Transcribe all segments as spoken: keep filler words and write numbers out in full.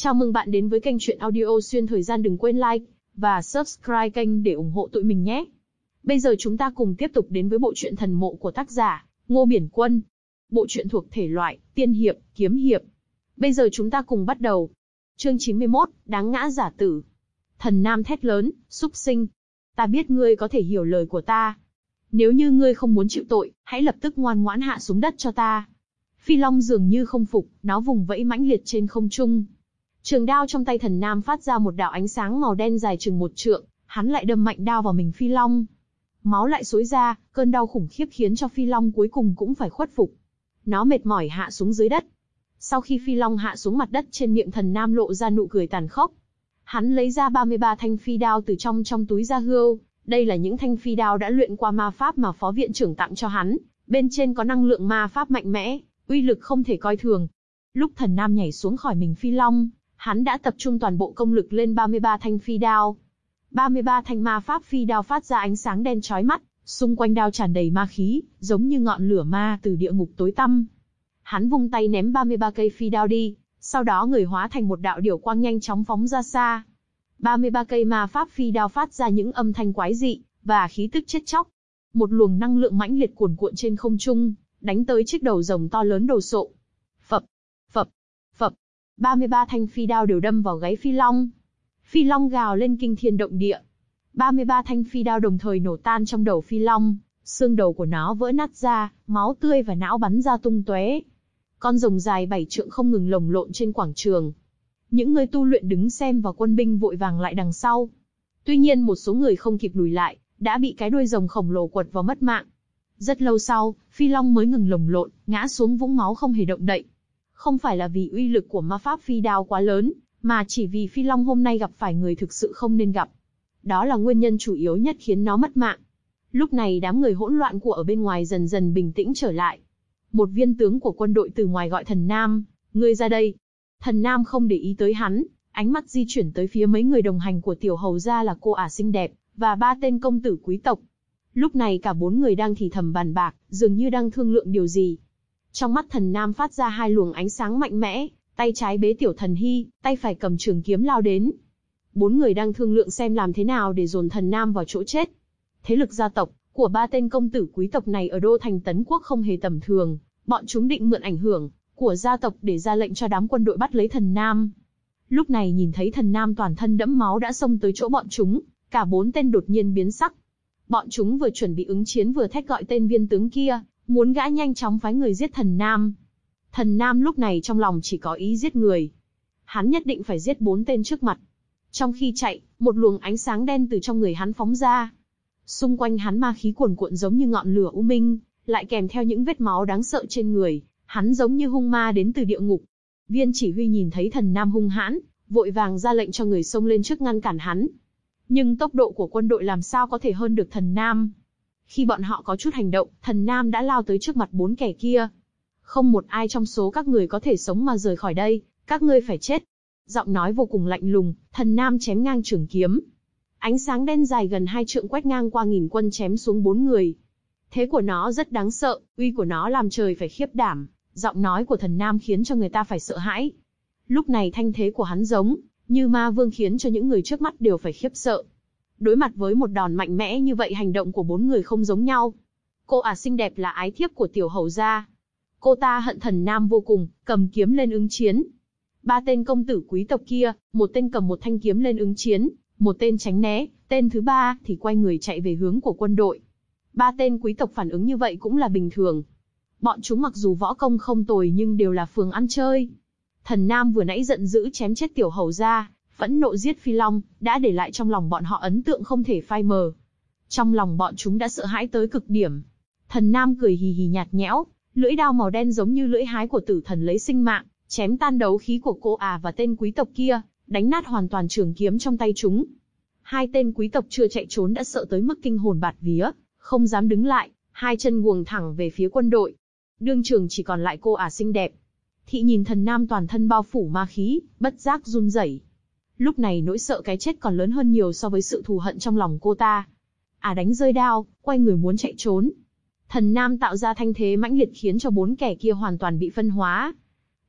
Chào mừng bạn đến với kênh truyện audio xuyên thời gian, đừng quên like và subscribe kênh để ủng hộ tụi mình nhé. Bây giờ chúng ta cùng tiếp tục đến với bộ truyện Thần Mộ của tác giả Ngô Biển Quân. Bộ truyện thuộc thể loại tiên hiệp, kiếm hiệp. Bây giờ chúng ta cùng bắt đầu. Chương chín mươi mốt, đáng ngã giả tử. Thần Nam thét lớn, súc sinh. Ta biết ngươi có thể hiểu lời của ta. Nếu như ngươi không muốn chịu tội, hãy lập tức ngoan ngoãn hạ xuống đất cho ta. Phi Long dường như không phục, nó vùng vẫy mãnh liệt trên không trung. Trường đao trong tay Thần Nam phát ra một đạo ánh sáng màu đen dài chừng một trượng, hắn lại đâm mạnh đao vào mình Phi Long. Máu lại xối ra, cơn đau khủng khiếp khiến cho Phi Long cuối cùng cũng phải khuất phục. Nó mệt mỏi hạ xuống dưới đất. Sau khi Phi Long hạ xuống mặt đất, trên miệng Thần Nam lộ ra nụ cười tàn khốc. Hắn lấy ra ba mươi ba thanh phi đao từ trong trong túi da hươu. Đây là những thanh phi đao đã luyện qua ma pháp mà phó viện trưởng tặng cho hắn, bên trên có năng lượng ma pháp mạnh mẽ, uy lực không thể coi thường. Lúc Thần Nam nhảy xuống khỏi mình Phi Long, hắn đã tập trung toàn bộ công lực lên ba mươi ba thanh phi đao. ba mươi ba thanh ma pháp phi đao phát ra ánh sáng đen chói mắt, xung quanh đao tràn đầy ma khí, giống như ngọn lửa ma từ địa ngục tối tăm. Hắn vung tay ném ba mươi ba cây phi đao đi, sau đó người hóa thành một đạo điểu quang nhanh chóng phóng ra xa. ba mươi ba cây ma pháp phi đao phát ra những âm thanh quái dị và khí tức chết chóc. Một luồng năng lượng mãnh liệt cuồn cuộn trên không trung, đánh tới chiếc đầu rồng to lớn đồ sộ. Phập, phập, phập. ba mươi ba thanh phi đao đều đâm vào gáy Phi Long. Phi Long gào lên kinh thiên động địa. ba mươi ba thanh phi đao đồng thời nổ tan trong đầu Phi Long, xương đầu của nó vỡ nát ra, máu tươi và não bắn ra tung tóe. Con rồng dài bảy trượng không ngừng lồng lộn trên quảng trường. Những người tu luyện đứng xem và quân binh vội vàng lại đằng sau. Tuy nhiên một số người không kịp lùi lại, đã bị cái đuôi rồng khổng lồ quật vào mất mạng. Rất lâu sau, Phi Long mới ngừng lồng lộn, ngã xuống vũng máu không hề động đậy. Không phải là vì uy lực của ma pháp phi đao quá lớn, mà chỉ vì Phi Long hôm nay gặp phải người thực sự không nên gặp. Đó là nguyên nhân chủ yếu nhất khiến nó mất mạng. Lúc này đám người hỗn loạn của ở bên ngoài dần dần bình tĩnh trở lại. Một viên tướng của quân đội từ ngoài gọi Thần Nam, ngươi ra đây. Thần Nam không để ý tới hắn, ánh mắt di chuyển tới phía mấy người đồng hành của tiểu hầu gia là cô ả xinh đẹp, và ba tên công tử quý tộc. Lúc này cả bốn người đang thì thầm bàn bạc, dường như đang thương lượng điều gì. Trong mắt Thần Nam phát ra hai luồng ánh sáng mạnh mẽ, tay trái bế tiểu thần hy, tay phải cầm trường kiếm lao đến. Bốn người đang thương lượng xem làm thế nào để dồn Thần Nam vào chỗ chết. Thế lực gia tộc của ba tên công tử quý tộc này ở đô thành Tấn Quốc không hề tầm thường, bọn chúng định mượn ảnh hưởng của gia tộc để ra lệnh cho đám quân đội bắt lấy Thần Nam. Lúc này nhìn thấy Thần Nam toàn thân đẫm máu đã xông tới chỗ bọn chúng, cả bốn tên đột nhiên biến sắc. Bọn chúng vừa chuẩn bị ứng chiến vừa thét gọi tên viên tướng kia, muốn gã nhanh chóng phái người giết Thần Nam. Thần Nam lúc này trong lòng chỉ có ý giết người. Hắn nhất định phải giết bốn tên trước mặt. Trong khi chạy, một luồng ánh sáng đen từ trong người hắn phóng ra. Xung quanh hắn ma khí cuồn cuộn giống như ngọn lửa u minh, lại kèm theo những vết máu đáng sợ trên người. Hắn giống như hung ma đến từ địa ngục. Viên chỉ huy nhìn thấy Thần Nam hung hãn, vội vàng ra lệnh cho người xông lên trước ngăn cản hắn. Nhưng tốc độ của quân đội làm sao có thể hơn được Thần Nam. Khi bọn họ có chút hành động, Thần Nam đã lao tới trước mặt bốn kẻ kia. Không một ai trong số các người có thể sống mà rời khỏi đây, các ngươi phải chết. Giọng nói vô cùng lạnh lùng, Thần Nam chém ngang trường kiếm. Ánh sáng đen dài gần hai trượng quét ngang qua nghìn quân chém xuống bốn người. Thế của nó rất đáng sợ, uy của nó làm trời phải khiếp đảm. Giọng nói của Thần Nam khiến cho người ta phải sợ hãi. Lúc này thanh thế của hắn giống như ma vương, khiến cho những người trước mắt đều phải khiếp sợ. Đối mặt với một đòn mạnh mẽ như vậy, hành động của bốn người không giống nhau. Cô ả xinh đẹp là ái thiếp của tiểu hầu gia. Cô ta hận Thần Nam vô cùng, cầm kiếm lên ứng chiến. Ba tên công tử quý tộc kia, một tên cầm một thanh kiếm lên ứng chiến, một tên tránh né, tên thứ ba thì quay người chạy về hướng của quân đội. Ba tên quý tộc phản ứng như vậy cũng là bình thường. Bọn chúng mặc dù võ công không tồi nhưng đều là phường ăn chơi. Thần Nam vừa nãy giận dữ chém chết tiểu hầu gia, phẫn nộ giết Phi Long, đã để lại trong lòng bọn họ ấn tượng không thể phai mờ. Trong lòng bọn chúng đã sợ hãi tới cực điểm. Thần Nam cười hì hì nhạt nhẽo, lưỡi đao màu đen giống như lưỡi hái của tử thần lấy sinh mạng, chém tan đấu khí của cô ả và tên quý tộc kia, đánh nát hoàn toàn trường kiếm trong tay chúng. Hai tên quý tộc chưa chạy trốn đã sợ tới mức kinh hồn bạt vía, không dám đứng lại, hai chân guồng thẳng về phía quân đội. Đương trường chỉ còn lại cô ả xinh đẹp. Thị nhìn Thần Nam toàn thân bao phủ ma khí, bất giác run rẩy. Lúc này nỗi sợ cái chết còn lớn hơn nhiều so với sự thù hận trong lòng cô ta. Ả đánh rơi đao, quay người muốn chạy trốn. Thần Nam tạo ra thanh thế mãnh liệt khiến cho bốn kẻ kia hoàn toàn bị phân hóa.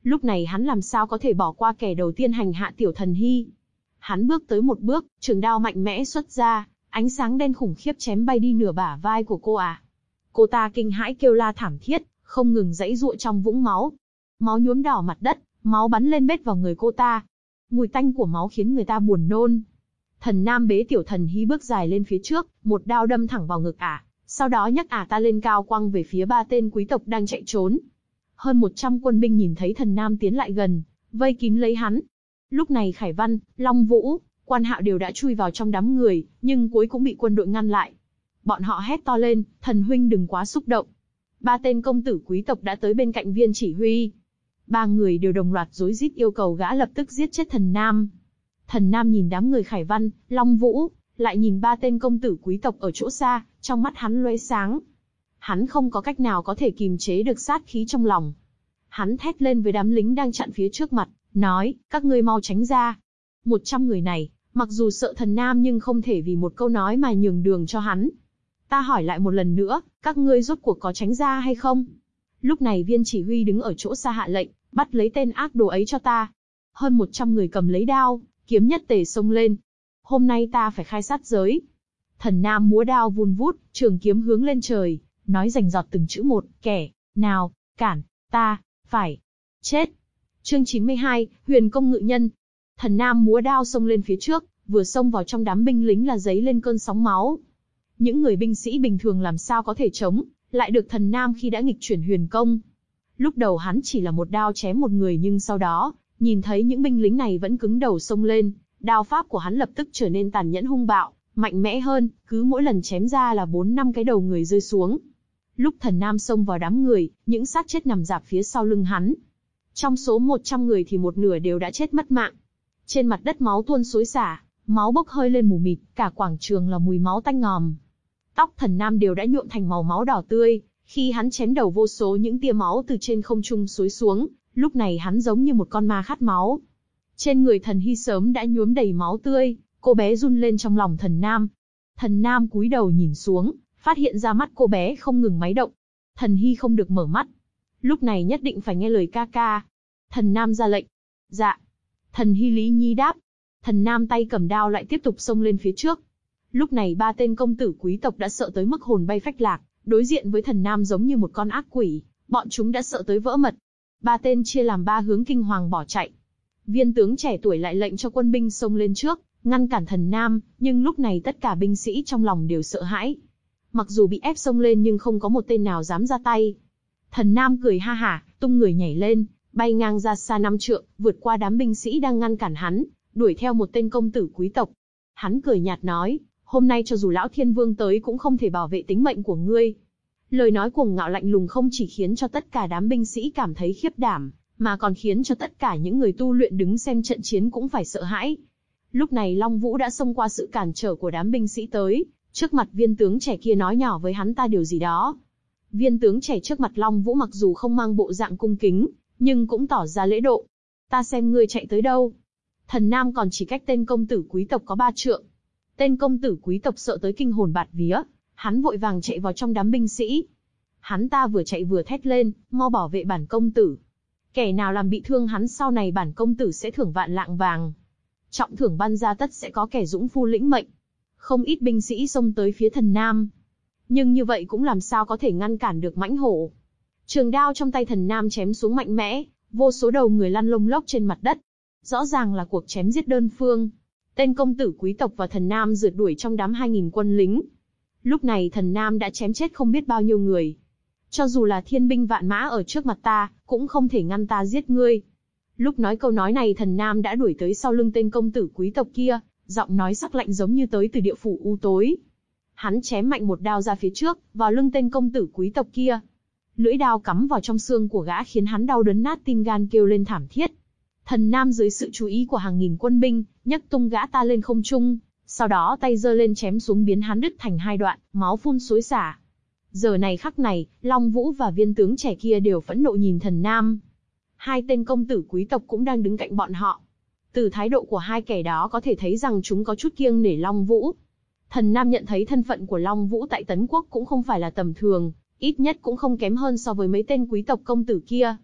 Lúc này hắn làm sao có thể bỏ qua kẻ đầu tiên hành hạ tiểu thần hy. Hắn bước tới một bước, trường đao mạnh mẽ xuất ra, ánh sáng đen khủng khiếp chém bay đi nửa bả vai của cô à. Cô ta kinh hãi kêu la thảm thiết, không ngừng giãy giụa trong vũng máu. Máu nhuốm đỏ mặt đất, máu bắn lên bết vào người cô ta. Mùi tanh của máu khiến người ta buồn nôn. Thần Nam bế tiểu thần hy bước dài lên phía trước, một đao đâm thẳng vào ngực ả, sau đó nhấc ả ta lên cao quăng về phía ba tên quý tộc đang chạy trốn. Hơn một trăm quân binh nhìn thấy Thần Nam tiến lại gần, vây kín lấy hắn. Lúc này Khải Văn, Long Vũ, Quan Hạo đều đã chui vào trong đám người, nhưng cuối cũng bị quân đội ngăn lại. Bọn họ hét to lên, thần huynh đừng quá xúc động. Ba tên công tử quý tộc đã tới bên cạnh viên chỉ huy. Ba người đều đồng loạt rối rít yêu cầu gã lập tức giết chết Thần Nam. Thần Nam nhìn đám người Khải Văn, Long Vũ, lại nhìn ba tên công tử quý tộc ở chỗ xa, trong mắt hắn lóe sáng. Hắn không có cách nào có thể kìm chế được sát khí trong lòng. Hắn thét lên với đám lính đang chặn phía trước mặt, nói, các ngươi mau tránh ra. Một trăm người này, mặc dù sợ Thần Nam nhưng không thể vì một câu nói mà nhường đường cho hắn. Ta hỏi lại một lần nữa, các ngươi rốt cuộc có tránh ra hay không? Lúc này viên chỉ huy đứng ở chỗ xa hạ lệnh, bắt lấy tên ác đồ ấy cho ta. Hơn một trăm người cầm lấy đao, kiếm nhất tề xông lên. Hôm nay ta phải khai sát giới. Thần Nam múa đao vun vút, trường kiếm hướng lên trời, nói rành rọt từng chữ một, kẻ nào cản ta phải chết. Chương chín mươi hai, Huyền Công Ngự Nhân. Thần Nam múa đao xông lên phía trước, vừa xông vào trong đám binh lính là giấy lên cơn sóng máu. Những người binh sĩ bình thường làm sao có thể chống lại được Thần Nam khi đã nghịch chuyển huyền công. Lúc đầu hắn chỉ là một đao chém một người, nhưng sau đó, nhìn thấy những binh lính này vẫn cứng đầu xông lên, đao pháp của hắn lập tức trở nên tàn nhẫn hung bạo, mạnh mẽ hơn, cứ mỗi lần chém ra là bốn năm cái đầu người rơi xuống. Lúc Thần Nam xông vào đám người, những xác chết nằm rạp phía sau lưng hắn. Trong số một trăm người thì một nửa đều đã chết mất mạng. Trên mặt đất máu tuôn xối xả, máu bốc hơi lên mù mịt, cả quảng trường là mùi máu tanh ngòm. Tóc Thần Nam đều đã nhuộm thành màu máu đỏ tươi, khi hắn chém đầu vô số những tia máu từ trên không trung xối xuống, lúc này hắn giống như một con ma khát máu. Trên người Thần Hy sớm đã nhuốm đầy máu tươi, cô bé run lên trong lòng Thần Nam. Thần Nam cúi đầu nhìn xuống, phát hiện ra mắt cô bé không ngừng máy động. Thần Hy không được mở mắt. Lúc này nhất định phải nghe lời ca ca. Thần Nam ra lệnh. Dạ. Thần Hy lý nhi đáp. Thần Nam tay cầm đao lại tiếp tục xông lên phía trước. Lúc này ba tên công tử quý tộc đã sợ tới mức hồn bay phách lạc, đối diện với Thần Nam giống như một con ác quỷ, bọn chúng đã sợ tới vỡ mật. Ba tên chia làm ba hướng kinh hoàng bỏ chạy. Viên tướng trẻ tuổi lại lệnh cho quân binh xông lên trước, ngăn cản Thần Nam, nhưng lúc này tất cả binh sĩ trong lòng đều sợ hãi. Mặc dù bị ép xông lên nhưng không có một tên nào dám ra tay. Thần Nam cười ha hả, tung người nhảy lên, bay ngang ra xa năm trượng, vượt qua đám binh sĩ đang ngăn cản hắn, đuổi theo một tên công tử quý tộc. Hắn cười nhạt nói, hôm nay cho dù lão thiên vương tới cũng không thể bảo vệ tính mệnh của ngươi. Lời nói cuồng ngạo lạnh lùng không chỉ khiến cho tất cả đám binh sĩ cảm thấy khiếp đảm, mà còn khiến cho tất cả những người tu luyện đứng xem trận chiến cũng phải sợ hãi. Lúc này Long Vũ đã xông qua sự cản trở của đám binh sĩ tới, trước mặt viên tướng trẻ kia nói nhỏ với hắn ta điều gì đó. Viên tướng trẻ trước mặt Long Vũ mặc dù không mang bộ dạng cung kính, nhưng cũng tỏ ra lễ độ. Ta xem ngươi chạy tới đâu. Thần Nam còn chỉ cách tên công tử quý tộc có ba trượng. Tên công tử quý tộc sợ tới kinh hồn bạt vía, hắn vội vàng chạy vào trong đám binh sĩ. Hắn ta vừa chạy vừa thét lên, mau bảo vệ bản công tử. Kẻ nào làm bị thương hắn sau này bản công tử sẽ thưởng vạn lạng vàng. Trọng thưởng ban ra tất sẽ có kẻ dũng phu lĩnh mệnh. Không ít binh sĩ xông tới phía Thần Nam. Nhưng như vậy cũng làm sao có thể ngăn cản được mãnh hổ. Trường đao trong tay Thần Nam chém xuống mạnh mẽ, vô số đầu người lăn lông lốc trên mặt đất. Rõ ràng là cuộc chém giết đơn phương. Tên công tử quý tộc và Thần Nam rượt đuổi trong đám hai nghìn quân lính. Lúc này Thần Nam đã chém chết không biết bao nhiêu người. Cho dù là thiên binh vạn mã ở trước mặt ta, cũng không thể ngăn ta giết ngươi. Lúc nói câu nói này Thần Nam đã đuổi tới sau lưng tên công tử quý tộc kia, giọng nói sắc lạnh giống như tới từ địa phủ u tối. Hắn chém mạnh một đao ra phía trước, vào lưng tên công tử quý tộc kia. Lưỡi đao cắm vào trong xương của gã khiến hắn đau đớn nát tim gan kêu lên thảm thiết. Thần Nam dưới sự chú ý của hàng nghìn quân binh, nhấc tung gã ta lên không trung, sau đó tay giơ lên chém xuống biến hắn đứt thành hai đoạn, máu phun xối xả. Giờ này khắc này, Long Vũ và viên tướng trẻ kia đều phẫn nộ nhìn Thần Nam. Hai tên công tử quý tộc cũng đang đứng cạnh bọn họ. Từ thái độ của hai kẻ đó có thể thấy rằng chúng có chút kiêng nể Long Vũ. Thần Nam nhận thấy thân phận của Long Vũ tại Tấn Quốc cũng không phải là tầm thường, ít nhất cũng không kém hơn so với mấy tên quý tộc công tử kia.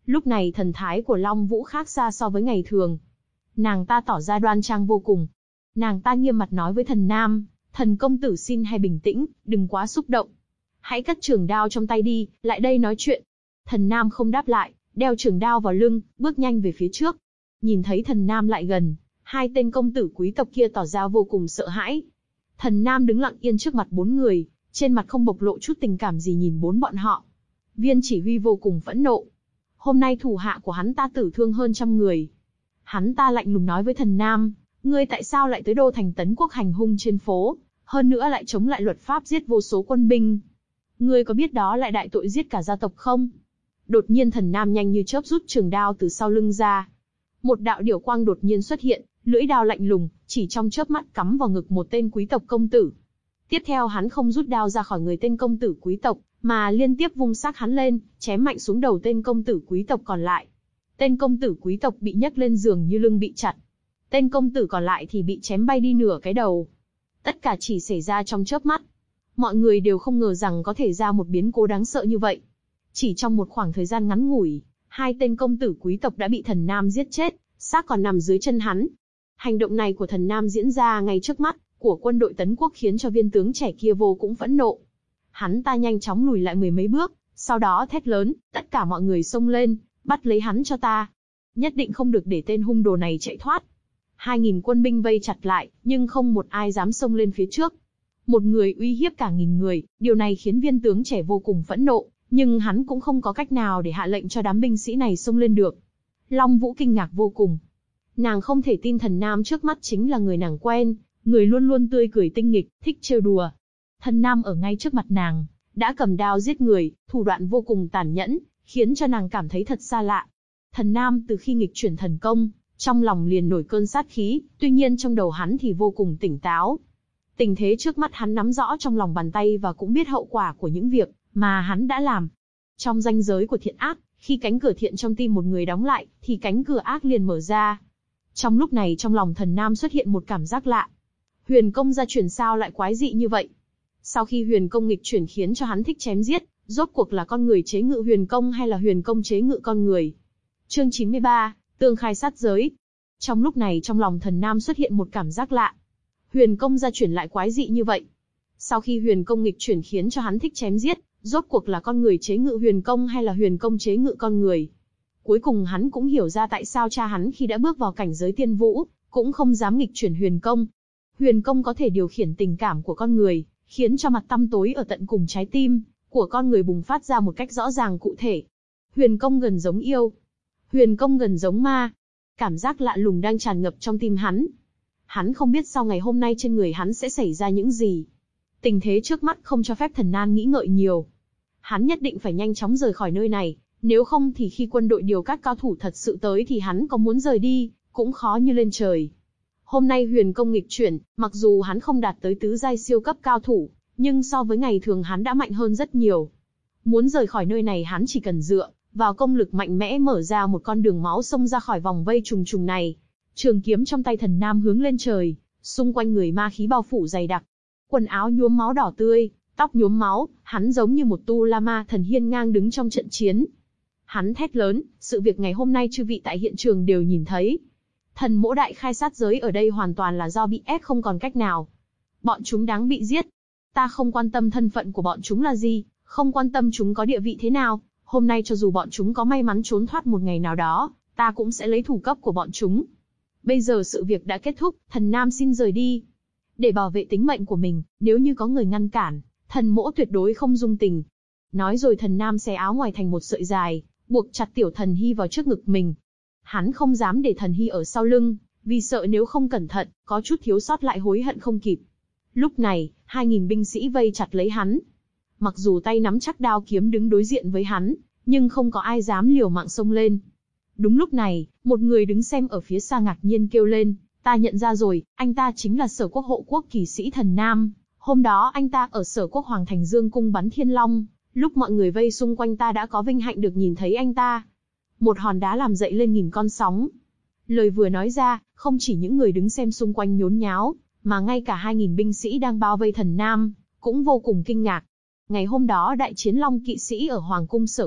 Lúc này thần thái của Long Vũ khác xa so với ngày thường. Nàng ta tỏ ra đoan trang vô cùng. Nàng ta nghiêm mặt nói với thần nam, thần công tử xin hãy bình tĩnh, đừng quá xúc động. Hãy cất trường đao trong tay đi, lại đây nói chuyện. Thần nam không đáp lại, đeo trường đao vào lưng, bước nhanh về phía trước. Nhìn thấy thần nam lại gần, hai tên công tử quý tộc kia tỏ ra vô cùng sợ hãi. Thần nam đứng lặng yên trước mặt bốn người, trên mặt không bộc lộ chút tình cảm gì nhìn bốn bọn họ. Viên chỉ huy vô cùng phẫn nộ. Hôm nay thủ hạ của hắn ta tử thương hơn trăm người. Hắn ta lạnh lùng nói với thần nam, ngươi tại sao lại tới đô thành Tấn Quốc hành hung trên phố, hơn nữa lại chống lại luật pháp giết vô số quân binh. Ngươi có biết đó lại đại tội giết cả gia tộc không? Đột nhiên thần nam nhanh như chớp rút trường đao từ sau lưng ra. Một đạo điểu quang đột nhiên xuất hiện, lưỡi đao lạnh lùng, chỉ trong chớp mắt cắm vào ngực một tên quý tộc công tử. Tiếp theo hắn không rút đao ra khỏi người tên công tử quý tộc, mà liên tiếp vung xác hắn lên, chém mạnh xuống đầu tên công tử quý tộc còn lại. Tên công tử quý tộc bị nhấc lên giường như lưng bị chặt. Tên công tử còn lại thì bị chém bay đi nửa cái đầu. Tất cả chỉ xảy ra trong chớp mắt. Mọi người đều không ngờ rằng có thể ra một biến cố đáng sợ như vậy. Chỉ trong một khoảng thời gian ngắn ngủi, hai tên công tử quý tộc đã bị thần nam giết chết, xác còn nằm dưới chân hắn. Hành động này của thần nam diễn ra ngay trước mắt của quân đội Tấn Quốc khiến cho viên tướng trẻ kia vô cùng phẫn nộ. Hắn ta nhanh chóng lùi lại mười mấy bước, sau đó thét lớn, tất cả mọi người xông lên, bắt lấy hắn cho ta. Nhất định không được để tên hung đồ này chạy thoát. Hai nghìn quân binh vây chặt lại, nhưng không một ai dám xông lên phía trước. Một người uy hiếp cả nghìn người, điều này khiến viên tướng trẻ vô cùng phẫn nộ, nhưng hắn cũng không có cách nào để hạ lệnh cho đám binh sĩ này xông lên được. Long Vũ kinh ngạc vô cùng. Nàng không thể tin thần nam trước mắt chính là người nàng quen, người luôn luôn tươi cười tinh nghịch, thích trêu đùa. Thần nam ở ngay trước mặt nàng, đã cầm đao giết người, thủ đoạn vô cùng tàn nhẫn, khiến cho nàng cảm thấy thật xa lạ. Thần nam từ khi nghịch chuyển thần công, trong lòng liền nổi cơn sát khí, tuy nhiên trong đầu hắn thì vô cùng tỉnh táo. Tình thế trước mắt hắn nắm rõ trong lòng bàn tay và cũng biết hậu quả của những việc mà hắn đã làm. Trong ranh giới của thiện ác, khi cánh cửa thiện trong tim một người đóng lại, thì cánh cửa ác liền mở ra. Trong lúc này trong lòng thần nam xuất hiện một cảm giác lạ. Huyền công gia truyền sao lại quái dị như vậy? Sau khi huyền công nghịch chuyển khiến cho hắn thích chém giết, rốt cuộc là con người chế ngự huyền công hay là huyền công chế ngự con người? Chương chín mươi ba, tương khai sát giới. Trong lúc này trong lòng thần nam xuất hiện một cảm giác lạ. Huyền công gia chuyển lại quái dị như vậy. Sau khi huyền công nghịch chuyển khiến cho hắn thích chém giết, rốt cuộc là con người chế ngự huyền công hay là huyền công chế ngự con người? Cuối cùng hắn cũng hiểu ra tại sao cha hắn khi đã bước vào cảnh giới tiên vũ, cũng không dám nghịch chuyển huyền công. Huyền công có thể điều khiển tình cảm của con người, khiến cho mặt tăm tối ở tận cùng trái tim của con người bùng phát ra một cách rõ ràng cụ thể. Huyền công gần giống yêu, huyền công gần giống ma. Cảm giác lạ lùng đang tràn ngập trong tim hắn. Hắn không biết sau ngày hôm nay trên người hắn sẽ xảy ra những gì. Tình thế trước mắt không cho phép thần nam nghĩ ngợi nhiều. Hắn nhất định phải nhanh chóng rời khỏi nơi này, nếu không thì khi quân đội điều các cao thủ thật sự tới thì hắn có muốn rời đi, cũng khó như lên trời. Hôm nay huyền công nghịch chuyển, mặc dù hắn không đạt tới tứ giai siêu cấp cao thủ, nhưng so với ngày thường hắn đã mạnh hơn rất nhiều. Muốn rời khỏi nơi này hắn chỉ cần dựa vào công lực mạnh mẽ mở ra một con đường máu xông ra khỏi vòng vây trùng trùng này. Trường kiếm trong tay thần nam hướng lên trời, xung quanh người ma khí bao phủ dày đặc. Quần áo nhuốm máu đỏ tươi, tóc nhuốm máu, hắn giống như một tu la ma thần hiên ngang đứng trong trận chiến. Hắn thét lớn, sự việc ngày hôm nay chư vị tại hiện trường đều nhìn thấy. Thần mỗ đại khai sát giới ở đây hoàn toàn là do bị ép không còn cách nào. Bọn chúng đáng bị giết. Ta không quan tâm thân phận của bọn chúng là gì, không quan tâm chúng có địa vị thế nào. Hôm nay cho dù bọn chúng có may mắn trốn thoát một ngày nào đó, ta cũng sẽ lấy thủ cấp của bọn chúng. Bây giờ sự việc đã kết thúc, thần nam xin rời đi. Để bảo vệ tính mệnh của mình, nếu như có người ngăn cản, thần mỗ tuyệt đối không dung tình. Nói rồi thần nam xé áo ngoài thành một sợi dài, buộc chặt tiểu thần hy vào trước ngực mình. Hắn không dám để thần hy ở sau lưng, vì sợ nếu không cẩn thận, có chút thiếu sót lại hối hận không kịp. Lúc này, hai nghìn binh sĩ vây chặt lấy hắn. Mặc dù tay nắm chắc đao kiếm đứng đối diện với hắn, nhưng không có ai dám liều mạng xông lên. Đúng lúc này, một người đứng xem ở phía xa ngạc nhiên kêu lên, ta nhận ra rồi, anh ta chính là Sở Quốc hộ quốc kỳ sĩ thần nam. Hôm đó anh ta ở Sở Quốc Hoàng Thành Dương cung bắn thiên long, lúc mọi người vây xung quanh ta đã có vinh hạnh được nhìn thấy anh ta. Một hòn đá làm dậy lên nghìn con sóng. Lời vừa nói ra, không chỉ những người đứng xem xung quanh nhốn nháo, mà ngay cả hai nghìn binh sĩ đang bao vây thần nam, cũng vô cùng kinh ngạc. Ngày hôm đó đại chiến long kỵ sĩ ở Hoàng cung Sở Quốc,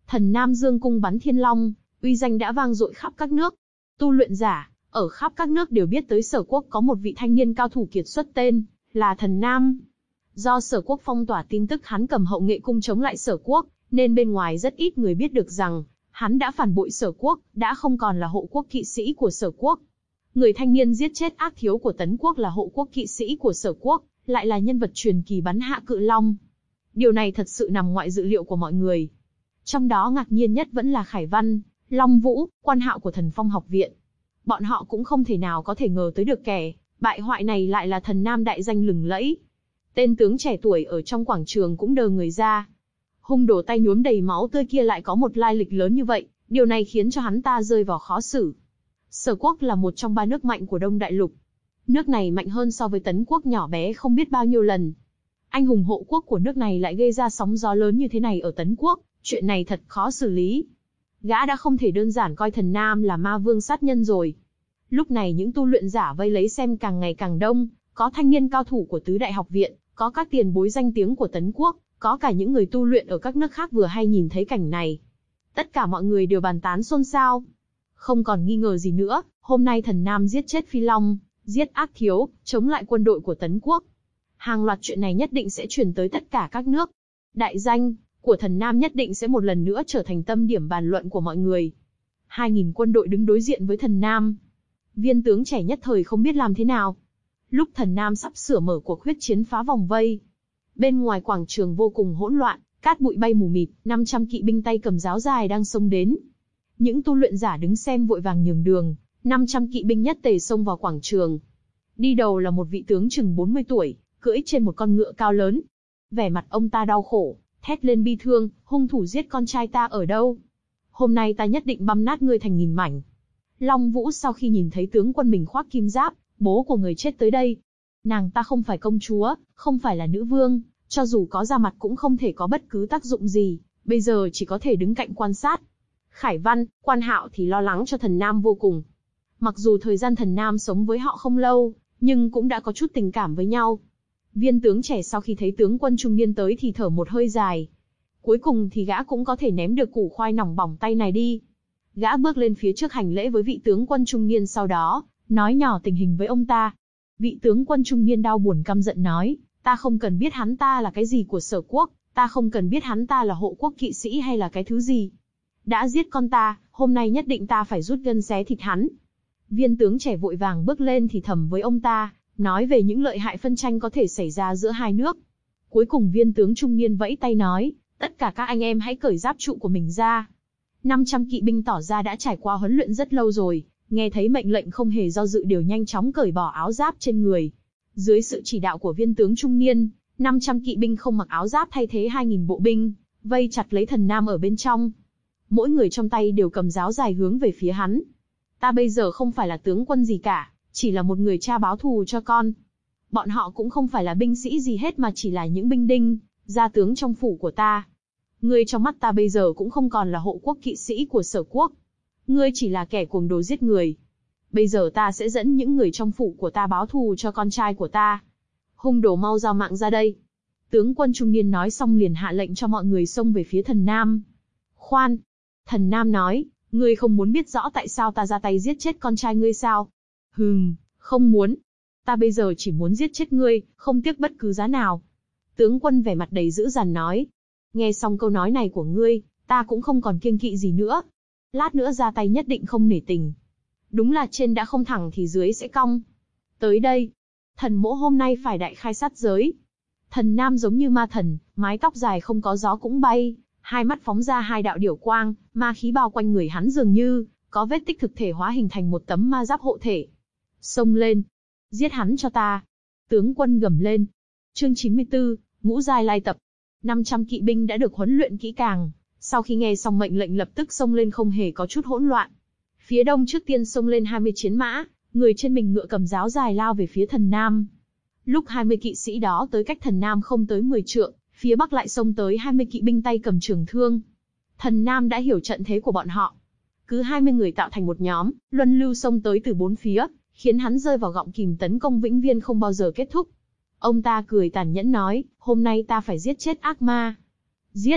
Thần Nam Dương cung bắn thiên long, uy danh đã vang dội khắp các nước. Tu luyện giả, ở khắp các nước đều biết tới Sở Quốc có một vị thanh niên cao thủ kiệt xuất tên, là Thần Nam. Do Sở Quốc phong tỏa tin tức hắn cầm Hậu Nghệ cung chống lại Sở Quốc, nên bên ngoài rất ít người biết được rằng, hắn đã phản bội Sở Quốc, đã không còn là hộ quốc kỵ sĩ của Sở Quốc. Người thanh niên giết chết ác thiếu của Tấn Quốc là hộ quốc kỵ sĩ của Sở Quốc, lại là nhân vật truyền kỳ bắn hạ cự long. Điều này thật sự nằm ngoại dự liệu của mọi người. Trong đó ngạc nhiên nhất vẫn là Khải Văn, Long Vũ, quan hạo của Thần Phong học viện. Bọn họ cũng không thể nào có thể ngờ tới được kẻ bại hoại này lại là Thần Nam đại danh lừng lẫy. Tên tướng trẻ tuổi ở trong quảng trường cũng đờ người ra. Hung đồ tay nhuốm đầy máu tươi kia lại có một lai lịch lớn như vậy, điều này khiến cho hắn ta rơi vào khó xử. Sở Quốc là một trong ba nước mạnh của Đông Đại Lục. Nước này mạnh hơn so với Tấn Quốc nhỏ bé không biết bao nhiêu lần. Anh hùng hộ quốc của nước này lại gây ra sóng gió lớn như thế này ở Tấn Quốc, chuyện này thật khó xử lý. Gã đã không thể đơn giản coi Thần Nam là ma vương sát nhân rồi. Lúc này những tu luyện giả vây lấy xem càng ngày càng đông, có thanh niên cao thủ của tứ đại học viện, có các tiền bối danh tiếng của Tấn Quốc, có cả những người tu luyện ở các nước khác vừa hay nhìn thấy cảnh này. Tất cả mọi người đều bàn tán xôn xao. Không còn nghi ngờ gì nữa, hôm nay Thần Nam giết chết Phi Long, giết ác thiếu, chống lại quân đội của Tấn Quốc. Hàng loạt chuyện này nhất định sẽ truyền tới tất cả các nước. Đại danh của Thần Nam nhất định sẽ một lần nữa trở thành tâm điểm bàn luận của mọi người. Hai nghìn quân đội đứng đối diện với Thần Nam. Viên tướng trẻ nhất thời không biết làm thế nào. Lúc Thần Nam sắp sửa mở cuộc huyết chiến phá vòng vây, bên ngoài quảng trường vô cùng hỗn loạn, cát bụi bay mù mịt, năm trăm kỵ binh tay cầm giáo dài đang xông đến. Những tu luyện giả đứng xem vội vàng nhường đường, năm trăm kỵ binh nhất tề xông vào quảng trường. Đi đầu là một vị tướng chừng bốn mươi tuổi, cưỡi trên một con ngựa cao lớn. Vẻ mặt ông ta đau khổ, thét lên bi thương, hung thủ giết con trai ta ở đâu? Hôm nay ta nhất định băm nát ngươi thành nghìn mảnh. Long Vũ sau khi nhìn thấy tướng quân mình khoác kim giáp, bố của người chết tới đây. Nàng ta không phải công chúa, không phải là nữ vương, cho dù có ra mặt cũng không thể có bất cứ tác dụng gì, bây giờ chỉ có thể đứng cạnh quan sát. Khải Văn, quan hạo thì lo lắng cho Thần Nam vô cùng. Mặc dù thời gian Thần Nam sống với họ không lâu, nhưng cũng đã có chút tình cảm với nhau. Viên tướng trẻ sau khi thấy tướng quân trung niên tới thì thở một hơi dài. Cuối cùng thì gã cũng có thể ném được củ khoai nòng bỏng tay này đi. Gã bước lên phía trước hành lễ với vị tướng quân trung niên, sau đó nói nhỏ tình hình với ông ta. Vị tướng quân trung niên đau buồn căm giận nói, ta không cần biết hắn ta là cái gì của Sở Quốc, ta không cần biết hắn ta là hộ quốc kỵ sĩ hay là cái thứ gì. Đã giết con ta, hôm nay nhất định ta phải rút gân xé thịt hắn. Viên tướng trẻ vội vàng bước lên thì thầm với ông ta, nói về những lợi hại phân tranh có thể xảy ra giữa hai nước. Cuối cùng viên tướng trung niên vẫy tay nói, tất cả các anh em hãy cởi giáp trụ của mình ra. năm trăm kỵ binh tỏ ra đã trải qua huấn luyện rất lâu rồi, nghe thấy mệnh lệnh không hề do dự đều nhanh chóng cởi bỏ áo giáp trên người. Dưới sự chỉ đạo của viên tướng trung niên, năm trăm kỵ binh không mặc áo giáp thay thế hai nghìn bộ binh, vây chặt lấy Thần Nam ở bên trong. Mỗi người trong tay đều cầm giáo dài hướng về phía hắn. Ta bây giờ không phải là tướng quân gì cả, chỉ là một người cha báo thù cho con. Bọn họ cũng không phải là binh sĩ gì hết mà chỉ là những binh đinh, gia tướng trong phủ của ta. Ngươi trong mắt ta bây giờ cũng không còn là hộ quốc kỵ sĩ của Sở Quốc. Ngươi chỉ là kẻ cuồng đồ giết người. Bây giờ ta sẽ dẫn những người trong phủ của ta báo thù cho con trai của ta. Hung đồ mau giao mạng ra đây. Tướng quân trung niên nói xong liền hạ lệnh cho mọi người xông về phía Thần Nam. Khoan! Thần Nam nói, ngươi không muốn biết rõ tại sao ta ra tay giết chết con trai ngươi sao? Hừm, không muốn. Ta bây giờ chỉ muốn giết chết ngươi, không tiếc bất cứ giá nào. Tướng quân vẻ mặt đầy dữ dằn nói. Nghe xong câu nói này của ngươi, ta cũng không còn kiêng kỵ gì nữa. Lát nữa ra tay nhất định không nể tình. Đúng là trên đã không thẳng thì dưới sẽ cong. Tới đây, thần mỗ hôm nay phải đại khai sát giới. Thần Nam giống như ma thần, mái tóc dài không có gió cũng bay, hai mắt phóng ra hai đạo điểu quang, ma khí bao quanh người hắn dường như có vết tích thực thể hóa hình thành một tấm ma giáp hộ thể. Xông lên, giết hắn cho ta. Tướng quân gầm lên. Chương chín mươi tư, Ngũ Giai Lai Tập. năm trăm kỵ binh đã được huấn luyện kỹ càng, sau khi nghe xong mệnh lệnh lập tức xông lên không hề có chút hỗn loạn. Phía đông trước tiên xông lên hai mươi chiến mã, người trên mình ngựa cầm giáo dài lao về phía Thần Nam. Lúc hai mươi kỵ sĩ đó tới cách Thần Nam không tới mười trượng, phía bắc lại xông tới hai mươi kỵ binh tay cầm trường thương. Thần Nam đã hiểu trận thế của bọn họ. Cứ hai mươi người tạo thành một nhóm, luân lưu xông tới từ bốn phía, khiến hắn rơi vào gọng kìm tấn công vĩnh viễn không bao giờ kết thúc. Ông ta cười tàn nhẫn nói, hôm nay ta phải giết chết ác ma. Giết!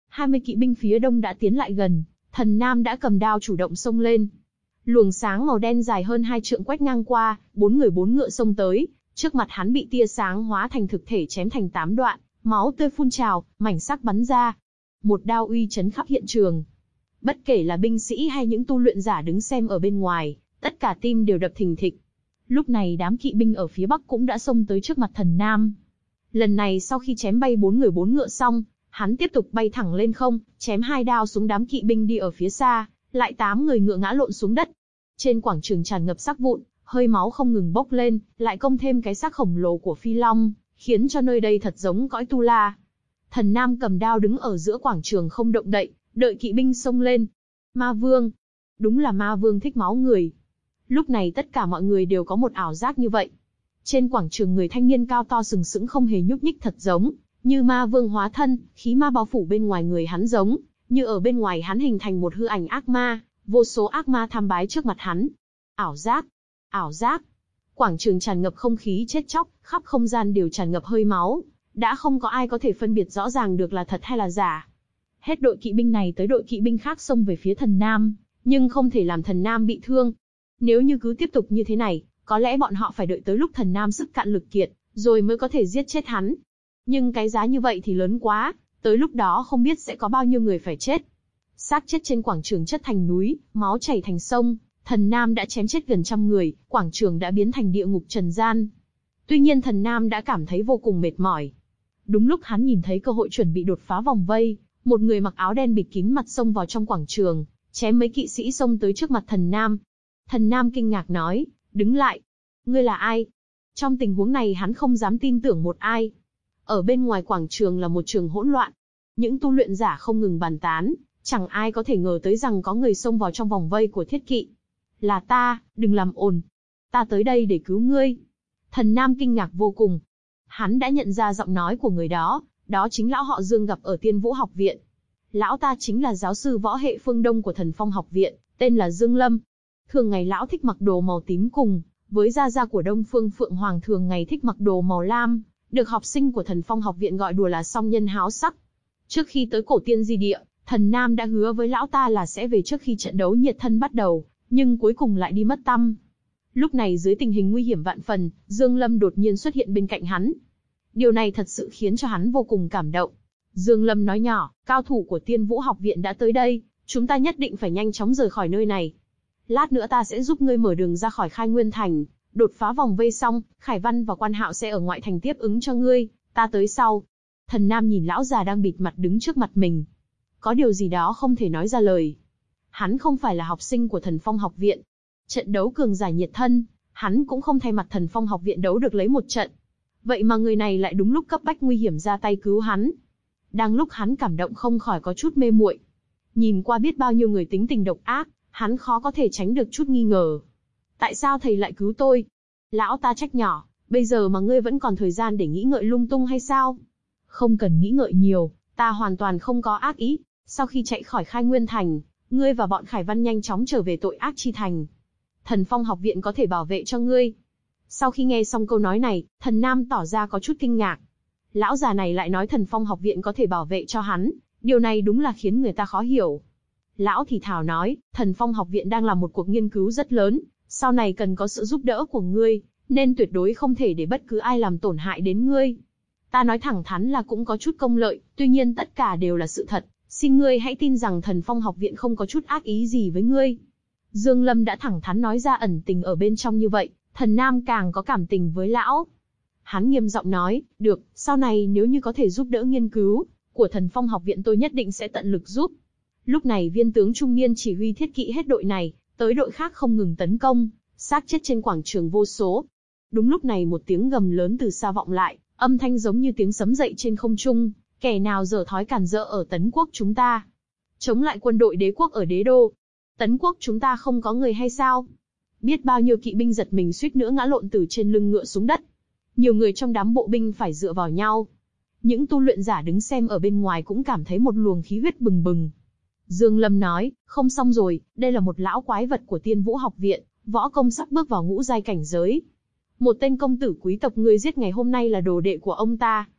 hai mươi kỵ binh phía đông đã tiến lại gần, Thần Nam đã cầm đao chủ động xông lên. Luồng sáng màu đen dài hơn hai trượng quét ngang qua, bốn người bốn ngựa xông tới, trước mặt hắn bị tia sáng hóa thành thực thể chém thành tám đoạn, máu tươi phun trào, mảnh sắc bắn ra. Một đao uy chấn khắp hiện trường. Bất kể là binh sĩ hay những tu luyện giả đứng xem ở bên ngoài, tất cả tim đều đập thình thịch. Lúc này đám kỵ binh ở phía bắc cũng đã xông tới trước mặt Thần Nam. Lần này sau khi chém bay bốn người bốn ngựa xong, hắn tiếp tục bay thẳng lên không, chém hai đao xuống đám kỵ binh đi ở phía xa, lại tám người ngựa ngã lộn xuống đất. Trên quảng trường tràn ngập xác vụn, hơi máu không ngừng bốc lên, lại công thêm cái xác khổng lồ của phi long, khiến cho nơi đây thật giống cõi tu la. Thần Nam cầm đao đứng ở giữa quảng trường không động đậy, đợi kỵ binh xông lên. Ma Vương, đúng là Ma Vương thích máu người. Lúc này tất cả mọi người đều có một ảo giác như vậy. Trên quảng trường người thanh niên cao to sừng sững không hề nhúc nhích thật giống như Ma Vương hóa thân, khí ma bao phủ bên ngoài người hắn giống như ở bên ngoài hắn hình thành một hư ảnh ác ma, vô số ác ma tham bái trước mặt hắn. Ảo giác, ảo giác. Quảng trường tràn ngập không khí chết chóc, khắp không gian đều tràn ngập hơi máu, đã không có ai có thể phân biệt rõ ràng được là thật hay là giả. Hết đội kỵ binh này tới đội kỵ binh khác xông về phía Thần Nam, nhưng không thể làm Thần Nam bị thương. Nếu như cứ tiếp tục như thế này, có lẽ bọn họ phải đợi tới lúc Thần Nam sức cạn lực kiệt, rồi mới có thể giết chết hắn. Nhưng cái giá như vậy thì lớn quá, tới lúc đó không biết sẽ có bao nhiêu người phải chết. Xác chết trên quảng trường chất thành núi, máu chảy thành sông, Thần Nam đã chém chết gần trăm người, quảng trường đã biến thành địa ngục trần gian. Tuy nhiên Thần Nam đã cảm thấy vô cùng mệt mỏi. Đúng lúc hắn nhìn thấy cơ hội chuẩn bị đột phá vòng vây, một người mặc áo đen bịt kín mặt xông vào trong quảng trường, chém mấy kỵ sĩ xông tới trước mặt Thần Nam. Thần Nam kinh ngạc nói, đứng lại. Ngươi là ai? Trong tình huống này hắn không dám tin tưởng một ai. Ở bên ngoài quảng trường là một trường hỗn loạn. Những tu luyện giả không ngừng bàn tán, chẳng ai có thể ngờ tới rằng có người xông vào trong vòng vây của thiết kỵ. Là ta, đừng làm ồn. Ta tới đây để cứu ngươi. Thần Nam kinh ngạc vô cùng. Hắn đã nhận ra giọng nói của người đó, đó chính lão họ Dương gặp ở Tiên Vũ học viện. Lão ta chính là giáo sư võ hệ phương Đông của Thần Phong học viện, tên là Dương Lâm. Thường ngày lão thích mặc đồ màu tím cùng, với gia gia của Đông Phương Phượng Hoàng thường ngày thích mặc đồ màu lam, được học sinh của Thần Phong học viện gọi đùa là song nhân háo sắc. Trước khi tới cổ tiên di địa, Thần Nam đã hứa với lão ta là sẽ về trước khi trận đấu nhiệt thân bắt đầu, nhưng cuối cùng lại đi mất tăm. Lúc này dưới tình hình nguy hiểm vạn phần, Dương Lâm đột nhiên xuất hiện bên cạnh hắn. Điều này thật sự khiến cho hắn vô cùng cảm động. Dương Lâm nói nhỏ, cao thủ của Tiên Vũ học viện đã tới đây, chúng ta nhất định phải nhanh chóng rời khỏi nơi này. Lát nữa ta sẽ giúp ngươi mở đường ra khỏi Khai Nguyên Thành, đột phá vòng vây xong, Khải Văn và Quan Hạo sẽ ở ngoại thành tiếp ứng cho ngươi, ta tới sau. Thần Nam nhìn lão già đang bịt mặt đứng trước mặt mình. Có điều gì đó không thể nói ra lời. Hắn không phải là học sinh của Thần Phong học viện. Trận đấu cường giả nhiệt thân, hắn cũng không thay mặt Thần Phong học viện đấu được lấy một trận. Vậy mà người này lại đúng lúc cấp bách nguy hiểm ra tay cứu hắn. Đang lúc hắn cảm động không khỏi có chút mê muội. Nhìn qua biết bao nhiêu người tính tình độc ác, hắn khó có thể tránh được chút nghi ngờ. Tại sao thầy lại cứu tôi? Lão ta trách nhỏ, bây giờ mà ngươi vẫn còn thời gian để nghĩ ngợi lung tung hay sao? Không cần nghĩ ngợi nhiều, ta hoàn toàn không có ác ý. Sau khi chạy khỏi Khai Nguyên Thành, ngươi và bọn Khải Văn nhanh chóng trở về tội ác chi thành. Thần Phong học viện có thể bảo vệ cho ngươi. Sau khi nghe xong câu nói này, Thần Nam tỏ ra có chút kinh ngạc. Lão già này lại nói Thần Phong học viện có thể bảo vệ cho hắn, điều này đúng là khiến người ta khó hiểu. Lão thì thào nói, Thần Phong học viện đang làm một cuộc nghiên cứu rất lớn, sau này cần có sự giúp đỡ của ngươi, nên tuyệt đối không thể để bất cứ ai làm tổn hại đến ngươi. Ta nói thẳng thắn là cũng có chút công lợi, tuy nhiên tất cả đều là sự thật, xin ngươi hãy tin rằng Thần Phong học viện không có chút ác ý gì với ngươi. Dương Lâm đã thẳng thắn nói ra ẩn tình ở bên trong như vậy, Thần Nam càng có cảm tình với lão. Hắn nghiêm giọng nói, được, sau này nếu như có thể giúp đỡ nghiên cứu của Thần Phong học viện tôi nhất định sẽ tận lực giúp. Lúc này viên tướng trung niên chỉ huy thiết kỵ hết đội này, tới đội khác không ngừng tấn công, xác chết trên quảng trường vô số. Đúng lúc này một tiếng gầm lớn từ xa vọng lại, âm thanh giống như tiếng sấm dậy trên không trung, kẻ nào dở thói cản rỡ ở Tấn Quốc chúng ta? Chống lại quân đội đế quốc ở đế đô. Tấn Quốc chúng ta không có người hay sao? Biết bao nhiêu kỵ binh giật mình suýt nữa ngã lộn từ trên lưng ngựa xuống đất. Nhiều người trong đám bộ binh phải dựa vào nhau. Những tu luyện giả đứng xem ở bên ngoài cũng cảm thấy một luồng khí huyết bừng bừng. Dương Lâm nói, không xong rồi, đây là một lão quái vật của Tiên Vũ học viện, võ công sắp bước vào ngũ giai cảnh giới. Một tên công tử quý tộc ngươi giết ngày hôm nay là đồ đệ của ông ta.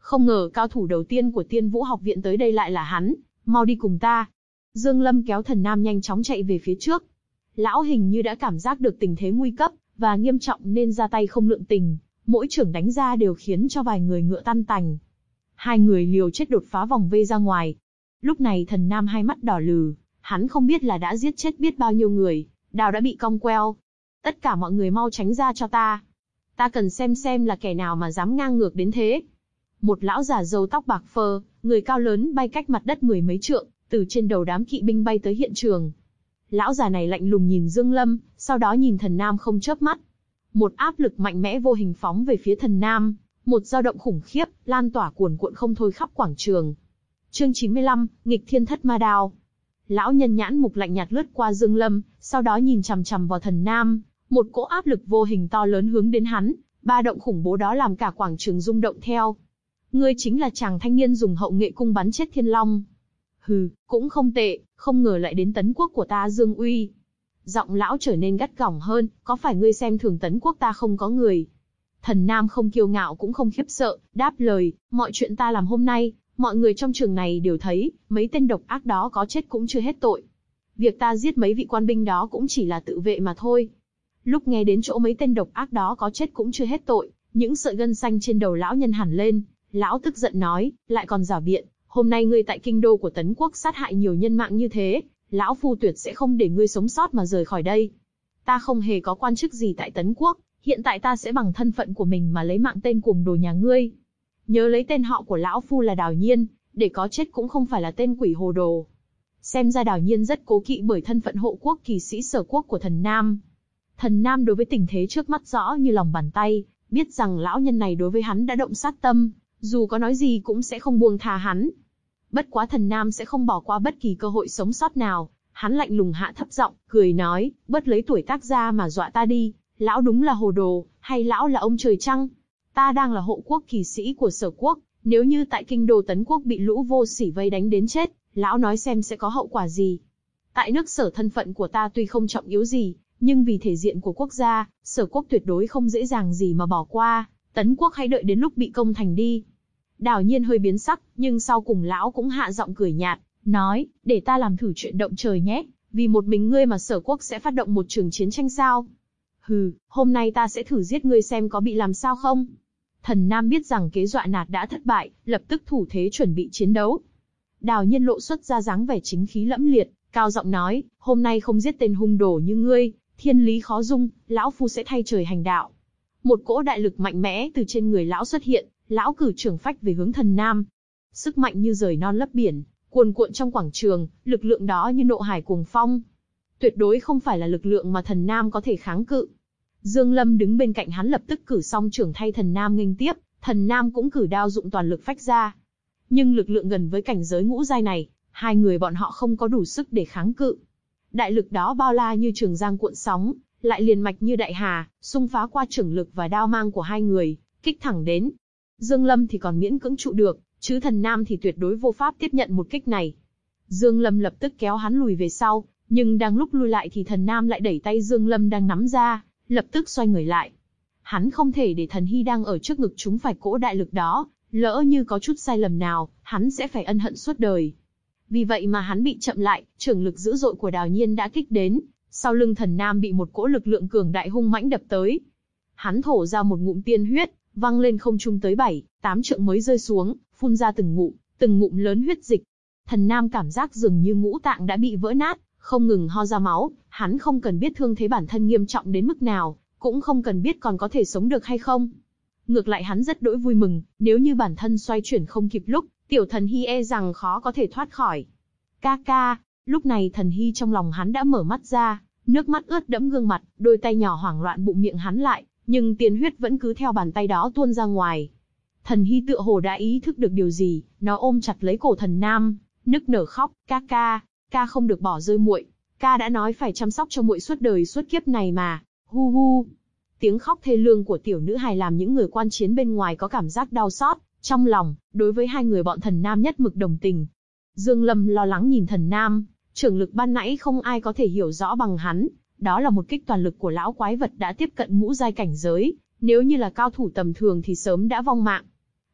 Không ngờ cao thủ đầu tiên của Tiên Vũ học viện tới đây lại là hắn, mau đi cùng ta. Dương Lâm kéo Thần Nam nhanh chóng chạy về phía trước. Lão hình như đã cảm giác được tình thế nguy cấp và nghiêm trọng nên ra tay không lượng tình, mỗi chưởng đánh ra đều khiến cho vài người ngựa tan tành. Hai người liều chết đột phá vòng vây ra ngoài. Lúc này Thần Nam hai mắt đỏ lừ, hắn không biết là đã giết chết biết bao nhiêu người, đao đã bị cong queo. Tất cả mọi người mau tránh ra cho ta. Ta cần xem xem là kẻ nào mà dám ngang ngược đến thế. Một lão già râu tóc bạc phơ, người cao lớn bay cách mặt đất mười mấy trượng, từ trên đầu đám kỵ binh bay tới hiện trường. Lão già này lạnh lùng nhìn Dương Lâm, sau đó nhìn Thần Nam không chớp mắt. Một áp lực mạnh mẽ vô hình phóng về phía Thần Nam, một dao động khủng khiếp, lan tỏa cuồn cuộn không thôi khắp quảng trường. Chương chín mươi lăm, nghịch thiên thất ma đao. Lão nhân nhãn mục lạnh nhạt lướt qua Dương Lâm, sau đó nhìn chằm chằm vào Thần Nam, một cỗ áp lực vô hình to lớn hướng đến hắn, ba động khủng bố đó làm cả quảng trường rung động theo. Ngươi chính là chàng thanh niên dùng hậu nghệ cung bắn chết Thiên Long. Hừ, cũng không tệ, không ngờ lại đến Tấn Quốc của ta Dương Uy. Giọng lão trở nên gắt gỏng hơn, có phải ngươi xem thường Tấn Quốc ta không có người? Thần Nam không kiêu ngạo cũng không khiếp sợ, đáp lời, mọi chuyện ta làm hôm nay, mọi người trong trường này đều thấy, mấy tên độc ác đó có chết cũng chưa hết tội. Việc ta giết mấy vị quan binh đó cũng chỉ là tự vệ mà thôi. Lúc nghe đến chỗ mấy tên độc ác đó có chết cũng chưa hết tội, những sợi gân xanh trên đầu lão nhân hẳn lên, lão tức giận nói, lại còn giảo biện, hôm nay ngươi tại kinh đô của Tấn Quốc sát hại nhiều nhân mạng như thế, lão phu tuyệt sẽ không để ngươi sống sót mà rời khỏi đây. Ta không hề có quan chức gì tại Tấn Quốc, hiện tại ta sẽ bằng thân phận của mình mà lấy mạng tên cuồng đồ nhà ngươi. Nhớ lấy tên họ của lão phu là Đào Nhiên, để có chết cũng không phải là tên quỷ hồ đồ. Xem ra Đào Nhiên rất cố kỵ bởi thân phận hộ quốc kỳ sĩ Sở Quốc của Thần Nam. Thần Nam đối với tình thế trước mắt rõ như lòng bàn tay, biết rằng lão nhân này đối với hắn đã động sát tâm, dù có nói gì cũng sẽ không buông tha hắn. Bất quá Thần Nam sẽ không bỏ qua bất kỳ cơ hội sống sót nào, hắn lạnh lùng hạ thấp giọng, cười nói, bớt lấy tuổi tác ra mà dọa ta đi, lão đúng là hồ đồ, hay lão là ông trời chăng? Ta đang là hộ quốc kỳ sĩ của Sở Quốc, nếu như tại kinh đô Tấn Quốc bị lũ vô sỉ vây đánh đến chết, lão nói xem sẽ có hậu quả gì? Tại nước Sở thân phận của ta tuy không trọng yếu gì, nhưng vì thể diện của quốc gia, Sở Quốc tuyệt đối không dễ dàng gì mà bỏ qua, Tấn Quốc hãy đợi đến lúc bị công thành đi. Đào Nhiên hơi biến sắc, nhưng sau cùng lão cũng hạ giọng cười nhạt, nói, để ta làm thử chuyện động trời nhé, vì một mình ngươi mà Sở Quốc sẽ phát động một trường chiến tranh sao? Hừ, hôm nay ta sẽ thử giết ngươi xem có bị làm sao không? Thần Nam biết rằng kế dọa nạt đã thất bại, lập tức thủ thế chuẩn bị chiến đấu. Đào Nhiên lộ xuất ra dáng vẻ chính khí lẫm liệt, cao giọng nói, hôm nay không giết tên hung đồ như ngươi, thiên lý khó dung, lão phu sẽ thay trời hành đạo. Một cỗ đại lực mạnh mẽ từ trên người lão xuất hiện, lão cử trưởng phách về hướng Thần Nam. Sức mạnh như rời non lấp biển, cuồn cuộn trong quảng trường, lực lượng đó như nộ hải cuồng phong. Tuyệt đối không phải là lực lượng mà Thần Nam có thể kháng cự. Dương Lâm đứng bên cạnh hắn lập tức cử song trưởng thay Thần Nam nghênh tiếp, Thần Nam cũng cử đao dụng toàn lực phách ra. Nhưng lực lượng gần với cảnh giới ngũ giai này, hai người bọn họ không có đủ sức để kháng cự. Đại lực đó bao la như trường giang cuộn sóng, lại liền mạch như đại hà, xung phá qua trưởng lực và đao mang của hai người, kích thẳng đến. Dương Lâm thì còn miễn cưỡng trụ được, chứ Thần Nam thì tuyệt đối vô pháp tiếp nhận một kích này. Dương Lâm lập tức kéo hắn lùi về sau, nhưng đang lúc lùi lại thì Thần Nam lại đẩy tay Dương Lâm đang nắm ra, lập tức xoay người lại. Hắn không thể để Thần Hy đang ở trước ngực chúng phải cỗ đại lực đó, lỡ như có chút sai lầm nào, hắn sẽ phải ân hận suốt đời. Vì vậy mà hắn bị chậm lại, trưởng lực dữ dội của Đào Nhiên đã kích đến, sau lưng Thần Nam bị một cỗ lực lượng cường đại hung mãnh đập tới. Hắn thổ ra một ngụm tiên huyết, văng lên không trung tới bảy, tám trượng mới rơi xuống, phun ra từng ngụm, từng ngụm lớn huyết dịch. Thần Nam cảm giác dường như ngũ tạng đã bị vỡ nát, không ngừng ho ra máu, hắn không cần biết thương thế bản thân nghiêm trọng đến mức nào, cũng không cần biết còn có thể sống được hay không. Ngược lại hắn rất đỗi vui mừng, nếu như bản thân xoay chuyển không kịp lúc, tiểu Thần Hy e rằng khó có thể thoát khỏi. Ca ca, lúc này Thần Hy trong lòng hắn đã mở mắt ra, nước mắt ướt đẫm gương mặt, đôi tay nhỏ hoảng loạn bụng miệng hắn lại, nhưng tiên huyết vẫn cứ theo bàn tay đó tuôn ra ngoài. Thần Hy tựa hồ đã ý thức được điều gì, nó ôm chặt lấy cổ Thần Nam, nức nở khóc, ca ca, ca không được bỏ rơi muội, ca đã nói phải chăm sóc cho muội suốt đời suốt kiếp này mà, hu hu. Tiếng khóc thê lương của tiểu nữ hài làm những người quan chiến bên ngoài có cảm giác đau xót, trong lòng, đối với hai người bọn Thần Nam nhất mực đồng tình. Dương Lâm lo lắng nhìn Thần Nam, trưởng lực ban nãy không ai có thể hiểu rõ bằng hắn, đó là một kích toàn lực của lão quái vật đã tiếp cận ngũ giai cảnh giới, nếu như là cao thủ tầm thường thì sớm đã vong mạng.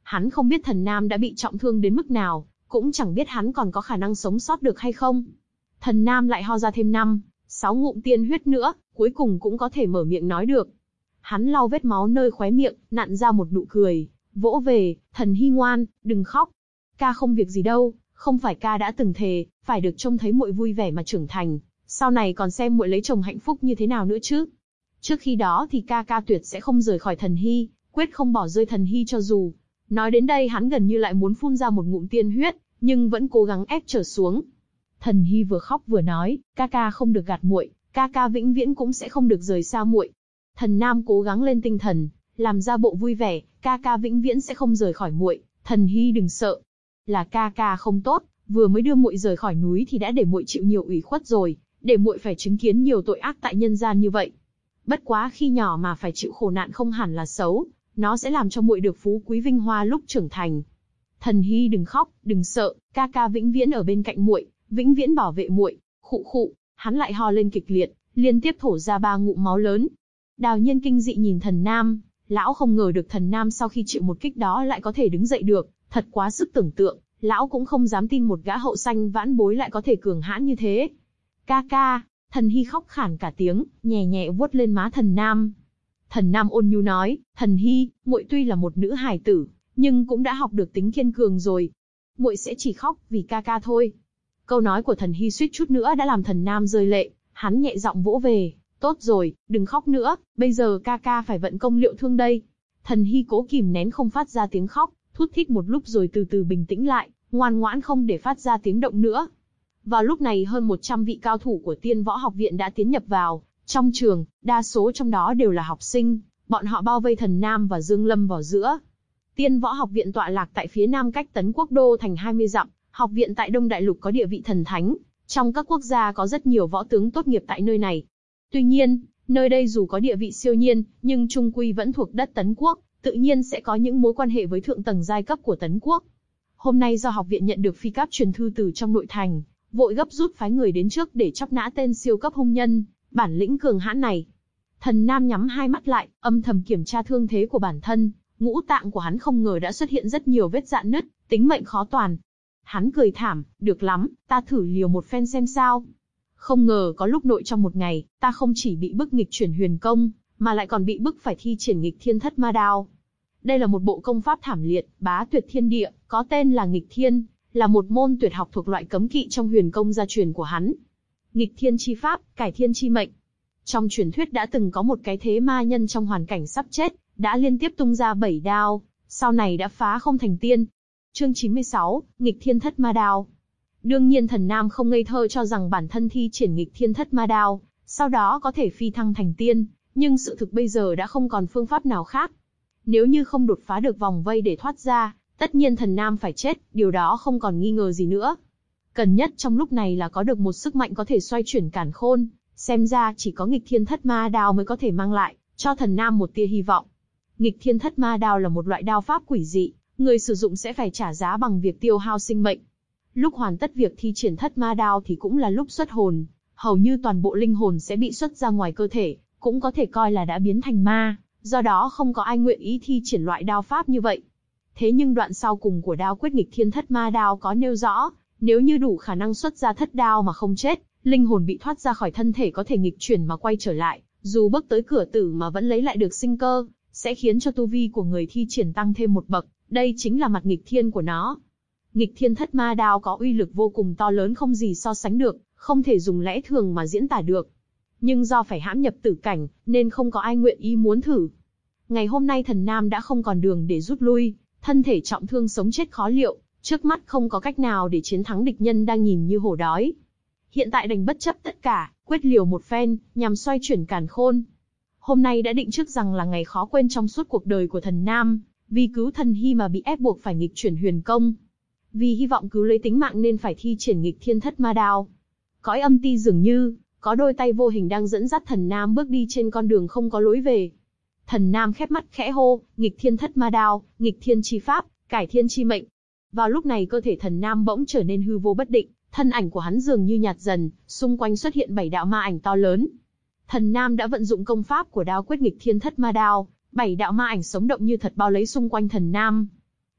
Hắn không biết thần nam đã bị trọng thương đến mức nào, cũng chẳng biết hắn còn có khả năng sống sót được hay không. Thần nam lại ho ra thêm năm, sáu ngụm tiên huyết nữa, cuối cùng cũng có thể mở miệng nói được. Hắn lau vết máu nơi khóe miệng, nặn ra một nụ cười, vỗ về, Thần Hy ngoan, đừng khóc. Ca không việc gì đâu, không phải ca đã từng thề, phải được trông thấy muội vui vẻ mà trưởng thành, sau này còn xem muội lấy chồng hạnh phúc như thế nào nữa chứ. Trước khi đó thì ca ca tuyệt sẽ không rời khỏi Thần Hy, quyết không bỏ rơi Thần Hy cho dù. Nói đến đây hắn gần như lại muốn phun ra một ngụm tiên huyết, nhưng vẫn cố gắng ép trở xuống. Thần Hy vừa khóc vừa nói, ca ca không được gạt muội, ca ca vĩnh viễn cũng sẽ không được rời xa muội. Thần Nam cố gắng lên tinh thần, làm ra bộ vui vẻ, ca ca vĩnh viễn sẽ không rời khỏi muội, Thần Hy đừng sợ. Là ca ca không tốt, vừa mới đưa muội rời khỏi núi thì đã để muội chịu nhiều ủy khuất rồi, để muội phải chứng kiến nhiều tội ác tại nhân gian như vậy. Bất quá khi nhỏ mà phải chịu khổ nạn không hẳn là xấu, nó sẽ làm cho muội được phú quý vinh hoa lúc trưởng thành. Thần Hy đừng khóc, đừng sợ, ca ca vĩnh viễn ở bên cạnh muội, vĩnh viễn bảo vệ muội. Khụ khụ, hắn lại ho lên kịch liệt, liên tiếp thổ ra ba ngụm máu lớn. Đào Nhiên kinh dị nhìn Thần Nam, lão không ngờ được Thần Nam sau khi chịu một kích đó lại có thể đứng dậy được, thật quá sức tưởng tượng, lão cũng không dám tin một gã hậu sanh vãn bối lại có thể cường hãn như thế. Ca ca, Thần Hy khóc khản cả tiếng, nhẹ nhẹ vuốt lên má Thần Nam. Thần Nam ôn nhu nói, Thần Hy, muội tuy là một nữ hài tử, nhưng cũng đã học được tính kiên cường rồi. Muội sẽ chỉ khóc vì ca ca thôi. Câu nói của Thần Hy suýt chút nữa đã làm Thần Nam rơi lệ, hắn nhẹ giọng vỗ về, tốt rồi, đừng khóc nữa, bây giờ ca ca phải vận công liệu thương đây. Thần Hy cố kìm nén không phát ra tiếng khóc, thút thít một lúc rồi từ từ bình tĩnh lại, ngoan ngoãn không để phát ra tiếng động nữa. Vào lúc này hơn một trăm vị cao thủ của Tiên Võ Học Viện đã tiến nhập vào trong trường, đa số trong đó đều là học sinh, bọn họ bao vây Thần Nam và Dương Lâm vào giữa. Tiên Võ Học Viện tọa lạc tại phía nam cách Tấn Quốc đô thành hai mươi dặm, học viện tại Đông Đại Lục có địa vị thần thánh, trong các quốc gia có rất nhiều võ tướng tốt nghiệp tại nơi này. Tuy nhiên, nơi đây dù có địa vị siêu nhiên, nhưng trung quy vẫn thuộc đất Tấn Quốc, tự nhiên sẽ có những mối quan hệ với thượng tầng giai cấp của Tấn Quốc. Hôm nay do học viện nhận được phi cáp truyền thư từ trong nội thành, vội gấp rút phái người đến trước để chóc nã tên siêu cấp hung nhân, bản lĩnh cường hãn này. Thần Nam nhắm hai mắt lại, âm thầm kiểm tra thương thế của bản thân, ngũ tạng của hắn không ngờ đã xuất hiện rất nhiều vết rạn nứt, tính mệnh khó toàn. Hắn cười thảm, được lắm, ta thử liều một phen xem sao. Không ngờ có lúc nội trong một ngày, ta không chỉ bị bức nghịch chuyển huyền công, mà lại còn bị bức phải thi triển nghịch thiên thất ma đao. Đây là một bộ công pháp thảm liệt, bá tuyệt thiên địa, có tên là nghịch thiên, là một môn tuyệt học thuộc loại cấm kỵ trong huyền công gia truyền của hắn. Nghịch thiên chi pháp, cải thiên chi mệnh. Trong truyền thuyết đã từng có một cái thế ma nhân trong hoàn cảnh sắp chết, đã liên tiếp tung ra bảy đao, sau này đã phá không thành tiên. Chương chín mươi sáu, nghịch thiên thất ma đao. Đương nhiên Thần Nam không ngây thơ cho rằng bản thân thi triển nghịch thiên thất ma đao, sau đó có thể phi thăng thành tiên, nhưng sự thực bây giờ đã không còn phương pháp nào khác. Nếu như không đột phá được vòng vây để thoát ra, tất nhiên Thần Nam phải chết, điều đó không còn nghi ngờ gì nữa. Cần nhất trong lúc này là có được một sức mạnh có thể xoay chuyển càn khôn, xem ra chỉ có nghịch thiên thất ma đao mới có thể mang lại cho Thần Nam một tia hy vọng. Nghịch thiên thất ma đao là một loại đao pháp quỷ dị, người sử dụng sẽ phải trả giá bằng việc tiêu hao sinh mệnh. Lúc hoàn tất việc thi triển thất ma đao thì cũng là lúc xuất hồn, hầu như toàn bộ linh hồn sẽ bị xuất ra ngoài cơ thể, cũng có thể coi là đã biến thành ma, do đó không có ai nguyện ý thi triển loại đao pháp như vậy. Thế nhưng đoạn sau cùng của đao quyết nghịch thiên thất ma đao có nêu rõ, nếu như đủ khả năng xuất ra thất đao mà không chết, linh hồn bị thoát ra khỏi thân thể có thể nghịch chuyển mà quay trở lại, dù bước tới cửa tử mà vẫn lấy lại được sinh cơ, sẽ khiến cho tu vi của người thi triển tăng thêm một bậc, đây chính là mặt nghịch thiên của nó. Nghịch thiên thất ma đao có uy lực vô cùng to lớn không gì so sánh được, không thể dùng lẽ thường mà diễn tả được. Nhưng do phải hãm nhập tử cảnh, nên không có ai nguyện ý muốn thử. Ngày hôm nay Thần Nam đã không còn đường để rút lui, thân thể trọng thương sống chết khó liệu, trước mắt không có cách nào để chiến thắng địch nhân đang nhìn như hổ đói. Hiện tại đành bất chấp tất cả, quyết liều một phen, nhằm xoay chuyển càn khôn. Hôm nay đã định trước rằng là ngày khó quên trong suốt cuộc đời của Thần Nam, vì cứu Thần Hy mà bị ép buộc phải nghịch chuyển huyền công. Vì hy vọng cứu lấy tính mạng nên phải thi triển nghịch thiên thất ma đao. Cõi âm ti dường như có đôi tay vô hình đang dẫn dắt Thần Nam bước đi trên con đường không có lối về. Thần Nam khép mắt khẽ hô, nghịch thiên thất ma đao, nghịch thiên chi pháp, cải thiên chi mệnh. Vào lúc này cơ thể Thần Nam bỗng trở nên hư vô bất định, thân ảnh của hắn dường như nhạt dần, xung quanh xuất hiện bảy đạo ma ảnh to lớn. Thần Nam đã vận dụng công pháp của đao quyết nghịch thiên thất ma đao, bảy đạo ma ảnh sống động như thật bao lấy xung quanh Thần Nam.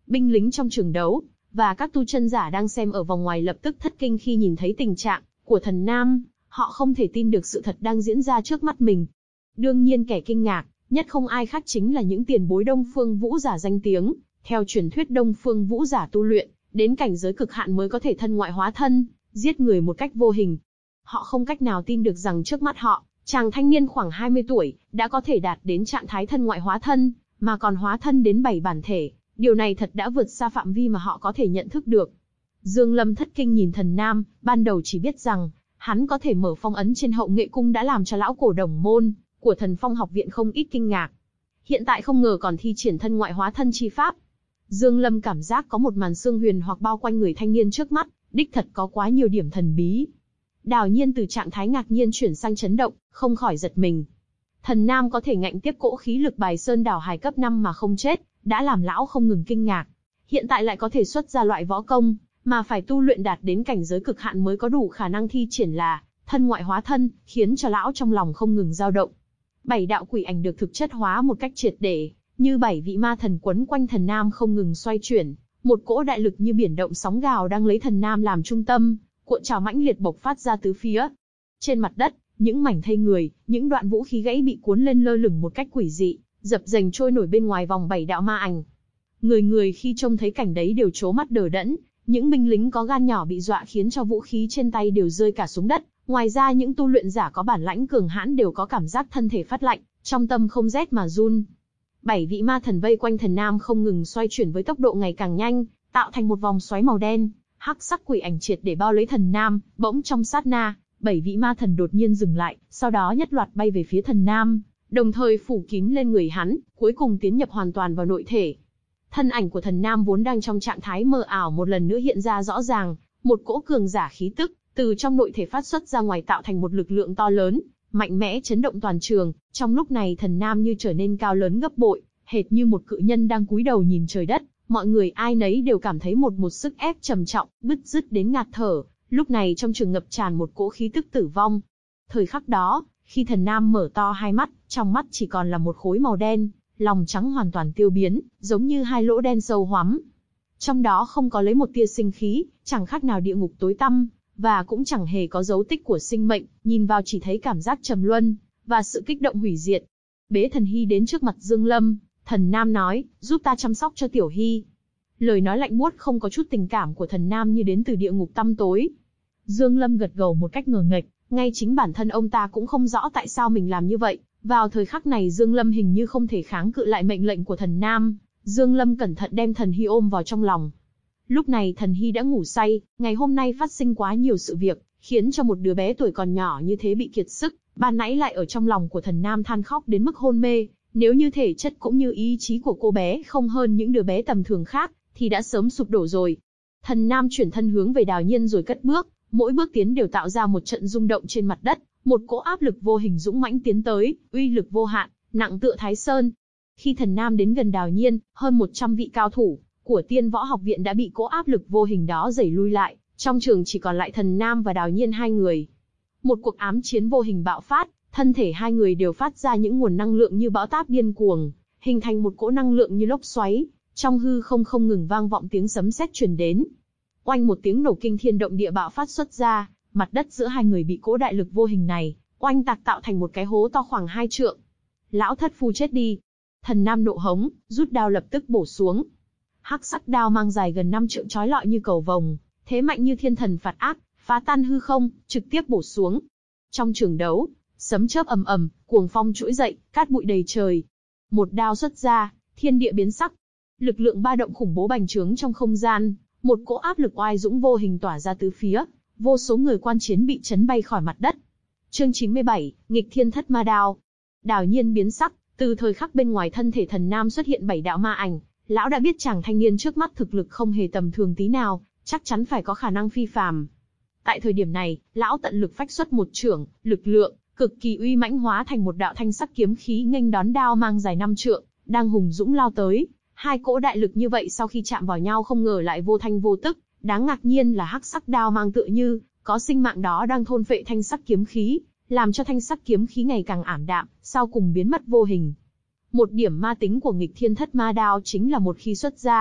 Binh lính trong trường đấu, và các tu chân giả đang xem ở vòng ngoài lập tức thất kinh khi nhìn thấy tình trạng của thần nam, họ không thể tin được sự thật đang diễn ra trước mắt mình. Đương nhiên kẻ kinh ngạc nhất không ai khác chính là những tiền bối Đông Phương Vũ giả danh tiếng. Theo truyền thuyết Đông Phương Vũ giả tu luyện đến cảnh giới cực hạn mới có thể thân ngoại hóa thân, giết người một cách vô hình. Họ không cách nào tin được rằng trước mắt họ, chàng thanh niên khoảng hai mươi tuổi, đã có thể đạt đến trạng thái thân ngoại hóa thân, mà còn hóa thân đến bảy bản thể. Điều này thật đã vượt xa phạm vi mà họ có thể nhận thức được. Dương Lâm thất kinh nhìn thần nam, ban đầu chỉ biết rằng, hắn có thể mở phong ấn trên Hậu Nghệ Cung đã làm cho lão cổ đồng môn của Thần Phong học viện không ít kinh ngạc. Hiện tại không ngờ còn thi triển thân ngoại hóa thân chi pháp. Dương Lâm cảm giác có một màn sương huyền hoặc bao quanh người thanh niên trước mắt, đích thật có quá nhiều điểm thần bí. Đào Nhiên từ trạng thái ngạc nhiên chuyển sang chấn động, không khỏi giật mình. Thần nam có thể ngạnh tiếp cỗ khí lực Bài Sơn Đảo Hải cấp năm mà không chết, đã làm lão không ngừng kinh ngạc. Hiện tại lại có thể xuất ra loại võ công mà phải tu luyện đạt đến cảnh giới cực hạn mới có đủ khả năng thi triển là thân ngoại hóa thân, khiến cho lão trong lòng không ngừng dao động. Bảy đạo quỷ ảnh được thực chất hóa một cách triệt để, như bảy vị ma thần quấn quanh thần nam không ngừng xoay chuyển, một cỗ đại lực như biển động sóng gào đang lấy thần nam làm trung tâm, cuộn trào mãnh liệt bộc phát ra tứ phía. Trên mặt đất, những mảnh thây người, những đoạn vũ khí gãy bị cuốn lên lơ lửng một cách quỷ dị, dập dềnh trôi nổi bên ngoài vòng bảy đạo ma ảnh. Người người khi trông thấy cảnh đấy đều trố mắt đờ đẫn, những binh lính có gan nhỏ bị dọa khiến cho vũ khí trên tay đều rơi cả xuống đất. Ngoài ra những tu luyện giả có bản lãnh cường hãn đều có cảm giác thân thể phát lạnh, trong tâm không rét mà run. Bảy vị ma thần vây quanh thần nam không ngừng xoay chuyển với tốc độ ngày càng nhanh, tạo thành một vòng xoáy màu đen. Hắc sắc quỷ ảnh triệt để bao lấy thần nam, bỗng trong sát na, bảy vị ma thần đột nhiên dừng lại, sau đó nhất loạt bay về phía thần nam, đồng thời phủ kín lên người hắn, cuối cùng tiến nhập hoàn toàn vào nội thể. Thân ảnh của thần nam vốn đang trong trạng thái mờ ảo một lần nữa hiện ra rõ ràng, một cỗ cường giả khí tức từ trong nội thể phát xuất ra ngoài tạo thành một lực lượng to lớn, mạnh mẽ chấn động toàn trường. Trong lúc này thần nam như trở nên cao lớn gấp bội, hệt như một cự nhân đang cúi đầu nhìn trời đất. Mọi người ai nấy đều cảm thấy một một sức ép trầm trọng, bứt rứt đến ngạt thở. Lúc này trong trường ngập tràn một cỗ khí tức tử vong. Thời khắc đó, khi thần nam mở to hai mắt, trong mắt chỉ còn là một khối màu đen, lòng trắng hoàn toàn tiêu biến, giống như hai lỗ đen sâu hoắm. Trong đó không có lấy một tia sinh khí, chẳng khác nào địa ngục tối tăm, và cũng chẳng hề có dấu tích của sinh mệnh, nhìn vào chỉ thấy cảm giác trầm luân, và sự kích động hủy diệt. Bế Thần Hy đến trước mặt Dương Lâm, thần nam nói, giúp ta chăm sóc cho Tiểu Hy. Lời nói lạnh buốt không có chút tình cảm của thần nam như đến từ địa ngục tăm tối. Dương Lâm gật gđầu một cách ngờ nghệch, ngay chính bản thân ông ta cũng không rõ tại sao mình làm như vậy. Vào thời khắc này Dương Lâm hình như không thể kháng cự lại mệnh lệnh của thần nam. Dương Lâm cẩn thận đem Thần Hy ôm vào trong lòng. Lúc này Thần Hy đã ngủ say, ngày hôm nay phát sinh quá nhiều sự việc, khiến cho một đứa bé tuổi còn nhỏ như thế bị kiệt sức, ban nãy lại ở trong lòng của thần nam than khóc đến mức hôn mê. Nếu như thể chất cũng như ý chí của cô bé không hơn những đứa bé tầm thường khác, thì đã sớm sụp đổ rồi. Thần nam chuyển thân hướng về Đào Nhiên rồi cất bước, mỗi bước tiến đều tạo ra một trận rung động trên mặt đất, một cỗ áp lực vô hình dũng mãnh tiến tới, uy lực vô hạn, nặng tựa Thái Sơn. Khi thần nam đến gần Đào Nhiên, hơn một trăm vị cao thủ của Tiên Võ Học viện đã bị cỗ áp lực vô hình đó đẩy lui lại, trong trường chỉ còn lại thần nam và Đào Nhiên hai người. Một cuộc ám chiến vô hình bạo phát, thân thể hai người đều phát ra những nguồn năng lượng như bão táp điên cuồng, hình thành một cỗ năng lượng như lốc xoáy, trong hư không không ngừng vang vọng tiếng sấm sét truyền đến. Oanh một tiếng nổ kinh thiên động địa bạo phát xuất ra, mặt đất giữa hai người bị cỗ đại lực vô hình này oanh tạc tạo thành một cái hố to khoảng hai trượng. Lão thất phu chết đi! Thần nam nộ hống, rút đao lập tức bổ xuống. Hắc sắc đao mang dài gần năm trượng chói lọi như cầu vồng, thế mạnh như thiên thần phạt ác, phá tan hư không, trực tiếp bổ xuống. Trong trường đấu, sấm chớp ầm ầm, cuồng phong trỗi dậy, cát bụi đầy trời. Một đao xuất ra, thiên địa biến sắc. Lực lượng ba động khủng bố bành trướng trong không gian, một cỗ áp lực oai dũng vô hình tỏa ra tứ phía, vô số người quan chiến bị chấn bay khỏi mặt đất. Chương chín mươi bảy, nghịch thiên thất ma đao. Đào Nhiên biến sắc, từ thời khắc bên ngoài thân thể thần nam xuất hiện bảy đạo ma ảnh, lão đã biết chàng thanh niên trước mắt thực lực không hề tầm thường tí nào, chắc chắn phải có khả năng phi phàm. Tại thời điểm này, lão tận lực phách xuất một chưởng, lực lượng cực kỳ uy mãnh hóa thành một đạo thanh sắc kiếm khí nghênh đón đao mang dài năm trượng, đang hùng dũng lao tới. Hai cỗ đại lực như vậy sau khi chạm vào nhau không ngờ lại vô thanh vô tức, đáng ngạc nhiên là hắc sắc đao mang tựa như có sinh mạng đó đang thôn phệ thanh sắc kiếm khí, làm cho thanh sắc kiếm khí ngày càng ảm đạm, sau cùng biến mất vô hình. Một điểm ma tính của nghịch thiên thất ma đao chính là một khi xuất ra,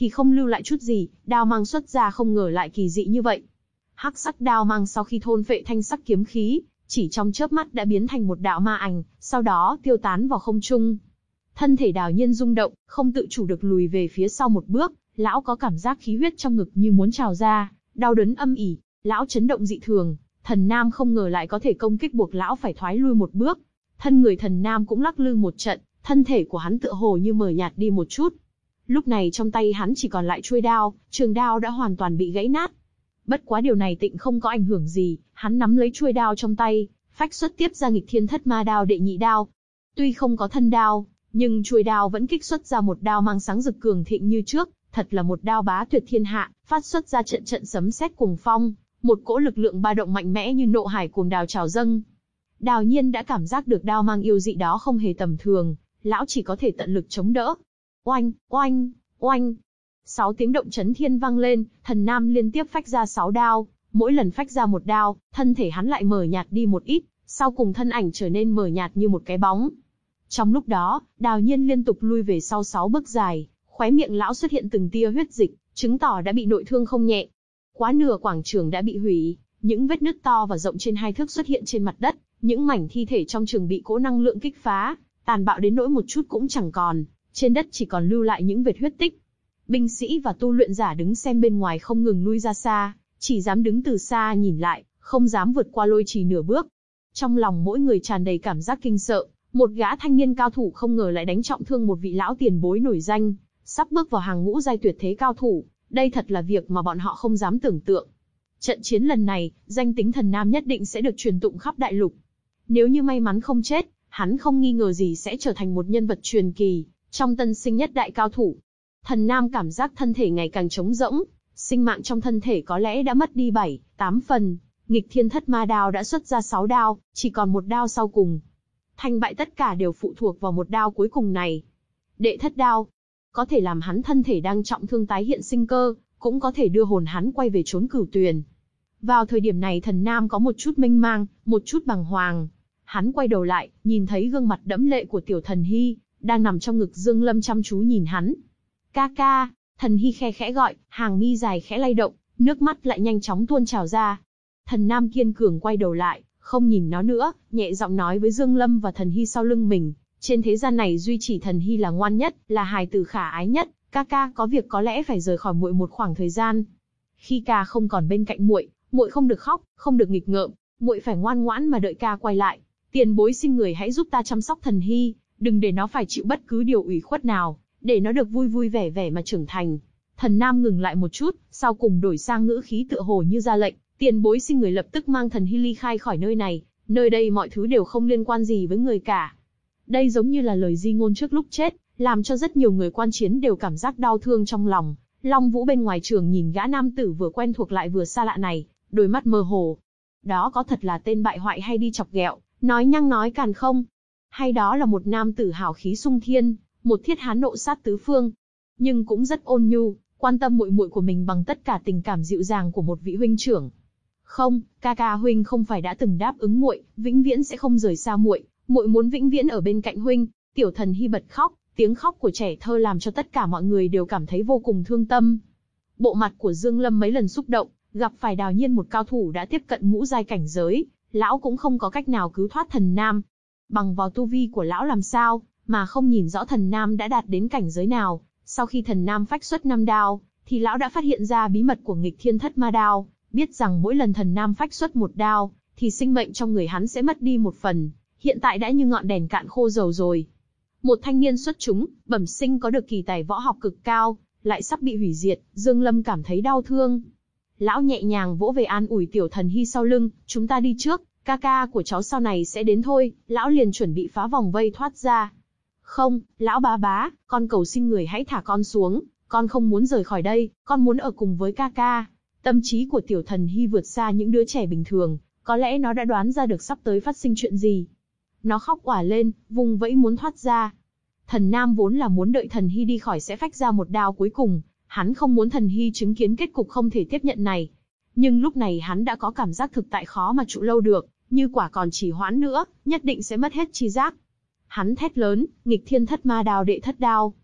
thì không lưu lại chút gì, đao mang xuất ra không ngờ lại kỳ dị như vậy. Hắc sắc đao mang sau khi thôn phệ thanh sắc kiếm khí, chỉ trong chớp mắt đã biến thành một đạo ma ảnh, sau đó tiêu tán vào không trung. Thân thể Đào Nhiên rung động, không tự chủ được lùi về phía sau một bước, lão có cảm giác khí huyết trong ngực như muốn trào ra, đau đớn âm ỉ, lão chấn động dị thường, Thần Nam không ngờ lại có thể công kích buộc lão phải thoái lui một bước. Thân người Thần Nam cũng lắc lư một trận, thân thể của hắn tựa hồ như mờ nhạt đi một chút. Lúc này trong tay hắn chỉ còn lại chuôi đao, trường đao đã hoàn toàn bị gãy nát. Bất quá điều này tịnh không có ảnh hưởng gì, hắn nắm lấy chuôi đao trong tay, phách xuất tiếp ra nghịch thiên thất ma đao đệ nhị đao. Tuy không có thân đao, nhưng chuôi đao vẫn kích xuất ra một đao mang sáng rực cường thịnh như trước, thật là một đao bá tuyệt thiên hạ, phát xuất ra trận trận sấm sét cuồng phong, một cỗ lực lượng ba động mạnh mẽ như nộ hải cuồng đào trào dâng. Đào Nhiên đã cảm giác được đao mang yêu dị đó không hề tầm thường, lão chỉ có thể tận lực chống đỡ. Oanh, oanh, oanh. Sáu tiếng động chấn thiên vang lên, Thần Nam liên tiếp phách ra sáu đao, mỗi lần phách ra một đao, thân thể hắn lại mờ nhạt đi một ít, sau cùng thân ảnh trở nên mờ nhạt như một cái bóng. Trong lúc đó, Đào Nhiên liên tục lui về sau sáu bước dài, khóe miệng lão xuất hiện từng tia huyết dịch, chứng tỏ đã bị nội thương không nhẹ. Quá nửa quảng trường đã bị hủy, những vết nứt to và rộng trên hai thước xuất hiện trên mặt đất, những mảnh thi thể trong trường bị cỗ năng lượng kích phá, tàn bạo đến nỗi một chút cũng chẳng còn, trên đất chỉ còn lưu lại những vệt huyết tích. Binh sĩ và tu luyện giả đứng xem bên ngoài không ngừng lui ra xa, chỉ dám đứng từ xa nhìn lại, không dám vượt qua lôi trì nửa bước. Trong lòng mỗi người tràn đầy cảm giác kinh sợ, một gã thanh niên cao thủ không ngờ lại đánh trọng thương một vị lão tiền bối nổi danh, sắp bước vào hàng ngũ giai tuyệt thế cao thủ, đây thật là việc mà bọn họ không dám tưởng tượng. Trận chiến lần này, danh tính Thần Nam nhất định sẽ được truyền tụng khắp đại lục. Nếu như may mắn không chết, hắn không nghi ngờ gì sẽ trở thành một nhân vật truyền kỳ, trong tân sinh nhất đại cao thủ. Thần Nam cảm giác thân thể ngày càng trống rỗng, sinh mạng trong thân thể có lẽ đã mất đi bảy, tám phần, nghịch thiên thất ma đao đã xuất ra sáu đao, chỉ còn một đao sau cùng. Thành bại tất cả đều phụ thuộc vào một đao cuối cùng này. Đệ thất đao, có thể làm hắn thân thể đang trọng thương tái hiện sinh cơ, cũng có thể đưa hồn hắn quay về chốn cửu tuyền. Vào thời điểm này Thần Nam có một chút mênh mang, một chút bàng hoàng. Hắn quay đầu lại, nhìn thấy gương mặt đẫm lệ của Tiểu Thần Hy, đang nằm trong ngực Dương Lâm chăm chú nhìn hắn. Ca ca, Thần Hy khe khẽ gọi, hàng mi dài khẽ lay động, nước mắt lại nhanh chóng tuôn trào ra. Thần Nam kiên cường quay đầu lại, không nhìn nó nữa, nhẹ giọng nói với Dương Lâm và Thần Hy sau lưng mình, trên thế gian này duy chỉ Thần Hy là ngoan nhất, là hài tử khả ái nhất, ca ca có việc có lẽ phải rời khỏi muội một khoảng thời gian. Khi ca không còn bên cạnh muội, muội không được khóc, không được nghịch ngợm, muội phải ngoan ngoãn mà đợi ca quay lại. Tiền bối xin người hãy giúp ta chăm sóc Thần Hy, đừng để nó phải chịu bất cứ điều ủy khuất nào, để nó được vui vui vẻ vẻ mà trưởng thành. Thần Nam ngừng lại một chút, sau cùng đổi sang ngữ khí tựa hồ như ra lệnh, tiền bối xin người lập tức mang Thần Hy ly khai khỏi nơi này, nơi đây mọi thứ đều không liên quan gì với người cả. Đây giống như là lời di ngôn trước lúc chết, làm cho rất nhiều người quan chiến đều cảm giác đau thương trong lòng. Long Vũ bên ngoài trường nhìn gã nam tử vừa quen thuộc lại vừa xa lạ này, đôi mắt mơ hồ. Đó có thật là tên bại hoại hay đi chọc ghẹo, nói nhăng nói càn không? Hay đó là một nam tử hào khí sung thiên, một thiết hán nộ sát tứ phương, nhưng cũng rất ôn nhu, quan tâm muội muội của mình bằng tất cả tình cảm dịu dàng của một vị huynh trưởng. Không, ca ca huynh không phải đã từng đáp ứng muội, vĩnh viễn sẽ không rời xa muội, muội muốn vĩnh viễn ở bên cạnh huynh. Tiểu Thần Hy bật khóc, tiếng khóc của trẻ thơ làm cho tất cả mọi người đều cảm thấy vô cùng thương tâm. Bộ mặt của Dương Lâm mấy lần xúc động, gặp phải Đào Nhiên một cao thủ đã tiếp cận ngũ giai cảnh giới, lão cũng không có cách nào cứu thoát Thần Nam. Bằng vào tu vi của lão làm sao mà không nhìn rõ Thần Nam đã đạt đến cảnh giới nào? Sau khi Thần Nam phách xuất năm đao, thì lão đã phát hiện ra bí mật của nghịch thiên thất ma đao, biết rằng mỗi lần Thần Nam phách xuất một đao, thì sinh mệnh trong người hắn sẽ mất đi một phần. Hiện tại đã như ngọn đèn cạn khô dầu rồi. Một thanh niên xuất chúng, bẩm sinh có được kỳ tài võ học cực cao, lại sắp bị hủy diệt, Dương Lâm cảm thấy đau thương. Lão nhẹ nhàng vỗ về an ủi Tiểu Thần Hy sau lưng, chúng ta đi trước, ca ca của cháu sau này sẽ đến thôi. Lão liền chuẩn bị phá vòng vây thoát ra. Không, lão bá bá, con cầu xin người hãy thả con xuống, con không muốn rời khỏi đây, con muốn ở cùng với ca ca. Tâm trí của Tiểu Thần Hy vượt xa những đứa trẻ bình thường, có lẽ nó đã đoán ra được sắp tới phát sinh chuyện gì. Nó khóc òa lên, vùng vẫy muốn thoát ra. Thần Nam vốn là muốn đợi Thần Hy đi khỏi sẽ phách ra một đao cuối cùng, hắn không muốn Thần Hy chứng kiến kết cục không thể tiếp nhận này. Nhưng lúc này hắn đã có cảm giác thực tại khó mà trụ lâu được, như quả còn trì hoãn nữa, nhất định sẽ mất hết tri giác. Hắn thét lớn, nghịch thiên thất ma đao đệ thất đao.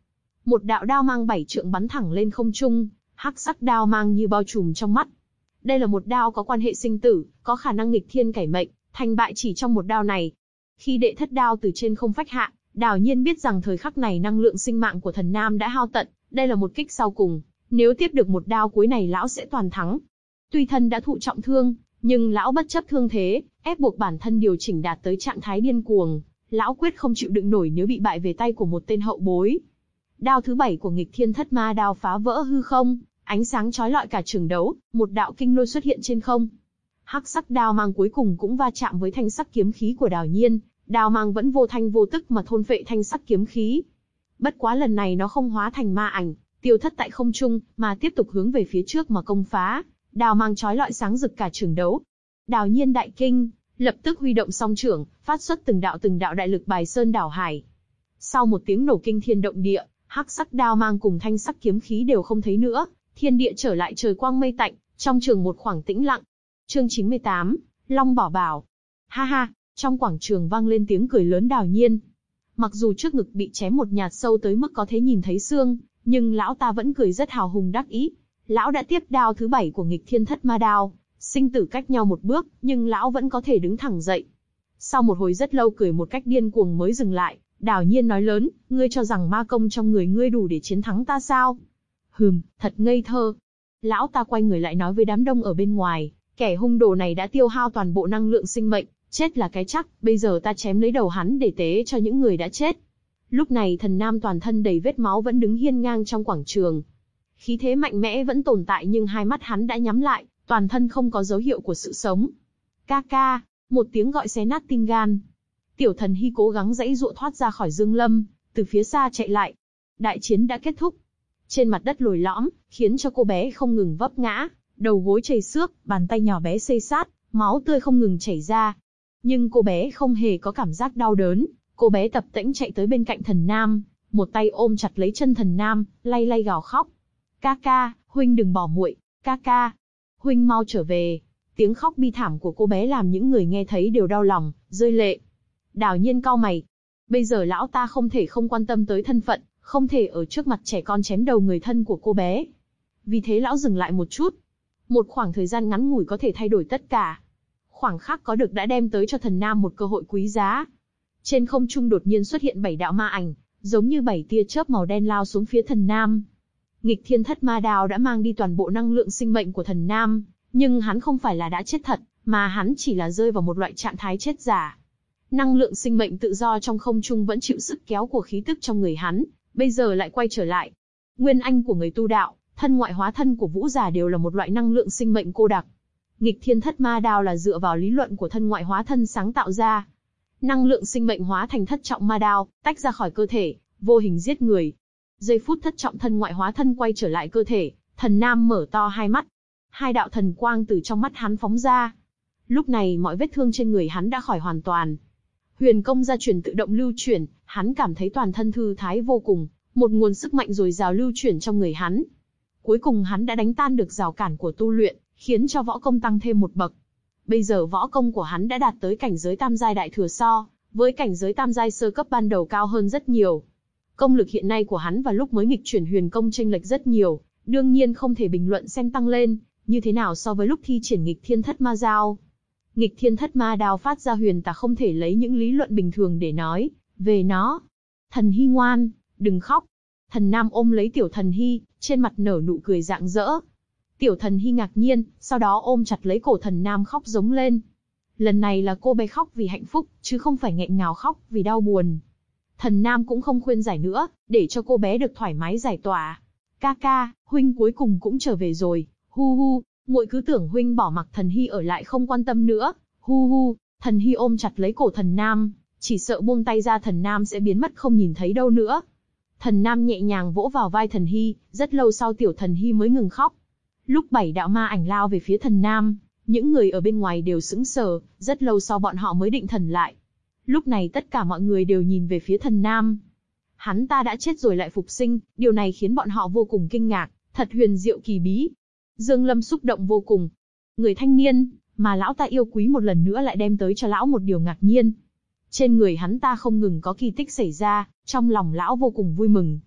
Một đạo đao mang bảy trượng bắn thẳng lên không trung, hắc sắc đao mang như bao trùm trong mắt. Đây là một đao có quan hệ sinh tử, có khả năng nghịch thiên cải mệnh, thành bại chỉ trong một đao này. Khi đệ thất đao từ trên không phách hạ, Đào Nhiên biết rằng thời khắc này năng lượng sinh mạng của thần nam đã hao tận, đây là một kích sau cùng, nếu tiếp được một đao cuối này lão sẽ toàn thắng. Tuy thân đã thụ trọng thương, nhưng lão bất chấp thương thế, ép buộc bản thân điều chỉnh đạt tới trạng thái điên cuồng, lão quyết không chịu đựng nổi nếu bị bại về tay của một tên hậu bối. Đao thứ bảy của nghịch thiên thất ma đao phá vỡ hư không, ánh sáng chói lọi cả trường đấu, một đạo kinh lôi xuất hiện trên không. Hắc sắc đao mang cuối cùng cũng va chạm với thanh sắc kiếm khí của Đào Nhiên, đao mang vẫn vô thanh vô tức mà thôn phệ thanh sắc kiếm khí. Bất quá lần này nó không hóa thành ma ảnh, tiêu thất tại không trung, mà tiếp tục hướng về phía trước mà công phá. Đao mang chói lọi sáng rực cả trường đấu. Đào Nhiên đại kinh, lập tức huy động song trưởng, phát xuất từng đạo từng đạo đại lực bài sơn đảo hải. Sau một tiếng nổ kinh thiên động địa, hắc sắc đao mang cùng thanh sắc kiếm khí đều không thấy nữa, thiên địa trở lại trời quang mây tạnh, trong trường một khoảng tĩnh lặng. Chương chín mươi tám, Long Bảo Bảo. Ha ha, trong quảng trường vang lên tiếng cười lớn Đào Nhiên. Mặc dù trước ngực bị chém một nhát sâu tới mức có thể nhìn thấy xương, nhưng lão ta vẫn cười rất hào hùng đắc ý. Lão đã tiếp đao thứ bảy của nghịch thiên thất ma đao, sinh tử cách nhau một bước, nhưng lão vẫn có thể đứng thẳng dậy. Sau một hồi rất lâu cười một cách điên cuồng mới dừng lại, Đào Nhiên nói lớn, ngươi cho rằng ma công trong người ngươi đủ để chiến thắng ta sao? Hừm, thật ngây thơ. Lão ta quay người lại nói với đám đông ở bên ngoài, kẻ hung đồ này đã tiêu hao toàn bộ năng lượng sinh mệnh, chết là cái chắc, bây giờ ta chém lấy đầu hắn để tế cho những người đã chết. Lúc này thần nam toàn thân đầy vết máu vẫn đứng hiên ngang trong quảng trường. Khí thế mạnh mẽ vẫn tồn tại nhưng hai mắt hắn đã nhắm lại, toàn thân không có dấu hiệu của sự sống. Ca ca, một tiếng gọi xé nát tim gan. Tiểu Thần Hy cố gắng giãy giụa thoát ra khỏi Dương Lâm, từ phía xa chạy lại. Đại chiến đã kết thúc. Trên mặt đất lồi lõm, khiến cho cô bé không ngừng vấp ngã, đầu gối chảy xước, bàn tay nhỏ bé xây sát, máu tươi không ngừng chảy ra. Nhưng cô bé không hề có cảm giác đau đớn, cô bé tập tễnh chạy tới bên cạnh thần nam, một tay ôm chặt lấy chân thần nam, lay lay gào khóc. Ca ca, huynh đừng bỏ muội, ca ca, huynh mau trở về. Tiếng khóc bi thảm của cô bé làm những người nghe thấy đều đau lòng, rơi lệ. Đào Nhiên cau mày. Bây giờ lão ta không thể không quan tâm tới thân phận, không thể ở trước mặt trẻ con chém đầu người thân của cô bé. Vì thế lão dừng lại một chút. Một khoảng thời gian ngắn ngủi có thể thay đổi tất cả. Khoảng khắc có được đã đem tới cho thần nam một cơ hội quý giá. Trên không trung đột nhiên xuất hiện bảy đạo ma ảnh, giống như bảy tia chớp màu đen lao xuống phía thần nam. Nghịch thiên thất ma đao đã mang đi toàn bộ năng lượng sinh mệnh của thần nam, nhưng hắn không phải là đã chết thật, mà hắn chỉ là rơi vào một loại trạng thái chết giả. Năng lượng sinh mệnh tự do trong không trung vẫn chịu sức kéo của khí tức trong người hắn, bây giờ lại quay trở lại. Nguyên anh của người tu đạo, thân ngoại hóa thân của vũ giả đều là một loại năng lượng sinh mệnh cô đặc. Nghịch thiên thất ma đao là dựa vào lý luận của thân ngoại hóa thân sáng tạo ra. Năng lượng sinh mệnh hóa thành thất trọng ma đao, tách ra khỏi cơ thể, vô hình giết người. Giây phút thất trọng thân ngoại hóa thân quay trở lại cơ thể, thần nam mở to hai mắt. Hai đạo thần quang từ trong mắt hắn phóng ra. Lúc này mọi vết thương trên người hắn đã khỏi hoàn toàn. Huyền công gia truyền tự động lưu chuyển, hắn cảm thấy toàn thân thư thái vô cùng, một nguồn sức mạnh dồi dào lưu chuyển trong người hắn. Cuối cùng hắn đã đánh tan được rào cản của tu luyện, khiến cho võ công tăng thêm một bậc. Bây giờ võ công của hắn đã đạt tới cảnh giới tam giai đại thừa so, với cảnh giới tam giai sơ cấp ban đầu cao hơn rất nhiều. Công lực hiện nay của hắn và lúc mới nghịch chuyển huyền công chênh lệch rất nhiều, đương nhiên không thể bình luận xem tăng lên như thế nào so với lúc thi triển nghịch thiên thất ma dao. Nghịch thiên thất ma đao phát ra huyền tà không thể lấy những lý luận bình thường để nói về nó. Thần Hy ngoan, đừng khóc. Thần nam ôm lấy tiểu Thần Hy, trên mặt nở nụ cười rạng rỡ. Tiểu Thần Hy ngạc nhiên, sau đó ôm chặt lấy cổ thần nam khóc giống lên. Lần này là cô bé khóc vì hạnh phúc, chứ không phải nghẹn ngào khóc vì đau buồn. Thần nam cũng không khuyên giải nữa, để cho cô bé được thoải mái giải tỏa. Ca ca, huynh cuối cùng cũng trở về rồi, hu hu, muội cứ tưởng huynh bỏ mặc Thần Hy ở lại không quan tâm nữa, hu hu. Thần Hy ôm chặt lấy cổ thần nam, chỉ sợ buông tay ra thần nam sẽ biến mất không nhìn thấy đâu nữa. Thần nam nhẹ nhàng vỗ vào vai Thần Hy, rất lâu sau tiểu Thần Hy mới ngừng khóc. Lúc bảy đạo ma ảnh lao về phía thần nam, những người ở bên ngoài đều sững sờ, rất lâu sau bọn họ mới định thần lại. Lúc này tất cả mọi người đều nhìn về phía thần nam. Hắn ta đã chết rồi lại phục sinh, điều này khiến bọn họ vô cùng kinh ngạc, thật huyền diệu kỳ bí. Dương Lâm xúc động vô cùng. Người thanh niên mà lão ta yêu quý một lần nữa lại đem tới cho lão một điều ngạc nhiên. Trên người hắn ta không ngừng có kỳ tích xảy ra, trong lòng lão vô cùng vui mừng.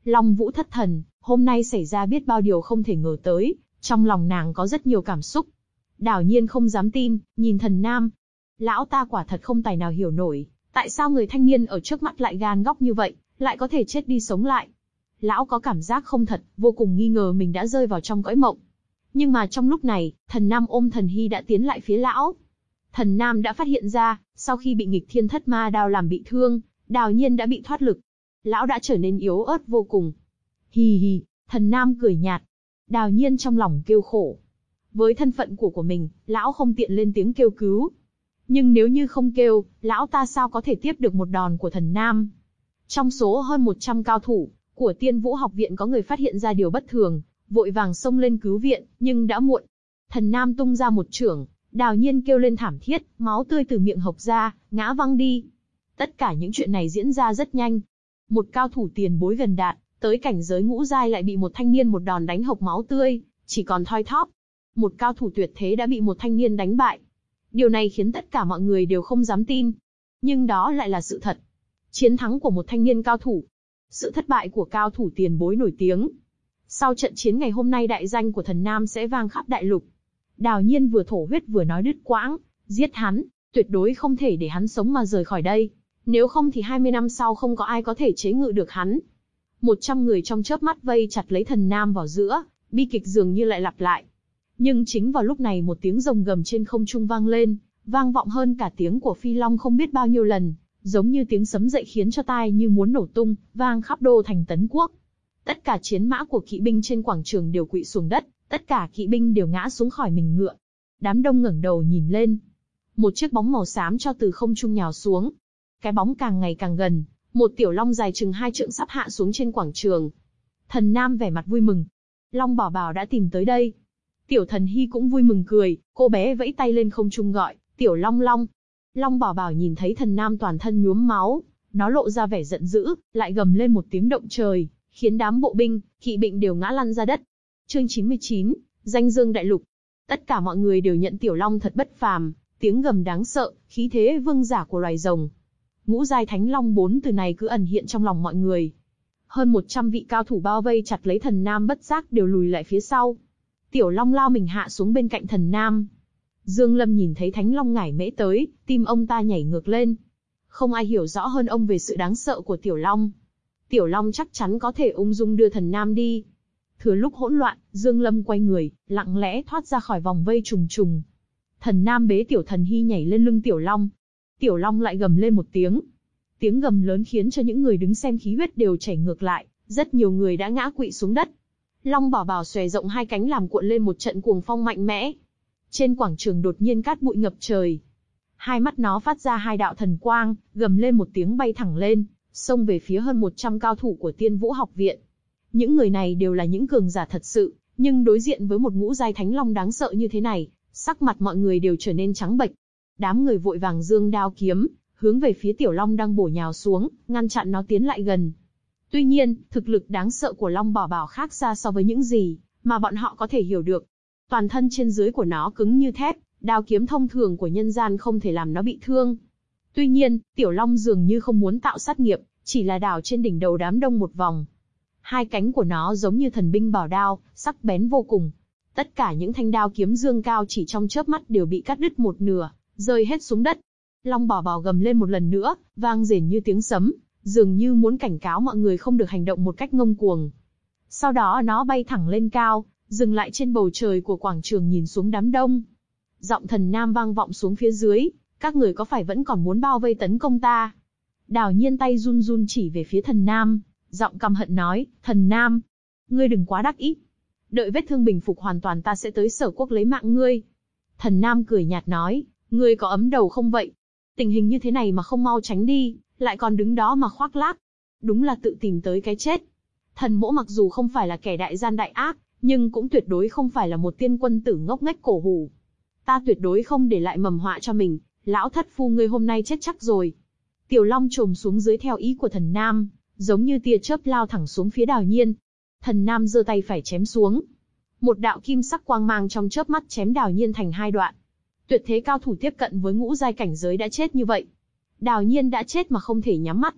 Long Vũ thất thần, hôm nay xảy ra biết bao điều không thể ngờ tới, trong lòng nàng có rất nhiều cảm xúc. Đào Nhiên không dám tin, nhìn Thần Nam. Lão ta quả thật không tài nào hiểu nổi, tại sao người thanh niên ở trước mắt lại gan góc như vậy, lại có thể chết đi sống lại. Lão có cảm giác không thật, vô cùng nghi ngờ mình đã rơi vào trong cõi mộng. Nhưng mà trong lúc này, Thần Nam ôm Thần Hy đã tiến lại phía lão. Thần Nam đã phát hiện ra, sau khi bị nghịch thiên thất ma đao làm bị thương, Đào Nhiên đã bị thoát lực. Lão đã trở nên yếu ớt vô cùng. Hì hì, Thần Nam cười nhạt. Đào Nhiên trong lòng kêu khổ. Với thân phận của của mình, lão không tiện lên tiếng kêu cứu. Nhưng nếu như không kêu, lão ta sao có thể tiếp được một đòn của Thần Nam? Trong số hơn một trăm cao thủ của Tiên Vũ học viện có người phát hiện ra điều bất thường, vội vàng xông lên cứu viện, nhưng đã muộn. Thần Nam tung ra một chưởng, Đào Nhiên kêu lên thảm thiết, máu tươi từ miệng hộc ra, ngã văng đi. Tất cả những chuyện này diễn ra rất nhanh. Một cao thủ tiền bối gần đạt tới cảnh giới ngũ giai lại bị một thanh niên một đòn đánh hộc máu tươi, chỉ còn thoi thóp. Một cao thủ tuyệt thế đã bị một thanh niên đánh bại. Điều này khiến tất cả mọi người đều không dám tin. Nhưng đó lại là sự thật. Chiến thắng của một thanh niên cao thủ. Sự thất bại của cao thủ tiền bối nổi tiếng. Sau trận chiến ngày hôm nay đại danh của Thần Nam sẽ vang khắp đại lục. Đào Nhiên vừa thổ huyết vừa nói đứt quãng, giết hắn, tuyệt đối không thể để hắn sống mà rời khỏi đây. Nếu không thì hai mươi năm sau không có ai có thể chế ngự được hắn. Một trăm người trong chớp mắt vây chặt lấy Thần Nam vào giữa, bi kịch dường như lại lặp lại. Nhưng chính vào lúc này một tiếng rồng gầm trên không trung vang lên, vang vọng hơn cả tiếng của Phi Long không biết bao nhiêu lần, giống như tiếng sấm dậy khiến cho tai như muốn nổ tung, vang khắp đô thành Tấn Quốc. Tất cả chiến mã của kỵ binh trên quảng trường đều quỵ xuống đất, tất cả kỵ binh đều ngã xuống khỏi mình ngựa. Đám đông ngẩng đầu nhìn lên. Một chiếc bóng màu xám cho từ không trung nhào xuống. Cái bóng càng ngày càng gần, một tiểu long dài chừng hai trượng sắp hạ xuống trên quảng trường. Thần Nam vẻ mặt vui mừng. Long Bảo Bảo đã tìm tới đây. Tiểu Thần Hy cũng vui mừng cười, cô bé vẫy tay lên không trung gọi, Tiểu Long Long. Long Bảo Bảo nhìn thấy Thần Nam toàn thân nhuốm máu, nó lộ ra vẻ giận dữ, lại gầm lên một tiếng động trời, khiến đám bộ binh, kỵ binh đều ngã lăn ra đất. Chương chín mươi chín, Danh Dương Đại Lục. Tất cả mọi người đều nhận Tiểu Long thật bất phàm, tiếng gầm đáng sợ, khí thế vương giả của loài rồng. Ngũ giai Thánh Long bốn từ này cứ ẩn hiện trong lòng mọi người. Hơn một trăm vị cao thủ bao vây chặt lấy Thần Nam bất giác đều lùi lại phía sau. Tiểu Long lao mình hạ xuống bên cạnh Thần Nam. Dương Lâm nhìn thấy Thánh Long ngải mễ tới, tim ông ta nhảy ngược lên. Không ai hiểu rõ hơn ông về sự đáng sợ của Tiểu Long. Tiểu Long chắc chắn có thể ung dung đưa Thần Nam đi. Thừa lúc hỗn loạn, Dương Lâm quay người, lặng lẽ thoát ra khỏi vòng vây trùng trùng. Thần Nam bế Tiểu Thần Hy nhảy lên lưng Tiểu Long. Tiểu Long lại gầm lên một tiếng. Tiếng gầm lớn khiến cho những người đứng xem khí huyết đều chảy ngược lại, rất nhiều người đã ngã quỵ xuống đất. Long Bảo Bảo xòe rộng hai cánh làm cuộn lên một trận cuồng phong mạnh mẽ. Trên quảng trường đột nhiên cát bụi ngập trời. Hai mắt nó phát ra hai đạo thần quang, gầm lên một tiếng bay thẳng lên, xông về phía hơn một trăm cao thủ của Tiên Vũ học viện. Những người này đều là những cường giả thật sự, nhưng đối diện với một ngũ giai Thánh Long đáng sợ như thế này, sắc mặt mọi người đều trở nên trắng bệch. Đám người vội vàng giương đao kiếm, hướng về phía Tiểu Long đang bổ nhào xuống, ngăn chặn nó tiến lại gần. Tuy nhiên, thực lực đáng sợ của Long Bảo Bảo khác xa so với những gì mà bọn họ có thể hiểu được. Toàn thân trên dưới của nó cứng như thép, đao kiếm thông thường của nhân gian không thể làm nó bị thương. Tuy nhiên, Tiểu Long dường như không muốn tạo sát nghiệp, chỉ là đảo trên đỉnh đầu đám đông một vòng. Hai cánh của nó giống như thần binh bảo đao, sắc bén vô cùng. Tất cả những thanh đao kiếm dương cao chỉ trong chớp mắt đều bị cắt đứt một nửa, rơi hết xuống đất. Long Bảo Bảo gầm lên một lần nữa, vang rền như tiếng sấm, dường như muốn cảnh cáo mọi người không được hành động một cách ngông cuồng. Sau đó nó bay thẳng lên cao, dừng lại trên bầu trời của quảng trường nhìn xuống đám đông. Giọng Thần Nam vang vọng xuống phía dưới, các người có phải vẫn còn muốn bao vây tấn công ta? Đào Nhiên tay run run chỉ về phía Thần Nam, giọng căm hận nói, Thần Nam, ngươi đừng quá đắc ý. Đợi vết thương bình phục hoàn toàn ta sẽ tới Sở Quốc lấy mạng ngươi. Thần Nam cười nhạt nói, ngươi có ấm đầu không vậy? Tình hình như thế này mà không mau tránh đi, lại còn đứng đó mà khoác lác. Đúng là tự tìm tới cái chết. Thần mỗ mặc dù không phải là kẻ đại gian đại ác, nhưng cũng tuyệt đối không phải là một tiên quân tử ngốc nghếch cổ hủ. Ta tuyệt đối không để lại mầm họa cho mình, lão thất phu ngươi hôm nay chết chắc rồi. Tiểu Long trồm xuống dưới theo ý của Thần Nam, giống như tia chớp lao thẳng xuống phía Đào Nhiên. Thần Nam giơ tay phải chém xuống. Một đạo kim sắc quang mang trong chớp mắt chém Đào Nhiên thành hai đoạn. Tuyệt thế cao thủ tiếp cận với ngũ giai cảnh giới đã chết như vậy. Đào Nhiên đã chết mà không thể nhắm mắt.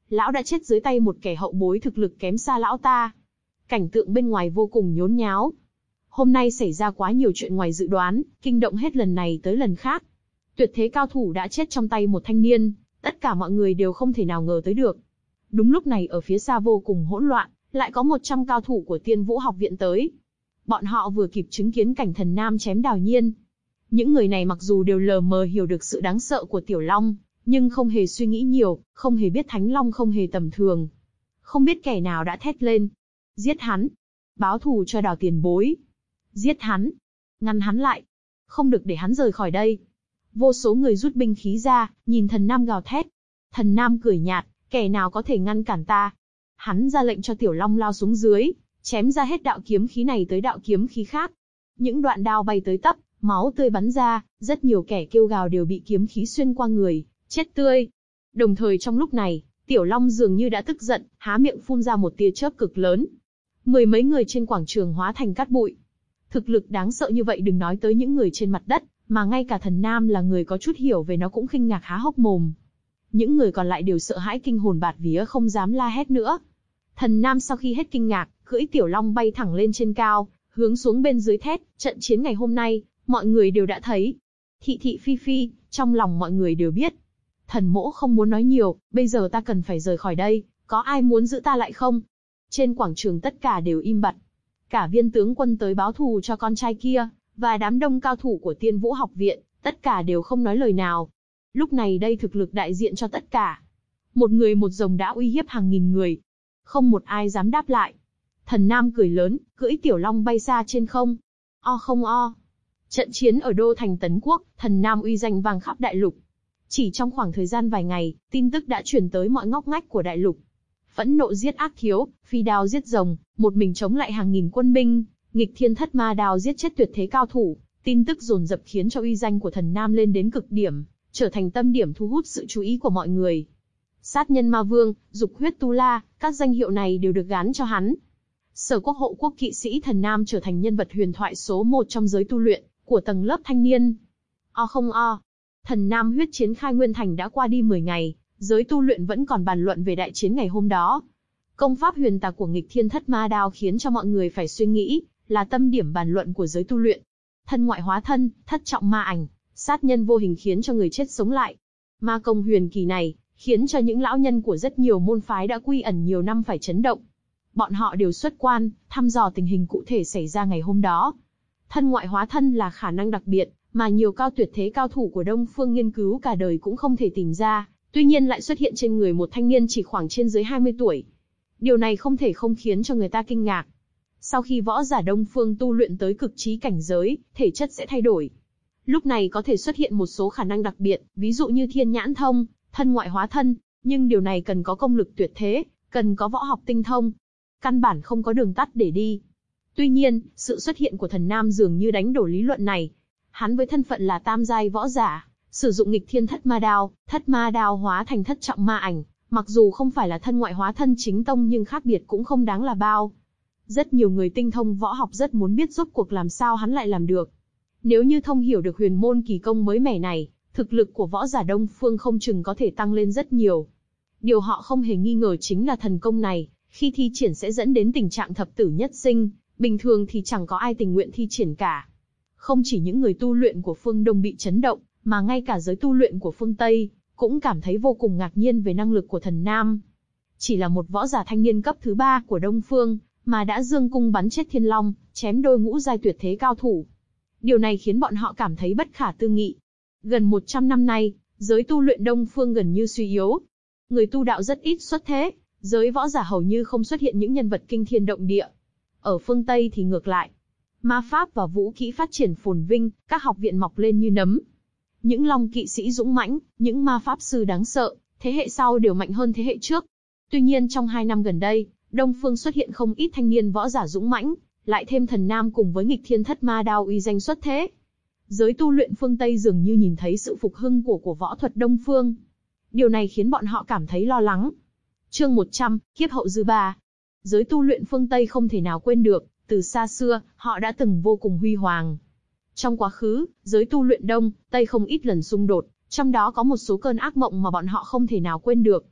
lão đã chết dưới tay một kẻ hậu bối thực lực kém xa lão ta. Cảnh tượng bên ngoài vô cùng nhốn nháo. Hôm nay xảy ra quá nhiều chuyện ngoài dự đoán, kinh động hết lần này tới lần khác. Tuyệt thế cao thủ đã chết trong tay một thanh niên, tất cả mọi người đều không thể nào ngờ tới được. Đúng lúc này ở phía xa vô cùng hỗn loạn, lại có một trăm cao thủ của Tiên Vũ học viện tới. Bọn họ vừa kịp chứng kiến cảnh Thần Nam chém Đào Nhiên. Những người này mặc dù đều lờ mờ hiểu được sự đáng sợ của Tiểu Long, nhưng không hề suy nghĩ nhiều, không hề biết Thánh Long không hề tầm thường. Không biết kẻ nào đã thét lên. Giết hắn! Báo thù cho Đào tiền bối! Giết hắn! Ngăn hắn lại! Không được để hắn rời khỏi đây! Vô số người rút binh khí ra, nhìn Thần Nam gào thét. Thần Nam cười nhạt, kẻ nào có thể ngăn cản ta? Hắn ra lệnh cho Tiểu Long lao xuống dưới, chém ra hết đạo kiếm khí này tới đạo kiếm khí khác. Những đoạn đao bay tới tấp, máu tươi bắn ra, rất nhiều kẻ kêu gào đều bị kiếm khí xuyên qua người, chết tươi. Đồng thời trong lúc này, Tiểu Long dường như đã tức giận, há miệng phun ra một tia chớp cực lớn. Mười mấy người trên quảng trường hóa thành cát bụi. Thực lực đáng sợ như vậy đừng nói tới những người trên mặt đất, mà ngay cả Thần Nam là người có chút hiểu về nó cũng kinh ngạc há hốc mồm. Những người còn lại đều sợ hãi kinh hồn bạt vía không dám la hét nữa. Thần Nam sau khi hết kinh ngạc, cưỡi Tiểu Long bay thẳng lên trên cao, hướng xuống bên dưới thét, trận chiến ngày hôm nay, mọi người đều đã thấy. Thị thị phi phi, trong lòng mọi người đều biết. Thần mỗ không muốn nói nhiều, bây giờ ta cần phải rời khỏi đây, có ai muốn giữ ta lại không? Trên quảng trường tất cả đều im bặt. Cả viên tướng quân tới báo thù cho con trai kia, và đám đông cao thủ của Tiên Vũ học viện, tất cả đều không nói lời nào. Lúc này đây thực lực đại diện cho tất cả. Một người một rồng đã uy hiếp hàng nghìn người. Không một ai dám đáp lại. Thần Nam cười lớn, cưỡi Tiểu Long bay xa trên không. O không o. Trận chiến ở đô thành Tấn Quốc, Thần Nam uy danh vang khắp đại lục. Chỉ trong khoảng thời gian vài ngày, tin tức đã truyền tới mọi ngóc ngách của đại lục. Phẫn nộ giết ác thiếu, phi đao giết rồng, một mình chống lại hàng nghìn quân binh, nghịch thiên thất ma đao giết chết tuyệt thế cao thủ. Tin tức dồn dập khiến cho uy danh của Thần Nam lên đến cực điểm, trở thành tâm điểm thu hút sự chú ý của mọi người. Sát nhân ma vương, dục huyết tu la, các danh hiệu này đều được gán cho hắn. Sở quốc hộ quốc kỵ sĩ Thần Nam trở thành nhân vật huyền thoại số một trong giới tu luyện, của tầng lớp thanh niên. O không o. Thần Nam huyết chiến khai nguyên thành đã qua đi mười ngày, giới tu luyện vẫn còn bàn luận về đại chiến ngày hôm đó. Công pháp huyền tà của nghịch thiên thất ma đao khiến cho mọi người phải suy nghĩ, là tâm điểm bàn luận của giới tu luyện. Thân ngoại hóa thân, thất trọng ma ảnh, sát nhân vô hình khiến cho người chết sống lại. Ma công huyền kỳ này, khiến cho những lão nhân của rất nhiều môn phái đã quy ẩn nhiều năm phải chấn động. Bọn họ đều xuất quan, thăm dò tình hình cụ thể xảy ra ngày hôm đó. Thân ngoại hóa thân là khả năng đặc biệt, mà nhiều cao tuyệt thế cao thủ của Đông Phương nghiên cứu cả đời cũng không thể tìm ra, tuy nhiên lại xuất hiện trên người một thanh niên chỉ khoảng trên dưới hai mươi tuổi. Điều này không thể không khiến cho người ta kinh ngạc. Sau khi võ giả Đông Phương tu luyện tới cực trí cảnh giới, thể chất sẽ thay đổi. Lúc này có thể xuất hiện một số khả năng đặc biệt, ví dụ như thiên nhãn thông, thân ngoại hóa thân, nhưng điều này cần có công lực tuyệt thế, cần có võ học tinh thông. Căn bản không có đường tắt để đi. Tuy nhiên, sự xuất hiện của Thần Nam dường như đánh đổ lý luận này. Hắn với thân phận là tam giai võ giả, sử dụng nghịch thiên thất ma đao, thất ma đao hóa thành thất trọng ma ảnh, mặc dù không phải là thân ngoại hóa thân chính tông nhưng khác biệt cũng không đáng là bao. Rất nhiều người tinh thông võ học rất muốn biết rốt cuộc làm sao hắn lại làm được. Nếu như thông hiểu được huyền môn kỳ công mới mẻ này, thực lực của võ giả Đông Phương không chừng có thể tăng lên rất nhiều. Điều họ không hề nghi ngờ chính là thần công này, khi thi triển sẽ dẫn đến tình trạng thập tử nhất sinh, bình thường thì chẳng có ai tình nguyện thi triển cả. Không chỉ những người tu luyện của phương Đông bị chấn động, mà ngay cả giới tu luyện của phương Tây, cũng cảm thấy vô cùng ngạc nhiên về năng lực của Thần Nam. Chỉ là một võ giả thanh niên cấp thứ ba của Đông Phương, mà đã dương cung bắn chết Thiên Long, chém đôi ngũ giai tuyệt thế cao thủ. Điều này khiến bọn họ cảm thấy bất khả tư nghị. Gần một trăm năm nay, giới tu luyện Đông Phương gần như suy yếu. Người tu đạo rất ít xuất thế, giới võ giả hầu như không xuất hiện những nhân vật kinh thiên động địa. Ở phương Tây thì ngược lại. Ma pháp và vũ kỹ phát triển phồn vinh, các học viện mọc lên như nấm. Những long kỵ sĩ dũng mãnh, những ma pháp sư đáng sợ, thế hệ sau đều mạnh hơn thế hệ trước. Tuy nhiên trong hai năm gần đây, Đông Phương xuất hiện không ít thanh niên võ giả dũng mãnh, lại thêm Thần Nam cùng với nghịch thiên thất ma đao uy danh xuất thế. Giới tu luyện phương Tây dường như nhìn thấy sự phục hưng của của võ thuật Đông Phương. Điều này khiến bọn họ cảm thấy lo lắng. Chương một trăm, kiếp hậu dư ba. Giới tu luyện phương Tây không thể nào quên được, từ xa xưa, họ đã từng vô cùng huy hoàng. Trong quá khứ, giới tu luyện Đông, Tây không ít lần xung đột, trong đó có một số cơn ác mộng mà bọn họ không thể nào quên được.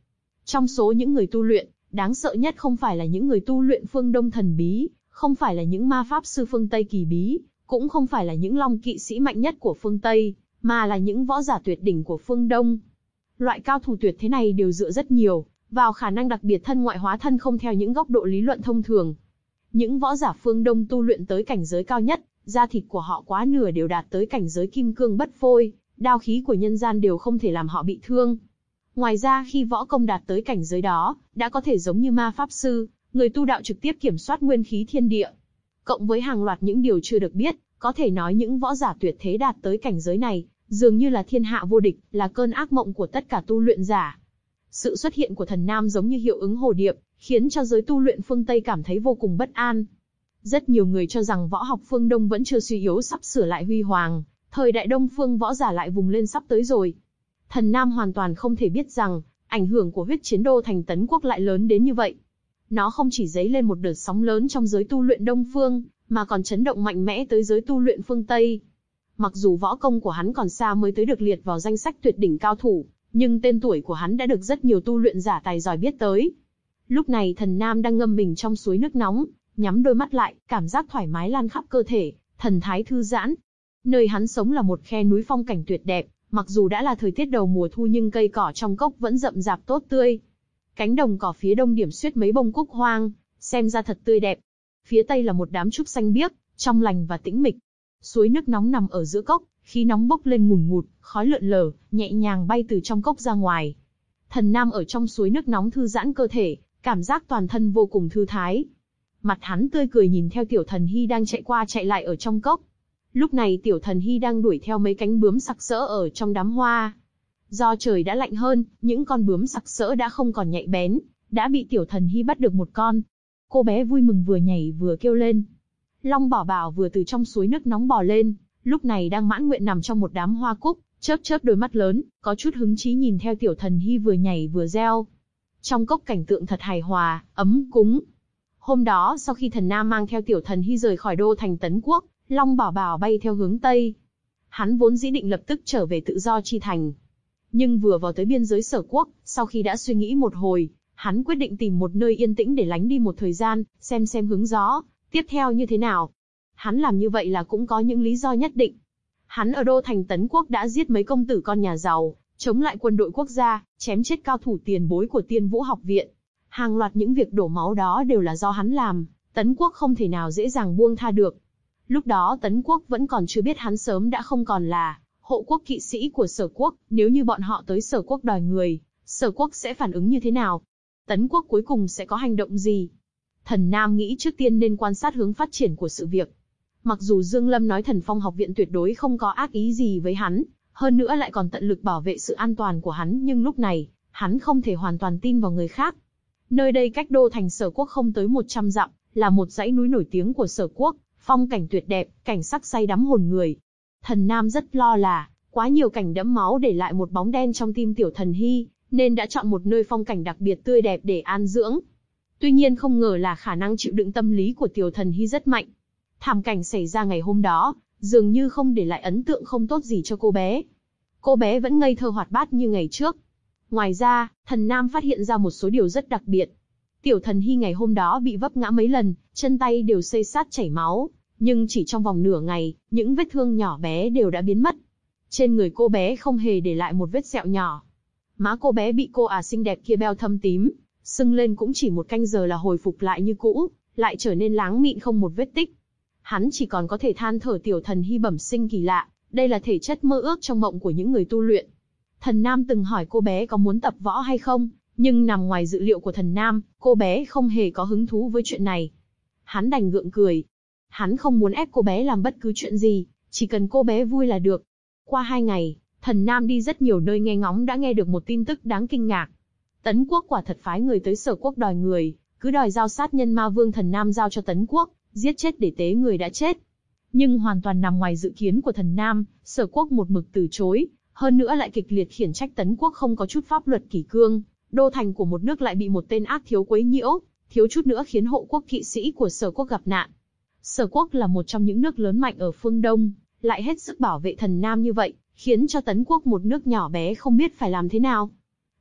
Trong số những người tu luyện, đáng sợ nhất không phải là những người tu luyện phương Đông thần bí, không phải là những ma pháp sư phương Tây kỳ bí, cũng không phải là những long kỵ sĩ mạnh nhất của phương Tây, mà là những võ giả tuyệt đỉnh của phương Đông. Loại cao thủ tuyệt thế này đều dựa rất nhiều vào khả năng đặc biệt thân ngoại hóa thân không theo những góc độ lý luận thông thường. Những võ giả phương Đông tu luyện tới cảnh giới cao nhất, da thịt của họ quá nửa đều đạt tới cảnh giới kim cương bất phôi, đao khí của nhân gian đều không thể làm họ bị thương. Ngoài ra khi võ công đạt tới cảnh giới đó, đã có thể giống như ma pháp sư, người tu đạo trực tiếp kiểm soát nguyên khí thiên địa. Cộng với hàng loạt những điều chưa được biết, có thể nói những võ giả tuyệt thế đạt tới cảnh giới này, dường như là thiên hạ vô địch, là cơn ác mộng của tất cả tu luyện giả. Sự xuất hiện của thần nam giống như hiệu ứng hồ điệp, khiến cho giới tu luyện phương Tây cảm thấy vô cùng bất an. Rất nhiều người cho rằng võ học phương Đông vẫn chưa suy yếu sắp sửa lại huy hoàng, thời đại Đông phương võ giả lại vùng lên sắp tới rồi. Thần nam hoàn toàn không thể biết rằng, ảnh hưởng của huyết chiến đô thành Tấn Quốc lại lớn đến như vậy. Nó không chỉ dấy lên một đợt sóng lớn trong giới tu luyện Đông phương, mà còn chấn động mạnh mẽ tới giới tu luyện phương Tây. Mặc dù võ công của hắn còn xa mới tới được liệt vào danh sách tuyệt đỉnh cao thủ, nhưng tên tuổi của hắn đã được rất nhiều tu luyện giả tài giỏi biết tới. Lúc này thần nam đang ngâm mình trong suối nước nóng, nhắm đôi mắt lại, cảm giác thoải mái lan khắp cơ thể, thần thái thư giãn. Nơi hắn sống là một khe núi phong cảnh tuyệt đẹp, mặc dù đã là thời tiết đầu mùa thu nhưng cây cỏ trong cốc vẫn rậm rạp tốt tươi. Cánh đồng cỏ phía đông điểm xuyết mấy bông cúc hoang, xem ra thật tươi đẹp. Phía tây là một đám trúc xanh biếc, trong lành và tĩnh mịch. Suối nước nóng nằm ở giữa cốc, khí nóng bốc lên ngùn ngụt, khói lượn lờ, nhẹ nhàng bay từ trong cốc ra ngoài. Thần nam ở trong suối nước nóng thư giãn cơ thể, cảm giác toàn thân vô cùng thư thái. Mặt hắn tươi cười nhìn theo tiểu thần hy đang chạy qua chạy lại ở trong cốc. Lúc này tiểu thần hy đang đuổi theo mấy cánh bướm sặc sỡ ở trong đám hoa. Do trời đã lạnh hơn, những con bướm sặc sỡ đã không còn nhạy bén, đã bị tiểu thần hy bắt được một con. Cô bé vui mừng vừa nhảy vừa kêu lên. Long Bảo Bảo vừa từ trong suối nước nóng bò lên, lúc này đang mãn nguyện nằm trong một đám hoa cúc, chớp chớp đôi mắt lớn, có chút hứng chí nhìn theo tiểu thần hy vừa nhảy vừa reo. Trong cốc cảnh tượng thật hài hòa, ấm cúng. Hôm đó sau khi thần nam mang theo tiểu thần hy rời khỏi đô thành Tấn Quốc, Long Bảo Bảo bay theo hướng Tây. Hắn vốn dĩ định lập tức trở về tự do chi thành. Nhưng vừa vào tới biên giới Sở Quốc, sau khi đã suy nghĩ một hồi, hắn quyết định tìm một nơi yên tĩnh để lánh đi một thời gian, xem xem hướng gió tiếp theo như thế nào. Hắn làm như vậy là cũng có những lý do nhất định. Hắn ở đô thành Tấn Quốc đã giết mấy công tử con nhà giàu, chống lại quân đội quốc gia, chém chết cao thủ tiền bối của Tiên Vũ học viện. Hàng loạt những việc đổ máu đó đều là do hắn làm, Tấn Quốc không thể nào dễ dàng buông tha được. Lúc đó Tấn Quốc vẫn còn chưa biết hắn sớm đã không còn là hộ quốc kỵ sĩ của Sở Quốc, nếu như bọn họ tới Sở Quốc đòi người, Sở Quốc sẽ phản ứng như thế nào? Tấn Quốc cuối cùng sẽ có hành động gì? Thần Nam nghĩ trước tiên nên quan sát hướng phát triển của sự việc. Mặc dù Dương Lâm nói Thần Phong học viện tuyệt đối không có ác ý gì với hắn, hơn nữa lại còn tận lực bảo vệ sự an toàn của hắn, nhưng lúc này, hắn không thể hoàn toàn tin vào người khác. Nơi đây cách đô thành Sở Quốc không tới một trăm dặm, là một dãy núi nổi tiếng của Sở Quốc, phong cảnh tuyệt đẹp, cảnh sắc say đắm hồn người. Thần Nam rất lo là, quá nhiều cảnh đẫm máu để lại một bóng đen trong tim tiểu thần hy, nên đã chọn một nơi phong cảnh đặc biệt tươi đẹp để an dưỡng. Tuy nhiên không ngờ là khả năng chịu đựng tâm lý của tiểu thần hy rất mạnh. Thảm cảnh xảy ra ngày hôm đó, dường như không để lại ấn tượng không tốt gì cho cô bé. Cô bé vẫn ngây thơ hoạt bát như ngày trước. Ngoài ra, thần Nam phát hiện ra một số điều rất đặc biệt. Tiểu thần hy ngày hôm đó bị vấp ngã mấy lần, chân tay đều xây xát chảy máu, nhưng chỉ trong vòng nửa ngày, những vết thương nhỏ bé đều đã biến mất. Trên người cô bé không hề để lại một vết sẹo nhỏ. Má cô bé bị cô ả xinh đẹp kia beo thâm tím, sưng lên cũng chỉ một canh giờ là hồi phục lại như cũ, lại trở nên láng mịn không một vết tích. Hắn chỉ còn có thể than thở tiểu thần hy bẩm sinh kỳ lạ, đây là thể chất mơ ước trong mộng của những người tu luyện. Thần Nam từng hỏi cô bé có muốn tập võ hay không, nhưng nằm ngoài dự liệu của thần Nam, cô bé không hề có hứng thú với chuyện này. Hắn đành gượng cười. Hắn không muốn ép cô bé làm bất cứ chuyện gì, chỉ cần cô bé vui là được. Qua hai ngày, thần Nam đi rất nhiều nơi nghe ngóng đã nghe được một tin tức đáng kinh ngạc. Tấn Quốc quả thật phái người tới Sở Quốc đòi người, cứ đòi giao sát nhân ma vương thần Nam giao cho Tấn Quốc, giết chết để tế người đã chết. Nhưng hoàn toàn nằm ngoài dự kiến của thần Nam, Sở Quốc một mực từ chối, hơn nữa lại kịch liệt khiển trách Tấn Quốc không có chút pháp luật kỷ cương, đô thành của một nước lại bị một tên ác thiếu quấy nhiễu, thiếu chút nữa khiến hộ quốc kỵ sĩ của Sở Quốc gặp nạn. Sở Quốc là một trong những nước lớn mạnh ở phương Đông, lại hết sức bảo vệ thần Nam như vậy, khiến cho Tấn Quốc một nước nhỏ bé không biết phải làm thế nào.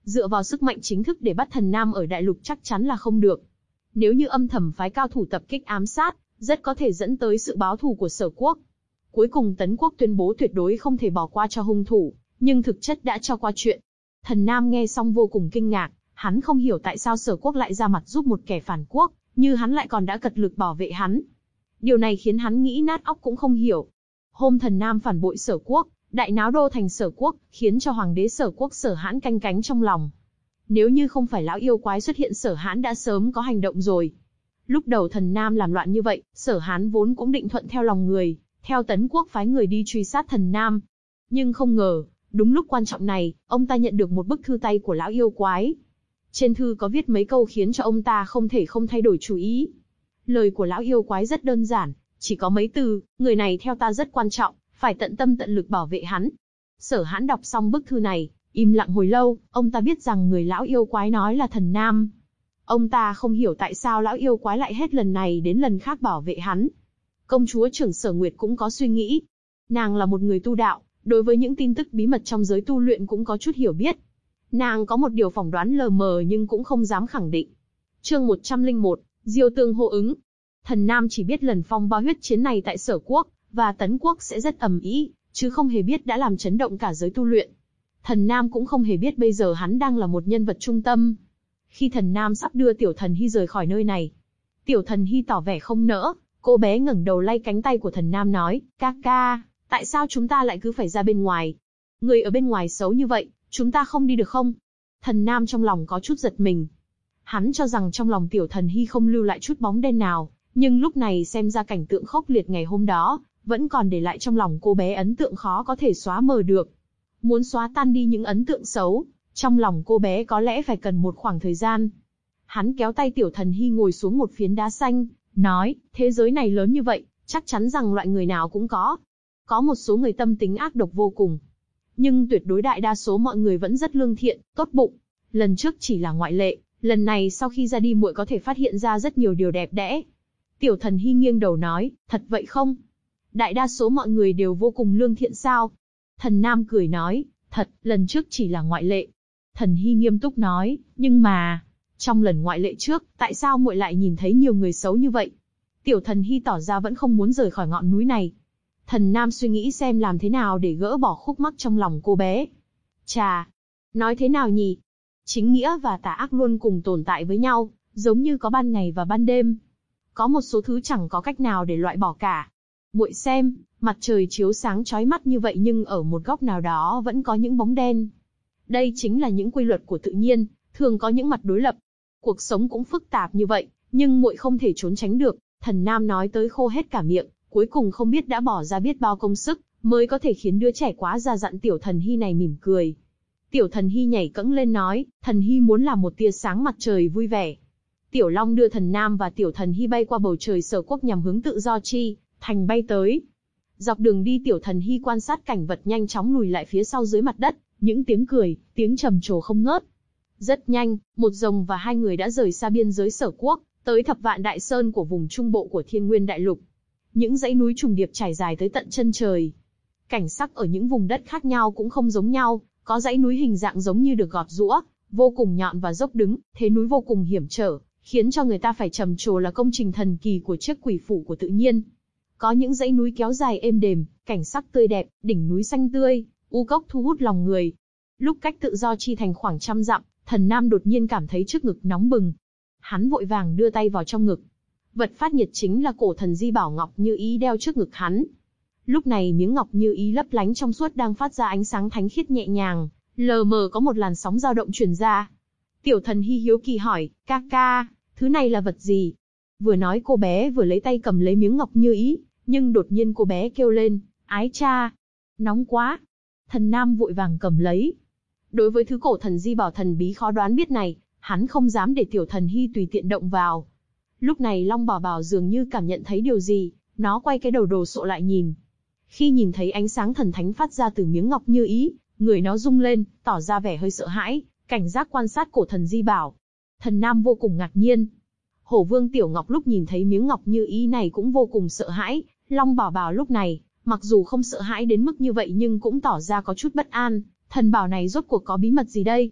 dựa vào sức mạnh chính thức để bắt Thần Nam ở đại lục chắc chắn là không được. Nếu như âm thầm phái cao thủ tập kích ám sát, rất có thể dẫn tới sự báo thù của Sở Quốc. Cuối cùng Tấn Quốc tuyên bố tuyệt đối không thể bỏ qua cho hung thủ, nhưng thực chất đã cho qua chuyện. Thần Nam nghe xong vô cùng kinh ngạc, hắn không hiểu tại sao Sở Quốc lại ra mặt giúp một kẻ phản quốc, như hắn lại còn đã cật lực bảo vệ hắn. Điều này khiến hắn nghĩ nát óc cũng không hiểu. Hôm Thần Nam phản bội Sở Quốc, đại náo đô thành Sở Quốc, khiến cho hoàng đế Sở Quốc Sở Hãn canh cánh trong lòng. Nếu như không phải lão yêu quái xuất hiện, Sở Hãn đã sớm có hành động rồi. Lúc đầu Thần Nam làm loạn như vậy, Sở Hãn vốn cũng định thuận theo lòng người, theo Tấn Quốc phái người đi truy sát Thần Nam. Nhưng không ngờ, đúng lúc quan trọng này, ông ta nhận được một bức thư tay của lão yêu quái. Trên thư có viết mấy câu khiến cho ông ta không thể không thay đổi chủ ý. Lời của lão yêu quái rất đơn giản, chỉ có mấy từ: người này theo ta rất quan trọng, phải tận tâm tận lực bảo vệ hắn. Sở Hãn đọc xong bức thư này, im lặng hồi lâu, ông ta biết rằng người lão yêu quái nói là Thần Nam. Ông ta không hiểu tại sao lão yêu quái lại hết lần này đến lần khác bảo vệ hắn. Công chúa trưởng Sở Nguyệt cũng có suy nghĩ. Nàng là một người tu đạo, đối với những tin tức bí mật trong giới tu luyện cũng có chút hiểu biết. Nàng có một điều phỏng đoán lờ mờ nhưng cũng không dám khẳng định. Chương một trăm lẻ một, Diêu Tương hô ứng. Thần Nam chỉ biết lần phong ba huyết chiến này tại Sở Quốc và Tấn Quốc sẽ rất ầm ĩ, chứ không hề biết đã làm chấn động cả giới tu luyện. Thần Nam cũng không hề biết bây giờ hắn đang là một nhân vật trung tâm. Khi Thần Nam sắp đưa Tiểu Thần Hy rời khỏi nơi này, Tiểu Thần Hy tỏ vẻ không nỡ, cô bé ngẩng đầu lay cánh tay của Thần Nam nói: "Ca ca, tại sao chúng ta lại cứ phải ra bên ngoài? Người ở bên ngoài xấu như vậy, chúng ta không đi được không?" Thần Nam trong lòng có chút giật mình. Hắn cho rằng trong lòng Tiểu Thần Hy không lưu lại chút bóng đen nào, nhưng lúc này xem ra cảnh tượng khốc liệt ngày hôm đó, vẫn còn để lại trong lòng cô bé ấn tượng khó có thể xóa mờ được. Muốn xóa tan đi những ấn tượng xấu, trong lòng cô bé có lẽ phải cần một khoảng thời gian. Hắn kéo tay Tiểu Thần Hy ngồi xuống một phiến đá xanh, nói: "Thế giới này lớn như vậy, chắc chắn rằng loại người nào cũng có. Có một số người tâm tính ác độc vô cùng, nhưng tuyệt đối đại đa số mọi người vẫn rất lương thiện, tốt bụng. Lần trước chỉ là ngoại lệ, lần này sau khi ra đi muội có thể phát hiện ra rất nhiều điều đẹp đẽ." Tiểu Thần Hy nghiêng đầu nói: "Thật vậy không? Đại đa số mọi người đều vô cùng lương thiện sao?" Thần Nam cười nói: "Thật, lần trước chỉ là ngoại lệ." Thần Hy nghiêm túc nói: "Nhưng mà, trong lần ngoại lệ trước, tại sao muội lại nhìn thấy nhiều người xấu như vậy?" Tiểu Thần Hy tỏ ra vẫn không muốn rời khỏi ngọn núi này. Thần Nam suy nghĩ xem làm thế nào để gỡ bỏ khúc mắc trong lòng cô bé. Chà, nói thế nào nhỉ? Chính nghĩa và tà ác luôn cùng tồn tại với nhau, giống như có ban ngày và ban đêm. Có một số thứ chẳng có cách nào để loại bỏ cả. Muội xem, mặt trời chiếu sáng chói mắt như vậy nhưng ở một góc nào đó vẫn có những bóng đen. Đây chính là những quy luật của tự nhiên, thường có những mặt đối lập. Cuộc sống cũng phức tạp như vậy, nhưng muội không thể trốn tránh được. Thần Nam nói tới khô hết cả miệng, cuối cùng không biết đã bỏ ra biết bao công sức, mới có thể khiến đứa trẻ quá già dặn Tiểu Thần Hy này mỉm cười. Tiểu Thần Hy nhảy cẫng lên nói: "Thần Hy muốn làm một tia sáng mặt trời vui vẻ." Tiểu Long đưa Thần Nam và Tiểu Thần Hy bay qua bầu trời Sở Quốc nhằm hướng Tự Do Chi thành bay tới. Dọc đường đi Tiểu Thần Hy quan sát cảnh vật nhanh chóng lùi lại phía sau dưới mặt đất, những tiếng cười, tiếng trầm trồ không ngớt. Rất nhanh, một rồng và hai người đã rời xa biên giới Sở Quốc, tới Thập Vạn Đại Sơn của vùng trung bộ của Thiên Nguyên Đại Lục. Những dãy núi trùng điệp trải dài tới tận chân trời. Cảnh sắc ở những vùng đất khác nhau cũng không giống nhau, có dãy núi hình dạng giống như được gọt giũa, vô cùng nhọn và dốc đứng, thế núi vô cùng hiểm trở, khiến cho người ta phải trầm trồ là công trình thần kỳ của chiếc quỷ phủ của tự nhiên. Có những dãy núi kéo dài êm đềm, cảnh sắc tươi đẹp, đỉnh núi xanh tươi, u cốc thu hút lòng người. Lúc cách Tự Do Chi thành khoảng trăm dặm, Thần Nam đột nhiên cảm thấy trước ngực nóng bừng. Hắn vội vàng đưa tay vào trong ngực. Vật phát nhiệt chính là cổ thần di bảo ngọc như ý đeo trước ngực hắn. Lúc này miếng ngọc như ý lấp lánh trong suốt đang phát ra ánh sáng thánh khiết nhẹ nhàng, lờ mờ có một làn sóng dao động truyền ra. Tiểu Thần Hy hiếu kỳ hỏi: "Ca ca, thứ này là vật gì?" Vừa nói cô bé vừa lấy tay cầm lấy miếng ngọc như ý, nhưng đột nhiên cô bé kêu lên: "Ái cha, nóng quá!" Thần Nam vội vàng cầm lấy. Đối với thứ cổ thần di bảo thần bí khó đoán biết này, hắn không dám để Tiểu Thần Hy tùy tiện động vào. Lúc này Long Bảo Bảo dường như cảm nhận thấy điều gì, nó quay cái đầu đồ sộ lại nhìn. Khi nhìn thấy ánh sáng thần thánh phát ra từ miếng ngọc như ý, người nó rung lên, tỏ ra vẻ hơi sợ hãi, cảnh giác quan sát cổ thần di bảo. Thần Nam vô cùng ngạc nhiên. Hổ Vương Tiểu Ngọc lúc nhìn thấy miếng ngọc như ý này cũng vô cùng sợ hãi. Long Bảo Bảo lúc này, mặc dù không sợ hãi đến mức như vậy nhưng cũng tỏ ra có chút bất an. Thần bảo này rốt cuộc có bí mật gì đây?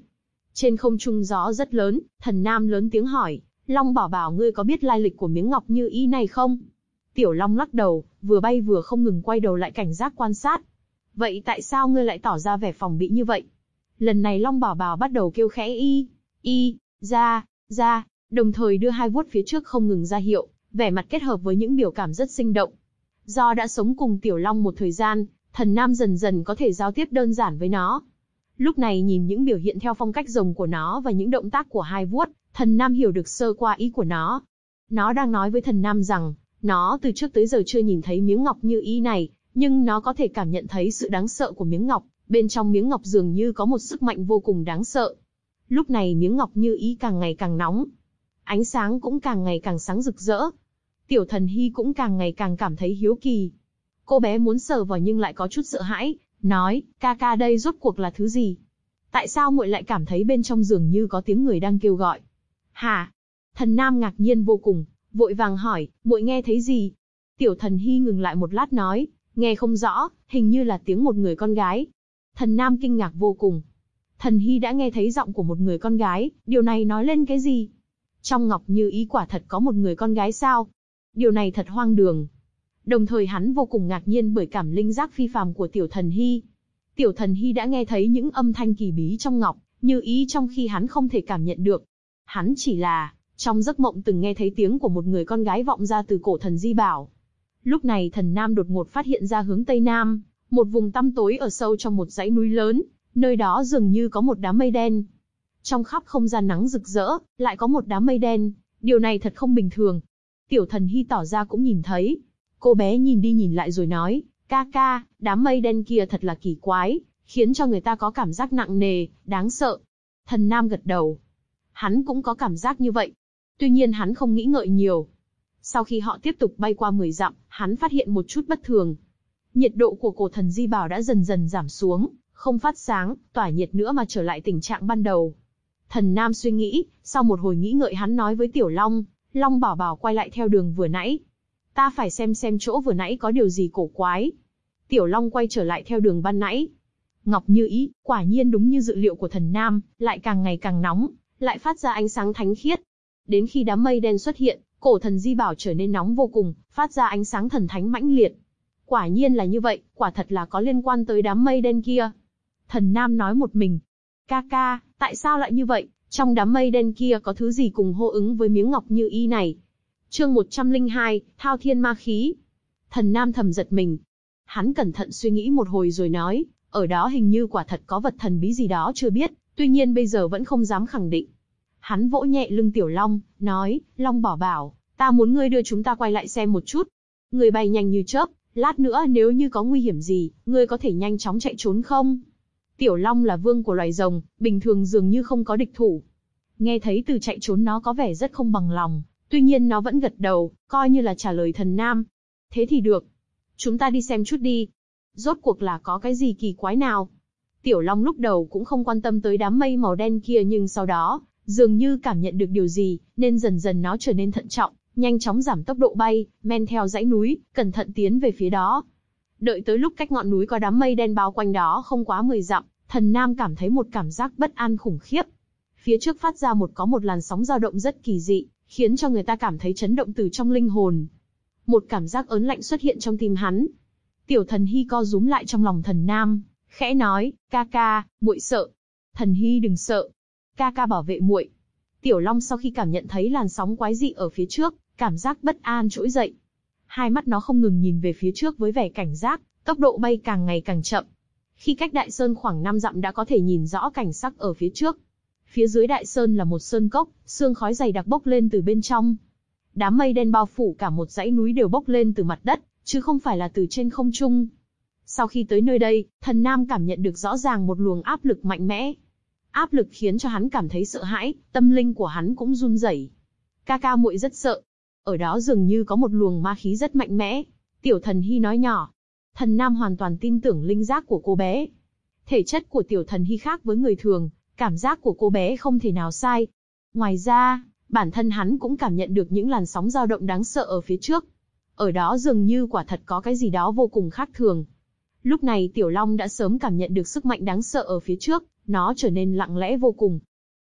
Trên không trung gió rất lớn, Thần Nam lớn tiếng hỏi, Long Bảo Bảo ngươi có biết lai lịch của miếng ngọc như ý này không? Tiểu Long lắc đầu, vừa bay vừa không ngừng quay đầu lại cảnh giác quan sát. Vậy tại sao ngươi lại tỏ ra vẻ phòng bị như vậy? Lần này Long Bảo Bảo bắt đầu kêu khẽ y, y, ra, ra, đồng thời đưa hai vuốt phía trước không ngừng ra hiệu, vẻ mặt kết hợp với những biểu cảm rất sinh động. Do đã sống cùng Tiểu Long một thời gian, Thần Nam dần dần có thể giao tiếp đơn giản với nó. Lúc này nhìn những biểu hiện theo phong cách rồng của nó và những động tác của hai vuốt, Thần Nam hiểu được sơ qua ý của nó. Nó đang nói với Thần Nam rằng, nó từ trước tới giờ chưa nhìn thấy miếng ngọc như ý này, nhưng nó có thể cảm nhận thấy sự đáng sợ của miếng ngọc, bên trong miếng ngọc dường như có một sức mạnh vô cùng đáng sợ. Lúc này miếng ngọc như ý càng ngày càng nóng, ánh sáng cũng càng ngày càng sáng rực rỡ. Tiểu Thần Hy cũng càng ngày càng cảm thấy hiếu kỳ. Cô bé muốn sờ vào nhưng lại có chút sợ hãi, nói, ca ca đây rốt cuộc là thứ gì? Tại sao muội lại cảm thấy bên trong dường như có tiếng người đang kêu gọi? Hả? Thần Nam ngạc nhiên vô cùng, vội vàng hỏi, muội nghe thấy gì? Tiểu Thần Hy ngừng lại một lát nói, nghe không rõ, hình như là tiếng một người con gái. Thần Nam kinh ngạc vô cùng. Thần Hy đã nghe thấy giọng của một người con gái, điều này nói lên cái gì? Trong ngọc như ý quả thật có một người con gái sao? Điều này thật hoang đường. Đồng thời hắn vô cùng ngạc nhiên bởi cảm linh giác phi phàm của Tiểu Thần Hy. Tiểu Thần Hy đã nghe thấy những âm thanh kỳ bí trong ngọc, như ý trong khi hắn không thể cảm nhận được. Hắn chỉ là, trong giấc mộng từng nghe thấy tiếng của một người con gái vọng ra từ cổ thần di bảo. Lúc này Thần Nam đột ngột phát hiện ra hướng Tây Nam, một vùng tăm tối ở sâu trong một dãy núi lớn, nơi đó dường như có một đám mây đen. Trong khắp không gian nắng rực rỡ, lại có một đám mây đen, điều này thật không bình thường. Tiểu Thần Hy tỏ ra cũng nhìn thấy. Cô bé nhìn đi nhìn lại rồi nói, ca ca, đám mây đen kia thật là kỳ quái, khiến cho người ta có cảm giác nặng nề, đáng sợ. Thần Nam gật đầu. Hắn cũng có cảm giác như vậy. Tuy nhiên hắn không nghĩ ngợi nhiều. Sau khi họ tiếp tục bay qua mười dặm, hắn phát hiện một chút bất thường. Nhiệt độ của cổ thần di bảo đã dần dần giảm xuống, không phát sáng, tỏa nhiệt nữa mà trở lại tình trạng ban đầu. Thần Nam suy nghĩ, sau một hồi nghĩ ngợi hắn nói với Tiểu Long, Long Bảo Bảo quay lại theo đường vừa nãy. Ta phải xem xem chỗ vừa nãy có điều gì cổ quái. Tiểu Long quay trở lại theo đường ban nãy. Ngọc như ý, quả nhiên đúng như dự liệu của Thần Nam, lại càng ngày càng nóng, lại phát ra ánh sáng thánh khiết. Đến khi đám mây đen xuất hiện, cổ thần di bảo trở nên nóng vô cùng, phát ra ánh sáng thần thánh mãnh liệt. Quả nhiên là như vậy, quả thật là có liên quan tới đám mây đen kia. Thần Nam nói một mình. Ca ca, tại sao lại như vậy? Trong đám mây đen kia có thứ gì cùng hô ứng với miếng ngọc như ý này? Chương một trăm lẻ hai, Thao Thiên Ma Khí. Thần Nam thầm giật mình. Hắn cẩn thận suy nghĩ một hồi rồi nói, ở đó hình như quả thật có vật thần bí gì đó chưa biết, tuy nhiên bây giờ vẫn không dám khẳng định. Hắn vỗ nhẹ lưng Tiểu Long, nói, Long Bảo Bảo, ta muốn ngươi đưa chúng ta quay lại xem một chút. Ngươi bay nhanh như chớp, lát nữa nếu như có nguy hiểm gì, ngươi có thể nhanh chóng chạy trốn không? Tiểu Long là vương của loài rồng, bình thường dường như không có địch thủ. Nghe thấy từ chạy trốn nó có vẻ rất không bằng lòng, tuy nhiên nó vẫn gật đầu, coi như là trả lời Thần Nam. Thế thì được. Chúng ta đi xem chút đi. Rốt cuộc là có cái gì kỳ quái nào? Tiểu Long lúc đầu cũng không quan tâm tới đám mây màu đen kia nhưng sau đó, dường như cảm nhận được điều gì, nên dần dần nó trở nên thận trọng, nhanh chóng giảm tốc độ bay, men theo dãy núi, cẩn thận tiến về phía đó. Đợi tới lúc cách ngọn núi có đám mây đen bao quanh đó không quá mười dặm, Thần Nam cảm thấy một cảm giác bất an khủng khiếp. Phía trước phát ra một có một làn sóng dao động rất kỳ dị, khiến cho người ta cảm thấy chấn động từ trong linh hồn. Một cảm giác ớn lạnh xuất hiện trong tim hắn. Tiểu Thần Hy co rúm lại trong lòng Thần Nam, khẽ nói, ca ca, muội sợ. Thần Hy đừng sợ. Ca ca bảo vệ muội. Tiểu Long sau khi cảm nhận thấy làn sóng quái dị ở phía trước, cảm giác bất an trỗi dậy. Hai mắt nó không ngừng nhìn về phía trước với vẻ cảnh giác, tốc độ bay càng ngày càng chậm. Khi cách Đại Sơn khoảng năm dặm đã có thể nhìn rõ cảnh sắc ở phía trước. Phía dưới Đại Sơn là một sơn cốc, sương khói dày đặc bốc lên từ bên trong. Đám mây đen bao phủ cả một dãy núi đều bốc lên từ mặt đất, chứ không phải là từ trên không trung. Sau khi tới nơi đây, Thần Nam cảm nhận được rõ ràng một luồng áp lực mạnh mẽ. Áp lực khiến cho hắn cảm thấy sợ hãi, tâm linh của hắn cũng run rẩy. Ca ca muội rất sợ. Ở đó dường như có một luồng ma khí rất mạnh mẽ. Tiểu Thần Hy nói nhỏ. Thần Nam hoàn toàn tin tưởng linh giác của cô bé. Thể chất của Tiểu Thần Hy khác với người thường, cảm giác của cô bé không thể nào sai. Ngoài ra, bản thân hắn cũng cảm nhận được những làn sóng dao động đáng sợ ở phía trước. Ở đó dường như quả thật có cái gì đó vô cùng khác thường. Lúc này Tiểu Long đã sớm cảm nhận được sức mạnh đáng sợ ở phía trước, nó trở nên lặng lẽ vô cùng.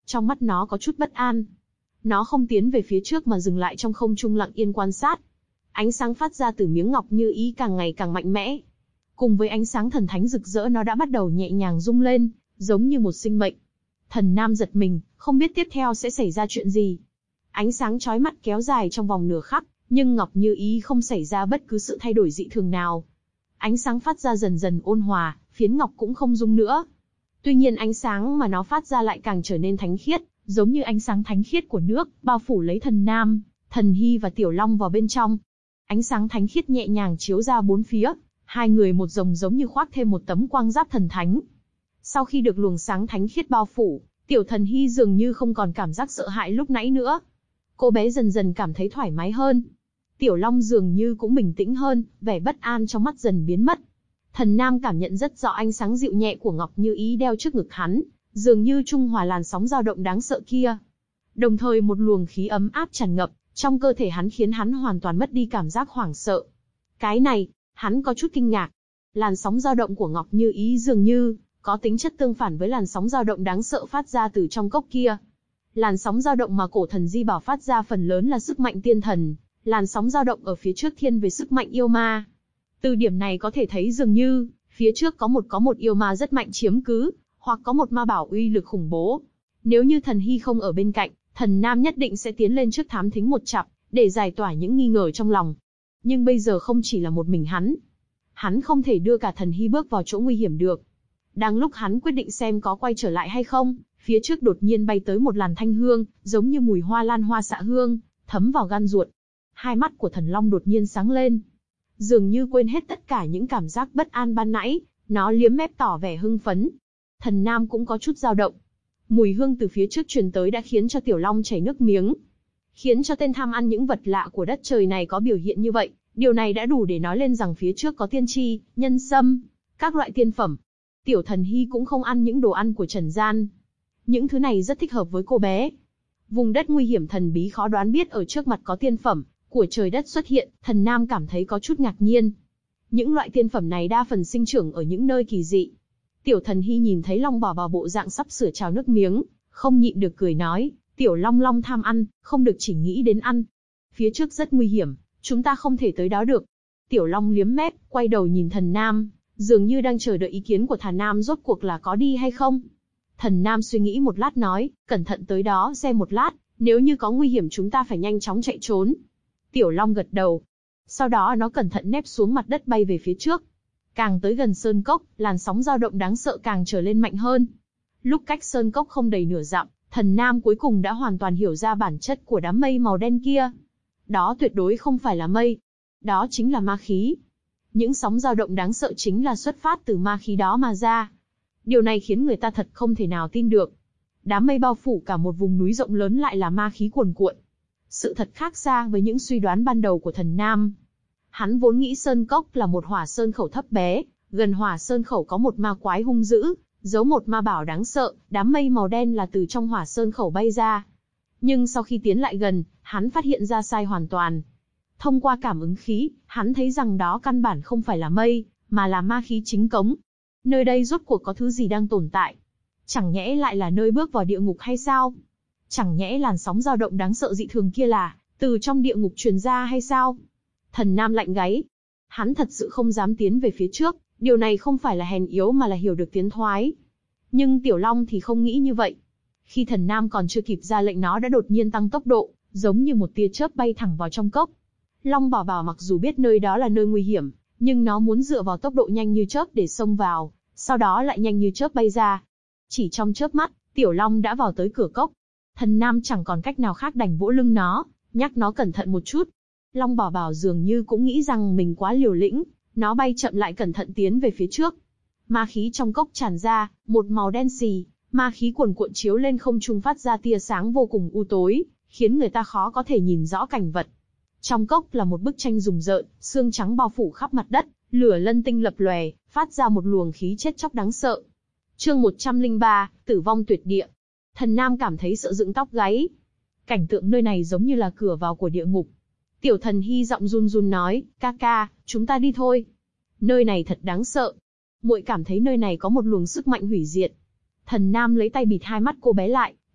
Trong mắt nó có chút bất an. Nó không tiến về phía trước mà dừng lại trong không trung lặng yên quan sát. Ánh sáng phát ra từ miếng ngọc như ý càng ngày càng mạnh mẽ. Cùng với ánh sáng thần thánh rực rỡ, nó đã bắt đầu nhẹ nhàng rung lên, giống như một sinh mệnh. Thần Nam giật mình, không biết tiếp theo sẽ xảy ra chuyện gì. Ánh sáng chói mắt kéo dài trong vòng nửa khắc, nhưng ngọc như ý không xảy ra bất cứ sự thay đổi dị thường nào. Ánh sáng phát ra dần dần ôn hòa, phiến ngọc cũng không rung nữa. Tuy nhiên ánh sáng mà nó phát ra lại càng trở nên thánh khiết, giống như ánh sáng thánh khiết của nước, bao phủ lấy Thần Nam, Thần Hy và Tiểu Long vào bên trong. Ánh sáng thánh khiết nhẹ nhàng chiếu ra bốn phía, hai người một rồng giống như khoác thêm một tấm quang giáp thần thánh. Sau khi được luồng sáng thánh khiết bao phủ, Tiểu Thần Hy dường như không còn cảm giác sợ hãi lúc nãy nữa. Cô bé dần dần cảm thấy thoải mái hơn. Tiểu Long dường như cũng bình tĩnh hơn, vẻ bất an trong mắt dần biến mất. Thần Nam cảm nhận rất rõ ánh sáng dịu nhẹ của ngọc như ý đeo trước ngực hắn, dường như trung hòa làn sóng dao động đáng sợ kia. Đồng thời một luồng khí ấm áp tràn ngập trong cơ thể hắn, khiến hắn hoàn toàn mất đi cảm giác hoảng sợ. Cái này, hắn có chút kinh ngạc. Làn sóng dao động của ngọc như ý dường như có tính chất tương phản với làn sóng dao động đáng sợ phát ra từ trong cốc kia. Làn sóng dao động mà cổ thần di bảo phát ra phần lớn là sức mạnh tiên thần, làn sóng dao động ở phía trước thiên về sức mạnh yêu ma. Từ điểm này có thể thấy dường như phía trước có một có một yêu ma rất mạnh chiếm cứ, hoặc có một ma bảo uy lực khủng bố. Nếu như Thần Hy không ở bên cạnh, Thần Nam nhất định sẽ tiến lên trước thám thính một chặp, để giải tỏa những nghi ngờ trong lòng. Nhưng bây giờ không chỉ là một mình hắn. Hắn không thể đưa cả Thần Hy bước vào chỗ nguy hiểm được. Đang lúc hắn quyết định xem có quay trở lại hay không, phía trước đột nhiên bay tới một làn thanh hương, giống như mùi hoa lan hoa xạ hương, thấm vào gan ruột. Hai mắt của Thần Long đột nhiên sáng lên. Dường như quên hết tất cả những cảm giác bất an ban nãy, nó liếm mép tỏ vẻ hưng phấn. Thần Nam cũng có chút dao động. Mùi hương từ phía trước truyền tới đã khiến cho Tiểu Long chảy nước miếng. Khiến cho tên tham ăn những vật lạ của đất trời này có biểu hiện như vậy, điều này đã đủ để nói lên rằng phía trước có tiên tri, nhân sâm, các loại tiên phẩm. Tiểu Thần Hy cũng không ăn những đồ ăn của trần gian. Những thứ này rất thích hợp với cô bé. Vùng đất nguy hiểm thần bí khó đoán biết ở trước mặt có tiên phẩm của trời đất xuất hiện, Thần Nam cảm thấy có chút ngạc nhiên. Những loại tiên phẩm này đa phần sinh trưởng ở những nơi kỳ dị. Tiểu Thần Hy nhìn thấy Long Bảo Bảo bộ dạng sắp sửa trào nước miếng, không nhịn được cười nói, Tiểu Long Long tham ăn, không được chỉ nghĩ đến ăn. Phía trước rất nguy hiểm, chúng ta không thể tới đó được. Tiểu Long liếm mép, quay đầu nhìn Thần Nam, dường như đang chờ đợi ý kiến của Thần Nam rốt cuộc là có đi hay không. Thần Nam suy nghĩ một lát nói, cẩn thận tới đó xem một lát, nếu như có nguy hiểm chúng ta phải nhanh chóng chạy trốn. Tiểu Long gật đầu. Sau đó nó cẩn thận nép xuống mặt đất bay về phía trước. Càng tới gần sơn cốc, làn sóng dao động đáng sợ càng trở lên mạnh hơn. Lúc cách sơn cốc không đầy nửa dặm, Thần Nam cuối cùng đã hoàn toàn hiểu ra bản chất của đám mây màu đen kia. Đó tuyệt đối không phải là mây. Đó chính là ma khí. Những sóng dao động đáng sợ chính là xuất phát từ ma khí đó mà ra. Điều này khiến người ta thật không thể nào tin được. Đám mây bao phủ cả một vùng núi rộng lớn lại là ma khí cuồn cuộn. Sự thật khác xa với những suy đoán ban đầu của Thần Nam. Hắn vốn nghĩ sơn cốc là một hỏa sơn khẩu thấp bé, gần hỏa sơn khẩu có một ma quái hung dữ, giấu một ma bảo đáng sợ, đám mây màu đen là từ trong hỏa sơn khẩu bay ra. Nhưng sau khi tiến lại gần, hắn phát hiện ra sai hoàn toàn. Thông qua cảm ứng khí, hắn thấy rằng đó căn bản không phải là mây, mà là ma khí chính cống. Nơi đây rốt cuộc có thứ gì đang tồn tại? Chẳng nhẽ lại là nơi bước vào địa ngục hay sao? Chẳng nhẽ làn sóng dao động đáng sợ dị thường kia là từ trong địa ngục truyền ra hay sao? Thần Nam lạnh gáy. Hắn thật sự không dám tiến về phía trước, điều này không phải là hèn yếu mà là hiểu được tiến thoái. Nhưng Tiểu Long thì không nghĩ như vậy. Khi Thần Nam còn chưa kịp ra lệnh nó đã đột nhiên tăng tốc độ, giống như một tia chớp bay thẳng vào trong cốc. Long Bảo Bảo mặc dù biết nơi đó là nơi nguy hiểm, nhưng nó muốn dựa vào tốc độ nhanh như chớp để xông vào, sau đó lại nhanh như chớp bay ra. Chỉ trong chớp mắt, Tiểu Long đã vào tới cửa cốc. Thần Nam chẳng còn cách nào khác đành vỗ lưng nó, nhắc nó cẩn thận một chút. Long Bảo Bảo dường như cũng nghĩ rằng mình quá liều lĩnh, nó bay chậm lại cẩn thận tiến về phía trước. Ma khí trong cốc tràn ra, một màu đen xì, ma khí cuồn cuộn chiếu lên không trung phát ra tia sáng vô cùng u tối, khiến người ta khó có thể nhìn rõ cảnh vật. Trong cốc là một bức tranh rùng rợn, xương trắng bao phủ khắp mặt đất, lửa lân tinh lập lòe, phát ra một luồng khí chết chóc đáng sợ. Chương một trăm lẻ ba, Tử vong tuyệt địa. Thần Nam cảm thấy sợ dựng tóc gáy. Cảnh tượng nơi này giống như là cửa vào của địa ngục. Tiểu Thần Hy giọng run run nói, ca ca, chúng ta đi thôi. Nơi này thật đáng sợ. Muội cảm thấy nơi này có một luồng sức mạnh hủy diệt. Thần Nam lấy tay bịt hai mắt cô bé lại,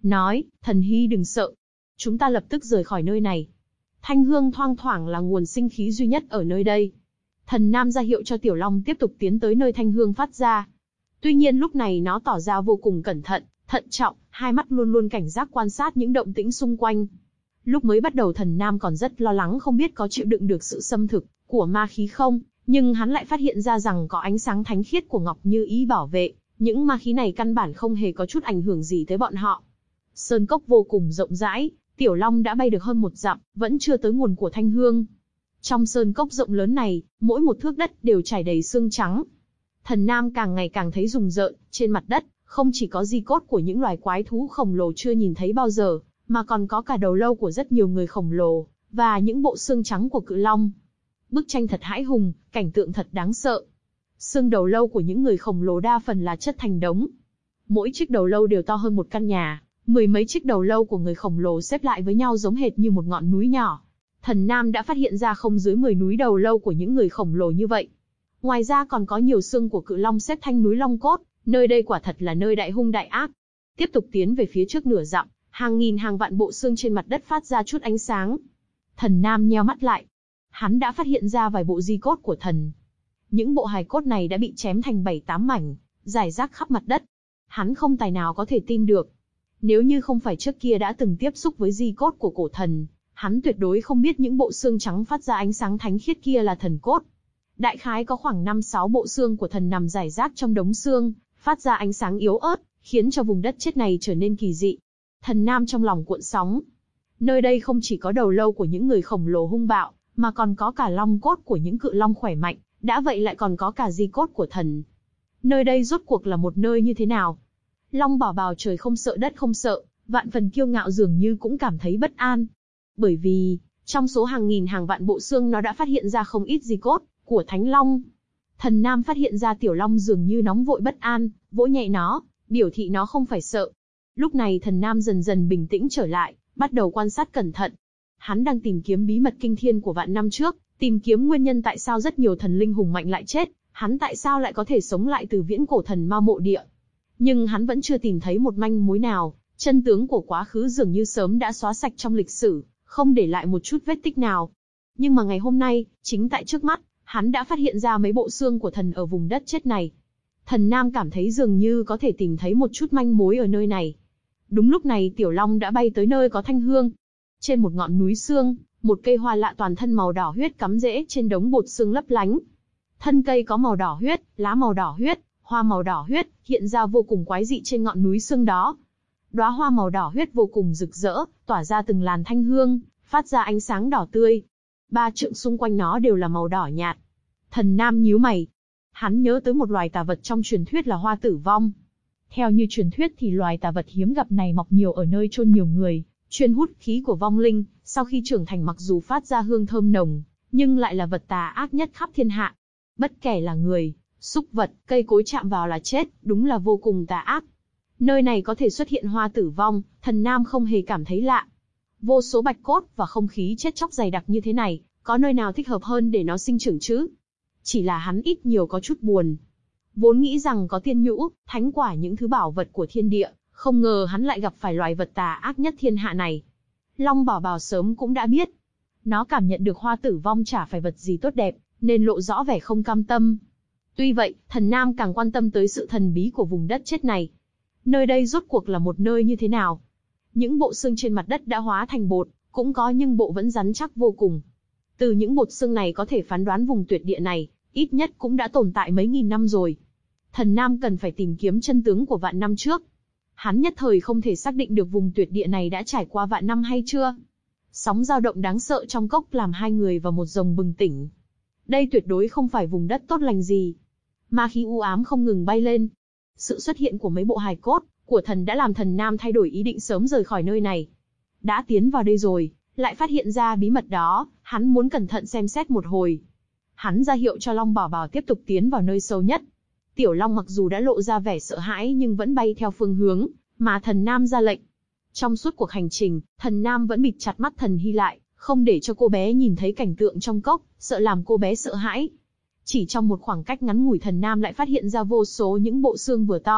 nói, Thần Hy đừng sợ. Chúng ta lập tức rời khỏi nơi này. Thanh hương thoang thoảng là nguồn sinh khí duy nhất ở nơi đây. Thần Nam ra hiệu cho Tiểu Long tiếp tục tiến tới nơi thanh hương phát ra. Tuy nhiên lúc này nó tỏ ra vô cùng cẩn thận, thận trọng, hai mắt luôn luôn cảnh giác quan sát những động tĩnh xung quanh. Lúc mới bắt đầu Thần Nam còn rất lo lắng không biết có chịu đựng được sự xâm thực của ma khí không, nhưng hắn lại phát hiện ra rằng có ánh sáng thánh khiết của Ngọc Như Ý bảo vệ, những ma khí này căn bản không hề có chút ảnh hưởng gì tới bọn họ. Sơn cốc vô cùng rộng rãi, Tiểu Long đã bay được hơn một dặm, vẫn chưa tới nguồn của thanh hương. Trong sơn cốc rộng lớn này, mỗi một thước đất đều trải đầy xương trắng. Thần Nam càng ngày càng thấy rùng rợn, trên mặt đất, không chỉ có di cốt của những loài quái thú khổng lồ chưa nhìn thấy bao giờ, mà còn có cả đầu lâu của rất nhiều người khổng lồ, và những bộ xương trắng của cự long. Bức tranh thật hãi hùng, cảnh tượng thật đáng sợ. Xương đầu lâu của những người khổng lồ đa phần là chất thành đống. Mỗi chiếc đầu lâu đều to hơn một căn nhà, mười mấy chiếc đầu lâu của người khổng lồ xếp lại với nhau giống hệt như một ngọn núi nhỏ. Thần Nam đã phát hiện ra không dưới mười núi đầu lâu của những người khổng lồ như vậy. Ngoài ra còn có nhiều xương của cự long xếp thành núi long cốt, nơi đây quả thật là nơi đại hung đại ác. Tiếp tục tiến về phía trước nửa dặm, hàng nghìn hàng vạn bộ xương trên mặt đất phát ra chút ánh sáng. Thần Nam nheo mắt lại. Hắn đã phát hiện ra vài bộ di cốt của thần. Những bộ hài cốt này đã bị chém thành bảy tám mảnh, rải rác khắp mặt đất. Hắn không tài nào có thể tin được. Nếu như không phải trước kia đã từng tiếp xúc với di cốt của cổ thần, hắn tuyệt đối không biết những bộ xương trắng phát ra ánh sáng thánh khiết kia là thần cốt. Đại khái có khoảng năm sáu bộ xương của thần nằm rải rác trong đống xương, phát ra ánh sáng yếu ớt, khiến cho vùng đất chết này trở nên kỳ dị. Thần Nam trong lòng cuộn sóng. Nơi đây không chỉ có đầu lâu của những người khổng lồ hung bạo, mà còn có cả long cốt của những cự long khỏe mạnh, đã vậy lại còn có cả di cốt của thần. Nơi đây rốt cuộc là một nơi như thế nào? Long Bảo Bào trời không sợ đất không sợ, vạn phần kiêu ngạo dường như cũng cảm thấy bất an. Bởi vì, trong số hàng nghìn hàng vạn bộ xương nó đã phát hiện ra không ít di cốt của Thánh Long. Thần Nam phát hiện ra Tiểu Long dường như nóng vội bất an, vỗ nhẹ nó, biểu thị nó không phải sợ. Lúc này Thần Nam dần dần bình tĩnh trở lại, bắt đầu quan sát cẩn thận. Hắn đang tìm kiếm bí mật kinh thiên của vạn năm trước, tìm kiếm nguyên nhân tại sao rất nhiều thần linh hùng mạnh lại chết, hắn tại sao lại có thể sống lại từ viễn cổ thần ma mộ địa. Nhưng hắn vẫn chưa tìm thấy một manh mối nào, chân tướng của quá khứ dường như sớm đã xóa sạch trong lịch sử, không để lại một chút vết tích nào. Nhưng mà ngày hôm nay, chính tại trước mắt, hắn đã phát hiện ra mấy bộ xương của thần ở vùng đất chết này. Thần Nam cảm thấy dường như có thể tìm thấy một chút manh mối ở nơi này. Đúng lúc này Tiểu Long đã bay tới nơi có thanh hương. Trên một ngọn núi xương, một cây hoa lạ toàn thân màu đỏ huyết cắm rễ trên đống bột xương lấp lánh. Thân cây có màu đỏ huyết, lá màu đỏ huyết, hoa màu đỏ huyết, hiện ra vô cùng quái dị trên ngọn núi xương đó. Đóa hoa màu đỏ huyết vô cùng rực rỡ, tỏa ra từng làn thanh hương, phát ra ánh sáng đỏ tươi. Ba trượng xung quanh nó đều là màu đỏ nhạt. Thần Nam nhíu mày. Hắn nhớ tới một loài tà vật trong truyền thuyết là hoa tử vong. Theo như truyền thuyết thì loài tà vật hiếm gặp này mọc nhiều ở nơi chôn nhiều người, chuyên hút khí của vong linh, sau khi trưởng thành mặc dù phát ra hương thơm nồng, nhưng lại là vật tà ác nhất khắp thiên hạ. Bất kể là người, súc vật, cây cối chạm vào là chết, đúng là vô cùng tà ác. Nơi này có thể xuất hiện hoa tử vong, Thần Nam không hề cảm thấy lạ. Vô số bạch cốt và không khí chết chóc dày đặc như thế này, có nơi nào thích hợp hơn để nó sinh trưởng chứ? Chỉ là hắn ít nhiều có chút buồn. Vốn nghĩ rằng có tiên nhũ, thánh quả những thứ bảo vật của thiên địa, không ngờ hắn lại gặp phải loài vật tà ác nhất thiên hạ này. Long Bảo Bào sớm cũng đã biết. Nó cảm nhận được hoa tử vong chả phải vật gì tốt đẹp, nên lộ rõ vẻ không cam tâm. Tuy vậy, Thần Nam càng quan tâm tới sự thần bí của vùng đất chết này. Nơi đây rốt cuộc là một nơi như thế nào? Những bộ xương trên mặt đất đã hóa thành bột, cũng có nhưng bộ vẫn rắn chắc vô cùng. Từ những bột xương này có thể phán đoán vùng tuyệt địa này, ít nhất cũng đã tồn tại mấy nghìn năm rồi. Thần Nam cần phải tìm kiếm chân tướng của vạn năm trước. Hắn nhất thời không thể xác định được vùng tuyệt địa này đã trải qua vạn năm hay chưa. Sóng dao động đáng sợ trong cốc làm hai người và một rồng bừng tỉnh. Đây tuyệt đối không phải vùng đất tốt lành gì. Ma khí u ám không ngừng bay lên. Sự xuất hiện của mấy bộ hài cốt của thần đã làm Thần Nam thay đổi ý định sớm rời khỏi nơi này. Đã tiến vào đây rồi, lại phát hiện ra bí mật đó, hắn muốn cẩn thận xem xét một hồi. Hắn ra hiệu cho Long Bảo Bào tiếp tục tiến vào nơi sâu nhất. Tiểu Long mặc dù đã lộ ra vẻ sợ hãi nhưng vẫn bay theo phương hướng mà Thần Nam ra lệnh. Trong suốt cuộc hành trình, Thần Nam vẫn bịt chặt mắt Thần Hy lại, không để cho cô bé nhìn thấy cảnh tượng trong cốc, sợ làm cô bé sợ hãi. Chỉ trong một khoảng cách ngắn ngủi Thần Nam lại phát hiện ra vô số những bộ xương vừa to,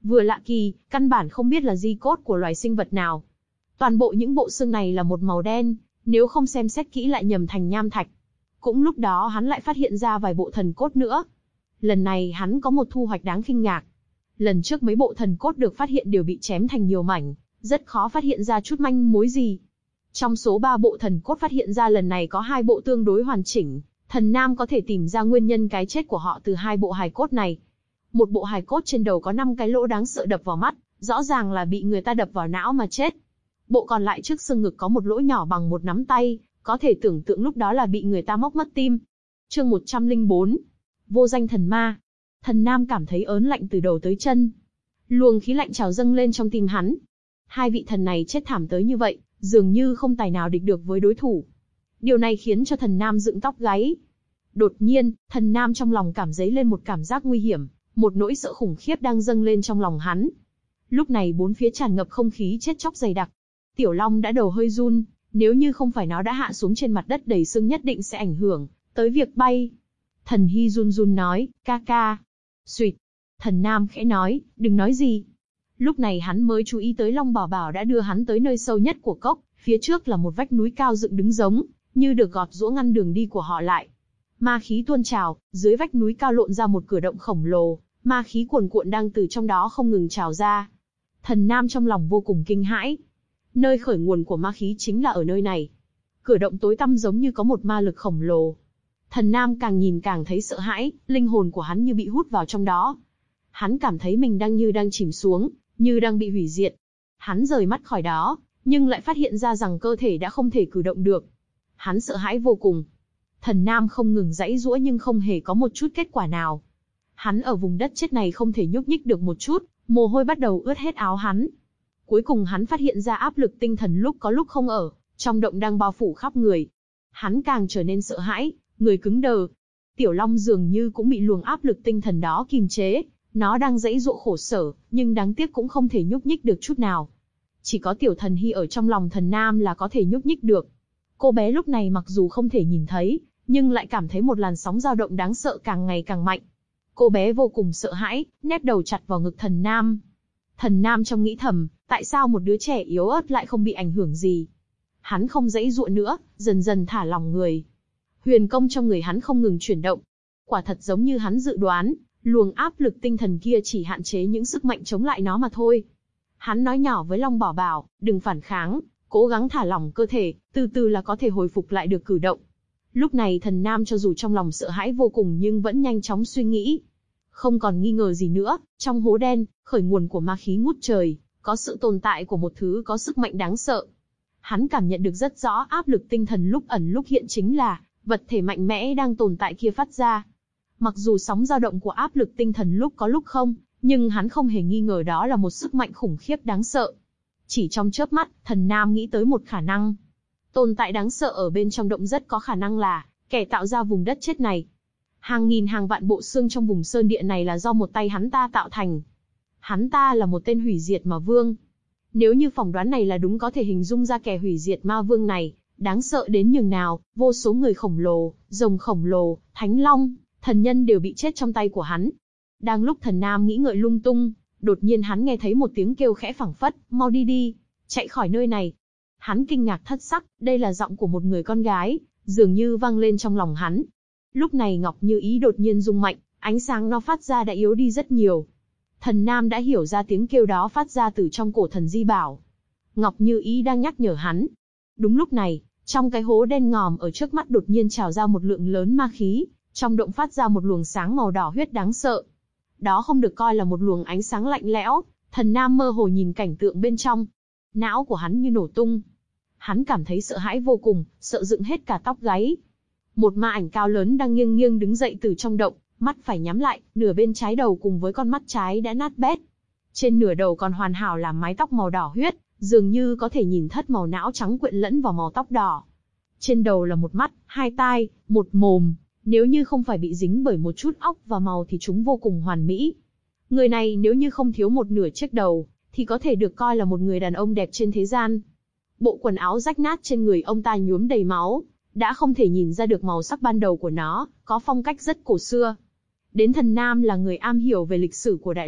vừa lạ kỳ, căn bản không biết là di cốt của loài sinh vật nào. Toàn bộ những bộ xương này là một màu đen, nếu không xem xét kỹ lại nhầm thành nham thạch. Cũng lúc đó hắn lại phát hiện ra vài bộ thần cốt nữa. Lần này hắn có một thu hoạch đáng kinh ngạc. Lần trước mấy bộ thần cốt được phát hiện đều bị chém thành nhiều mảnh, rất khó phát hiện ra chút manh mối gì. Trong số ba bộ thần cốt phát hiện ra lần này có hai bộ tương đối hoàn chỉnh, Thần Nam có thể tìm ra nguyên nhân cái chết của họ từ hai bộ hài cốt này. Một bộ hài cốt trên đầu có năm cái lỗ đáng sợ đập vào mắt, rõ ràng là bị người ta đập vào não mà chết. Bộ còn lại trước xương ngực có một lỗ nhỏ bằng một nắm tay, có thể tưởng tượng lúc đó là bị người ta móc mất tim. Chương một trăm lẻ bốn. Vô danh thần ma. Thần Nam cảm thấy ớn lạnh từ đầu tới chân. Luồng khí lạnh trào dâng lên trong tim hắn. Hai vị thần này chết thảm tới như vậy, dường như không tài nào địch được với đối thủ. Điều này khiến cho Thần Nam dựng tóc gáy. Đột nhiên, Thần Nam trong lòng cảm dấy lên một cảm giác nguy hiểm, một nỗi sợ khủng khiếp đang dâng lên trong lòng hắn. Lúc này bốn phía tràn ngập không khí chết chóc dày đặc. Tiểu Long đã đầu hơi run, nếu như không phải nó đã hạ xuống trên mặt đất đầy sương nhất định sẽ ảnh hưởng tới việc bay. Thần Hy run run nói, ca ca. Xuyệt. Thần Nam khẽ nói, đừng nói gì. Lúc này hắn mới chú ý tới Long Bảo Bảo đã đưa hắn tới nơi sâu nhất của cốc, phía trước là một vách núi cao dựng đứng giống như được gọt giũa ngăn đường đi của họ lại. Ma khí tuôn trào, dưới vách núi cao lộn ra một cửa động khổng lồ, ma khí cuồn cuộn đang từ trong đó không ngừng trào ra. Thần Nam trong lòng vô cùng kinh hãi. Nơi khởi nguồn của ma khí chính là ở nơi này. Cửa động tối tăm giống như có một ma lực khổng lồ. Thần Nam càng nhìn càng thấy sợ hãi, linh hồn của hắn như bị hút vào trong đó. Hắn cảm thấy mình đang như đang chìm xuống, như đang bị hủy diệt. Hắn rời mắt khỏi đó, nhưng lại phát hiện ra rằng cơ thể đã không thể cử động được. Hắn sợ hãi vô cùng. Thần Nam không ngừng giãy giũa nhưng không hề có một chút kết quả nào. Hắn ở vùng đất chết này không thể nhúc nhích được một chút, mồ hôi bắt đầu ướt hết áo hắn. Cuối cùng hắn phát hiện ra áp lực tinh thần lúc có lúc không ở, trong động đang bao phủ khắp người. Hắn càng trở nên sợ hãi, người cứng đờ. Tiểu Long dường như cũng bị luồng áp lực tinh thần đó kìm chế, nó đang giãy giụa khổ sở, nhưng đáng tiếc cũng không thể nhúc nhích được chút nào. Chỉ có Tiểu Thần Hy ở trong lòng Thần Nam là có thể nhúc nhích được. Cô bé lúc này mặc dù không thể nhìn thấy, nhưng lại cảm thấy một làn sóng dao động đáng sợ càng ngày càng mạnh. Cô bé vô cùng sợ hãi, nép đầu chặt vào ngực Thần Nam. Thần Nam trong nghĩ thầm, tại sao một đứa trẻ yếu ớt lại không bị ảnh hưởng gì? Hắn không giãy giụa nữa, dần dần thả lỏng người. Huyền công trong người hắn không ngừng chuyển động. Quả thật giống như hắn dự đoán, luồng áp lực tinh thần kia chỉ hạn chế những sức mạnh chống lại nó mà thôi. Hắn nói nhỏ với Long Bảo Bảo, đừng phản kháng, cố gắng thả lỏng cơ thể, từ từ là có thể hồi phục lại được cử động. Lúc này Thần Nam cho dù trong lòng sợ hãi vô cùng nhưng vẫn nhanh chóng suy nghĩ. Không còn nghi ngờ gì nữa, trong hố đen, khởi nguồn của ma khí ngút trời, có sự tồn tại của một thứ có sức mạnh đáng sợ. Hắn cảm nhận được rất rõ áp lực tinh thần lúc ẩn lúc hiện chính là vật thể mạnh mẽ đang tồn tại kia phát ra. Mặc dù sóng dao động của áp lực tinh thần lúc có lúc không, nhưng hắn không hề nghi ngờ đó là một sức mạnh khủng khiếp đáng sợ. Chỉ trong chớp mắt, Thần Nam nghĩ tới một khả năng. Tồn tại đáng sợ ở bên trong động rất có khả năng là kẻ tạo ra vùng đất chết này. Hàng nghìn hàng vạn bộ xương trong vùng sơn địa này là do một tay hắn ta tạo thành. Hắn ta là một tên hủy diệt ma vương. Nếu như phỏng đoán này là đúng có thể hình dung ra kẻ hủy diệt ma vương này đáng sợ đến nhường nào, vô số người khổng lồ, rồng khổng lồ, thánh long, thần nhân đều bị chết trong tay của hắn. Đang lúc Thần Nam nghĩ ngợi lung tung, đột nhiên hắn nghe thấy một tiếng kêu khẽ phảng phất, mau đi đi, chạy khỏi nơi này. Hắn kinh ngạc thất sắc, đây là giọng của một người con gái, dường như vang lên trong lòng hắn. Lúc này Ngọc Như Ý đột nhiên rung mạnh, ánh sáng nó phát ra đã yếu đi rất nhiều. Thần Nam đã hiểu ra tiếng kêu đó phát ra từ trong cổ thần di bảo. Ngọc Như Ý đang nhắc nhở hắn. Đúng lúc này, trong cái hố đen ngòm ở trước mắt đột nhiên trào ra một lượng lớn ma khí, trong động phát ra một luồng sáng màu đỏ huyết đáng sợ. Đó không được coi là một luồng ánh sáng lạnh lẽo, Thần Nam mơ hồ nhìn cảnh tượng bên trong. Não của hắn như nổ tung. Hắn cảm thấy sợ hãi vô cùng, sợ dựng hết cả tóc gáy. Một ma ảnh cao lớn đang nghiêng nghiêng đứng dậy từ trong động, mắt phải nhắm lại, nửa bên trái đầu cùng với con mắt trái đã nát bét. Trên nửa đầu còn hoàn hảo là mái tóc màu đỏ huyết, dường như có thể nhìn thất màu não trắng quyện lẫn vào màu tóc đỏ. Trên đầu là một mắt, hai tai, một mồm, nếu như không phải bị dính bởi một chút óc và màu thì chúng vô cùng hoàn mỹ. Người này nếu như không thiếu một nửa chiếc đầu, thì có thể được coi là một người đàn ông đẹp trên thế gian. Bộ quần áo rách nát trên người ông ta nhuốm đầy máu, đã không thể nhìn ra được màu sắc ban đầu của nó, có phong cách rất cổ xưa. Đến Thần Nam là người am hiểu về lịch sử của đại lục,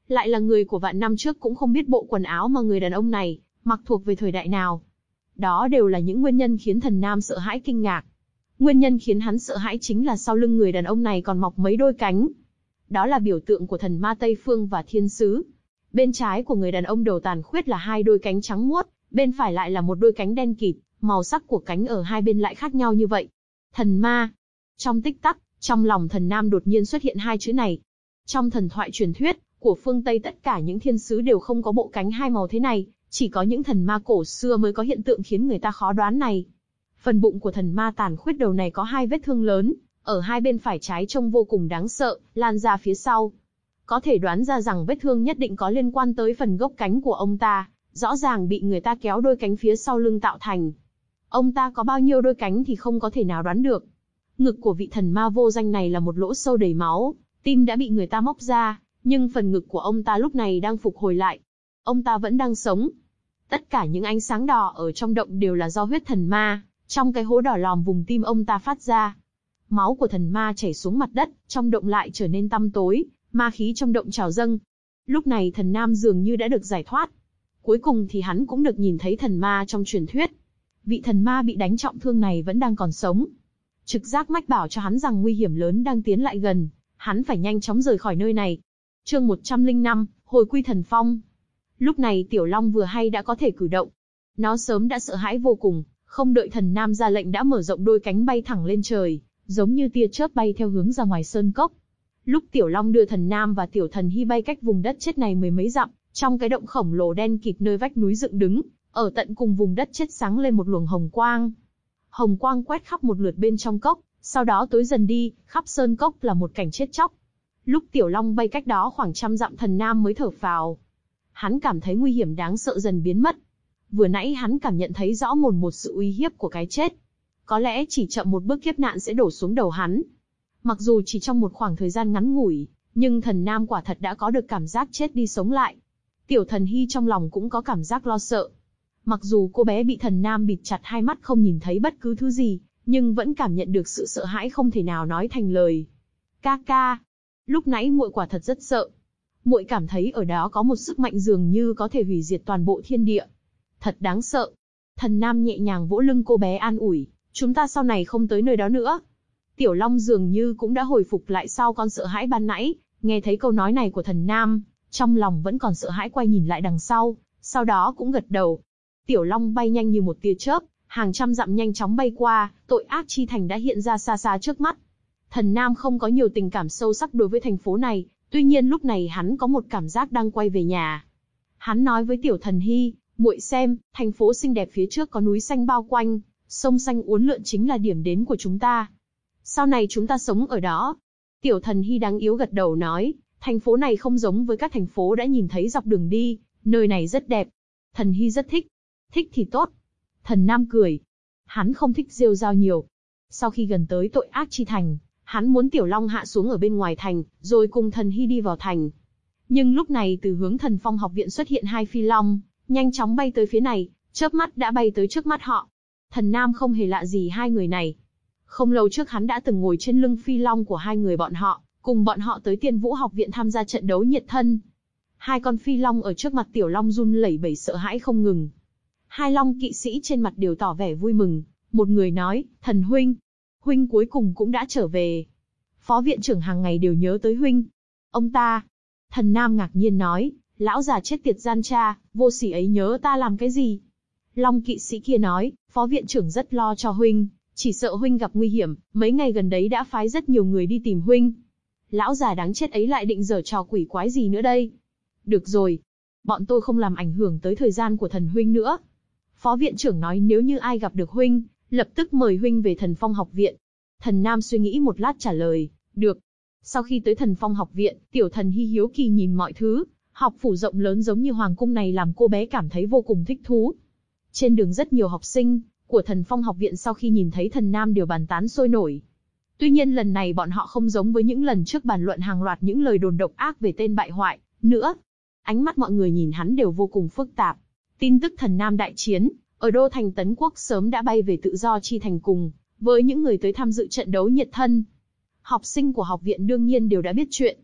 lại là người của vạn năm trước cũng không biết bộ quần áo mà người đàn ông này mặc thuộc về thời đại nào. Đó đều là những nguyên nhân khiến Thần Nam sợ hãi kinh ngạc. Nguyên nhân khiến hắn sợ hãi chính là sau lưng người đàn ông này còn mọc mấy đôi cánh. Đó là biểu tượng của thần ma Tây Phương và thiên sứ. Bên trái của người đàn ông đầu tàn khuyết là hai đôi cánh trắng muốt, bên phải lại là một đôi cánh đen kịt, màu sắc của cánh ở hai bên lại khác nhau như vậy. Thần ma. Trong tích tắc, trong lòng Thần Nam đột nhiên xuất hiện hai chữ này. Trong thần thoại truyền thuyết của phương Tây, tất cả những thiên sứ đều không có bộ cánh hai màu thế này, chỉ có những thần ma cổ xưa mới có hiện tượng khiến người ta khó đoán này. Phần bụng của thần ma tàn khuyết đầu này có hai vết thương lớn, ở hai bên phải trái trông vô cùng đáng sợ, lan ra phía sau. Có thể đoán ra rằng vết thương nhất định có liên quan tới phần gốc cánh của ông ta, rõ ràng bị người ta kéo đôi cánh phía sau lưng tạo thành. Ông ta có bao nhiêu đôi cánh thì không có thể nào đoán được. Ngực của vị thần ma vô danh này là một lỗ sâu đầy máu, tim đã bị người ta móc ra, nhưng phần ngực của ông ta lúc này đang phục hồi lại. Ông ta vẫn đang sống. Tất cả những ánh sáng đỏ ở trong động đều là do huyết thần ma, trong cái hố đỏ lòm vùng tim ông ta phát ra. Máu của thần ma chảy xuống mặt đất, trong động lại trở nên tăm tối, ma khí trong động trào dâng. Lúc này Thần Nam dường như đã được giải thoát. Cuối cùng thì hắn cũng được nhìn thấy thần ma trong truyền thuyết. Vị thần ma bị đánh trọng thương này vẫn đang còn sống. Trực giác mách bảo cho hắn rằng nguy hiểm lớn đang tiến lại gần, hắn phải nhanh chóng rời khỏi nơi này. Chương một trăm lẻ năm, hồi quy thần phong. Lúc này Tiểu Long vừa hay đã có thể cử động. Nó sớm đã sợ hãi vô cùng, không đợi Thần Nam ra lệnh đã mở rộng đôi cánh bay thẳng lên trời, giống như tia chớp bay theo hướng ra ngoài sơn cốc. Lúc Tiểu Long đưa Thần Nam và Tiểu Thần Hy bay cách vùng đất chết này mười mấy dặm, trong cái động khổng lồ đen kịt nơi vách núi dựng đứng, ở tận cùng vùng đất chết sáng lên một luồng hồng quang. Hồng quang quét khắp một lượt bên trong cốc, sau đó tối dần đi, khắp sơn cốc là một cảnh chết chóc. Lúc Tiểu Long bay cách đó khoảng trăm dặm, Thần Nam mới thở phào. Hắn cảm thấy nguy hiểm đáng sợ dần biến mất. Vừa nãy hắn cảm nhận thấy rõ mồn một sự uy hiếp của cái chết. Có lẽ chỉ chậm một bước kiếp nạn sẽ đổ xuống đầu hắn. Mặc dù chỉ trong một khoảng thời gian ngắn ngủi, nhưng Thần Nam quả thật đã có được cảm giác chết đi sống lại. Tiểu Thần Hy trong lòng cũng có cảm giác lo sợ. Mặc dù cô bé bị Thần Nam bịt chặt hai mắt không nhìn thấy bất cứ thứ gì, nhưng vẫn cảm nhận được sự sợ hãi không thể nào nói thành lời. Ca ca, lúc nãy muội quả thật rất sợ. Muội cảm thấy ở đó có một sức mạnh dường như có thể hủy diệt toàn bộ thiên địa. Thật đáng sợ. Thần Nam nhẹ nhàng vỗ lưng cô bé an ủi, chúng ta sau này không tới nơi đó nữa. Tiểu Long dường như cũng đã hồi phục lại sau con sợ hãi ban nãy, nghe thấy câu nói này của Thần Nam, trong lòng vẫn còn sợ hãi quay nhìn lại đằng sau, sau đó cũng gật đầu. Tiểu Long bay nhanh như một tia chớp, hàng trăm dặm nhanh chóng bay qua, tội ác chi thành đã hiện ra xa xa trước mắt. Thần Nam không có nhiều tình cảm sâu sắc đối với thành phố này, tuy nhiên lúc này hắn có một cảm giác đang quay về nhà. Hắn nói với Tiểu Thần Hy, muội xem, thành phố xinh đẹp phía trước có núi xanh bao quanh, sông xanh uốn lượn chính là điểm đến của chúng ta. Sau này chúng ta sống ở đó. Tiểu Thần Hy đáng yếu gật đầu nói, thành phố này không giống với các thành phố đã nhìn thấy dọc đường đi, nơi này rất đẹp. Thần Hy rất thích. Thích thì tốt. Thần Nam cười. Hắn không thích rêu rao nhiều. Sau khi gần tới tội ác chi thành, hắn muốn Tiểu Long hạ xuống ở bên ngoài thành, rồi cùng Thần Hy đi vào thành. Nhưng lúc này từ hướng Thần Phong học viện xuất hiện hai phi long, nhanh chóng bay tới phía này, chớp mắt đã bay tới trước mắt họ. Thần Nam không hề lạ gì hai người này. Không lâu trước hắn đã từng ngồi trên lưng phi long của hai người bọn họ, cùng bọn họ tới Tiên Vũ học viện tham gia trận đấu nhiệt thân. Hai con phi long ở trước mặt Tiểu Long run lẩy bẩy sợ hãi không ngừng. Hai long kỵ sĩ trên mặt đều tỏ vẻ vui mừng. Một người nói, Thần huynh, huynh cuối cùng cũng đã trở về. Phó viện trưởng hàng ngày đều nhớ tới huynh. Ông ta. Thần Nam ngạc nhiên nói, lão già chết tiệt gian tra, vô sỉ ấy nhớ ta làm cái gì? Long kỵ sĩ kia nói, phó viện trưởng rất lo cho huynh, chỉ sợ huynh gặp nguy hiểm, mấy ngày gần đấy đã phái rất nhiều người đi tìm huynh. Lão già đáng chết ấy lại định giở trò quỷ quái gì nữa đây? Được rồi, bọn tôi không làm ảnh hưởng tới thời gian của thần huynh nữa. Phó viện trưởng nói nếu như ai gặp được huynh, lập tức mời huynh về Thần Phong học viện. Thần Nam suy nghĩ một lát trả lời, được. Sau khi tới Thần Phong học viện, Tiểu Thần Hy hiếu kỳ nhìn mọi thứ, học phủ rộng lớn giống như hoàng cung này làm cô bé cảm thấy vô cùng thích thú. Trên đường rất nhiều học sinh của Thần Phong học viện sau khi nhìn thấy Thần Nam đều bàn tán sôi nổi. Tuy nhiên lần này bọn họ không giống với những lần trước bàn luận hàng loạt những lời đồn độc ác về tên bại hoại nữa. Ánh mắt mọi người nhìn hắn đều vô cùng phức tạp. Tin tức Thần Nam đại chiến ở đô thành Tấn Quốc sớm đã bay về Tự Do Chi thành cùng với những người tới tham dự trận đấu nhiệt thân. Học sinh của học viện đương nhiên đều đã biết chuyện.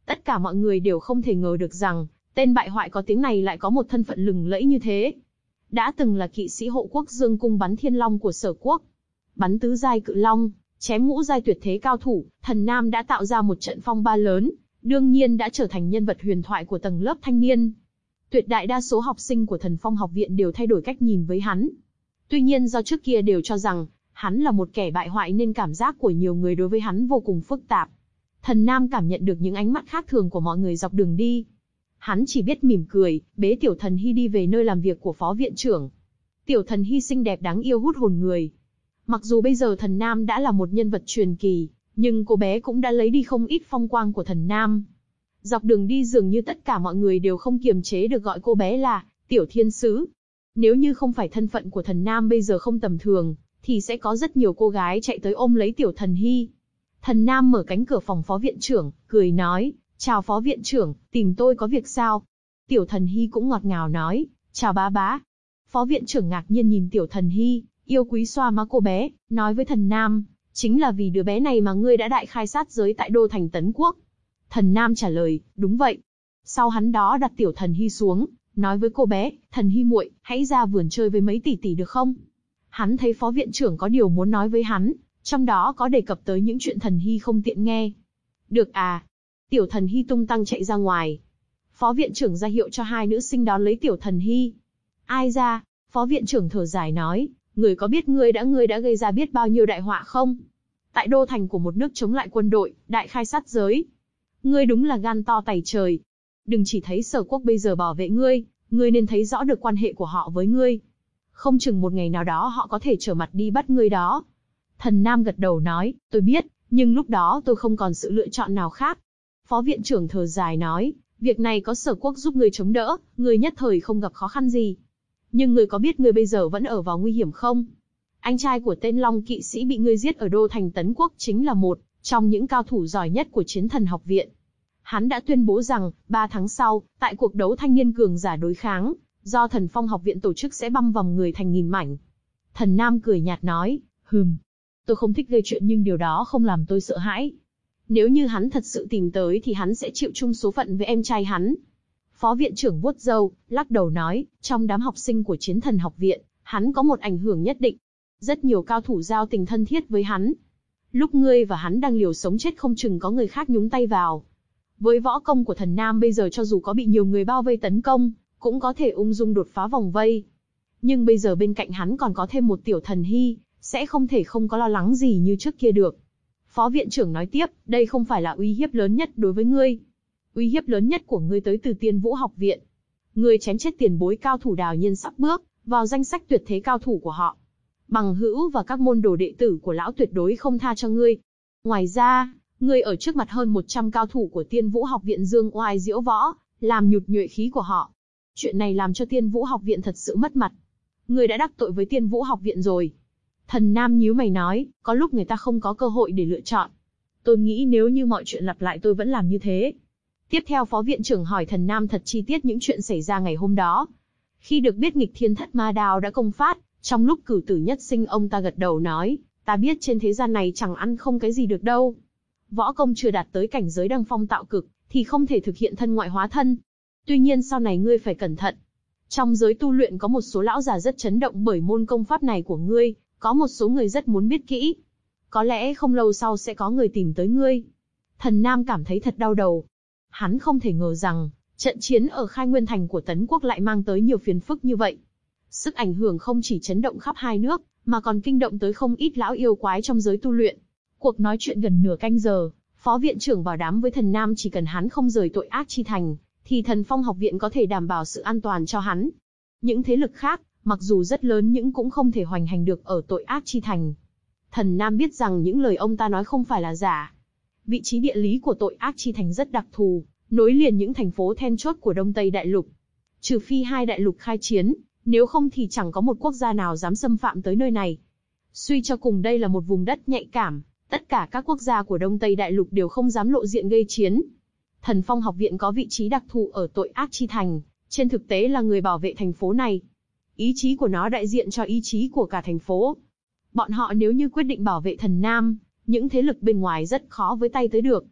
Tất cả mọi người đều không thể ngờ được rằng, tên bại hoại có tiếng này lại có một thân phận lừng lẫy như thế. Đã từng là kỵ sĩ hộ quốc Dương cung bắn thiên long của Sở quốc. Bắn tứ giai cự long, chém ngũ giai tuyệt thế cao thủ, Thần Nam đã tạo ra một trận phong ba lớn, đương nhiên đã trở thành nhân vật huyền thoại của tầng lớp thanh niên. Tuyệt đại đa số học sinh của Thần Phong học viện đều thay đổi cách nhìn với hắn. Tuy nhiên do trước kia đều cho rằng, hắn là một kẻ bại hoại nên cảm giác của nhiều người đối với hắn vô cùng phức tạp. Thần Nam cảm nhận được những ánh mắt khác thường của mọi người dọc đường đi. Hắn chỉ biết mỉm cười, bế Tiểu Thần Hy đi về nơi làm việc của phó viện trưởng. Tiểu Thần Hy xinh đẹp đáng yêu hút hồn người. Mặc dù bây giờ Thần Nam đã là một nhân vật truyền kỳ, nhưng cô bé cũng đã lấy đi không ít phong quang của Thần Nam. Dọc đường đi dường như tất cả mọi người đều không kiềm chế được gọi cô bé là Tiểu Thiên Sứ. Nếu như không phải thân phận của Thần Nam bây giờ không tầm thường, thì sẽ có rất nhiều cô gái chạy tới ôm lấy Tiểu Thần Hy. Thần Nam mở cánh cửa phòng phó viện trưởng, cười nói, chào phó viện trưởng, tìm tôi có việc sao? Tiểu Thần Hy cũng ngọt ngào nói, chào bá bá. Phó viện trưởng ngạc nhiên nhìn Tiểu Thần Hy, yêu quý xoa má cô bé, nói với Thần Nam, chính là vì đứa bé này mà ngươi đã đại khai sát giới tại đô thành Tấn Quốc. Thần Nam trả lời, đúng vậy. Sau hắn đó đặt Tiểu Thần Hy xuống, nói với cô bé, Thần Hy muội, hãy ra vườn chơi với mấy tỷ tỷ được không? Hắn thấy phó viện trưởng có điều muốn nói với hắn, trong đó có đề cập tới những chuyện Thần Hy không tiện nghe. Được à. Tiểu Thần Hy tung tăng chạy ra ngoài. Phó viện trưởng ra hiệu cho hai nữ sinh đón lấy Tiểu Thần Hy. Ai ra? Phó viện trưởng thở dài nói, người có biết ngươi đã ngươi đã gây ra biết bao nhiêu đại họa không? Tại đô thành của một nước chống lại quân đội, đại khai sát giới. Ngươi đúng là gan to tày trời. Đừng chỉ thấy Sở quốc bây giờ bảo vệ ngươi, ngươi nên thấy rõ được quan hệ của họ với ngươi. Không chừng một ngày nào đó họ có thể trở mặt đi bắt ngươi đó. Thần Nam gật đầu nói, tôi biết, nhưng lúc đó tôi không còn sự lựa chọn nào khác. Phó viện trưởng thở dài nói, việc này có Sở quốc giúp ngươi chống đỡ, ngươi nhất thời không gặp khó khăn gì. Nhưng ngươi có biết ngươi bây giờ vẫn ở vào nguy hiểm không? Anh trai của tên Long kỵ sĩ bị ngươi giết ở đô thành Tấn Quốc chính là một trong những cao thủ giỏi nhất của Chiến Thần học viện. Hắn đã tuyên bố rằng, ba tháng sau, tại cuộc đấu thanh niên cường giả đối kháng, do Thần Phong học viện tổ chức sẽ băm vằm người thành nghìn mảnh. Thần Nam cười nhạt nói, hừm, tôi không thích gây chuyện nhưng điều đó không làm tôi sợ hãi. Nếu như hắn thật sự tìm tới thì hắn sẽ chịu chung số phận với em trai hắn. Phó viện trưởng vuốt râu, lắc đầu nói, trong đám học sinh của Chiến Thần học viện, hắn có một ảnh hưởng nhất định. Rất nhiều cao thủ giao tình thân thiết với hắn. Lúc ngươi và hắn đang liều sống chết không chừng có người khác nhúng tay vào. Với võ công của Thần Nam bây giờ cho dù có bị nhiều người bao vây tấn công, cũng có thể ung dung đột phá vòng vây. Nhưng bây giờ bên cạnh hắn còn có thêm một Tiểu Thần Hy, sẽ không thể không có lo lắng gì như trước kia được. Phó viện trưởng nói tiếp, đây không phải là uy hiếp lớn nhất đối với ngươi. Uy hiếp lớn nhất của ngươi tới từ Tiên Vũ học viện. Ngươi chém chết tiền bối cao thủ Đào Nhiên sắp bước vào danh sách tuyệt thế cao thủ của họ. Bằng hữu và các môn đồ đệ tử của lão tuyệt đối không tha cho ngươi. Ngoài ra, ngươi ở trước mặt hơn một trăm cao thủ của Tiên Vũ học viện dương oai diễu võ, làm nhụt nhuệ khí của họ. Chuyện này làm cho Tiên Vũ học viện thật sự mất mặt. Ngươi đã đắc tội với Tiên Vũ học viện rồi. Thần Nam nhíu mày nói, có lúc người ta không có cơ hội để lựa chọn. Tôi nghĩ nếu như mọi chuyện lặp lại tôi vẫn làm như thế. Tiếp theo phó viện trưởng hỏi Thần Nam thật chi tiết những chuyện xảy ra ngày hôm đó. Khi được biết nghịch thiên thất ma đao đã công phát, trong lúc cửu tử nhất sinh ông ta gật đầu nói, ta biết trên thế gian này chẳng ăn không cái gì được đâu. Võ công chưa đạt tới cảnh giới đăng phong tạo cực, thì không thể thực hiện thân ngoại hóa thân. Tuy nhiên sau này ngươi phải cẩn thận. Trong giới tu luyện có một số lão già rất chấn động bởi môn công pháp này của ngươi, có một số người rất muốn biết kỹ. Có lẽ không lâu sau sẽ có người tìm tới ngươi. Thần Nam cảm thấy thật đau đầu. Hắn không thể ngờ rằng, trận chiến ở Khai Nguyên Thành của Tấn Quốc lại mang tới nhiều phiền phức như vậy. Sức ảnh hưởng không chỉ chấn động khắp hai nước, mà còn kinh động tới không ít lão yêu quái trong giới tu luyện. Cuộc nói chuyện gần nửa canh giờ, phó viện trưởng bảo đảm với Thần Nam chỉ cần hắn không rời tội ác chi thành, thì Thần Phong học viện có thể đảm bảo sự an toàn cho hắn. Những thế lực khác, mặc dù rất lớn nhưng cũng không thể hoành hành được ở tội ác chi thành. Thần Nam biết rằng những lời ông ta nói không phải là giả. Vị trí địa lý của tội ác chi thành rất đặc thù, nối liền những thành phố then chốt của Đông Tây Đại Lục. Trừ phi hai đại lục khai chiến, nếu không thì chẳng có một quốc gia nào dám xâm phạm tới nơi này. Suy cho cùng đây là một vùng đất nhạy cảm, tất cả các quốc gia của Đông Tây Đại Lục đều không dám lộ diện gây chiến. Thần Phong học viện có vị trí đặc thù ở tội ác chi thành, trên thực tế là người bảo vệ thành phố này. Ý chí của nó đại diện cho ý chí của cả thành phố. Bọn họ nếu như quyết định bảo vệ Thần Nam, những thế lực bên ngoài rất khó với tay tới được.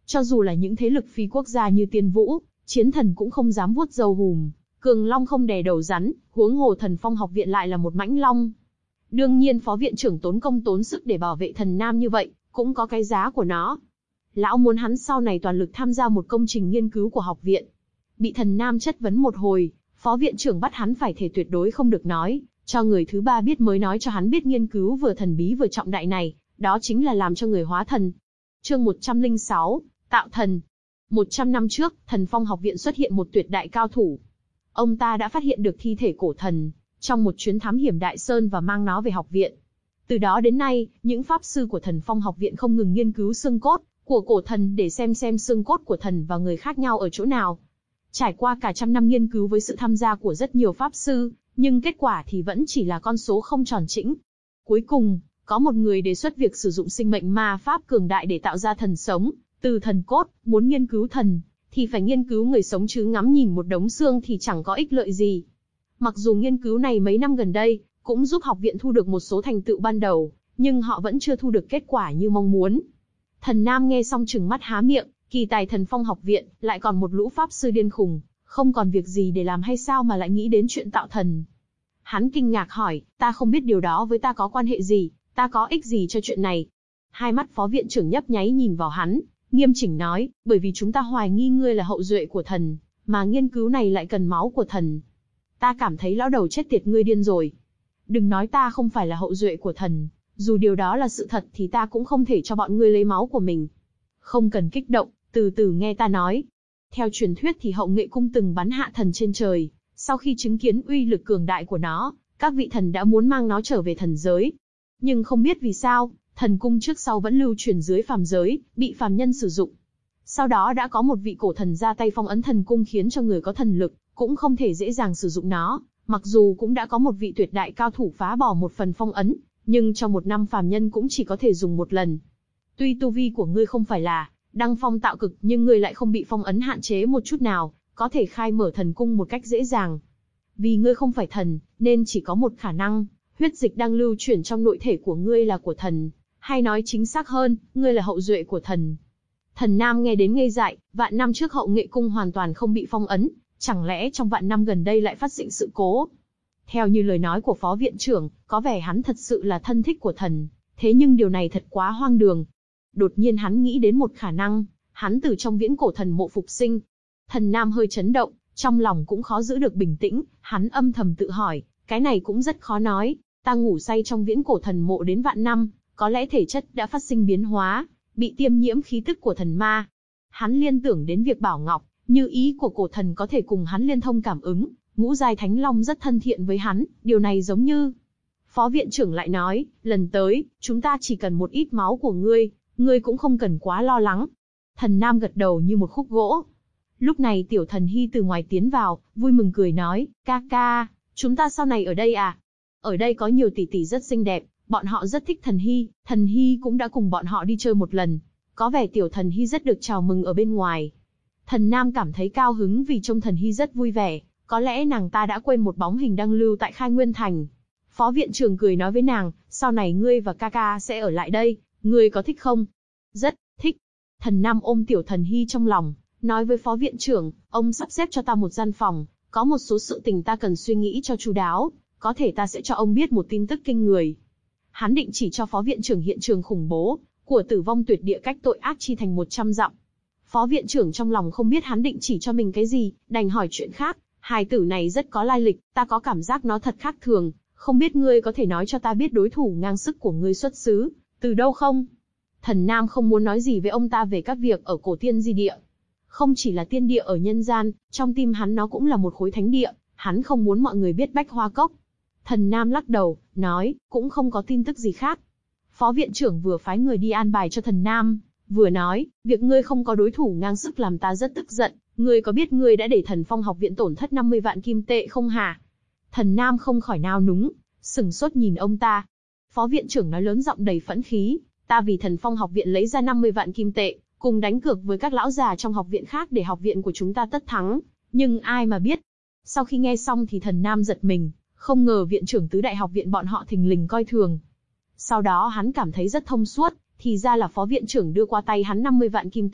Cho dù là những thế lực phi quốc gia như Tiên Vũ, Chiến Thần cũng không dám vuốt râu hùm. Cường long không đè đầu rắn, huống hồ Thần Phong học viện lại là một mãnh long. Đương nhiên phó viện trưởng tốn công tốn sức để bảo vệ Thần Nam như vậy, cũng có cái giá của nó. Lão muốn hắn sau này toàn lực tham gia một công trình nghiên cứu của học viện. Bị Thần Nam chất vấn một hồi, phó viện trưởng bắt hắn phải thề tuyệt đối không được nói, cho người thứ ba biết mới nói cho hắn biết nghiên cứu vừa thần bí vừa trọng đại này, đó chính là làm cho người hóa thần. Chương một trăm lẻ sáu, Tạo thần. một trăm năm trước, Thần Phong học viện xuất hiện một tuyệt đại cao thủ. Ông ta đã phát hiện được thi thể cổ thần, trong một chuyến thám hiểm Đại Sơn và mang nó về học viện. Từ đó đến nay, những pháp sư của Thần Phong học viện không ngừng nghiên cứu xương cốt của cổ thần để xem xem xương cốt của thần và người khác nhau ở chỗ nào. Trải qua cả trăm năm nghiên cứu với sự tham gia của rất nhiều pháp sư, nhưng kết quả thì vẫn chỉ là con số không tròn trĩnh. Cuối cùng, có một người đề xuất việc sử dụng sinh mệnh ma pháp cường đại để tạo ra thần sống, từ thần cốt. Muốn nghiên cứu thần, thì phải nghiên cứu người sống chứ ngắm nhìn một đống xương thì chẳng có ích lợi gì. Mặc dù nghiên cứu này mấy năm gần đây, cũng giúp học viện thu được một số thành tựu ban đầu, nhưng họ vẫn chưa thu được kết quả như mong muốn. Thần Nam nghe xong trừng mắt há miệng, kỳ tài Thần Phong học viện, lại còn một lũ pháp sư điên khùng, không còn việc gì để làm hay sao mà lại nghĩ đến chuyện tạo thần. Hắn kinh ngạc hỏi, ta không biết điều đó với ta có quan hệ gì, ta có ích gì cho chuyện này. Hai mắt phó viện trưởng nhấp nháy nhìn vào hắn, nghiêm chỉnh nói, bởi vì chúng ta hoài nghi ngươi là hậu duệ của thần, mà nghiên cứu này lại cần máu của thần. Ta cảm thấy lão đầu chết tiệt ngươi điên rồi. Đừng nói ta không phải là hậu duệ của thần, dù điều đó là sự thật thì ta cũng không thể cho bọn ngươi lấy máu của mình. Không cần kích động, từ từ nghe ta nói. Theo truyền thuyết thì Hậu Nghệ Cung từng bắn hạ thần trên trời, sau khi chứng kiến uy lực cường đại của nó, các vị thần đã muốn mang nó trở về thần giới. Nhưng không biết vì sao, thần cung trước sau vẫn lưu truyền dưới phàm giới, bị phàm nhân sử dụng. Sau đó đã có một vị cổ thần ra tay phong ấn thần cung khiến cho người có thần lực, cũng không thể dễ dàng sử dụng nó, mặc dù cũng đã có một vị tuyệt đại cao thủ phá bỏ một phần phong ấn, nhưng trong một năm phàm nhân cũng chỉ có thể dùng một lần. Tuy tu vi của ngươi không phải là đăng phong tạo cực, nhưng ngươi lại không bị phong ấn hạn chế một chút nào, có thể khai mở thần cung một cách dễ dàng. Vì ngươi không phải thần, nên chỉ có một khả năng, huyết dịch đang lưu chuyển trong nội thể của ngươi là của thần, hay nói chính xác hơn, ngươi là hậu duệ của thần. Thần Nam nghe đến ngây dại, vạn năm trước Hậu Nghệ Cung hoàn toàn không bị phong ấn, chẳng lẽ trong vạn năm gần đây lại phát sinh sự cố? Theo như lời nói của phó viện trưởng, có vẻ hắn thật sự là thân thích của thần, thế nhưng điều này thật quá hoang đường. Đột nhiên hắn nghĩ đến một khả năng, hắn từ trong viễn cổ thần mộ phục sinh. Thần Nam hơi chấn động, trong lòng cũng khó giữ được bình tĩnh, hắn âm thầm tự hỏi, cái này cũng rất khó nói, ta ngủ say trong viễn cổ thần mộ đến vạn năm, có lẽ thể chất đã phát sinh biến hóa, bị tiêm nhiễm khí tức của thần ma. Hắn liên tưởng đến việc Bảo Ngọc, như ý của cổ thần có thể cùng hắn liên thông cảm ứng, ngũ giai thánh long rất thân thiện với hắn, điều này giống như... Phó viện trưởng lại nói, lần tới, chúng ta chỉ cần một ít máu của ngươi, ngươi cũng không cần quá lo lắng. Thần Nam gật đầu như một khúc gỗ. Lúc này tiểu thần Hy từ ngoài tiến vào, vui mừng cười nói, ca ca, chúng ta sau này ở đây à? Ở đây có nhiều tỷ tỷ rất xinh đẹp, bọn họ rất thích thần Hy, thần Hy cũng đã cùng bọn họ đi chơi một lần. Có vẻ tiểu thần Hy rất được chào mừng ở bên ngoài. Thần Nam cảm thấy cao hứng vì trông thần Hy rất vui vẻ, có lẽ nàng ta đã quên một bóng hình đang lưu tại Khai Nguyên Thành. Phó viện trưởng cười nói với nàng, sau này ngươi và ca ca sẽ ở lại đây, ngươi có thích không? Rất thích. Thần Nam ôm tiểu thần Hy trong lòng, nói với phó viện trưởng, ông sắp xếp cho ta một gian phòng, có một số sự tình ta cần suy nghĩ cho chu đáo, có thể ta sẽ cho ông biết một tin tức kinh người. Hắn định chỉ cho phó viện trưởng hiện trường khủng bố của Tử Vong Tuyệt Địa cách tội ác chi thành một trăm dặm. Phó viện trưởng trong lòng không biết hắn định chỉ cho mình cái gì, đành hỏi chuyện khác. Hài tử này rất có lai lịch, ta có cảm giác nó thật khác thường, không biết ngươi có thể nói cho ta biết đối thủ ngang sức của ngươi xuất xứ từ đâu không? Thần Nam không muốn nói gì với ông ta về các việc ở cổ tiên di địa. Không chỉ là tiên địa ở nhân gian, trong tim hắn nó cũng là một khối thánh địa, hắn không muốn mọi người biết Bách Hoa Cốc. Thần Nam lắc đầu, nói, cũng không có tin tức gì khác. Phó viện trưởng vừa phái người đi an bài cho thần Nam, vừa nói, việc ngươi không có đối thủ ngang sức làm ta rất tức giận, ngươi có biết ngươi đã để Thần Phong học viện tổn thất năm mươi vạn kim tệ không hả? Thần Nam không khỏi nao núng, sừng sốt nhìn ông ta. Phó viện trưởng nói lớn giọng đầy phẫn khí, ta vì Thần Phong học viện lấy ra năm mươi vạn kim tệ, cùng đánh cược với các lão già trong học viện khác để học viện của chúng ta tất thắng, nhưng ai mà biết. Sau khi nghe xong thì thần Nam giật mình, không ngờ viện trưởng tứ đại học viện bọn họ thình lình coi thường. Sau đó hắn cảm thấy rất thông suốt, thì ra là phó viện trưởng đưa qua tay hắn năm mươi vạn kim tệ,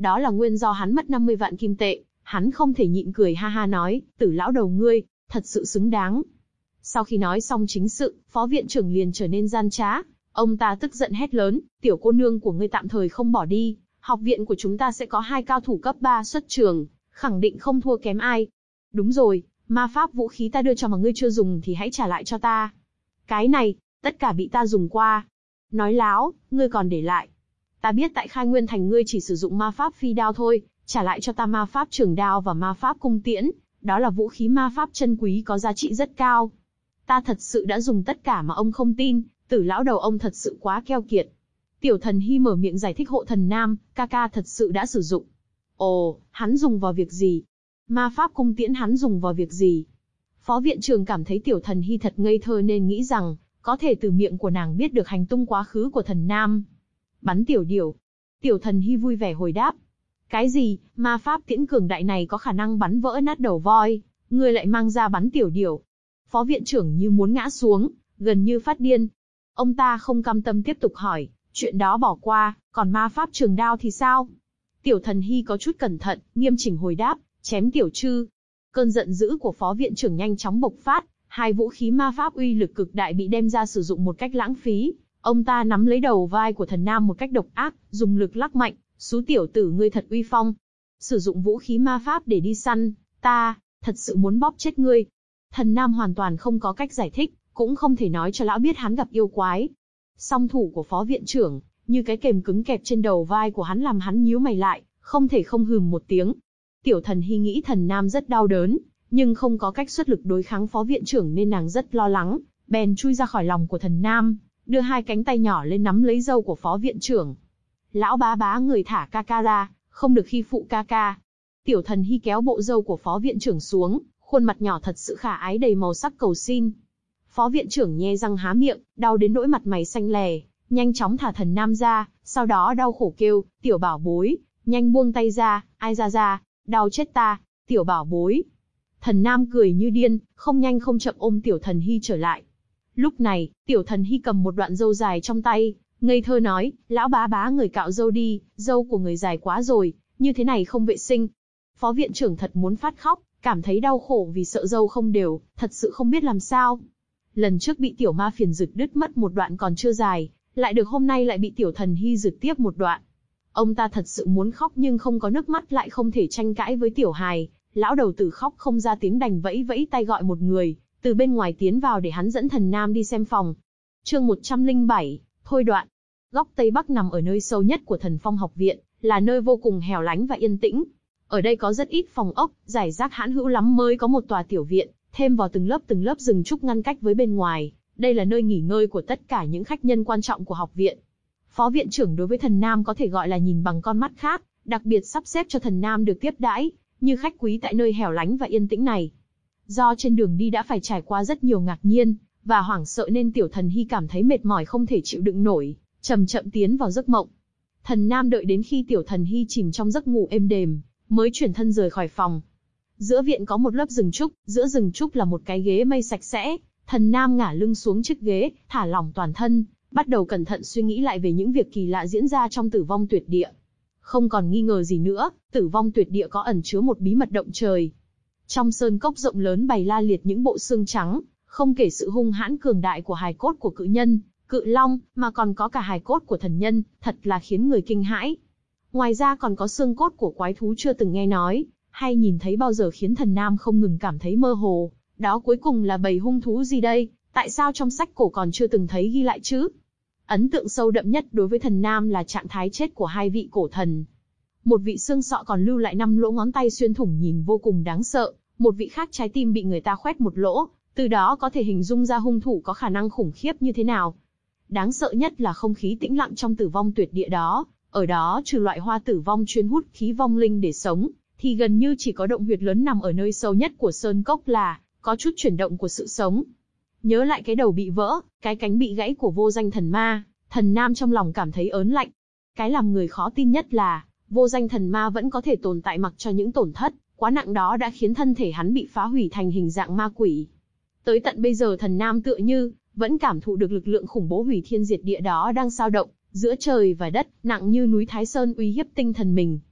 Đó là nguyên do hắn mất năm mươi vạn kim tệ, hắn không thể nhịn cười ha ha nói, Tử lão đầu ngươi, thật sự xứng đáng. Sau khi nói xong chính sự, phó viện trưởng liền trở nên gian trá. Ông ta tức giận hét lớn, tiểu cô nương của ngươi tạm thời không bỏ đi, học viện của chúng ta sẽ có hai cao thủ cấp ba xuất trường, khẳng định không thua kém ai. Đúng rồi, ma pháp vũ khí ta đưa cho mà ngươi chưa dùng thì hãy trả lại cho ta. Cái này, tất cả bị ta dùng qua. Nói láo, ngươi còn để lại. Ta biết tại Khai Nguyên Thành ngươi chỉ sử dụng ma pháp phi đao thôi, trả lại cho ta ma pháp trường đao và ma pháp cung tiễn, đó là vũ khí ma pháp chân quý có giá trị rất cao. Ta thật sự đã dùng tất cả mà ông không tin, Tử lão đầu ông thật sự quá keo kiệt. Tiểu Thần Hy mở miệng giải thích hộ thần nam, ca ca thật sự đã sử dụng. Ồ, hắn dùng vào việc gì? Ma pháp cung tiễn hắn dùng vào việc gì? Phó viện trưởng cảm thấy Tiểu Thần Hy thật ngây thơ nên nghĩ rằng, có thể từ miệng của nàng biết được hành tung quá khứ của thần nam. Bắn tiểu điểu. Tiểu Thần Hy vui vẻ hồi đáp. Cái gì, ma pháp tiễn cường đại này có khả năng bắn vỡ nát đầu voi, ngươi lại mang ra bắn tiểu điểu. Phó viện trưởng như muốn ngã xuống, gần như phát điên. Ông ta không cam tâm tiếp tục hỏi, chuyện đó bỏ qua, còn ma pháp trường đao thì sao? Tiểu Thần Hy có chút cẩn thận, nghiêm chỉnh hồi đáp, chém tiểu trư. Cơn giận dữ của phó viện trưởng nhanh chóng bộc phát, hai vũ khí ma pháp uy lực cực đại bị đem ra sử dụng một cách lãng phí. Ông ta nắm lấy đầu vai của thần nam một cách độc ác, dùng lực lắc mạnh, xú tiểu tử ngươi thật uy phong. Sử dụng vũ khí ma pháp để đi săn, ta, thật sự muốn bóp chết ngươi. Thần nam hoàn toàn không có cách giải thích, cũng không thể nói cho lão biết hắn gặp yêu quái. Song thủ của phó viện trưởng, như cái kềm cứng kẹp trên đầu vai của hắn làm hắn nhíu mày lại, không thể không hừm một tiếng. Tiểu Thần Hy nghĩ thần nam rất đau đớn, nhưng không có cách xuất lực đối kháng phó viện trưởng nên nàng rất lo lắng, bèn chui ra khỏi lòng của thần nam, đưa hai cánh tay nhỏ lên nắm lấy râu của phó viện trưởng. Lão bá bá người thả ca ca ra, không được khi phụ ca ca. Tiểu Thần Hy kéo bộ râu của phó viện trưởng xuống, khuôn mặt nhỏ thật sự khả ái đầy màu sắc cầu xin. Phó viện trưởng nhe răng há miệng, đau đến nỗi mặt mày xanh lè, nhanh chóng thả thần nam ra, sau đó đau khổ kêu, tiểu bảo bối, nhanh buông tay ra, ai ra ra, đau chết ta, tiểu bảo bối. Thần nam cười như điên, không nhanh không chậm ôm Tiểu Thần Hy trở lại. Lúc này, Tiểu Thần Hy cầm một đoạn râu dài trong tay, ngây thơ nói, lão bá bá người cạo râu đi, râu của người dài quá rồi, như thế này không vệ sinh. Phó viện trưởng thật muốn phát khóc, cảm thấy đau khổ vì sợ râu không đều, thật sự không biết làm sao. Lần trước bị tiểu ma phiền rực đứt mất một đoạn còn chưa dài, lại được hôm nay lại bị Tiểu Thần Hy rực tiếp một đoạn. Ông ta thật sự muốn khóc nhưng không có nước mắt lại không thể tranh cãi với tiểu hài, lão đầu tử khóc không ra tiếng đành vẫy vẫy tay gọi một người, từ bên ngoài tiến vào để hắn dẫn thần nam đi xem phòng. Chương một trăm lẻ bảy, thôi đoạn. Góc Tây Bắc nằm ở nơi sâu nhất của Thần Phong học viện, là nơi vô cùng hẻo lánh và yên tĩnh. Ở đây có rất ít phòng ốc, giải rác hãn hữu lắm mới có một tòa tiểu viện, thêm vào từng lớp từng lớp rừng trúc ngăn cách với bên ngoài. Đây là nơi nghỉ ngơi của tất cả những khách nhân quan trọng của học viện. Phó viện trưởng đối với thần nam có thể gọi là nhìn bằng con mắt khác, đặc biệt sắp xếp cho thần nam được tiếp đãi như khách quý tại nơi hẻo lánh và yên tĩnh này. Do trên đường đi đã phải trải qua rất nhiều ngạc nhiên và hoảng sợ nên Tiểu Thần Hy cảm thấy mệt mỏi không thể chịu đựng nổi, chậm chậm tiến vào giấc mộng. Thần nam đợi đến khi Tiểu Thần Hy chìm trong giấc ngủ êm đềm, mới chuyển thân rời khỏi phòng. Giữa viện có một lớp rừng trúc, giữa rừng trúc là một cái ghế mây sạch sẽ. Thần nam ngả lưng xuống chiếc ghế, thả lỏng toàn thân, bắt đầu cẩn thận suy nghĩ lại về những việc kỳ lạ diễn ra trong Tử Vong Tuyệt Địa. Không còn nghi ngờ gì nữa, Tử Vong Tuyệt Địa có ẩn chứa một bí mật động trời. Trong sơn cốc rộng lớn bày la liệt những bộ xương trắng, không kể sự hung hãn cường đại của hài cốt của cự nhân, cự long, mà còn có cả hài cốt của thần nhân, thật là khiến người kinh hãi. Ngoài ra còn có xương cốt của quái thú chưa từng nghe nói, hay nhìn thấy bao giờ khiến thần nam không ngừng cảm thấy mơ hồ. Đó cuối cùng là bầy hung thú gì đây? Tại sao trong sách cổ còn chưa từng thấy ghi lại chứ? Ấn tượng sâu đậm nhất đối với thần nam là trạng thái chết của hai vị cổ thần. Một vị xương sọ còn lưu lại năm lỗ ngón tay xuyên thủng nhìn vô cùng đáng sợ, một vị khác trái tim bị người ta khoét một lỗ, từ đó có thể hình dung ra hung thủ có khả năng khủng khiếp như thế nào. Đáng sợ nhất là không khí tĩnh lặng trong Tử Vong Tuyệt Địa đó, ở đó trừ loại hoa tử vong chuyên hút khí vong linh để sống, thì gần như chỉ có động huyệt lớn nằm ở nơi sâu nhất của sơn cốc là có chút chuyển động của sự sống. Nhớ lại cái đầu bị vỡ, cái cánh bị gãy của vô danh thần ma, thần nam trong lòng cảm thấy ớn lạnh. Cái làm người khó tin nhất là, vô danh thần ma vẫn có thể tồn tại mặc cho những tổn thất quá nặng đó đã khiến thân thể hắn bị phá hủy thành hình dạng ma quỷ. Tới tận bây giờ thần nam tựa như vẫn cảm thụ được lực lượng khủng bố hủy thiên diệt địa đó đang dao động giữa trời và đất, nặng như núi Thái Sơn uy hiếp tinh thần mình.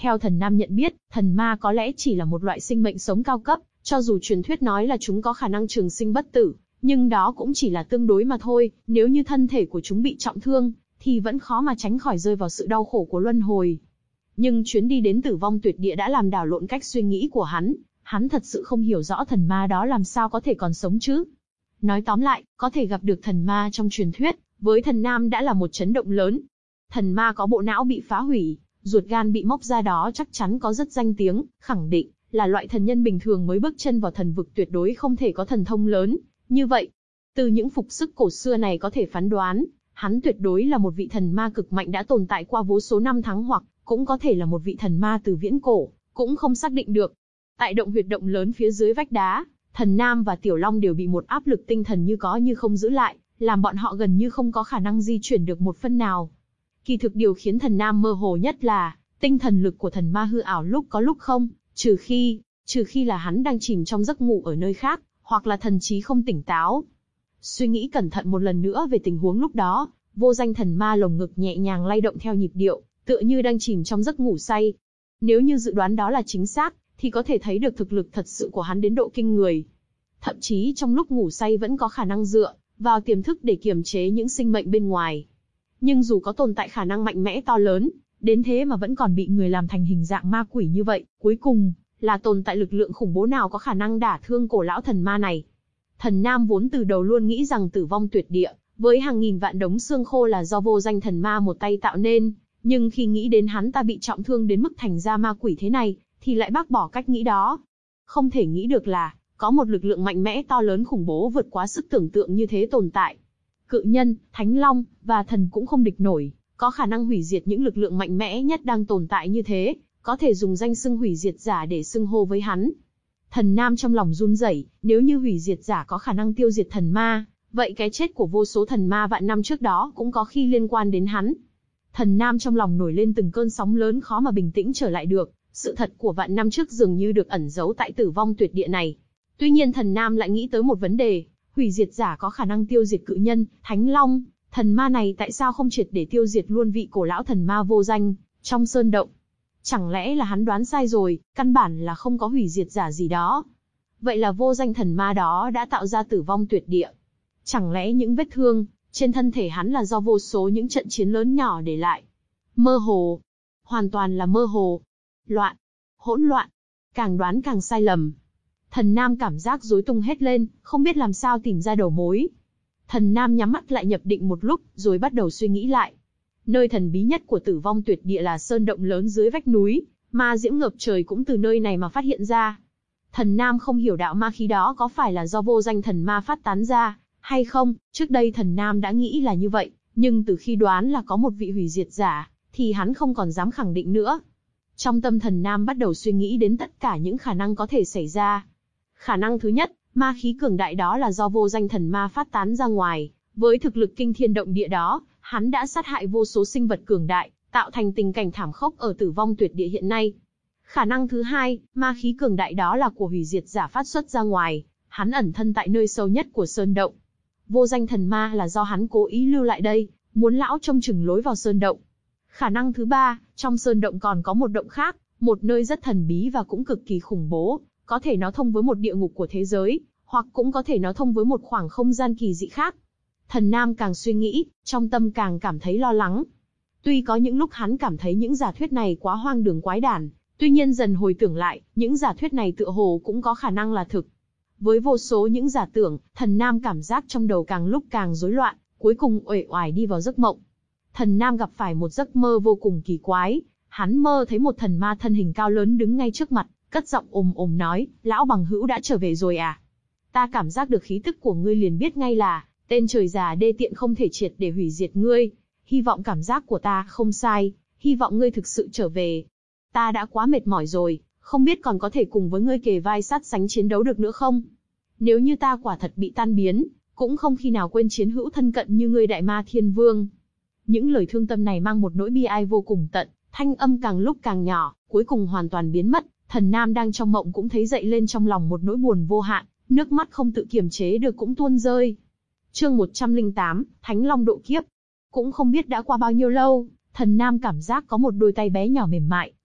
Theo thần nam nhận biết, thần ma có lẽ chỉ là một loại sinh mệnh sống cao cấp, cho dù truyền thuyết nói là chúng có khả năng trường sinh bất tử, nhưng đó cũng chỉ là tương đối mà thôi, nếu như thân thể của chúng bị trọng thương, thì vẫn khó mà tránh khỏi rơi vào sự đau khổ của luân hồi. Nhưng chuyến đi đến Tử Vong Tuyệt Địa đã làm đảo lộn cách suy nghĩ của hắn, hắn thật sự không hiểu rõ thần ma đó làm sao có thể còn sống chứ. Nói tóm lại, có thể gặp được thần ma trong truyền thuyết, với thần nam đã là một chấn động lớn. Thần ma có bộ não bị phá hủy, ruột gan bị móc ra đó chắc chắn có rất danh tiếng, khẳng định là loại thần nhân bình thường mới bước chân vào thần vực tuyệt đối không thể có thần thông lớn như vậy. Từ những phục sức cổ xưa này có thể phán đoán, hắn tuyệt đối là một vị thần ma cực mạnh đã tồn tại qua vô số năm tháng, hoặc cũng có thể là một vị thần ma từ viễn cổ, cũng không xác định được. Tại động huyệt động lớn phía dưới vách đá, thần nam và tiểu long đều bị một áp lực tinh thần như có như không giữ lại, làm bọn họ gần như không có khả năng di chuyển được một phân nào. Kỳ thực điều khiến thần nam mơ hồ nhất là tinh thần lực của thần ma hư ảo lúc có lúc không, trừ khi, trừ khi là hắn đang chìm trong giấc ngủ ở nơi khác, hoặc là thần trí không tỉnh táo. Suy nghĩ cẩn thận một lần nữa về tình huống lúc đó, vô danh thần ma lồng ngực nhẹ nhàng lay động theo nhịp điệu, tựa như đang chìm trong giấc ngủ say. Nếu như dự đoán đó là chính xác, thì có thể thấy được thực lực thật sự của hắn đến độ kinh người. Thậm chí trong lúc ngủ say vẫn có khả năng dựa vào tiềm thức để kiềm chế những sinh mệnh bên ngoài. Nhưng dù có tồn tại khả năng mạnh mẽ to lớn, đến thế mà vẫn còn bị người làm thành hình dạng ma quỷ như vậy, cuối cùng là tồn tại lực lượng khủng bố nào có khả năng đả thương cổ lão thần ma này. Thần nam vốn từ đầu luôn nghĩ rằng Tử Vong Tuyệt Địa, với hàng nghìn vạn đống xương khô là do vô danh thần ma một tay tạo nên, nhưng khi nghĩ đến hắn ta bị trọng thương đến mức thành ra ma quỷ thế này, thì lại bác bỏ cách nghĩ đó. Không thể nghĩ được là, có một lực lượng mạnh mẽ to lớn khủng bố vượt quá sức tưởng tượng như thế tồn tại. Cự nhân, thánh long, và thần cũng không địch nổi, có khả năng hủy diệt những lực lượng mạnh mẽ nhất đang tồn tại như thế, có thể dùng danh xưng hủy diệt giả để xưng hô với hắn. Thần nam trong lòng run rẩy, nếu như hủy diệt giả có khả năng tiêu diệt thần ma, vậy cái chết của vô số thần ma vạn năm trước đó cũng có khi liên quan đến hắn. Thần nam trong lòng nổi lên từng cơn sóng lớn khó mà bình tĩnh trở lại được, sự thật của vạn năm trước dường như được ẩn giấu tại Tử Vong Tuyệt Địa này. Tuy nhiên thần nam lại nghĩ tới một vấn đề, hủy diệt giả có khả năng tiêu diệt cự nhân, thánh long, thần ma này tại sao không triệt để tiêu diệt luôn vị cổ lão thần ma vô danh trong sơn động? Chẳng lẽ là hắn đoán sai rồi, căn bản là không có hủy diệt giả gì đó? Vậy là vô danh thần ma đó đã tạo ra Tử Vong Tuyệt Địa? Chẳng lẽ những vết thương trên thân thể hắn là do vô số những trận chiến lớn nhỏ để lại? Mơ hồ, hoàn toàn là mơ hồ, loạn, hỗn loạn, càng đoán càng sai lầm. Thần nam cảm giác rối tung hết lên, không biết làm sao tìm ra đầu mối. Thần nam nhắm mắt lại nhập định một lúc, rồi bắt đầu suy nghĩ lại. Nơi thần bí nhất của Tử Vong Tuyệt Địa là sơn động lớn dưới vách núi, ma diễm ngập trời cũng từ nơi này mà phát hiện ra. Thần nam không hiểu đạo ma khí đó có phải là do vô danh thần ma phát tán ra, hay không. Trước đây thần nam đã nghĩ là như vậy, nhưng từ khi đoán là có một vị hủy diệt giả, thì hắn không còn dám khẳng định nữa. Trong tâm thần nam bắt đầu suy nghĩ đến tất cả những khả năng có thể xảy ra. Khả năng thứ nhất, ma khí cường đại đó là do vô danh thần ma phát tán ra ngoài. Với thực lực kinh thiên động địa đó, hắn đã sát hại vô số sinh vật cường đại, tạo thành tình cảnh thảm khốc ở Tử Vong Tuyệt Địa hiện nay. Khả năng thứ hai, ma khí cường đại đó là của hủy diệt giả phát xuất ra ngoài, hắn ẩn thân tại nơi sâu nhất của sơn động. Vô danh thần ma là do hắn cố ý lưu lại đây, muốn lão trông chừng lối vào sơn động. Khả năng thứ ba, trong sơn động còn có một động khác, một nơi rất thần bí và cũng cực kỳ khủng bố, có thể nó thông với một địa ngục của thế giới, hoặc cũng có thể nó thông với một khoảng không gian kỳ dị khác. Thần nam càng suy nghĩ, trong tâm càng cảm thấy lo lắng. Tuy có những lúc hắn cảm thấy những giả thuyết này quá hoang đường quái đản, tuy nhiên dần hồi tưởng lại, những giả thuyết này tựa hồ cũng có khả năng là thực. Với vô số những giả tưởng, thần nam cảm giác trong đầu càng lúc càng rối loạn, cuối cùng uể oải đi vào giấc mộng. Thần nam gặp phải một giấc mơ vô cùng kỳ quái, hắn mơ thấy một thần ma thân hình cao lớn đứng ngay trước mặt, cất giọng ồm ồm nói, lão bằng hữu đã trở về rồi à? Ta cảm giác được khí tức của ngươi liền biết ngay là tên trời già đê tiện không thể triệt để hủy diệt ngươi. Hy vọng cảm giác của ta không sai, hy vọng ngươi thực sự trở về. Ta đã quá mệt mỏi rồi, không biết còn có thể cùng với ngươi kề vai sát sánh chiến đấu được nữa không? Nếu như ta quả thật bị tan biến, cũng không khi nào quên chiến hữu thân cận như ngươi Đại Ma Thiên Vương. Những lời thương tâm này mang một nỗi bi ai vô cùng tận, thanh âm càng lúc càng nhỏ, cuối cùng hoàn toàn biến mất. Thần nam đang trong mộng cũng thấy dậy lên trong lòng một nỗi buồn vô hạn, nước mắt không tự kiềm chế được cũng tuôn rơi. Chương một trăm lẻ tám, Thánh Long độ kiếp. Cũng không biết đã qua bao nhiêu lâu, thần nam cảm giác có một đôi tay bé nhỏ mềm mại,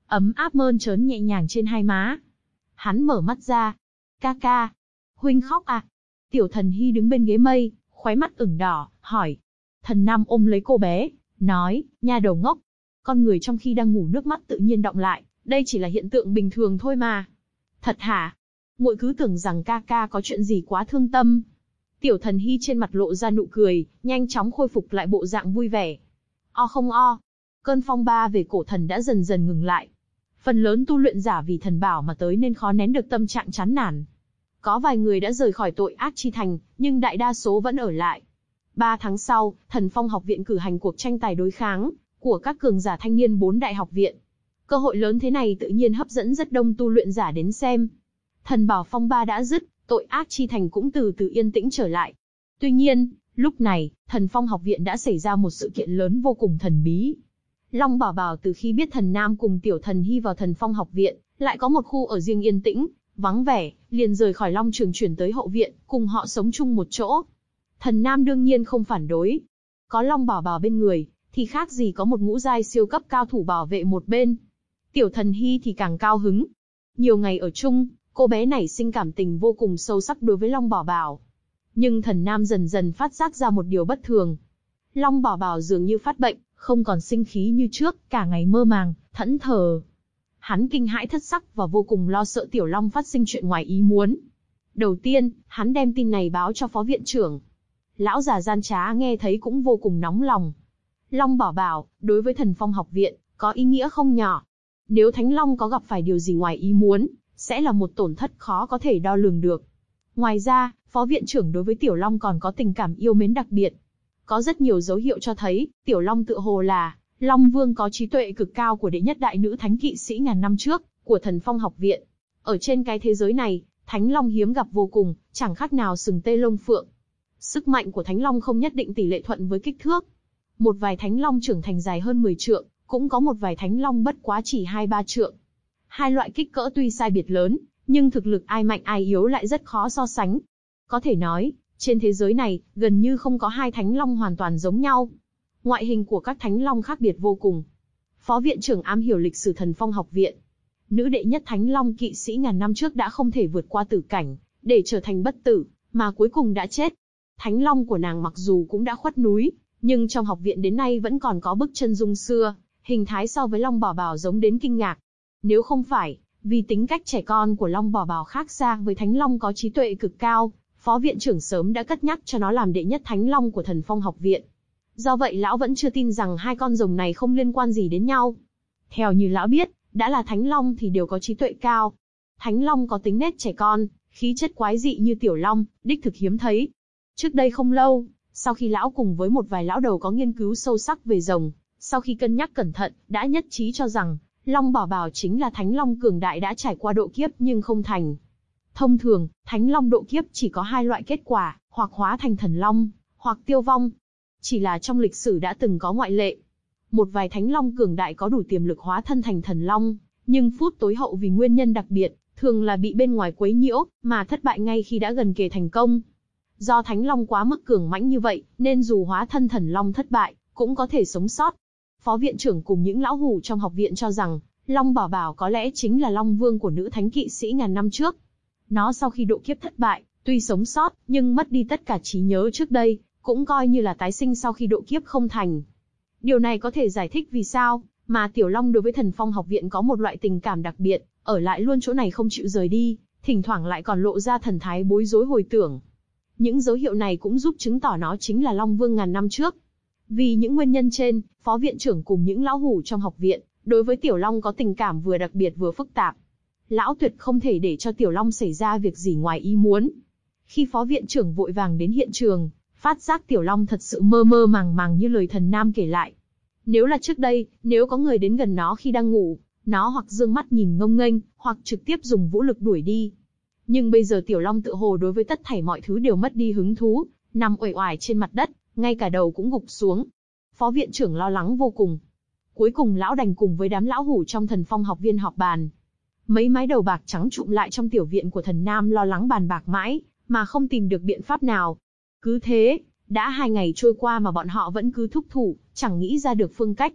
ấm áp mơn trớn nhẹ nhàng trên hai má. Hắn mở mắt ra. Ca ca. Huynh khóc à? Tiểu Thần Hy đứng bên ghế mây, khóe mắt ửng đỏ, hỏi. Thần Nam ôm lấy cô bé, nói, nha đầu ngốc. Con người trong khi đang ngủ nước mắt tự nhiên đọng lại, đây chỉ là hiện tượng bình thường thôi mà. Thật hả? Muội cứ tưởng rằng ca ca có chuyện gì quá thương tâm. Tiểu Thần Hy trên mặt lộ ra nụ cười, nhanh chóng khôi phục lại bộ dạng vui vẻ. O không o. Cơn phong ba về cổ thần đã dần dần ngừng lại. Phần lớn tu luyện giả vì thần bảo mà tới nên khó nén được tâm trạng chán nản. Có vài người đã rời khỏi tội ác chi thành, nhưng đại đa số vẫn ở lại. Ba tháng sau, Thần Phong học viện cử hành cuộc tranh tài đối kháng của các cường giả thanh niên bốn đại học viện. Cơ hội lớn thế này tự nhiên hấp dẫn rất đông tu luyện giả đến xem. Thần bảo phong ba đã dứt, tội ác chi thành cũng từ từ yên tĩnh trở lại. Tuy nhiên, lúc này, Thần Phong học viện đã xảy ra một sự kiện lớn vô cùng thần bí. Long Bảo Bảo từ khi biết Thần Nam cùng Tiểu Thần Hy vào Thần Phong học viện, lại có một khu ở riêng yên tĩnh, vắng vẻ, liền rời khỏi Long Trường chuyển tới hậu viện, cùng họ sống chung một chỗ. Thần Nam đương nhiên không phản đối. Có Long Bảo Bảo bên người, thì khác gì có một ngũ giai siêu cấp cao thủ bảo vệ một bên. Tiểu Thần Hy thì càng cao hứng. Nhiều ngày ở chung, cô bé nảy sinh cảm tình vô cùng sâu sắc đối với Long Bảo Bảo. Nhưng Thần Nam dần dần phát giác ra một điều bất thường. Long Bảo Bảo dường như phát bệnh, không còn sinh khí như trước, cả ngày mơ màng, thẫn thờ. Hắn kinh hãi thất sắc và vô cùng lo sợ Tiểu Long phát sinh chuyện ngoài ý muốn. Đầu tiên, hắn đem tin này báo cho phó viện trưởng. Lão già gian trá nghe thấy cũng vô cùng nóng lòng. Long Bảo Bảo, đối với Thần Phong học viện, có ý nghĩa không nhỏ. Nếu Thánh Long có gặp phải điều gì ngoài ý muốn, sẽ là một tổn thất khó có thể đo lường được. Ngoài ra, phó viện trưởng đối với Tiểu Long còn có tình cảm yêu mến đặc biệt. Có rất nhiều dấu hiệu cho thấy, Tiểu Long tựa hồ là Long Vương có trí tuệ cực cao của đệ nhất đại nữ thánh kỵ sĩ ngàn năm trước, của Thần Phong học viện. Ở trên cái thế giới này, Thánh Long hiếm gặp vô cùng, chẳng khác nào sừng tê lông phượng. Sức mạnh của Thánh Long không nhất định tỷ lệ thuận với kích thước. Một vài Thánh Long trưởng thành dài hơn mười trượng, cũng có một vài Thánh Long bất quá chỉ hai ba trượng. Hai loại kích cỡ tuy sai biệt lớn, nhưng thực lực ai mạnh ai yếu lại rất khó so sánh. Có thể nói, trên thế giới này, gần như không có hai Thánh Long hoàn toàn giống nhau. Ngoại hình của các Thánh Long khác biệt vô cùng. Phó viện trưởng am hiểu lịch sử Thần Phong học viện. Nữ đệ nhất Thánh Long kỵ sĩ ngàn năm trước đã không thể vượt qua tử cảnh, để trở thành bất tử, mà cuối cùng đã chết. Thánh Long của nàng mặc dù cũng đã khuất núi, nhưng trong học viện đến nay vẫn còn có bức chân dung xưa, hình thái so với Long Bảo Bảo giống đến kinh ngạc. Nếu không phải, vì tính cách trẻ con của Long Bảo Bảo khác xa với Thánh Long có trí tuệ cực cao, phó viện trưởng sớm đã cất nhắc cho nó làm đệ nhất Thánh Long của Thần Phong học viện. Do vậy lão vẫn chưa tin rằng hai con rồng này không liên quan gì đến nhau. Theo như lão biết, đã là Thánh Long thì đều có trí tuệ cao. Thánh Long có tính nết trẻ con, khí chất quái dị như Tiểu Long, đích thực hiếm thấy. Trước đây không lâu, sau khi lão cùng với một vài lão đầu có nghiên cứu sâu sắc về rồng, sau khi cân nhắc cẩn thận, đã nhất trí cho rằng, Long Bảo Bảo chính là Thánh Long cường đại đã trải qua độ kiếp nhưng không thành. Thông thường, Thánh Long độ kiếp chỉ có hai loại kết quả, hoặc hóa thành thần Long, hoặc tiêu vong. Chỉ là trong lịch sử đã từng có ngoại lệ. Một vài Thánh Long cường đại có đủ tiềm lực hóa thân thành thần Long, nhưng phút tối hậu vì nguyên nhân đặc biệt, thường là bị bên ngoài quấy nhiễu, mà thất bại ngay khi đã gần kề thành công. Do Thánh Long quá mức cường mãnh như vậy, nên dù hóa thân thần Long thất bại, cũng có thể sống sót. Phó viện trưởng cùng những lão hủ trong học viện cho rằng, Long Bảo Bảo có lẽ chính là Long Vương của nữ thánh kỵ sĩ ngàn năm trước. Nó sau khi độ kiếp thất bại, tuy sống sót, nhưng mất đi tất cả trí nhớ trước đây, cũng coi như là tái sinh sau khi độ kiếp không thành. Điều này có thể giải thích vì sao mà Tiểu Long đối với Thần Phong học viện có một loại tình cảm đặc biệt, ở lại luôn chỗ này không chịu rời đi, thỉnh thoảng lại còn lộ ra thần thái bối rối hồi tưởng. Những dấu hiệu này cũng giúp chứng tỏ nó chính là Long Vương ngàn năm trước. Vì những nguyên nhân trên, phó viện trưởng cùng những lão hủ trong học viện, đối với Tiểu Long có tình cảm vừa đặc biệt vừa phức tạp. Lão tuyệt không thể để cho Tiểu Long xảy ra việc gì ngoài ý muốn. Khi phó viện trưởng vội vàng đến hiện trường, phát giác Tiểu Long thật sự mơ mơ màng màng như lời thần Nam kể lại. Nếu là trước đây, nếu có người đến gần nó khi đang ngủ, nó hoặc dương mắt nhìn ngông nghênh, hoặc trực tiếp dùng vũ lực đuổi đi. Nhưng bây giờ Tiểu Long tự hồ đối với tất thảy mọi thứ đều mất đi hứng thú, nằm uể oải trên mặt đất, ngay cả đầu cũng gục xuống. Phó viện trưởng lo lắng vô cùng. Cuối cùng lão đành cùng với đám lão hủ trong Thần Phong học viên họp bàn. Mấy mái đầu bạc trắng trụm lại trong tiểu viện của thần Nam lo lắng bàn bạc mãi, mà không tìm được biện pháp nào. Cứ thế, đã hai ngày trôi qua mà bọn họ vẫn cứ thúc thủ, chẳng nghĩ ra được phương cách.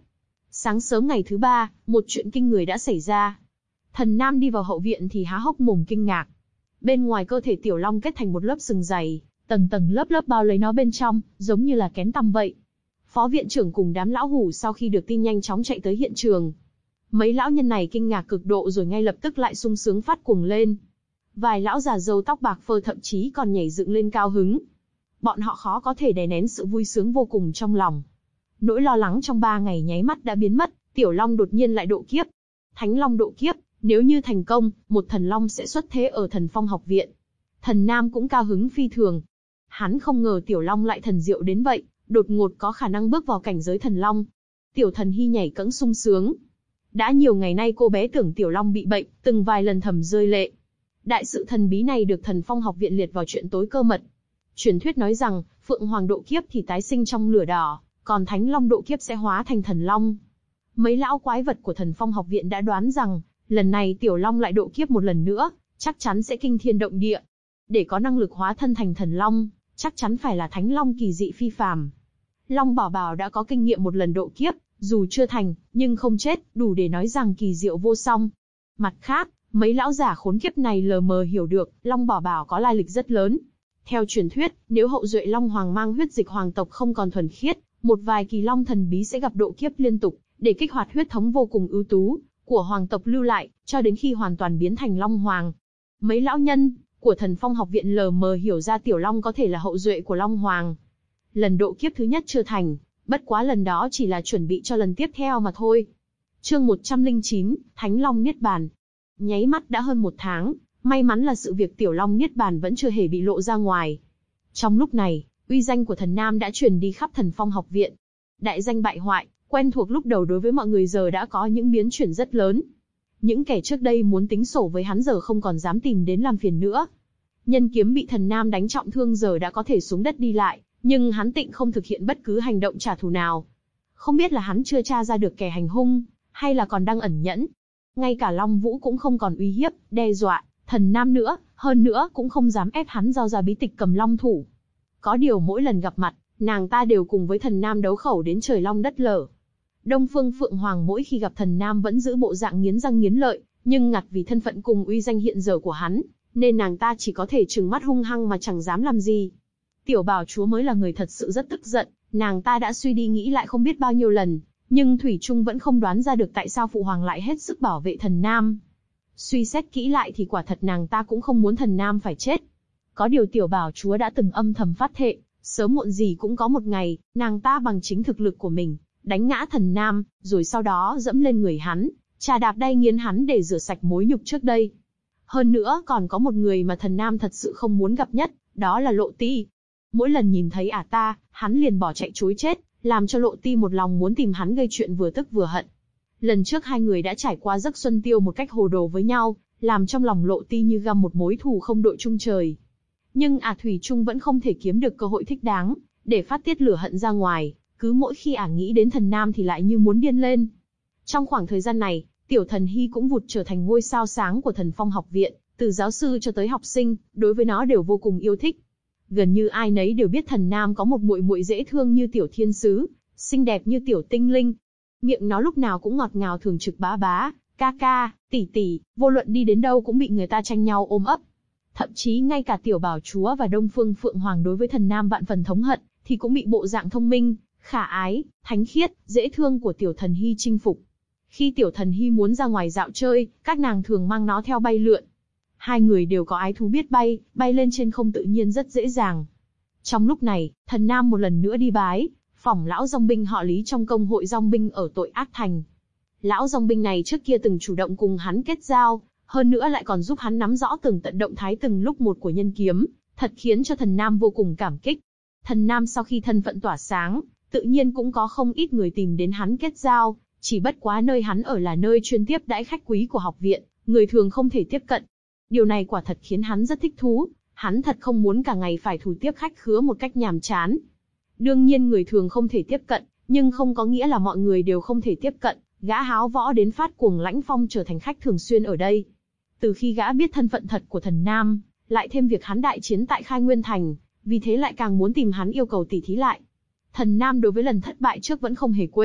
Sáng sớm ngày thứ ba, một chuyện kinh người đã xảy ra. Thần Nam đi vào hậu viện thì há hốc mồm kinh ngạc. Bên ngoài cơ thể Tiểu Long kết thành một lớp sừng dày, tầng tầng lớp lớp bao lấy nó bên trong, giống như là kén tằm vậy. Phó viện trưởng cùng đám lão hủ sau khi được tin nhanh chóng chạy tới hiện trường. Mấy lão nhân này kinh ngạc cực độ rồi ngay lập tức lại sung sướng phát cuồng lên. Vài lão già râu tóc bạc phơ thậm chí còn nhảy dựng lên cao hứng. Bọn họ khó có thể đè nén sự vui sướng vô cùng trong lòng. Nỗi lo lắng trong ba ngày nháy mắt đã biến mất, Tiểu Long đột nhiên lại độ kiếp. Thánh Long độ kiếp, nếu như thành công, một thần long sẽ xuất thế ở Thần Phong học viện. Thần Nam cũng cao hứng phi thường. Hắn không ngờ Tiểu Long lại thần diệu đến vậy, đột ngột có khả năng bước vào cảnh giới thần long. Tiểu Thần Hy nhảy cẫng sung sướng. Đã nhiều ngày nay cô bé tưởng Tiểu Long bị bệnh, từng vài lần thầm rơi lệ. Đại sự thần bí này được Thần Phong học viện liệt vào chuyện tối cơ mật. Truyền thuyết nói rằng, Phượng Hoàng độ kiếp thì tái sinh trong lửa đỏ, còn Thánh Long độ kiếp sẽ hóa thành thần long. Mấy lão quái vật của Thần Phong học viện đã đoán rằng, lần này Tiểu Long lại độ kiếp một lần nữa, chắc chắn sẽ kinh thiên động địa. Để có năng lực hóa thân thành thần long, chắc chắn phải là Thánh Long kỳ dị phi phàm. Long Bảo Bảo đã có kinh nghiệm một lần độ kiếp, dù chưa thành, nhưng không chết, đủ để nói rằng kỳ diệu vô song. Mặt khác, mấy lão giả khốn kiếp này lờ mờ hiểu được, Long Bảo Bảo có lai lịch rất lớn. Theo truyền thuyết, nếu hậu duệ Long Hoàng mang huyết dịch hoàng tộc không còn thuần khiết, một vài kỳ long thần bí sẽ gặp độ kiếp liên tục, để kích hoạt huyết thống vô cùng ưu tú của hoàng tộc lưu lại, cho đến khi hoàn toàn biến thành Long Hoàng. Mấy lão nhân của Thần Phong học viện lờ mờ hiểu ra Tiểu Long có thể là hậu duệ của Long Hoàng. Lần độ kiếp thứ nhất chưa thành, bất quá lần đó chỉ là chuẩn bị cho lần tiếp theo mà thôi. Chương một trăm lẻ chín, Thánh Long Niết Bàn. Nháy mắt đã hơn một tháng, may mắn là sự việc Tiểu Long Niết Bàn vẫn chưa hề bị lộ ra ngoài. Trong lúc này, uy danh của Thần Nam đã truyền đi khắp Thần Phong học viện. Đại danh bại hoại, quen thuộc lúc đầu đối với mọi người giờ đã có những biến chuyển rất lớn. Những kẻ trước đây muốn tính sổ với hắn giờ không còn dám tìm đến làm phiền nữa. Nhân Kiếm bị Thần Nam đánh trọng thương giờ đã có thể xuống đất đi lại, nhưng hắn tịnh không thực hiện bất cứ hành động trả thù nào. Không biết là hắn chưa tra ra được kẻ hành hung, hay là còn đang ẩn nhẫn. Ngay cả Long Vũ cũng không còn uy hiếp, đe dọa Thần Nam nữa, hơn nữa cũng không dám ép hắn giao ra bí tịch Cầm Long Thủ. Có điều mỗi lần gặp mặt, nàng ta đều cùng với Thần Nam đấu khẩu đến trời long đất lở. Đông Phương Phượng Hoàng mỗi khi gặp Thần Nam vẫn giữ bộ dạng nghiến răng nghiến lợi, nhưng ngặt vì thân phận cùng uy danh hiện giờ của hắn, nên nàng ta chỉ có thể trừng mắt hung hăng mà chẳng dám làm gì. Tiểu Bảo Chúa mới là người thật sự rất tức giận, nàng ta đã suy đi nghĩ lại không biết bao nhiêu lần, nhưng thủy chung vẫn không đoán ra được tại sao Phụ Hoàng lại hết sức bảo vệ Thần Nam. Suy xét kỹ lại thì quả thật nàng ta cũng không muốn Thần Nam phải chết. Có điều Tiểu Bảo Chúa đã từng âm thầm phát thệ, sớm muộn gì cũng có một ngày, nàng ta bằng chính thực lực của mình, đánh ngã Thần Nam, rồi sau đó dẫm lên người hắn, trà đạp đay nghiến hắn để rửa sạch mối nhục trước đây. Hơn nữa còn có một người mà Thần Nam thật sự không muốn gặp nhất, đó là Lộ Ti. Mỗi lần nhìn thấy ả ta, hắn liền bỏ chạy trối chết, làm cho Lộ Ti một lòng muốn tìm hắn gây chuyện vừa tức vừa hận. Lần trước hai người đã trải qua giấc xuân tiêu một cách hồ đồ với nhau, làm trong lòng Lộ Ti như găm một mối thù không đội chung trời. Nhưng ả thủy chung vẫn không thể kiếm được cơ hội thích đáng, để phát tiết lửa hận ra ngoài, cứ mỗi khi ả nghĩ đến Thần Nam thì lại như muốn điên lên. Trong khoảng thời gian này, Tiểu Thần Hy cũng vụt trở thành ngôi sao sáng của Thần Phong học viện, từ giáo sư cho tới học sinh, đối với nó đều vô cùng yêu thích. Gần như ai nấy đều biết Thần Nam có một muội muội dễ thương như Tiểu Thiên Sứ, xinh đẹp như Tiểu Tinh Linh. Miệng nó lúc nào cũng ngọt ngào thường trực bá bá, ca ca, tỷ tỷ, vô luận đi đến đâu cũng bị người ta tranh nhau ôm ấp. Thậm chí ngay cả Tiểu Bảo Chúa và Đông Phương Phượng Hoàng đối với Thần Nam vạn phần thống hận, thì cũng bị bộ dạng thông minh, khả ái, thánh khiết, dễ thương của Tiểu Thần Hy chinh phục. Khi Tiểu Thần Hy muốn ra ngoài dạo chơi, các nàng thường mang nó theo bay lượn. Hai người đều có ái thú biết bay, bay lên trên không tự nhiên rất dễ dàng. Trong lúc này, Thần Nam một lần nữa đi bái, phỏng lão dòng binh họ Lý trong công hội dòng binh ở Tội Ác Thành. Lão dòng binh này trước kia từng chủ động cùng hắn kết giao, hơn nữa lại còn giúp hắn nắm rõ từng tận động thái từng lúc một của Nhân Kiếm, thật khiến cho Thần Nam vô cùng cảm kích. Thần Nam sau khi thân phận tỏa sáng, tự nhiên cũng có không ít người tìm đến hắn kết giao, chỉ bất quá nơi hắn ở là nơi chuyên tiếp đãi khách quý của học viện, người thường không thể tiếp cận. Điều này quả thật khiến hắn rất thích thú, hắn thật không muốn cả ngày phải thủ tiếp khách khứa một cách nhàm chán. Đương nhiên người thường không thể tiếp cận, nhưng không có nghĩa là mọi người đều không thể tiếp cận, gã háo võ đến phát cuồng Lãnh Phong trở thành khách thường xuyên ở đây. Từ khi gã biết thân phận thật của Thần Nam, lại thêm việc hắn đại chiến tại Khai Nguyên Thành, vì thế lại càng muốn tìm hắn yêu cầu tỉ thí lại. Thần Nam đối với lần thất bại trước vẫn không hề quên,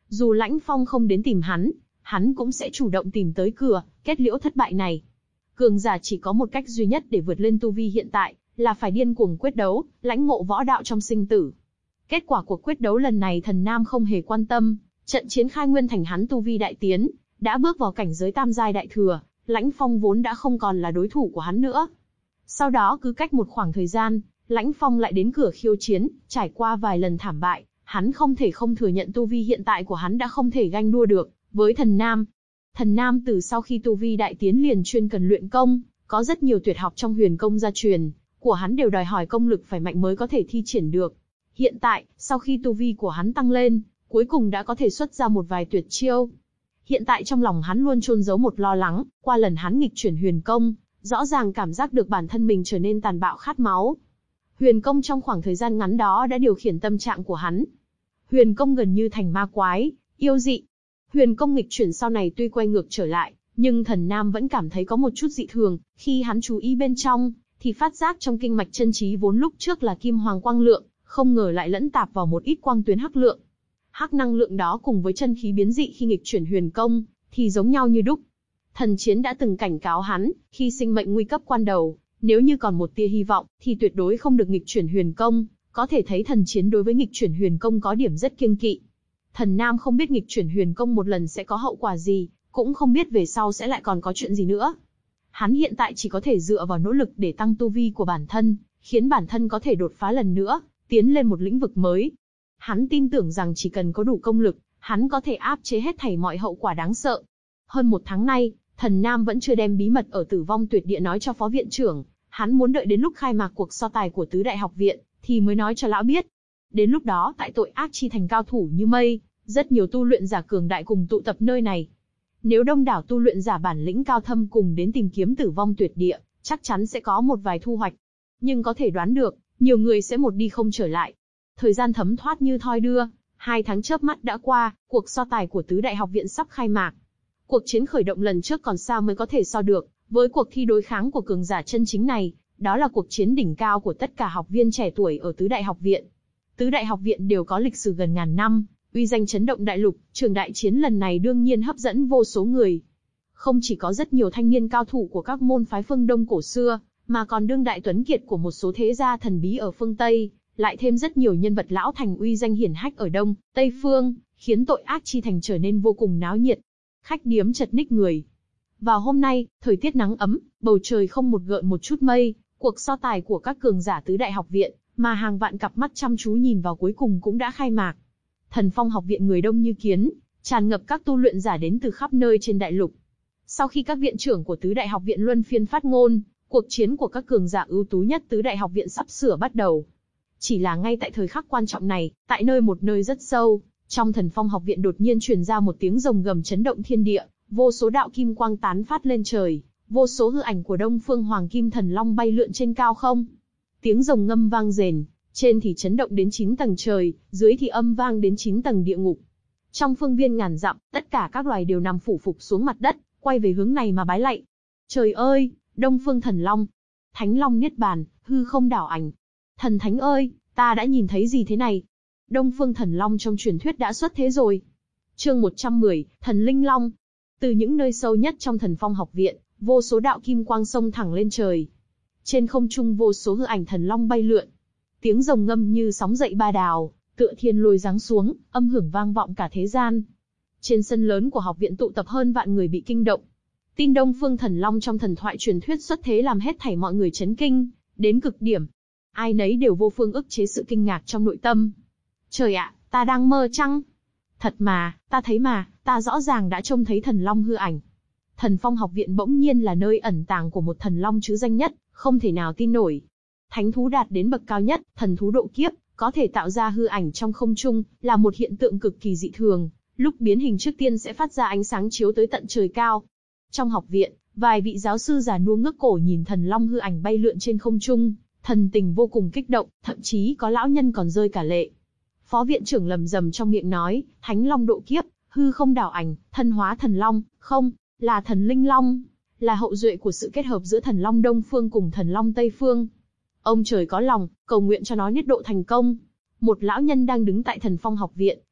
dù Lãnh Phong không đến tìm hắn, hắn cũng sẽ chủ động tìm tới cửa, kết liễu thất bại này. Cường giả chỉ có một cách duy nhất để vượt lên tu vi hiện tại, là phải điên cuồng quyết đấu, lãnh ngộ võ đạo trong sinh tử. Kết quả của quyết đấu lần này Thần Nam không hề quan tâm, trận chiến khai nguyên thành hắn tu vi đại tiến, đã bước vào cảnh giới tam giai đại thừa, Lãnh Phong vốn đã không còn là đối thủ của hắn nữa. Sau đó cứ cách một khoảng thời gian, Lãnh Phong lại đến cửa khiêu chiến, trải qua vài lần thảm bại, hắn không thể không thừa nhận tu vi hiện tại của hắn đã không thể ganh đua được với Thần Nam. Thần Nam từ sau khi tu vi đại tiến liền chuyên cần luyện công, có rất nhiều tuyệt học trong huyền công gia truyền, của hắn đều đòi hỏi công lực phải mạnh mới có thể thi triển được. Hiện tại, sau khi tu vi của hắn tăng lên, cuối cùng đã có thể xuất ra một vài tuyệt chiêu. Hiện tại trong lòng hắn luôn chôn giấu một lo lắng, qua lần hắn nghịch chuyển huyền công, rõ ràng cảm giác được bản thân mình trở nên tàn bạo khát máu. Huyền công trong khoảng thời gian ngắn đó đã điều khiển tâm trạng của hắn. Huyền công gần như thành ma quái, yêu dị. Huyền công nghịch chuyển sau này tuy quay ngược trở lại, nhưng Thần Nam vẫn cảm thấy có một chút dị thường, khi hắn chú ý bên trong, thì phát giác trong kinh mạch chân trí vốn lúc trước là kim hoàng quang lượng, không ngờ lại lẫn tạp vào một ít quang tuyến hắc lượng. Hắc năng lượng đó cùng với chân khí biến dị khi nghịch chuyển huyền công, thì giống nhau như đúc. Thần Chiến đã từng cảnh cáo hắn, khi sinh mệnh nguy cấp quan đầu, nếu như còn một tia hy vọng, thì tuyệt đối không được nghịch chuyển huyền công, có thể thấy Thần Chiến đối với nghịch chuyển huyền công có điểm rất kiêng kỵ. Thần Nam không biết nghịch chuyển huyền công một lần sẽ có hậu quả gì, cũng không biết về sau sẽ lại còn có chuyện gì nữa. Hắn hiện tại chỉ có thể dựa vào nỗ lực để tăng tu vi của bản thân, khiến bản thân có thể đột phá lần nữa, tiến lên một lĩnh vực mới. Hắn tin tưởng rằng chỉ cần có đủ công lực, hắn có thể áp chế hết thảy mọi hậu quả đáng sợ. Hơn một tháng nay, Thần Nam vẫn chưa đem bí mật ở Tử Vong Tuyệt Địa nói cho phó viện trưởng, hắn muốn đợi đến lúc khai mạc cuộc so tài của tứ đại học viện, thì mới nói cho lão biết. Đến lúc đó tại tội ác chi thành cao thủ như mây, rất nhiều tu luyện giả cường đại cùng tụ tập nơi này. Nếu đông đảo tu luyện giả bản lĩnh cao thâm cùng đến tìm kiếm Tử Vong Tuyệt Địa, chắc chắn sẽ có một vài thu hoạch. Nhưng có thể đoán được, nhiều người sẽ một đi không trở lại. Thời gian thấm thoát như thoi đưa, hai tháng chớp mắt đã qua, cuộc so tài của tứ đại học viện sắp khai mạc. Cuộc chiến khởi động lần trước còn sao mới có thể so được với cuộc thi đối kháng của cường giả chân chính này, đó là cuộc chiến đỉnh cao của tất cả học viên trẻ tuổi ở tứ đại học viện. Tứ đại học viện đều có lịch sử gần ngàn năm, uy danh chấn động đại lục, trường đại chiến lần này đương nhiên hấp dẫn vô số người. Không chỉ có rất nhiều thanh niên cao thủ của các môn phái phương Đông cổ xưa, mà còn đương đại tuấn kiệt của một số thế gia thần bí ở phương Tây, lại thêm rất nhiều nhân vật lão thành uy danh hiển hách ở Đông, Tây phương, khiến tội ác chi thành trở nên vô cùng náo nhiệt. Khách điếm chật ních người. Vào hôm nay, thời tiết nắng ấm, bầu trời không một gợn một chút mây, cuộc so tài của các cường giả tứ đại học viện, mà hàng vạn cặp mắt chăm chú nhìn vào cuối cùng cũng đã khai mạc. Thần Phong học viện người đông như kiến, tràn ngập các tu luyện giả đến từ khắp nơi trên đại lục. Sau khi các viện trưởng của tứ đại học viện luân phiên phát ngôn, cuộc chiến của các cường giả ưu tú nhất tứ đại học viện sắp sửa bắt đầu. Chỉ là ngay tại thời khắc quan trọng này, tại nơi một nơi rất sâu, trong Thần Phong học viện đột nhiên truyền ra một tiếng rồng gầm chấn động thiên địa, vô số đạo kim quang tán phát lên trời, vô số hư ảnh của Đông Phương Hoàng Kim Thần Long bay lượn trên cao không. Tiếng rồng ngâm vang rền, trên thì chấn động đến chín tầng trời, dưới thì âm vang đến chín tầng địa ngục. Trong phương viên ngàn dặm, tất cả các loài đều nằm phủ phục xuống mặt đất, quay về hướng này mà bái lạy. Trời ơi, Đông Phương Thần Long, Thánh Long niết bàn, hư không đảo ảnh. Thần Thánh ơi, ta đã nhìn thấy gì thế này? Đông Phương Thần Long trong truyền thuyết đã xuất thế rồi. Chương một trăm mười, Thần Linh Long. Từ những nơi sâu nhất trong Thần Phong học viện, vô số đạo kim quang xông thẳng lên trời. Trên không trung vô số hư ảnh thần long bay lượn. Tiếng rồng ngâm như sóng dậy ba đào, tựa thiên lôi giáng xuống, âm hưởng vang vọng cả thế gian. Trên sân lớn của học viện tụ tập hơn vạn người bị kinh động. Tin Đông Phương Thần Long trong thần thoại truyền thuyết xuất thế làm hết thảy mọi người chấn kinh, đến cực điểm. Ai nấy đều vô phương ức chế sự kinh ngạc trong nội tâm. Trời ạ, ta đang mơ chăng? Thật mà, ta thấy mà, ta rõ ràng đã trông thấy thần long hư ảnh. Thần Phong học viện bỗng nhiên là nơi ẩn tàng của một thần long chứ danh nhất, không thể nào tin nổi. Thánh thú đạt đến bậc cao nhất, thần thú độ kiếp, có thể tạo ra hư ảnh trong không trung, là một hiện tượng cực kỳ dị thường. Lúc biến hình trước tiên sẽ phát ra ánh sáng chiếu tới tận trời cao. Trong học viện, vài vị giáo sư già nua ngước cổ nhìn thần long hư ảnh bay lượn trên không trung, thần tình vô cùng kích động, thậm chí có lão nhân còn rơi cả lệ. Phó viện trưởng lầm rầm trong miệng nói, Thánh Long độ kiếp, hư không đảo ảnh, thân hóa thần long, không, là thần linh long, là hậu duệ của sự kết hợp giữa thần long Đông Phương cùng thần long Tây Phương. Ông trời có lòng, cầu nguyện cho nó niết độ thành công. Một lão nhân đang đứng tại Thần Phong học viện,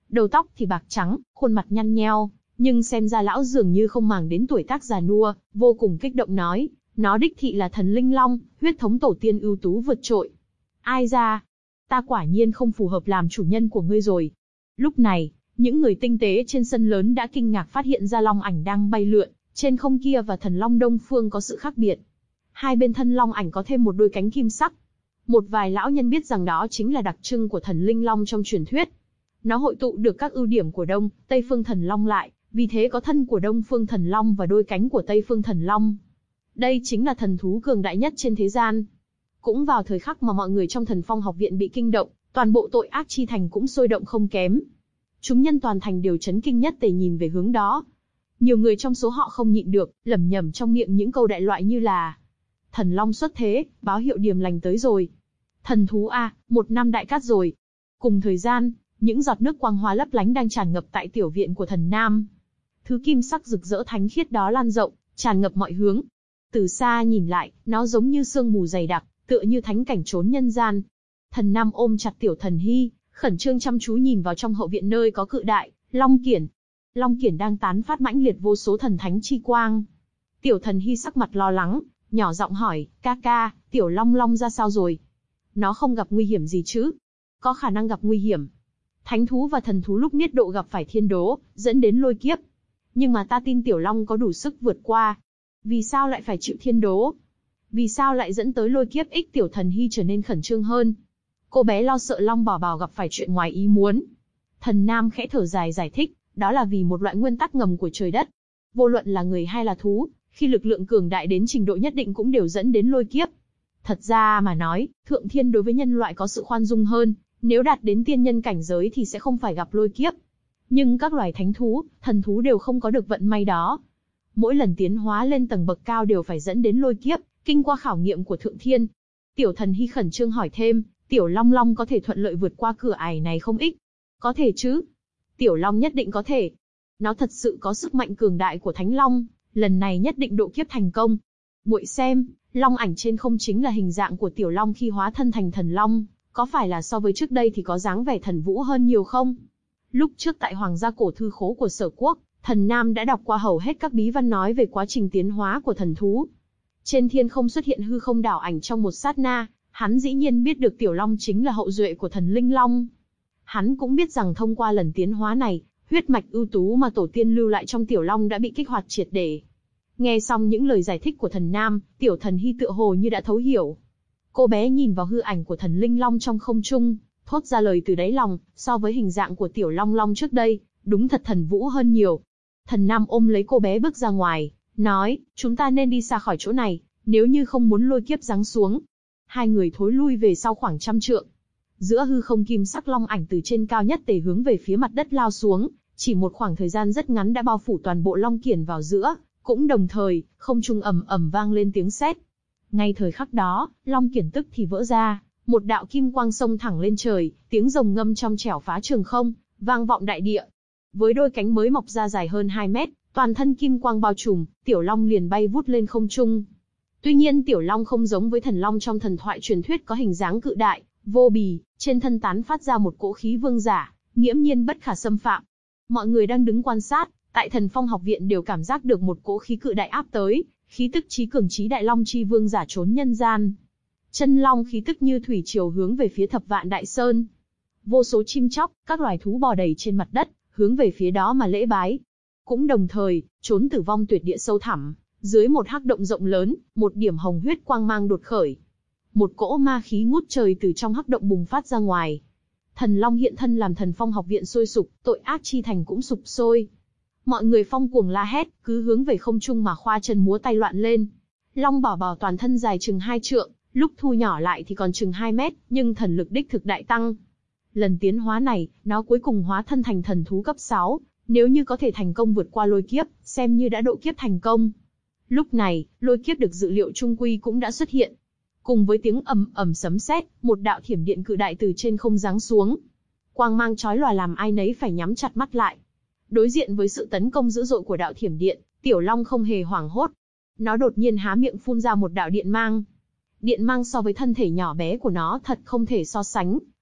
đầu tóc thì bạc trắng, khuôn mặt nhăn nheo, nhưng xem ra lão dường như không màng đến tuổi tác già nua, vô cùng kích động nói, nó đích thị là thần linh long, huyết thống tổ tiên ưu tú vượt trội. Ai ra? Ta quả nhiên không phù hợp làm chủ nhân của ngươi rồi. Lúc này, những người tinh tế trên sân lớn đã kinh ngạc phát hiện ra long ảnh đang bay lượn trên không kia và thần long đông phương có sự khác biệt. Hai bên thân long ảnh có thêm một đôi cánh kim sắc. Một vài lão nhân biết rằng đó chính là đặc trưng của thần linh long trong truyền thuyết. Nó hội tụ được các ưu điểm của Đông, Tây phương thần long lại, vì thế có thân của Đông phương thần long và đôi cánh của Tây phương thần long. Đây chính là thần thú cường đại nhất trên thế gian. Cũng vào thời khắc mà mọi người trong Thần Phong học viện bị kinh động, toàn bộ tội ác chi thành cũng sôi động không kém. Chúng nhân toàn thành đều chấn kinh nhất tề nhìn về hướng đó. Nhiều người trong số họ không nhịn được, lẩm nhẩm trong miệng những câu đại loại như là: thần long xuất thế, báo hiệu điềm lành tới rồi. Thần thú a, một năm đại cát rồi. Cùng thời gian, những giọt nước quang hoa lấp lánh đang tràn ngập tại tiểu viện của thần nam. Thứ kim sắc rực rỡ thánh khiết đó lan rộng, tràn ngập mọi hướng. Từ xa nhìn lại, nó giống như sương mù dày đặc, tựa như thánh cảnh trốn nhân gian. Thần nam ôm chặt tiểu thần hy, khẩn trương chăm chú nhìn vào trong hậu viện nơi có cự đại long kiển. Long kiển đang tán phát mãnh liệt vô số thần thánh chi quang. Tiểu thần hy sắc mặt lo lắng, nhỏ giọng hỏi, ca ca, tiểu long long ra sao rồi? Nó không gặp nguy hiểm gì chứ? Có khả năng gặp nguy hiểm. Thánh thú và thần thú lúc niết độ gặp phải thiên đố, dẫn đến lôi kiếp. Nhưng mà ta tin tiểu long có đủ sức vượt qua. Vì sao lại phải chịu thiên đố? Vì sao lại dẫn tới lôi kiếp? Ích tiểu thần hy trở nên khẩn trương hơn. Cô bé lo sợ long bảo bảo gặp phải chuyện ngoài ý muốn. Thần nam khẽ thở dài giải thích, đó là vì một loại nguyên tắc ngầm của trời đất. Vô luận là người hay là thú, khi lực lượng cường đại đến trình độ nhất định cũng đều dẫn đến lôi kiếp. Thật ra mà nói, thượng thiên đối với nhân loại có sự khoan dung hơn, nếu đạt đến tiên nhân cảnh giới thì sẽ không phải gặp lôi kiếp. Nhưng các loài thánh thú, thần thú đều không có được vận may đó. Mỗi lần tiến hóa lên tầng bậc cao đều phải dẫn đến lôi kiếp, kinh qua khảo nghiệm của thượng thiên. Tiểu thần hy khẩn trương hỏi thêm, tiểu long long có thể thuận lợi vượt qua cửa ải này không ích? Có thể chứ? Tiểu long nhất định có thể. Nó thật sự có sức mạnh cường đại của thánh long, lần này nhất định độ kiếp thành công. Muội xem, long ảnh trên không chính là hình dạng của tiểu long khi hóa thân thành thần long, có phải là so với trước đây thì có dáng vẻ thần vũ hơn nhiều không? Lúc trước tại Hoàng gia cổ thư khố của Sở Quốc, thần nam đã đọc qua hầu hết các bí văn nói về quá trình tiến hóa của thần thú. Trên thiên không xuất hiện hư không đảo ảnh trong một sát na, hắn dĩ nhiên biết được tiểu long chính là hậu duệ của thần linh long. Hắn cũng biết rằng thông qua lần tiến hóa này, huyết mạch ưu tú mà tổ tiên lưu lại trong tiểu long đã bị kích hoạt triệt để. Nghe xong những lời giải thích của thần nam, tiểu thần hy tựa hồ như đã thấu hiểu. Cô bé nhìn vào hư ảnh của thần linh long trong không trung, thốt ra lời từ đáy lòng, so với hình dạng của tiểu long long trước đây, đúng thật thần vũ hơn nhiều. Thần nam ôm lấy cô bé bước ra ngoài, nói, chúng ta nên đi xa khỏi chỗ này, nếu như không muốn lôi kiếp giáng xuống. Hai người thối lui về sau khoảng trăm trượng. Giữa hư không kim sắc long ảnh từ trên cao nhất tề hướng về phía mặt đất lao xuống, chỉ một khoảng thời gian rất ngắn đã bao phủ toàn bộ long kiển vào giữa, cũng đồng thời, không trung ầm ầm vang lên tiếng sét. Ngay thời khắc đó, long kiển tức thì vỡ ra, một đạo kim quang xông thẳng lên trời, tiếng rồng ngâm trong trẻo phá trường không, vang vọng đại địa. Với đôi cánh mới mọc ra dài hơn hai mét, toàn thân kim quang bao trùm, tiểu long liền bay vút lên không trung. Tuy nhiên tiểu long không giống với thần long trong thần thoại truyền thuyết có hình dáng cự đại, vô bì, trên thân tán phát ra một cỗ khí vương giả, nghiễm nhiên bất khả xâm phạm. Mọi người đang đứng quan sát, tại Thần Phong học viện đều cảm giác được một cỗ khí cự đại áp tới, khí tức chí cường chí đại long chi vương giả trốn nhân gian. Chân long khí tức như thủy triều hướng về phía Thập Vạn Đại Sơn. Vô số chim chóc, các loài thú bò đầy trên mặt đất, hướng về phía đó mà lễ bái. Cũng đồng thời, trốn tử vong tuyệt địa sâu thẳm, dưới một hắc động rộng lớn, một điểm hồng huyết quang mang đột khởi. Một cỗ ma khí ngút trời từ trong hắc động bùng phát ra ngoài. Thần long hiện thân làm Thần Phong học viện sôi sục, tội ác chi thành cũng sụp sôi. Mọi người phong cuồng la hét, cứ hướng về không trung mà khoa chân múa tay loạn lên. Long bảo bảo toàn thân dài chừng hai trượng, lúc thu nhỏ lại thì còn chừng hai mét, nhưng thần lực đích thực đại tăng. Lần tiến hóa này, nó cuối cùng hóa thân thành thần thú cấp sáu, nếu như có thể thành công vượt qua lôi kiếp, xem như đã độ kiếp thành công. Lúc này, lôi kiếp được dự liệu trung quy cũng đã xuất hiện. Cùng với tiếng ầm ầm sấm sét, một đạo thiểm điện cự đại từ trên không giáng xuống. Quang mang chói lòa làm ai nấy phải nhắm chặt mắt lại. Đối diện với sự tấn công dữ dội của đạo thiểm điện, tiểu long không hề hoảng hốt. Nó đột nhiên há miệng phun ra một đạo điện mang. Điện mang so với thân thể nhỏ bé của nó thật không thể so sánh,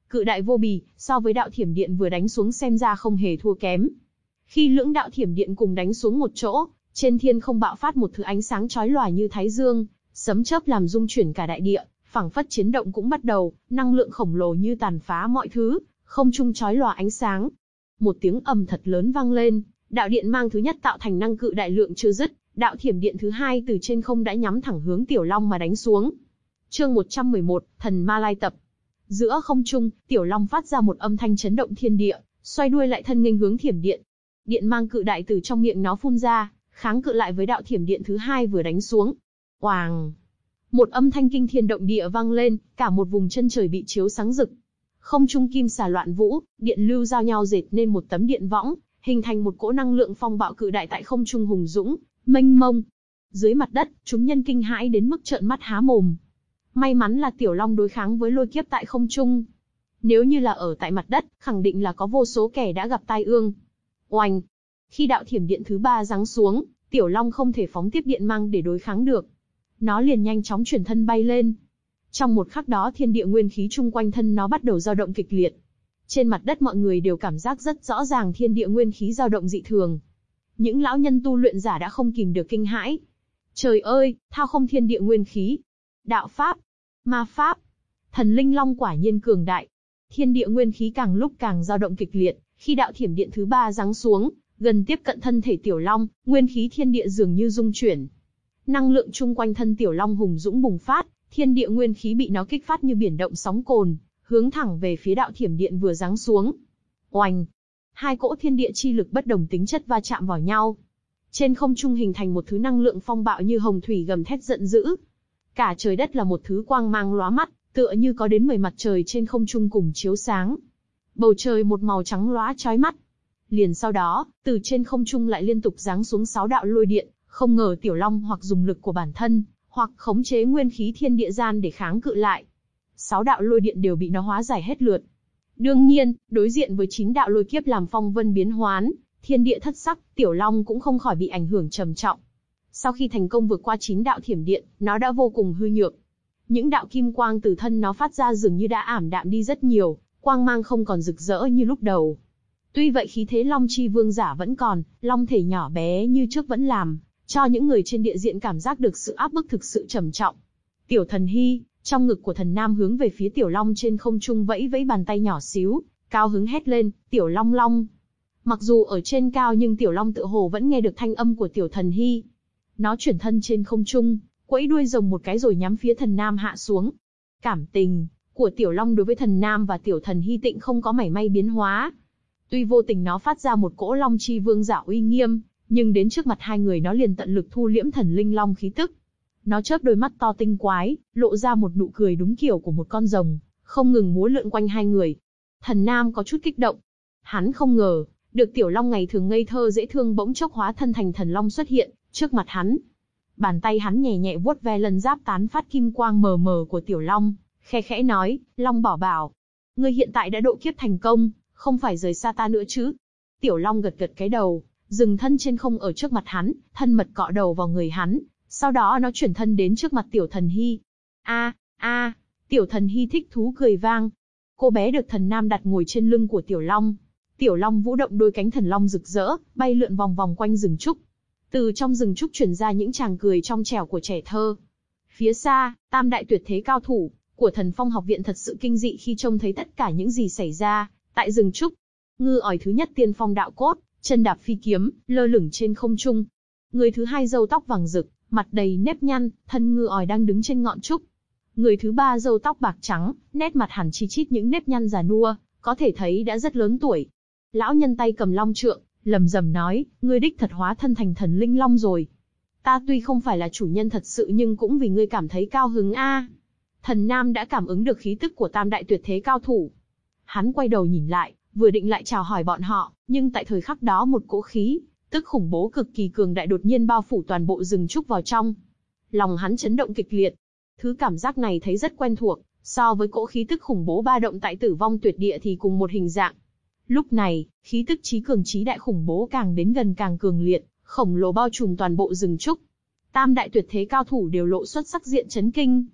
cự đại vô bì, so với đạo thiểm điện vừa đánh xuống xem ra không hề thua kém. Khi lưỡng đạo thiểm điện cùng đánh xuống một chỗ, trên thiên không bạo phát một thứ ánh sáng chói lòa như thái dương, sấm chớp làm rung chuyển cả đại địa, phảng phất chiến động cũng bắt đầu, năng lượng khổng lồ như tàn phá mọi thứ, không trung chói lòa ánh sáng. Một tiếng ầm thật lớn vang lên, đạo điện mang thứ nhất tạo thành năng cự đại lượng chưa dứt, đạo thiểm điện thứ hai từ trên không đã nhắm thẳng hướng Tiểu Long mà đánh xuống. Chương một trăm mười một, Thần Ma Lai Tập. Giữa không trung, Tiểu Long phát ra một âm thanh chấn động thiên địa, xoay đuôi lại thân nghênh hướng thiểm điện. Điện mang cự đại từ trong miệng nó phun ra, kháng cự lại với đạo thiểm điện thứ hai vừa đánh xuống. Oàng! Một âm thanh kinh thiên động địa vang lên, cả một vùng chân trời bị chiếu sáng rực. Không trung kim xà loạn vũ, điện lưu giao nhau dệt nên một tấm điện võng, hình thành một cỗ năng lượng phong bạo cự đại tại không trung hùng dũng, mênh mông. Dưới mặt đất, chúng nhân kinh hãi đến mức trợn mắt há mồm. May mắn là Tiểu Long đối kháng với lôi kiếp tại không trung. Nếu như là ở tại mặt đất, khẳng định là có vô số kẻ đã gặp tai ương. Oanh! Khi đạo thiểm điện thứ ba giáng xuống, Tiểu Long không thể phóng tiếp điện mang để đối kháng được. Nó liền nhanh chóng chuyển thân bay lên. Trong một khắc đó thiên địa nguyên khí chung quanh thân nó bắt đầu dao động kịch liệt. Trên mặt đất mọi người đều cảm giác rất rõ ràng thiên địa nguyên khí dao động dị thường. Những lão nhân tu luyện giả đã không kìm được kinh hãi. Trời ơi, thao không thiên địa nguyên khí. Đạo pháp, ma pháp, thần linh long quả nhiên cường đại. Thiên địa nguyên khí càng lúc càng dao động kịch liệt, khi đạo thiểm điện thứ ba giáng xuống, gần tiếp cận thân thể Tiểu Long, nguyên khí thiên địa dường như rung chuyển. Năng lượng chung quanh thân Tiểu Long hùng dũng bùng phát, thiên địa nguyên khí bị nó kích phát như biển động sóng cồn, hướng thẳng về phía đạo thiểm điện vừa giáng xuống. Oanh! Hai cỗ thiên địa chi lực bất đồng tính chất va chạm vào nhau. Trên không trung hình thành một thứ năng lượng phong bạo như hồng thủy gầm thét giận dữ. Cả trời đất là một thứ quang mang lóa mắt, tựa như có đến mười mặt trời trên không trung cùng chiếu sáng. Bầu trời một màu trắng lóa chói mắt. Liền sau đó, từ trên không trung lại liên tục giáng xuống sáu đạo lôi điện, không ngờ Tiểu Long hoặc dùng lực của bản thân, hoặc khống chế nguyên khí thiên địa gian để kháng cự lại. Sáu đạo lôi điện đều bị nó hóa giải hết lượt. Đương nhiên, đối diện với chín đạo lôi kiếp làm phong vân biến hoán, thiên địa thất sắc, Tiểu Long cũng không khỏi bị ảnh hưởng trầm trọng. Sau khi thành công vượt qua chín đạo thiểm điện, nó đã vô cùng hư nhược. Những đạo kim quang từ thân nó phát ra dường như đã ảm đạm đi rất nhiều, quang mang không còn rực rỡ như lúc đầu. Tuy vậy khí thế Long Chi Vương giả vẫn còn, long thể nhỏ bé như trước vẫn làm cho những người trên địa diện cảm giác được sự áp bức thực sự trầm trọng. Tiểu Thần Hy, trong ngực của Thần Nam hướng về phía Tiểu Long trên không trung vẫy vẫy bàn tay nhỏ xíu, cao hứng hét lên, Tiểu Long Long. Mặc dù ở trên cao nhưng Tiểu Long tự hồ vẫn nghe được thanh âm của Tiểu Thần Hy. Nó chuyển thân trên không trung, quẫy đuôi rồng một cái rồi nhắm phía Thần Nam hạ xuống. Cảm tình của Tiểu Long đối với Thần Nam và Tiểu Thần Hy tịnh không có mảy may biến hóa. Tuy vô tình nó phát ra một cỗ Long Chi Vương giả uy nghiêm, nhưng đến trước mặt hai người nó liền tận lực thu liễm thần linh long khí tức. Nó chớp đôi mắt to tinh quái, lộ ra một nụ cười đúng kiểu của một con rồng, không ngừng múa lượn quanh hai người. Thần Nam có chút kích động. Hắn không ngờ, được Tiểu Long ngày thường ngây thơ dễ thương bỗng chốc hóa thân thành thần long xuất hiện trước mặt hắn. Bàn tay hắn nhẹ nhẹ vuốt ve lần giáp tán phát kim quang mờ mờ của Tiểu Long, khe khẽ nói, Long bảo bảo, ngươi hiện tại đã độ kiếp thành công, không phải rời xa ta nữa chứ? Tiểu Long gật gật cái đầu, dừng thân trên không ở trước mặt hắn, thân mật cọ đầu vào người hắn, sau đó nó chuyển thân đến trước mặt Tiểu Thần Hy. A, a, Tiểu Thần Hy thích thú cười vang. Cô bé được Thần Nam đặt ngồi trên lưng của Tiểu Long. Tiểu Long vũ động đôi cánh thần long rực rỡ, bay lượn vòng vòng quanh rừng trúc. Từ trong rừng trúc truyền ra những tràng cười trong trẻo của trẻ thơ. Phía xa, tam đại tuyệt thế cao thủ của Thần Phong học viện thật sự kinh dị khi trông thấy tất cả những gì xảy ra tại rừng trúc. Ngư ỏi thứ nhất tiên phong đạo cốt, chân đạp phi kiếm, lơ lửng trên không trung. Người thứ hai râu tóc vàng rực, mặt đầy nếp nhăn, thân ngư ỏi đang đứng trên ngọn trúc. Người thứ ba râu tóc bạc trắng, nét mặt hẳn chi chít những nếp nhăn già nua, có thể thấy đã rất lớn tuổi. Lão nhân tay cầm long trượng, lầm rầm nói, ngươi đích thật hóa thân thành thần linh long rồi. Ta tuy không phải là chủ nhân thật sự nhưng cũng vì ngươi cảm thấy cao hứng a. À. Thần Nam đã cảm ứng được khí tức của tam đại tuyệt thế cao thủ. Hắn quay đầu nhìn lại, vừa định lại chào hỏi bọn họ, nhưng tại thời khắc đó một cỗ khí tức khủng bố cực kỳ cường đại đột nhiên bao phủ toàn bộ rừng trúc vào trong. Lòng hắn chấn động kịch liệt. Thứ cảm giác này thấy rất quen thuộc, so với cỗ khí tức khủng bố ba động tại Tử Vong Tuyệt Địa thì cùng một hình dạng. Lúc này, khí tức chí cường chí đại khủng bố càng đến gần càng cường liệt, khổng lồ bao trùm toàn bộ rừng trúc. Tam đại tuyệt thế cao thủ đều lộ xuất sắc diện chấn kinh.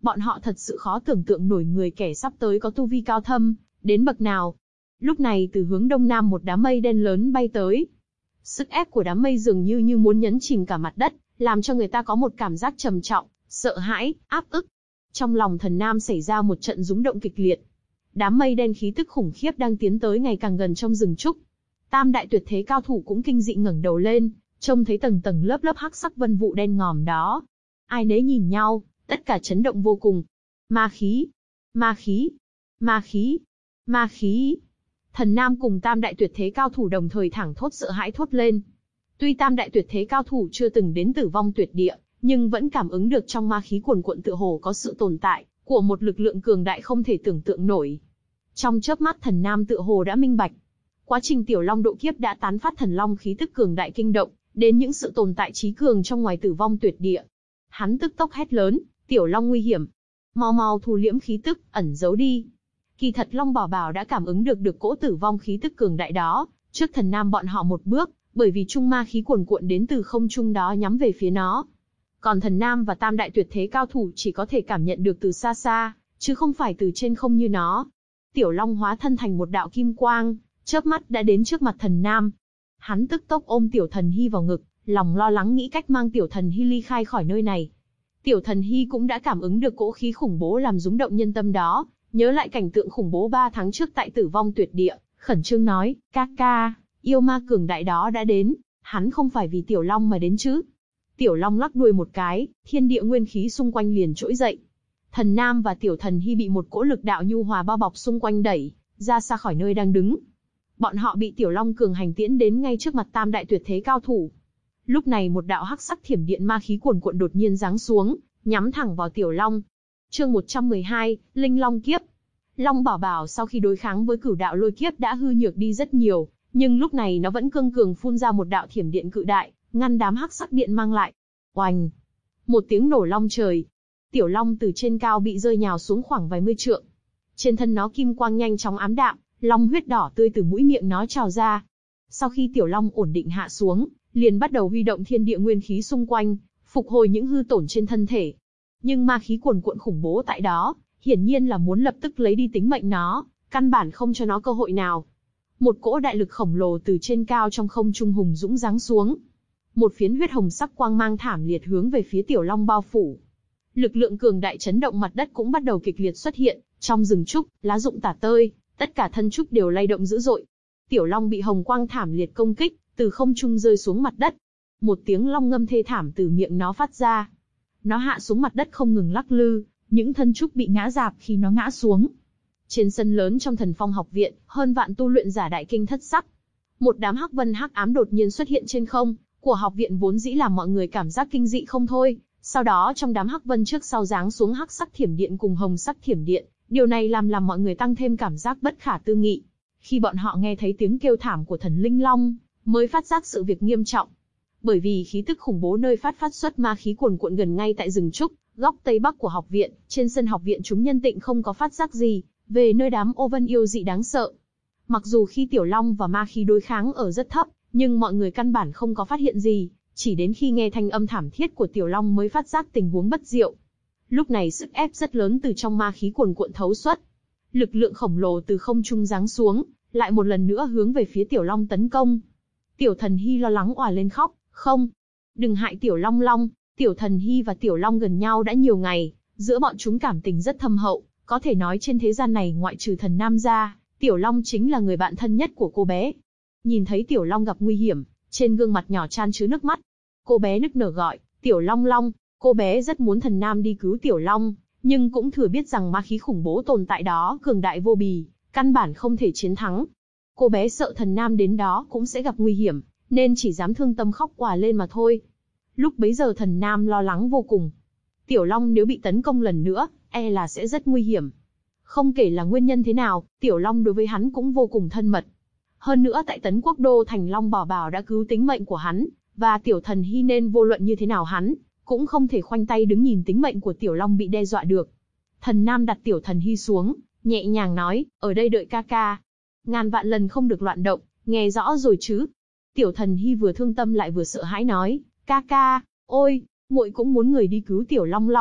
Bọn họ thật sự khó tưởng tượng nổi người kẻ sắp tới có tu vi cao thâm, đến bậc nào. Lúc này từ hướng đông nam một đám mây đen lớn bay tới. Sức ép của đám mây dường như như muốn nhấn chìm cả mặt đất, làm cho người ta có một cảm giác trầm trọng, sợ hãi, áp ức. Trong lòng Thần Nam xảy ra một trận rúng động kịch liệt. Đám mây đen khí tức khủng khiếp đang tiến tới ngày càng gần trong rừng trúc. Tam đại tuyệt thế cao thủ cũng kinh dị ngẩng đầu lên, trông thấy tầng tầng lớp lớp hắc sắc vân vụ đen ngòm đó. Ai nấy nhìn nhau, tất cả chấn động vô cùng. Ma khí, ma khí, ma khí, ma khí. Thần Nam cùng tam đại tuyệt thế cao thủ đồng thời thẳng thốt sợ hãi thốt lên. Tuy tam đại tuyệt thế cao thủ chưa từng đến Tử Vong Tuyệt Địa, nhưng vẫn cảm ứng được trong ma khí cuồn cuộn tựa hồ có sự tồn tại của một lực lượng cường đại không thể tưởng tượng nổi. Trong chớp mắt Thần Nam tựa hồ đã minh bạch. Quá trình Tiểu Long độ kiếp đã tán phát thần long khí tức cường đại kinh động đến những sự tồn tại trí cường trong ngoài Tử Vong Tuyệt Địa. Hắn tức tốc hét lớn, Tiểu Long nguy hiểm, mau mau thu liễm khí tức, ẩn giấu đi. Kỳ thật Long Bảo Bảo đã cảm ứng được được cỗ tử vong khí tức cường đại đó, trước Thần Nam bọn họ một bước, bởi vì trung ma khí cuồn cuộn đến từ không trung đó nhắm về phía nó. Còn Thần Nam và tam đại tuyệt thế cao thủ chỉ có thể cảm nhận được từ xa xa, chứ không phải từ trên không như nó. Tiểu Long hóa thân thành một đạo kim quang, chớp mắt đã đến trước mặt Thần Nam. Hắn tức tốc ôm Tiểu Thần Hy vào ngực, lòng lo lắng nghĩ cách mang Tiểu Thần Hy ly khai khỏi nơi này. Tiểu Thần Hy cũng đã cảm ứng được cỗ khí khủng bố làm rúng động nhân tâm đó, nhớ lại cảnh tượng khủng bố ba tháng trước tại Tử Vong Tuyệt Địa, khẩn trương nói, ca ca, yêu ma cường đại đó đã đến, hắn không phải vì Tiểu Long mà đến chứ. Tiểu Long lắc đuôi một cái, thiên địa nguyên khí xung quanh liền trỗi dậy. Thần Nam và Tiểu Thần Hy bị một cỗ lực đạo nhu hòa bao bọc xung quanh đẩy ra xa khỏi nơi đang đứng. Bọn họ bị Tiểu Long cường hành tiễn đến ngay trước mặt tam đại tuyệt thế cao thủ. Lúc này một đạo hắc sắc thiểm điện ma khí cuồn cuộn đột nhiên giáng xuống, nhắm thẳng vào Tiểu Long. Chương một trăm mười hai, Linh Long kiếp. Long Bảo Bảo sau khi đối kháng với cửu đạo lôi kiếp đã hư nhược đi rất nhiều, nhưng lúc này nó vẫn cương cường phun ra một đạo thiểm điện cự đại, ngăn đám hắc sắc điện mang lại. Oành! Một tiếng nổ long trời. Tiểu Long từ trên cao bị rơi nhào xuống khoảng vài mươi trượng. Trên thân nó kim quang nhanh chóng ám đạm, long huyết đỏ tươi từ mũi miệng nó trào ra. Sau khi Tiểu Long ổn định hạ xuống, liền bắt đầu huy động thiên địa nguyên khí xung quanh, phục hồi những hư tổn trên thân thể. Nhưng ma khí cuồn cuộn khủng bố tại đó, hiển nhiên là muốn lập tức lấy đi tính mệnh nó, căn bản không cho nó cơ hội nào. Một cỗ đại lực khổng lồ từ trên cao trong không trung hùng dũng giáng xuống. Một phiến huyết hồng sắc quang mang thảm liệt hướng về phía Tiểu Long bao phủ. Lực lượng cường đại chấn động mặt đất cũng bắt đầu kịch liệt xuất hiện, trong rừng trúc, lá rụng tả tơi, tất cả thân trúc đều lay động dữ dội. Tiểu Long bị hồng quang thảm liệt công kích, từ không trung rơi xuống mặt đất. Một tiếng long ngâm thê thảm từ miệng nó phát ra. Nó hạ xuống mặt đất không ngừng lắc lư, những thân trúc bị ngã rạp khi nó ngã xuống. Trên sân lớn trong Thần Phong học viện, hơn vạn tu luyện giả đại kinh thất sắc. Một đám hắc vân hắc ám đột nhiên xuất hiện trên không, của học viện vốn dĩ làm mọi người cảm giác kinh dị không thôi. Sau đó trong đám hắc vân trước sau giáng xuống hắc sắc thiểm điện cùng hồng sắc thiểm điện, điều này làm làm mọi người tăng thêm cảm giác bất khả tư nghị. Khi bọn họ nghe thấy tiếng kêu thảm của thần Linh Long, mới phát giác sự việc nghiêm trọng. Bởi vì khí tức khủng bố nơi phát phát xuất ma khí cuồn cuộn gần ngay tại rừng trúc, góc tây bắc của học viện, trên sân học viện chúng nhân tịnh không có phát giác gì về nơi đám ô vân yêu dị đáng sợ. Mặc dù khi Tiểu Long và ma khí đối kháng ở rất thấp, nhưng mọi người căn bản không có phát hiện gì, chỉ đến khi nghe thanh âm thảm thiết của Tiểu Long mới phát giác tình huống bất diệu. Lúc này sức ép rất lớn từ trong ma khí cuồn cuộn thấu xuất. Lực lượng khổng lồ từ không trung giáng xuống, lại một lần nữa hướng về phía Tiểu Long tấn công. Tiểu Thần Hy lo lắng òa lên khóc, không, đừng hại Tiểu Long Long. Tiểu Thần Hy và Tiểu Long gần nhau đã nhiều ngày, giữa bọn chúng cảm tình rất thâm hậu, có thể nói trên thế gian này ngoại trừ Thần Nam ra, Tiểu Long chính là người bạn thân nhất của cô bé. Nhìn thấy Tiểu Long gặp nguy hiểm, trên gương mặt nhỏ chan chứa nước mắt. Cô bé nức nở gọi, Tiểu Long Long. Cô bé rất muốn Thần Nam đi cứu Tiểu Long, nhưng cũng thừa biết rằng ma khí khủng bố tồn tại đó cường đại vô bì, căn bản không thể chiến thắng. Cô bé sợ Thần Nam đến đó cũng sẽ gặp nguy hiểm, nên chỉ dám thương tâm khóc òa lên mà thôi. Lúc bấy giờ Thần Nam lo lắng vô cùng. Tiểu Long nếu bị tấn công lần nữa, e là sẽ rất nguy hiểm. Không kể là nguyên nhân thế nào, Tiểu Long đối với hắn cũng vô cùng thân mật. Hơn nữa tại Tấn Quốc Đô thành Long Bảo Bảo đã cứu tính mệnh của hắn, và Tiểu Thần Hy nên vô luận như thế nào hắn cũng không thể khoanh tay đứng nhìn tính mệnh của Tiểu Long bị đe dọa được. Thần Nam đặt Tiểu Thần Hy xuống, nhẹ nhàng nói, ở đây đợi ca ca. Ngàn vạn lần không được loạn động, nghe rõ rồi chứ. Tiểu Thần Hy vừa thương tâm lại vừa sợ hãi nói, ca ca, ôi, muội cũng muốn người đi cứu Tiểu Long Long,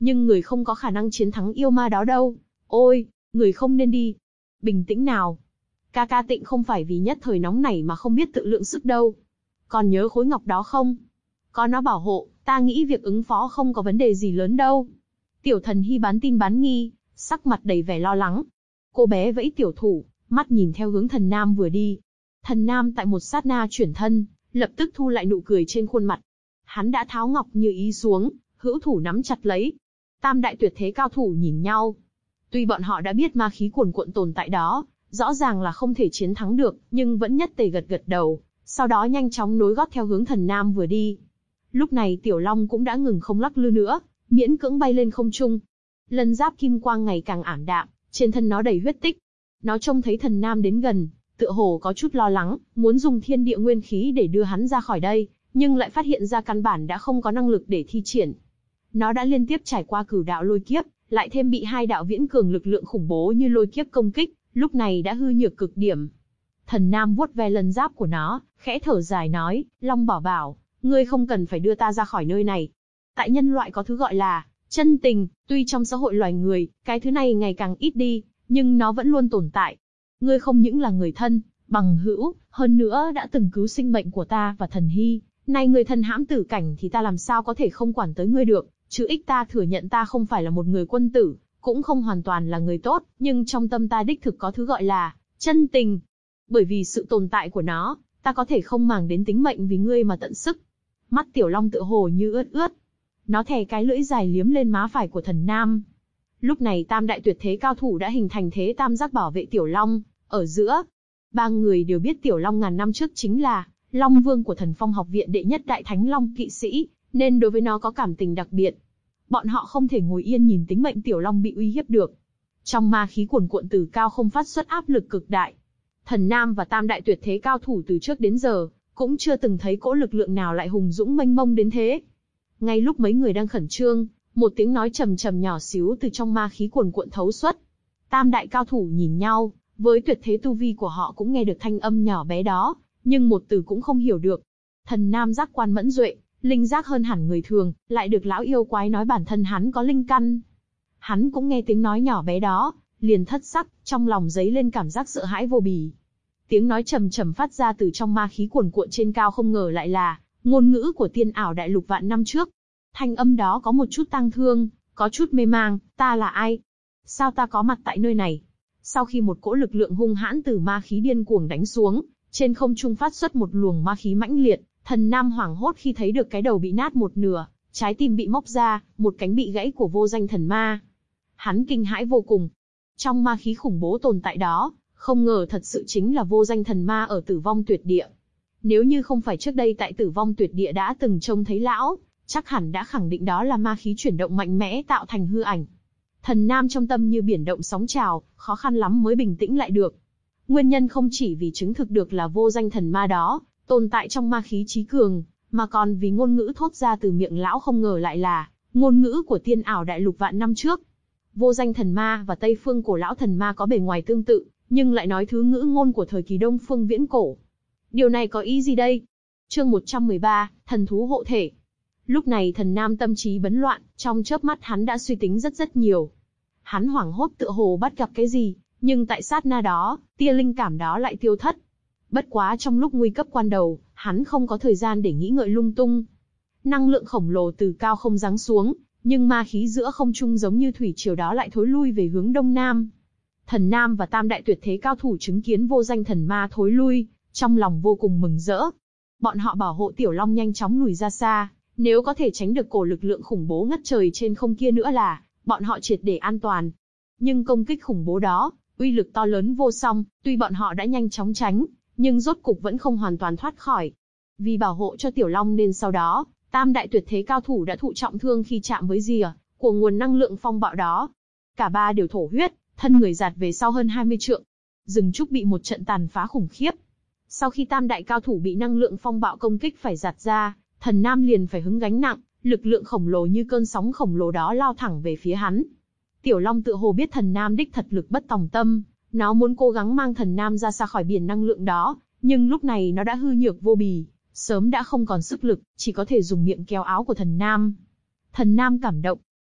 nhưng người không có khả năng chiến thắng yêu ma đó đâu. Ôi, người không nên đi. Bình tĩnh nào. Ca ca Tịnh không phải vì nhất thời nóng nảy mà không biết tự lượng sức đâu. Còn nhớ khối ngọc đó không? Có nó bảo hộ, ta nghĩ việc ứng phó không có vấn đề gì lớn đâu. Tiểu Thần Hy bán tin bán nghi, sắc mặt đầy vẻ lo lắng. Cô bé vẫy tiểu thủ, mắt nhìn theo hướng Thần Nam vừa đi. Thần Nam tại một sát na chuyển thân, lập tức thu lại nụ cười trên khuôn mặt. Hắn đã tháo ngọc như ý xuống, hữu thủ nắm chặt lấy. Tam đại tuyệt thế cao thủ nhìn nhau. Tuy bọn họ đã biết ma khí cuồn cuộn tồn tại đó, rõ ràng là không thể chiến thắng được, nhưng vẫn nhất tề gật gật đầu, sau đó nhanh chóng nối gót theo hướng Thần Nam vừa đi. Lúc này Tiểu Long cũng đã ngừng không lắc lư nữa, miễn cưỡng bay lên không trung. Lân giáp kim quang ngày càng ảm đạm, trên thân nó đầy huyết tích. Nó trông thấy Thần Nam đến gần, tựa hồ có chút lo lắng, muốn dùng thiên địa nguyên khí để đưa hắn ra khỏi đây, nhưng lại phát hiện ra căn bản đã không có năng lực để thi triển. Nó đã liên tiếp trải qua cửu đạo lôi kiếp, lại thêm bị hai đạo viễn cường lực lượng khủng bố như lôi kiếp công kích, lúc này đã hư nhược cực điểm. Thần Nam vuốt ve lân giáp của nó, khẽ thở dài nói, Long Bảo Bảo, ngươi không cần phải đưa ta ra khỏi nơi này. Tại nhân loại có thứ gọi là chân tình, tuy trong xã hội loài người, cái thứ này ngày càng ít đi, nhưng nó vẫn luôn tồn tại. Ngươi không những là người thân, bằng hữu, hơn nữa đã từng cứu sinh mệnh của ta và Thần Hy, nay ngươi thân hãm tử cảnh thì ta làm sao có thể không quản tới ngươi được, chứ ích ta thừa nhận ta không phải là một người quân tử, cũng không hoàn toàn là người tốt, nhưng trong tâm ta đích thực có thứ gọi là chân tình. Bởi vì sự tồn tại của nó, ta có thể không màng đến tính mệnh vì ngươi mà tận sức. Mắt Tiểu Long tựa hồ như ướt ướt. Nó thè cái lưỡi dài liếm lên má phải của Thần Nam. Lúc này tam đại tuyệt thế cao thủ đã hình thành thế tam giác bảo vệ Tiểu Long, ở giữa. Ba người đều biết Tiểu Long ngàn năm trước chính là Long Vương của Thần Phong học viện đệ nhất đại thánh Long kỵ sĩ, nên đối với nó có cảm tình đặc biệt. Bọn họ không thể ngồi yên nhìn tính mệnh Tiểu Long bị uy hiếp được. Trong ma khí cuồn cuộn từ cao không phát xuất áp lực cực đại. Thần Nam và tam đại tuyệt thế cao thủ từ trước đến giờ, cũng chưa từng thấy cỗ lực lượng nào lại hùng dũng mênh mông đến thế. Ngay lúc mấy người đang khẩn trương, một tiếng nói trầm trầm nhỏ xíu từ trong ma khí cuồn cuộn thấu xuất. Tam đại cao thủ nhìn nhau, với tuyệt thế tu vi của họ cũng nghe được thanh âm nhỏ bé đó, nhưng một từ cũng không hiểu được. Thần Nam giác quan mẫn duệ, linh giác hơn hẳn người thường, lại được lão yêu quái nói bản thân hắn có linh căn. Hắn cũng nghe tiếng nói nhỏ bé đó, liền thất sắc, trong lòng dấy lên cảm giác sợ hãi vô bì. Tiếng nói trầm trầm phát ra từ trong ma khí cuồn cuộn trên cao không ngờ lại là ngôn ngữ của tiên ảo đại lục vạn năm trước. Thanh âm đó có một chút tang thương, có chút mê mang, ta là ai? Sao ta có mặt tại nơi này? Sau khi một cỗ lực lượng hung hãn từ ma khí điên cuồng đánh xuống, trên không trung phát xuất một luồng ma khí mãnh liệt, Thần Nam hoảng hốt khi thấy được cái đầu bị nát một nửa, trái tim bị móc ra, một cánh bị gãy của vô danh thần ma. Hắn kinh hãi vô cùng. Trong ma khí khủng bố tồn tại đó, không ngờ thật sự chính là vô danh thần ma ở Tử Vong Tuyệt Địa. Nếu như không phải trước đây tại Tử Vong Tuyệt Địa đã từng trông thấy lão, chắc hẳn đã khẳng định đó là ma khí chuyển động mạnh mẽ tạo thành hư ảnh. Thần Nam trong tâm như biển động sóng trào, khó khăn lắm mới bình tĩnh lại được. Nguyên nhân không chỉ vì chứng thực được là vô danh thần ma đó tồn tại trong ma khí chí cường, mà còn vì ngôn ngữ thốt ra từ miệng lão không ngờ lại là ngôn ngữ của tiên ảo đại lục vạn năm trước. Vô danh thần ma và Tây Phương cổ lão thần ma có bề ngoài tương tự, nhưng lại nói thứ ngữ ngôn của thời kỳ Đông Phương viễn cổ. Điều này có ý gì đây? Chương một trăm mười ba, thần thú hộ thể. Lúc này Thần Nam tâm trí bấn loạn, trong chớp mắt hắn đã suy tính rất rất nhiều. Hắn hoảng hốt tựa hồ bắt gặp cái gì, nhưng tại sát na đó, tia linh cảm đó lại tiêu thất. Bất quá trong lúc nguy cấp quan đầu, hắn không có thời gian để nghĩ ngợi lung tung. Năng lượng khổng lồ từ cao không giáng xuống, nhưng ma khí giữa không trung giống như thủy triều đó lại thối lui về hướng đông nam. Thần Nam và tam đại tuyệt thế cao thủ chứng kiến vô danh thần ma thối lui, trong lòng vô cùng mừng rỡ. Bọn họ bảo hộ Tiểu Long nhanh chóng lùi ra xa, nếu có thể tránh được cổ lực lượng khủng bố ngất trời trên không kia nữa là bọn họ triệt để an toàn. Nhưng công kích khủng bố đó, uy lực to lớn vô song, tuy bọn họ đã nhanh chóng tránh, nhưng rốt cục vẫn không hoàn toàn thoát khỏi. Vì bảo hộ cho Tiểu Long nên sau đó, tam đại tuyệt thế cao thủ đã thụ trọng thương khi chạm với rìa của nguồn năng lượng phong bạo đó. Cả ba đều thổ huyết, thân người giạt về sau hơn hai mươi trượng. Rừng trúc bị một trận tàn phá khủng khiếp. Sau khi tam đại cao thủ bị năng lượng phong bạo công kích phải giạt ra, Thần Nam liền phải hứng gánh nặng, lực lượng khổng lồ như cơn sóng khổng lồ đó lao thẳng về phía hắn. Tiểu Long tựa hồ biết Thần Nam đích thật lực bất tòng tâm, nó muốn cố gắng mang Thần Nam ra xa khỏi biển năng lượng đó, nhưng lúc này nó đã hư nhược vô bì, sớm đã không còn sức lực, chỉ có thể dùng miệng kéo áo của Thần Nam. Thần Nam cảm động.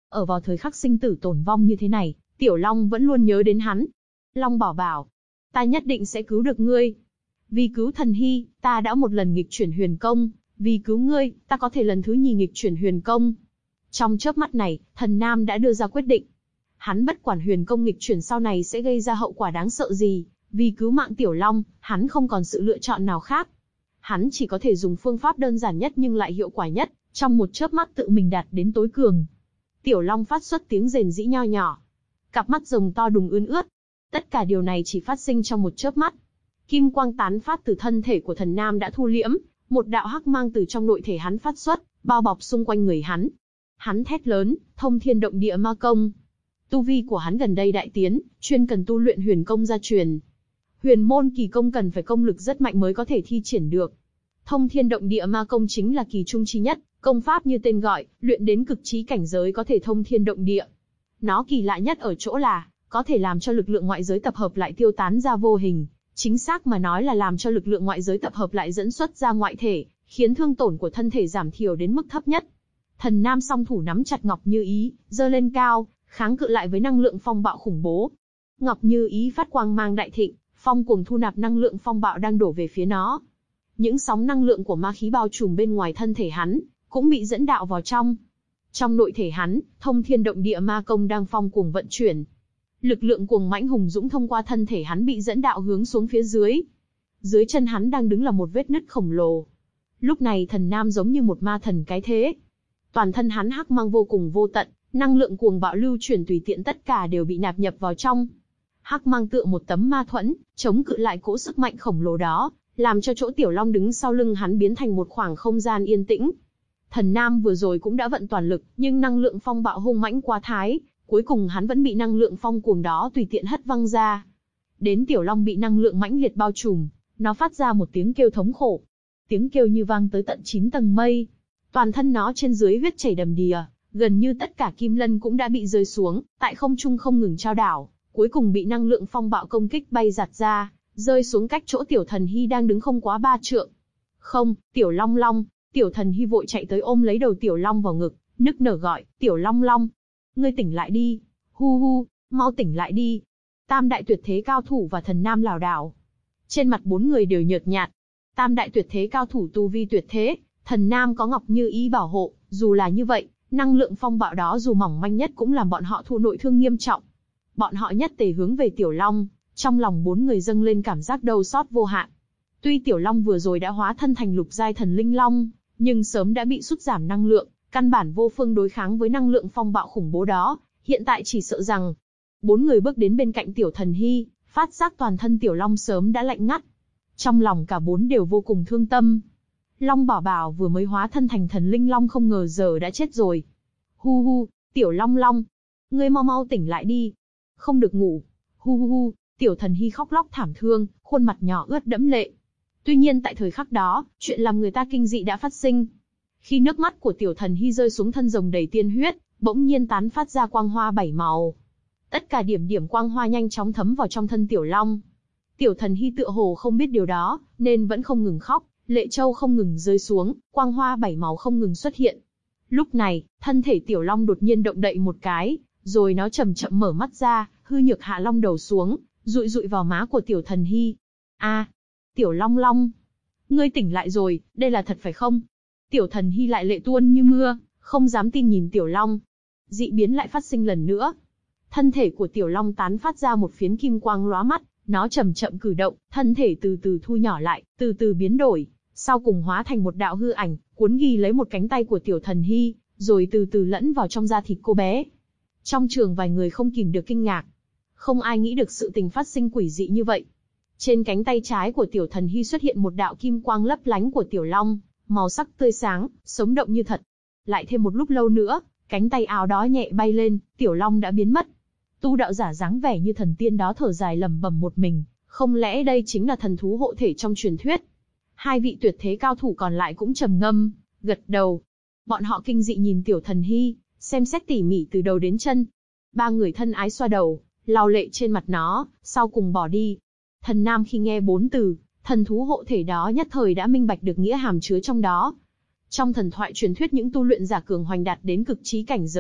Ở vào thời khắc sinh tử tồn vong như thế này, Tiểu Long vẫn luôn nhớ đến hắn. Long Bảo bảo, ta nhất định sẽ cứu được ngươi. Vì cứu Thần Hy, ta đã một lần nghịch chuyển huyền công, vì cứu ngươi, ta có thể lần thứ nhì nghịch chuyển huyền công. Trong chớp mắt này, Thần Nam đã đưa ra quyết định. Hắn bất quản huyền công nghịch chuyển sau này sẽ gây ra hậu quả đáng sợ gì, vì cứu mạng Tiểu Long, hắn không còn sự lựa chọn nào khác. Hắn chỉ có thể dùng phương pháp đơn giản nhất nhưng lại hiệu quả nhất, trong một chớp mắt tự mình đạt đến tối cường. Tiểu Long phát xuất tiếng rền rĩ nho nhỏ. Cặp mắt rồng to đùng ươn ướt. Tất cả điều này chỉ phát sinh trong một chớp mắt. Kim quang tán phát từ thân thể của Thần Nam đã thu liễm, một đạo hắc mang từ trong nội thể hắn phát xuất, bao bọc xung quanh người hắn. Hắn thét lớn, thông thiên động địa ma công. Tu vi của hắn gần đây đại tiến, chuyên cần tu luyện huyền công gia truyền. Huyền môn kỳ công cần phải công lực rất mạnh mới có thể thi triển được. Thông thiên động địa ma công chính là kỳ trung chi nhất, công pháp như tên gọi, luyện đến cực trí cảnh giới có thể thông thiên động địa. Nó kỳ lạ nhất ở chỗ là, có thể làm cho lực lượng ngoại giới tập hợp lại tiêu tán ra vô hình, chính xác mà nói là làm cho lực lượng ngoại giới tập hợp lại dẫn xuất ra ngoại thể, khiến thương tổn của thân thể giảm thiểu đến mức thấp nhất. Thần Nam song thủ nắm chặt Ngọc Như Ý, giơ lên cao, kháng cự lại với năng lượng phong bạo khủng bố. Ngọc Như Ý phát quang mang đại thịnh, phong cuồng thu nạp năng lượng phong bạo đang đổ về phía nó. Những sóng năng lượng của ma khí bao trùm bên ngoài thân thể hắn, cũng bị dẫn đạo vào trong. Trong nội thể hắn, thông thiên động địa ma công đang phong cuồng vận chuyển. Lực lượng cuồng mãnh hùng dũng thông qua thân thể hắn bị dẫn đạo hướng xuống phía dưới. Dưới chân hắn đang đứng là một vết nứt khổng lồ. Lúc này Thần Nam giống như một ma thần cái thế. Toàn thân hắn hắc mang vô cùng vô tận, năng lượng cuồng bạo lưu chuyển tùy tiện tất cả đều bị nạp nhập vào trong. Hắc mang tựa một tấm ma thuẫn, chống cự lại cỗ sức mạnh khổng lồ đó, làm cho chỗ Tiểu Long đứng sau lưng hắn biến thành một khoảng không gian yên tĩnh. Thần Nam vừa rồi cũng đã vận toàn lực, nhưng năng lượng phong bạo hung mãnh quá thái, cuối cùng hắn vẫn bị năng lượng phong cuồng đó tùy tiện hất văng ra. Đến Tiểu Long bị năng lượng mãnh liệt bao trùm, nó phát ra một tiếng kêu thống khổ. Tiếng kêu như vang tới tận chín tầng mây. Toàn thân nó trên dưới huyết chảy đầm đìa, gần như tất cả kim lân cũng đã bị rơi xuống, tại không trung không ngừng trao đảo, cuối cùng bị năng lượng phong bạo công kích bay giạt ra, rơi xuống cách chỗ Tiểu Thần Hy đang đứng không quá ba trượng. Không, Tiểu Long Long, Tiểu Thần Hy vội chạy tới ôm lấy đầu Tiểu Long vào ngực, nức nở gọi, Tiểu Long Long, ngươi tỉnh lại đi, hu hu, mau tỉnh lại đi. Tam đại tuyệt thế cao thủ và Thần Nam lảo đảo. Trên mặt bốn người đều nhợt nhạt. Tam đại tuyệt thế cao thủ tu vi tuyệt thế, Thần Nam có Ngọc Như Ý bảo hộ, dù là như vậy, năng lượng phong bạo đó dù mỏng manh nhất cũng làm bọn họ thụ nội thương nghiêm trọng. Bọn họ nhất tề hướng về Tiểu Long, trong lòng bốn người dâng lên cảm giác đau xót vô hạn. Tuy Tiểu Long vừa rồi đã hóa thân thành lục giai thần linh long, nhưng sớm đã bị sút giảm năng lượng, căn bản vô phương đối kháng với năng lượng phong bạo khủng bố đó, hiện tại chỉ sợ rằng. Bốn người bước đến bên cạnh Tiểu Thần Hy, phát giác toàn thân Tiểu Long sớm đã lạnh ngắt. Trong lòng cả bốn đều vô cùng thương tâm. Long Bảo Bảo vừa mới hóa thân thành thần linh long không ngờ giờ đã chết rồi. Hu hu, Tiểu Long Long, ngươi mau mau tỉnh lại đi. Không được ngủ. Hu hu hu, Tiểu Thần Hy khóc lóc thảm thương, khuôn mặt nhỏ ướt đẫm lệ. Tuy nhiên tại thời khắc đó, chuyện làm người ta kinh dị đã phát sinh. Khi nước mắt của Tiểu Thần Hy rơi xuống thân rồng đầy tiên huyết, bỗng nhiên tán phát ra quang hoa bảy màu. Tất cả điểm điểm quang hoa nhanh chóng thấm vào trong thân Tiểu Long. Tiểu Thần Hy tựa hồ không biết điều đó, nên vẫn không ngừng khóc, lệ châu không ngừng rơi xuống, quang hoa bảy màu không ngừng xuất hiện. Lúc này, thân thể Tiểu Long đột nhiên động đậy một cái, rồi nó chậm chậm mở mắt ra, hư nhược hạ long đầu xuống, dụi dụi vào má của Tiểu Thần Hy. A, Tiểu Long Long, ngươi tỉnh lại rồi, đây là thật phải không? Tiểu Thần Hy lại lệ tuôn như mưa, không dám tin nhìn Tiểu Long. Dị biến lại phát sinh lần nữa. Thân thể của Tiểu Long tán phát ra một phiến kim quang lóa mắt, nó chậm chậm cử động, thân thể từ từ thu nhỏ lại, từ từ biến đổi, sau cùng hóa thành một đạo hư ảnh, cuốn ghi lấy một cánh tay của Tiểu Thần Hy, rồi từ từ lẫn vào trong da thịt cô bé. Trong trường vài người không kìm được kinh ngạc. Không ai nghĩ được sự tình phát sinh quỷ dị như vậy. Trên cánh tay trái của Tiểu Thần Hy xuất hiện một đạo kim quang lấp lánh của Tiểu Long, màu sắc tươi sáng, sống động như thật. Lại thêm một lúc lâu nữa, cánh tay áo đó nhẹ bay lên, Tiểu Long đã biến mất. Tu đạo giả dáng vẻ như thần tiên đó thở dài lẩm bẩm một mình, không lẽ đây chính là thần thú hộ thể trong truyền thuyết? Hai vị tuyệt thế cao thủ còn lại cũng trầm ngâm, gật đầu. Bọn họ kinh dị nhìn Tiểu Thần Hy, xem xét tỉ mỉ từ đầu đến chân. Ba người thân ái xoa đầu, lau lệ trên mặt nó, sau cùng bỏ đi. Thần Nam khi nghe bốn từ thần thú hộ thể đó nhất thời đã minh bạch được nghĩa hàm chứa trong đó. Trong thần thoại truyền thuyết những tu luyện giả cường hoành đạt đến cực trí cảnh giới,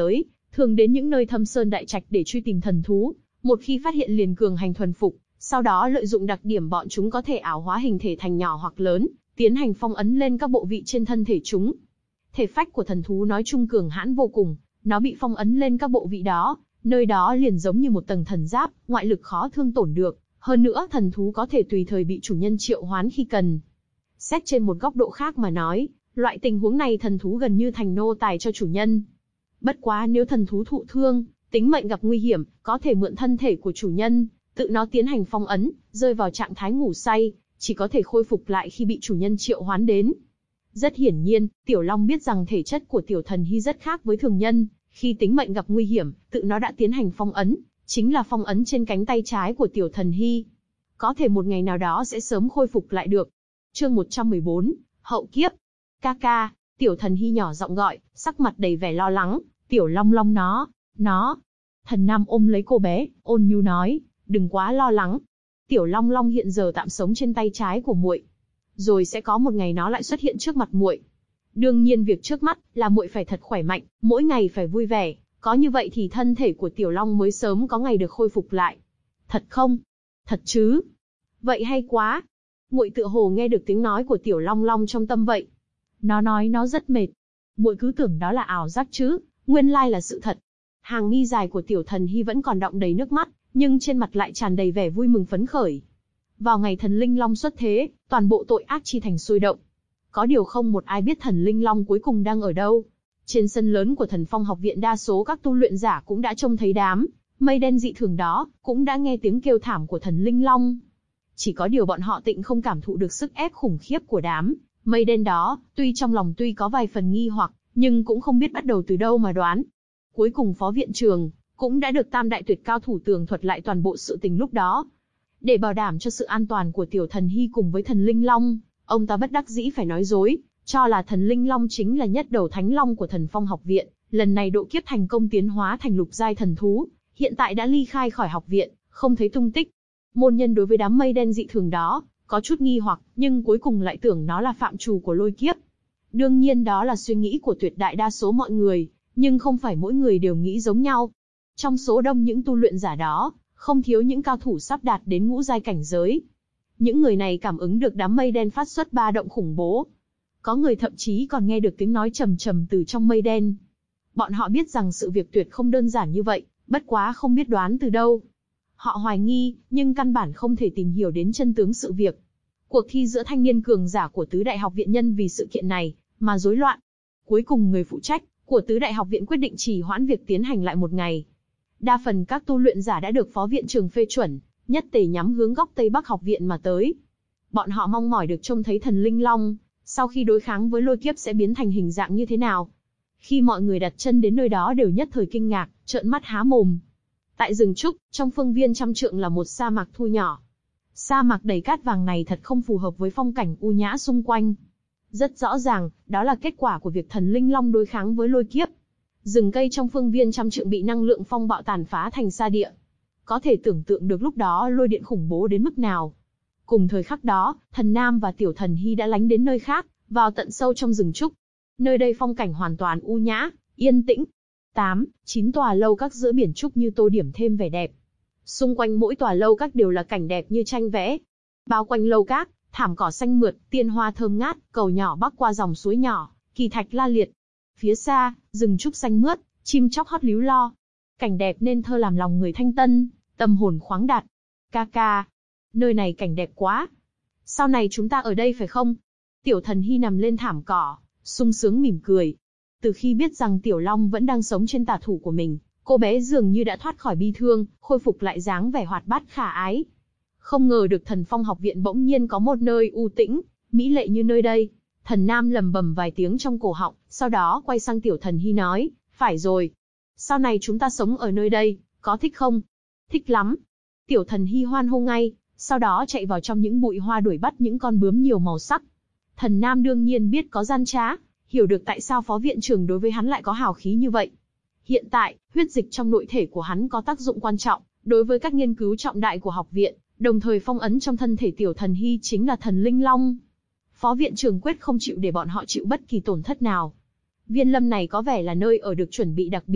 thường đến những nơi thâm sơn đại trạch để truy tìm thần thú, một khi phát hiện liền cường hành thuần phục, sau đó lợi dụng đặc điểm bọn chúng có thể ảo hóa hình thể thành nhỏ hoặc lớn, tiến hành phong ấn lên các bộ vị trên thân thể chúng. Thể phách của thần thú nói chung cường hãn vô cùng, nó bị phong ấn lên các bộ vị đó, nơi đó liền giống như một tầng thần giáp, ngoại lực khó thương tổn được, hơn nữa thần thú có thể tùy thời bị chủ nhân triệu hoán khi cần. Xét trên một góc độ khác mà nói, loại tình huống này thần thú gần như thành nô tài cho chủ nhân. Bất quá nếu thần thú thụ thương, tính mệnh gặp nguy hiểm, có thể mượn thân thể của chủ nhân, tự nó tiến hành phong ấn, rơi vào trạng thái ngủ say, chỉ có thể khôi phục lại khi bị chủ nhân triệu hoán đến. Rất hiển nhiên, Tiểu Long biết rằng thể chất của Tiểu Thần Hy rất khác với thường nhân, khi tính mệnh gặp nguy hiểm, tự nó đã tiến hành phong ấn, chính là phong ấn trên cánh tay trái của Tiểu Thần Hy. Có thể một ngày nào đó sẽ sớm khôi phục lại được. Chương một trăm mười bốn, Hậu kiếp. Ca ca, Tiểu Thần Hy nhỏ giọng gọi, sắc mặt đầy vẻ lo lắng. Tiểu Long Long nó, nó. Thần Nam ôm lấy cô bé, ôn nhu nói, đừng quá lo lắng. Tiểu Long Long hiện giờ tạm sống trên tay trái của muội, rồi sẽ có một ngày nó lại xuất hiện trước mặt muội. Đương nhiên việc trước mắt là muội phải thật khỏe mạnh, mỗi ngày phải vui vẻ, có như vậy thì thân thể của Tiểu Long mới sớm có ngày được khôi phục lại. Thật không? Thật chứ? Vậy hay quá. Muội tựa hồ nghe được tiếng nói của Tiểu Long Long trong tâm vậy. Nó nói nó rất mệt. Muội cứ tưởng đó là ảo giác chứ, nguyên lai là sự thật. Hàng mi dài của Tiểu Thần Hy vẫn còn đọng đầy nước mắt, nhưng trên mặt lại tràn đầy vẻ vui mừng phấn khởi. Vào ngày thần Linh Long xuất thế, toàn bộ tội ác chi thành sôi động. Có điều không một ai biết thần Linh Long cuối cùng đang ở đâu. Trên sân lớn của Thần Phong học viện đa số các tu luyện giả cũng đã trông thấy đám mây đen dị thường đó, cũng đã nghe tiếng kêu thảm của thần Linh Long. Chỉ có điều bọn họ tịnh không cảm thụ được sức ép khủng khiếp của đám mây đen đó, tuy trong lòng tuy có vài phần nghi hoặc, nhưng cũng không biết bắt đầu từ đâu mà đoán. Cuối cùng phó viện trường cũng đã được tam đại tuyệt cao thủ tường thuật lại toàn bộ sự tình lúc đó. Để bảo đảm cho sự an toàn của Tiểu Thần Hy cùng với thần Linh Long, ông ta bất đắc dĩ phải nói dối, cho là thần Linh Long chính là nhất đầu thánh long của Thần Phong học viện, lần này độ kiếp thành công tiến hóa thành lục giai thần thú, hiện tại đã ly khai khỏi học viện, không thấy tung tích. Môn nhân đối với đám mây đen dị thường đó, có chút nghi hoặc, nhưng cuối cùng lại tưởng nó là phạm trù của lôi kiếp. Đương nhiên đó là suy nghĩ của tuyệt đại đa số mọi người, nhưng không phải mỗi người đều nghĩ giống nhau. Trong số đông những tu luyện giả đó, không thiếu những cao thủ sắp đạt đến ngũ giai cảnh giới. Những người này cảm ứng được đám mây đen phát xuất ba động khủng bố. Có người thậm chí còn nghe được tiếng nói trầm trầm từ trong mây đen. Bọn họ biết rằng sự việc tuyệt không đơn giản như vậy, bất quá không biết đoán từ đâu. Họ hoài nghi, nhưng căn bản không thể tìm hiểu đến chân tướng sự việc. Cuộc thi giữa thanh niên cường giả của tứ đại học viện nhân vì sự kiện này mà rối loạn. Cuối cùng người phụ trách của tứ đại học viện quyết định trì hoãn việc tiến hành lại một ngày. Đa phần các tu luyện giả đã được phó viện trưởng phê chuẩn, nhất tề nhắm hướng góc Tây Bắc học viện mà tới. Bọn họ mong mỏi được trông thấy thần Linh Long, sau khi đối kháng với lôi kiếp sẽ biến thành hình dạng như thế nào. Khi mọi người đặt chân đến nơi đó đều nhất thời kinh ngạc, trợn mắt há mồm. Tại rừng trúc, trong phương viên trăm trượng là một sa mạc thu nhỏ. Sa mạc đầy cát vàng này thật không phù hợp với phong cảnh u nhã xung quanh. Rất rõ ràng, đó là kết quả của việc thần Linh Long đối kháng với lôi kiếp. Rừng cây trong phương viên trăm trượng bị năng lượng phong bạo tàn phá thành sa địa. Có thể tưởng tượng được lúc đó lôi điện khủng bố đến mức nào. Cùng thời khắc đó, thần Nam và Tiểu Thần Hy đã lánh đến nơi khác, vào tận sâu trong rừng trúc. Nơi đây phong cảnh hoàn toàn u nhã, yên tĩnh. Tám, chín tòa lâu các giữa biển trúc như tô điểm thêm vẻ đẹp. Xung quanh mỗi tòa lâu các đều là cảnh đẹp như tranh vẽ. Bao quanh lâu các, thảm cỏ xanh mượt, tiên hoa thơm ngát, cầu nhỏ bắc qua dòng suối nhỏ, kỳ thạch la liệt. Phía xa, rừng trúc xanh mướt, chim chóc hót líu lo. Cảnh đẹp nên thơ làm lòng người thanh tân, tâm hồn khoáng đạt. Ca ca, nơi này cảnh đẹp quá. Sau này chúng ta ở đây phải không? Tiểu Thần Hy nằm lên thảm cỏ, sung sướng mỉm cười. Từ khi biết rằng Tiểu Long vẫn đang sống trên tả thủ của mình, cô bé dường như đã thoát khỏi bi thương, khôi phục lại dáng vẻ hoạt bát khả ái. Không ngờ được Thần Phong học viện bỗng nhiên có một nơi u tĩnh, mỹ lệ như nơi đây. Thần Nam lầm bầm vài tiếng trong cổ họng, sau đó quay sang Tiểu Thần Hy nói, phải rồi. Sau này chúng ta sống ở nơi đây, có thích không? Thích lắm. Tiểu Thần Hy hoan hô ngay, sau đó chạy vào trong những bụi hoa đuổi bắt những con bướm nhiều màu sắc. Thần Nam đương nhiên biết có gian trá, hiểu được tại sao phó viện trưởng đối với hắn lại có hào khí như vậy. Hiện tại, huyết dịch trong nội thể của hắn có tác dụng quan trọng, đối với các nghiên cứu trọng đại của học viện, đồng thời phong ấn trong thân thể Tiểu Thần Hy chính là thần Linh Long. Phó viện trưởng quyết không chịu để bọn họ chịu bất kỳ tổn thất nào. Viên lâm này có vẻ là nơi ở được chuẩn bị đặc biệt,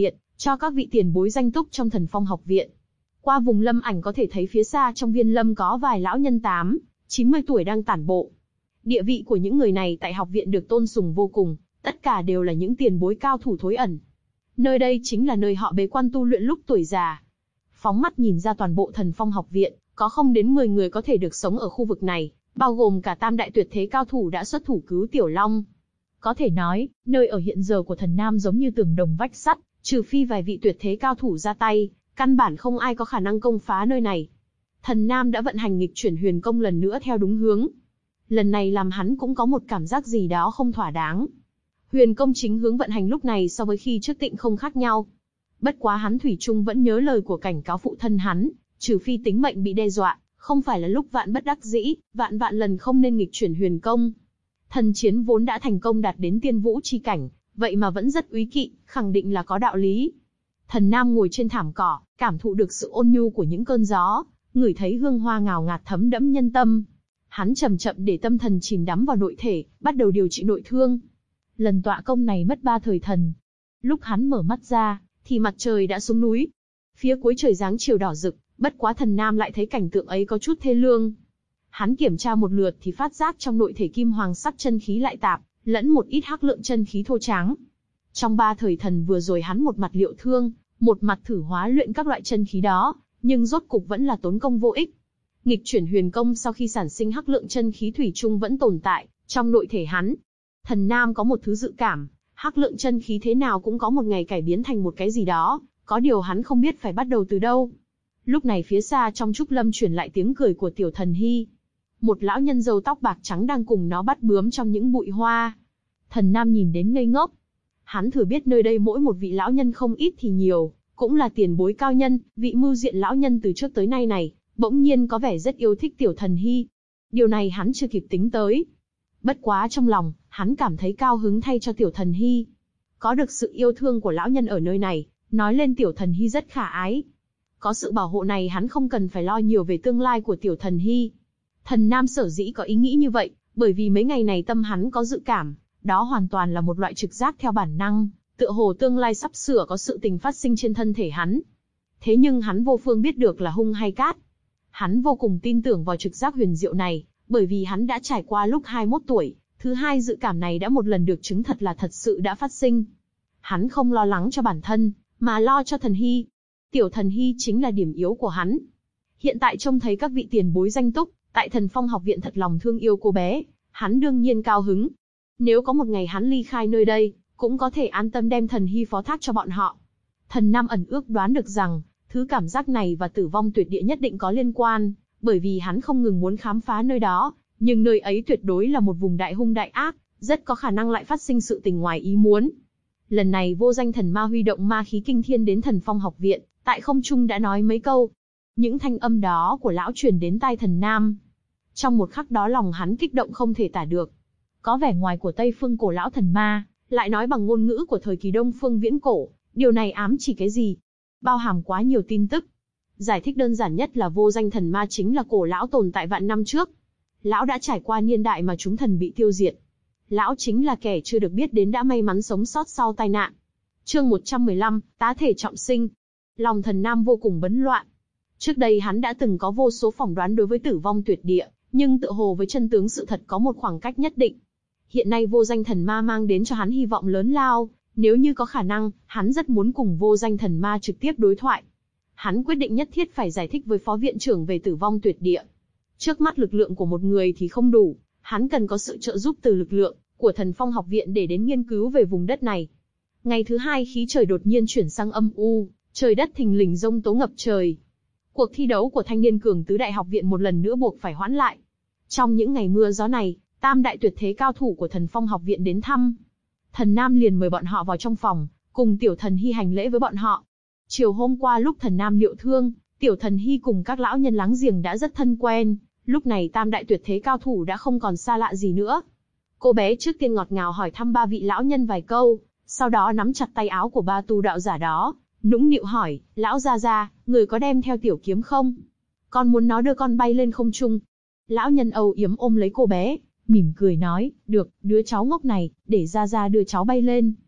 cho các vị tiền bối danh túc trong Thần Phong học viện. Qua vùng lâm ảnh có thể thấy phía xa trong viên lâm có vài lão nhân tám, chín mươi tuổi đang tản bộ. Địa vị của những người này tại học viện được tôn sùng vô cùng, tất cả đều là những tiền bối cao thủ thối ẩn. Nơi đây chính là nơi họ bế quan tu luyện lúc tuổi già. Phóng mắt nhìn ra toàn bộ Thần Phong học viện, có không đến mười người có thể được sống ở khu vực này, bao gồm cả tam đại tuyệt thế cao thủ đã xuất thủ cứu Tiểu Long. Có thể nói, nơi ở hiện giờ của Thần Nam giống như tường đồng vách sắt, trừ phi vài vị tuyệt thế cao thủ ra tay, căn bản không ai có khả năng công phá nơi này. Thần Nam đã vận hành nghịch chuyển huyền công lần nữa theo đúng hướng. Lần này làm hắn cũng có một cảm giác gì đó không thỏa đáng. Huyền công chính hướng vận hành lúc này so với khi trước tịnh không khác nhau. Bất quá hắn thủy chung vẫn nhớ lời của cảnh cáo phụ thân hắn, trừ phi tính mệnh bị đe dọa, không phải là lúc vạn bất đắc dĩ, vạn vạn lần không nên nghịch chuyển huyền công. Thần chiến vốn đã thành công đạt đến tiên vũ chi cảnh, vậy mà vẫn rất úy kỵ, khẳng định là có đạo lý. Thần Nam ngồi trên thảm cỏ, cảm thụ được sự ôn nhu của những cơn gió, ngửi thấy hương hoa ngào ngạt thấm đẫm nhân tâm. Hắn chậm chậm để tâm thần chìm đắm vào nội thể, bắt đầu điều trị nội thương. Lần tọa công này mất ba thời thần. Lúc hắn mở mắt ra, thì mặt trời đã xuống núi. Phía cuối trời dáng chiều đỏ rực, bất quá Thần Nam lại thấy cảnh tượng ấy có chút thê lương. Hắn kiểm tra một lượt thì phát giác trong nội thể kim hoàng sắc chân khí lại tạp, lẫn một ít hắc lượng chân khí thô tráng. Trong ba thời thần vừa rồi hắn một mặt liệu thương, một mặt thử hóa luyện các loại chân khí đó, nhưng rốt cục vẫn là tốn công vô ích. Nghịch chuyển huyền công sau khi sản sinh hắc lượng chân khí thủy chung vẫn tồn tại trong nội thể hắn. Thần Nam có một thứ dự cảm, hắc lượng chân khí thế nào cũng có một ngày cải biến thành một cái gì đó, có điều hắn không biết phải bắt đầu từ đâu. Lúc này phía xa trong trúc lâm truyền lại tiếng cười của Tiểu Thần Hy. Một lão nhân râu tóc bạc trắng đang cùng nó bắt bướm trong những bụi hoa. Thần Nam nhìn đến ngây ngốc. Hắn thừa biết nơi đây mỗi một vị lão nhân không ít thì nhiều, cũng là tiền bối cao nhân, vị mưu diện lão nhân từ trước tới nay này, bỗng nhiên có vẻ rất yêu thích Tiểu Thần Hy. Điều này hắn chưa kịp tính tới. Bất quá trong lòng, hắn cảm thấy cao hứng thay cho Tiểu Thần Hy. Có được sự yêu thương của lão nhân ở nơi này, nói lên Tiểu Thần Hy rất khả ái. Có sự bảo hộ này hắn không cần phải lo nhiều về tương lai của Tiểu Thần Hy. Thần Nam sở dĩ có ý nghĩ như vậy, bởi vì mấy ngày này tâm hắn có dự cảm, đó hoàn toàn là một loại trực giác theo bản năng, tựa hồ tương lai sắp sửa có sự tình phát sinh trên thân thể hắn. Thế nhưng hắn vô phương biết được là hung hay cát. Hắn vô cùng tin tưởng vào trực giác huyền diệu này, bởi vì hắn đã trải qua lúc hai mươi mốt tuổi, thứ hai dự cảm này đã một lần được chứng thật là thật sự đã phát sinh. Hắn không lo lắng cho bản thân, mà lo cho Thần Hy. Tiểu Thần Hy chính là điểm yếu của hắn. Hiện tại trông thấy các vị tiền bối danh túc, tại Thần Phong học viện thật lòng thương yêu cô bé, hắn đương nhiên cao hứng. Nếu có một ngày hắn ly khai nơi đây, cũng có thể an tâm đem Thần Hy phó thác cho bọn họ. Thần Nam ẩn ước đoán được rằng, thứ cảm giác này và tử vong tuyệt địa nhất định có liên quan, bởi vì hắn không ngừng muốn khám phá nơi đó, nhưng nơi ấy tuyệt đối là một vùng đại hung đại ác, rất có khả năng lại phát sinh sự tình ngoài ý muốn. Lần này vô danh thần ma huy động ma khí kinh thiên đến Thần Phong học viện, tại không trung đã nói mấy câu. Những thanh âm đó của lão truyền đến tai Thần Nam. Trong một khắc đó lòng hắn kích động không thể tả được. Có vẻ ngoài của Tây Phương cổ lão thần ma, lại nói bằng ngôn ngữ của thời kỳ Đông Phương viễn cổ, điều này ám chỉ cái gì? Bao hàm quá nhiều tin tức. Giải thích đơn giản nhất là vô danh thần ma chính là cổ lão tồn tại vạn năm trước. Lão đã trải qua niên đại mà chúng thần bị tiêu diệt. Lão chính là kẻ chưa được biết đến đã may mắn sống sót sau tai nạn. Chương một trăm mười lăm, tá thể trọng sinh. Lòng Thần Nam vô cùng bấn loạn. Trước đây hắn đã từng có vô số phỏng đoán đối với tử vong tuyệt địa, nhưng tựa hồ với chân tướng sự thật có một khoảng cách nhất định. Hiện nay vô danh thần ma mang đến cho hắn hy vọng lớn lao, nếu như có khả năng, hắn rất muốn cùng vô danh thần ma trực tiếp đối thoại. Hắn quyết định nhất thiết phải giải thích với phó viện trưởng về tử vong tuyệt địa. Trước mắt lực lượng của một người thì không đủ, hắn cần có sự trợ giúp từ lực lượng của Thần Phong học viện để đến nghiên cứu về vùng đất này. Ngày thứ hai khí trời đột nhiên chuyển sang âm u, trời đất thình lình giông tố ngập trời. Cuộc thi đấu của thanh niên cường tứ đại học viện một lần nữa buộc phải hoãn lại. Trong những ngày mưa gió này, tam đại tuyệt thế cao thủ của Thần Phong học viện đến thăm. Thần Nam liền mời bọn họ vào trong phòng, cùng Tiểu Thần Hy hành lễ với bọn họ. Chiều hôm qua lúc Thần Nam liệu thương, Tiểu Thần Hy cùng các lão nhân láng giềng đã rất thân quen, lúc này tam đại tuyệt thế cao thủ đã không còn xa lạ gì nữa. Cô bé trước tiên ngọt ngào hỏi thăm ba vị lão nhân vài câu, sau đó nắm chặt tay áo của ba tu đạo giả đó, nũng nịu hỏi, lão gia gia, người có đem theo tiểu kiếm không? Con muốn nó đưa con bay lên không trung. Lão nhân âu yếm ôm lấy cô bé, mỉm cười nói, được, đứa cháu ngốc này, để gia gia đưa cháu bay lên.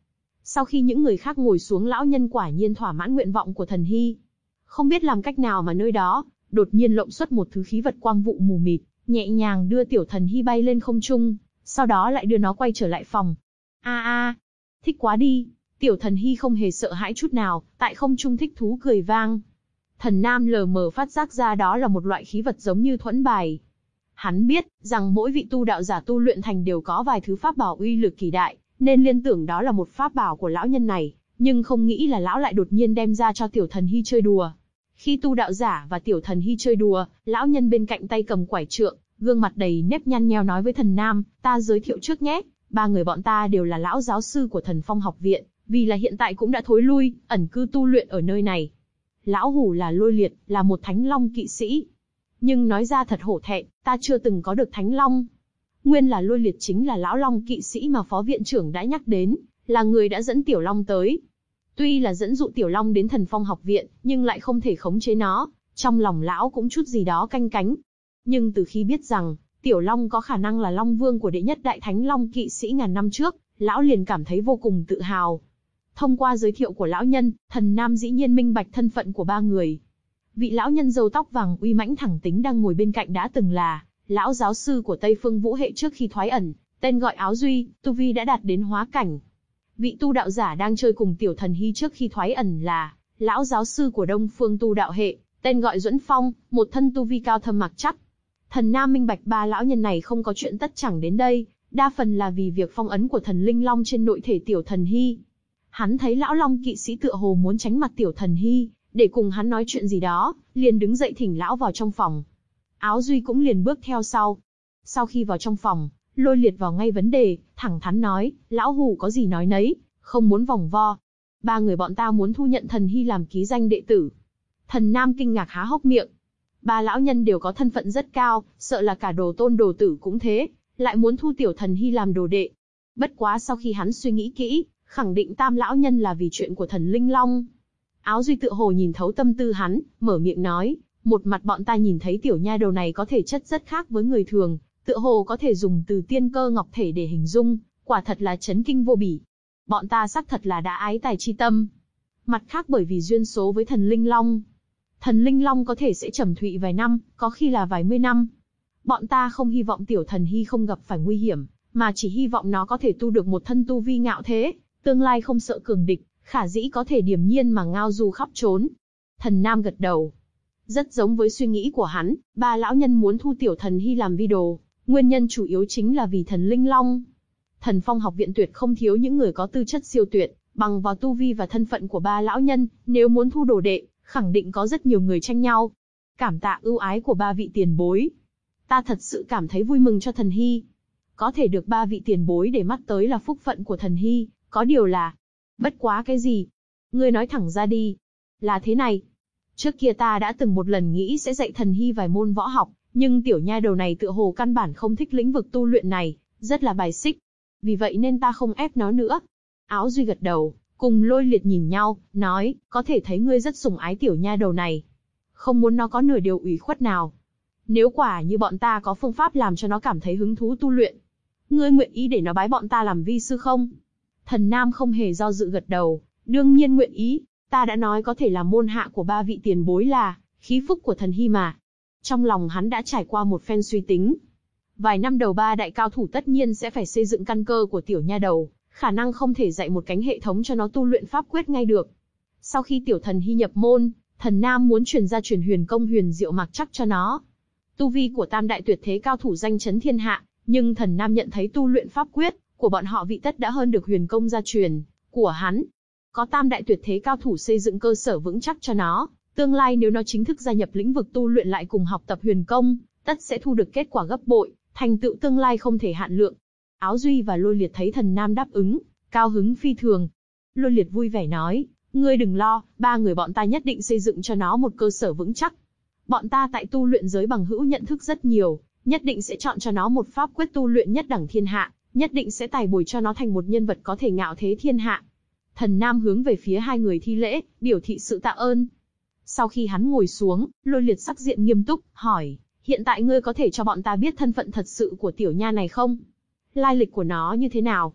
Sau khi những người khác ngồi xuống, lão nhân quả nhiên thỏa mãn nguyện vọng của Thần Hy. Không biết làm cách nào mà nơi đó, đột nhiên lộng xuất một thứ khí vật quang vụ mù mịt, nhẹ nhàng đưa tiểu Thần Hy bay lên không trung, sau đó lại đưa nó quay trở lại phòng. A a, thích quá đi. Tiểu Thần Hy không hề sợ hãi chút nào, tại không trung thích thú cười vang. Thần Nam lờ mờ phát giác ra đó là một loại khí vật giống như thuẫn bài. Hắn biết rằng mỗi vị tu đạo giả tu luyện thành đều có vài thứ pháp bảo uy lực kỳ đại, nên liên tưởng đó là một pháp bảo của lão nhân này, nhưng không nghĩ là lão lại đột nhiên đem ra cho tiểu Thần Hy chơi đùa. Khi tu đạo giả và tiểu Thần Hy chơi đùa, lão nhân bên cạnh tay cầm quải trượng, gương mặt đầy nếp nhăn nheo nói với Thần Nam, ta giới thiệu trước nhé, ba người bọn ta đều là lão giáo sư của Thần Phong học viện, vì là hiện tại cũng đã thối lui, ẩn cư tu luyện ở nơi này. Lão hủ là Lôi Liệt, là một thánh long kỵ sĩ. Nhưng nói ra thật hổ thẹn, ta chưa từng có được thánh long. Nguyên là Lôi Liệt chính là lão long kỵ sĩ mà phó viện trưởng đã nhắc đến, là người đã dẫn tiểu long tới. Tuy là dẫn dụ tiểu long đến Thần Phong học viện, nhưng lại không thể khống chế nó, trong lòng lão cũng chút gì đó canh cánh. Nhưng từ khi biết rằng, tiểu long có khả năng là long vương của đệ nhất đại thánh long kỵ sĩ ngàn năm trước, lão liền cảm thấy vô cùng tự hào. Thông qua giới thiệu của lão nhân, Thần Nam dĩ nhiên minh bạch thân phận của ba người. Vị lão nhân râu tóc vàng uy mãnh thẳng tính đang ngồi bên cạnh đã từng là lão giáo sư của Tây Phương Vũ hệ trước khi thoái ẩn, tên gọi Áo Duy, tu vi đã đạt đến hóa cảnh. Vị tu đạo giả đang chơi cùng tiểu Thần Hy trước khi thoái ẩn là lão giáo sư của Đông Phương tu đạo hệ, tên gọi Duẫn Phong, một thân tu vi cao thâm mặc chắc. Thần Nam minh bạch ba lão nhân này không có chuyện tất chẳng đến đây, đa phần là vì việc phong ấn của thần linh long trên nội thể tiểu Thần Hy. Hắn thấy lão long kỵ sĩ tựa hồ muốn tránh mặt tiểu Thần Hy, để cùng hắn nói chuyện gì đó, liền đứng dậy thỉnh lão vào trong phòng. Áo Duy cũng liền bước theo sau. Sau khi vào trong phòng, Lôi Liệt vào ngay vấn đề, thẳng thắn nói, lão hủ có gì nói nấy, không muốn vòng vo. Ba người bọn ta muốn thu nhận Thần Hy làm ký danh đệ tử. Thần Nam kinh ngạc há hốc miệng. Ba lão nhân đều có thân phận rất cao, sợ là cả đồ tôn đồ tử cũng thế, lại muốn thu tiểu Thần Hy làm đồ đệ. Bất quá sau khi hắn suy nghĩ kỹ, khẳng định tam lão nhân là vì chuyện của thần linh long. Áo Duy tựa hồ nhìn thấu tâm tư hắn, mở miệng nói, một mặt bọn ta nhìn thấy tiểu nha đầu này có thể chất rất khác với người thường, tựa hồ có thể dùng từ tiên cơ ngọc thể để hình dung, quả thật là chấn kinh vô bỉ. Bọn ta xác thật là đã ái tài chi tâm. Mặt khác bởi vì duyên số với thần linh long. Thần linh long có thể sẽ trầm thụy vài năm, có khi là vài mươi năm. Bọn ta không hy vọng tiểu Thần Hy không gặp phải nguy hiểm, mà chỉ hy vọng nó có thể tu được một thân tu vi ngạo thế, tương lai không sợ cường địch, khả dĩ có thể điềm nhiên mà ngao du khắp trốn. Thần Nam gật đầu. Rất giống với suy nghĩ của hắn, ba lão nhân muốn thu tiểu Thần Hy làm vi đồ, nguyên nhân chủ yếu chính là vì thần linh long. Thần Phong học viện tuyệt không thiếu những người có tư chất siêu tuyệt, bằng vào tu vi và thân phận của ba lão nhân, nếu muốn thu đồ đệ, khẳng định có rất nhiều người tranh nhau. Cảm tạ ưu ái của ba vị tiền bối. Ta thật sự cảm thấy vui mừng cho Thần Hy. Có thể được ba vị tiền bối để mắt tới là phúc phận của Thần Hy, có điều là... Bất quá cái gì? Ngươi nói thẳng ra đi. Là thế này. Trước kia ta đã từng một lần nghĩ sẽ dạy Thần Hy vài môn võ học, nhưng tiểu nha đầu này tựa hồ căn bản không thích lĩnh vực tu luyện này, rất là bài xích. Vì vậy nên ta không ép nó nữa. Áo Duy gật đầu, cùng Lôi Liệt nhìn nhau, nói, có thể thấy ngươi rất sủng ái tiểu nha đầu này. Không muốn nó có nửa điều ủy khuất nào. Nếu quả như bọn ta có phương pháp làm cho nó cảm thấy hứng thú tu luyện, ngươi nguyện ý để nó bái bọn ta làm vi sư không? Thần Nam không hề do dự gật đầu, đương nhiên nguyện ý, ta đã nói có thể là môn hạ của ba vị tiền bối là khí phúc của Thần Hy mà. Trong lòng hắn đã trải qua một phen suy tính. Vài năm đầu ba đại cao thủ tất nhiên sẽ phải xây dựng căn cơ của tiểu nha đầu, khả năng không thể dạy một cánh hệ thống cho nó tu luyện pháp quyết ngay được. Sau khi tiểu Thần Hy nhập môn, Thần Nam muốn truyền ra truyền huyền công huyền diệu mặc chắc cho nó. Tu vi của tam đại tuyệt thế cao thủ danh chấn thiên hạ, nhưng Thần Nam nhận thấy tu luyện pháp quyết của bọn họ vị tất đã hơn được huyền công gia truyền của hắn. Có tam đại tuyệt thế cao thủ xây dựng cơ sở vững chắc cho nó, tương lai nếu nó chính thức gia nhập lĩnh vực tu luyện lại cùng học tập huyền công, tất sẽ thu được kết quả gấp bội, thành tựu tương lai không thể hạn lượng. Áo Duy và Lôi Liệt thấy Thần Nam đáp ứng, cao hứng phi thường. Lôi Liệt vui vẻ nói, ngươi đừng lo, ba người bọn ta nhất định xây dựng cho nó một cơ sở vững chắc. Bọn ta tại tu luyện giới bằng hữu nhận thức rất nhiều, nhất định sẽ chọn cho nó một pháp quyết tu luyện nhất đẳng thiên hạ, nhất định sẽ tài bồi cho nó thành một nhân vật có thể ngạo thế thiên hạ. Thần Nam hướng về phía hai người thi lễ, biểu thị sự tạ ơn. Sau khi hắn ngồi xuống, Lôi Liệt sắc diện nghiêm túc, hỏi, hiện tại ngươi có thể cho bọn ta biết thân phận thật sự của tiểu nha này không? Lai lịch của nó như thế nào?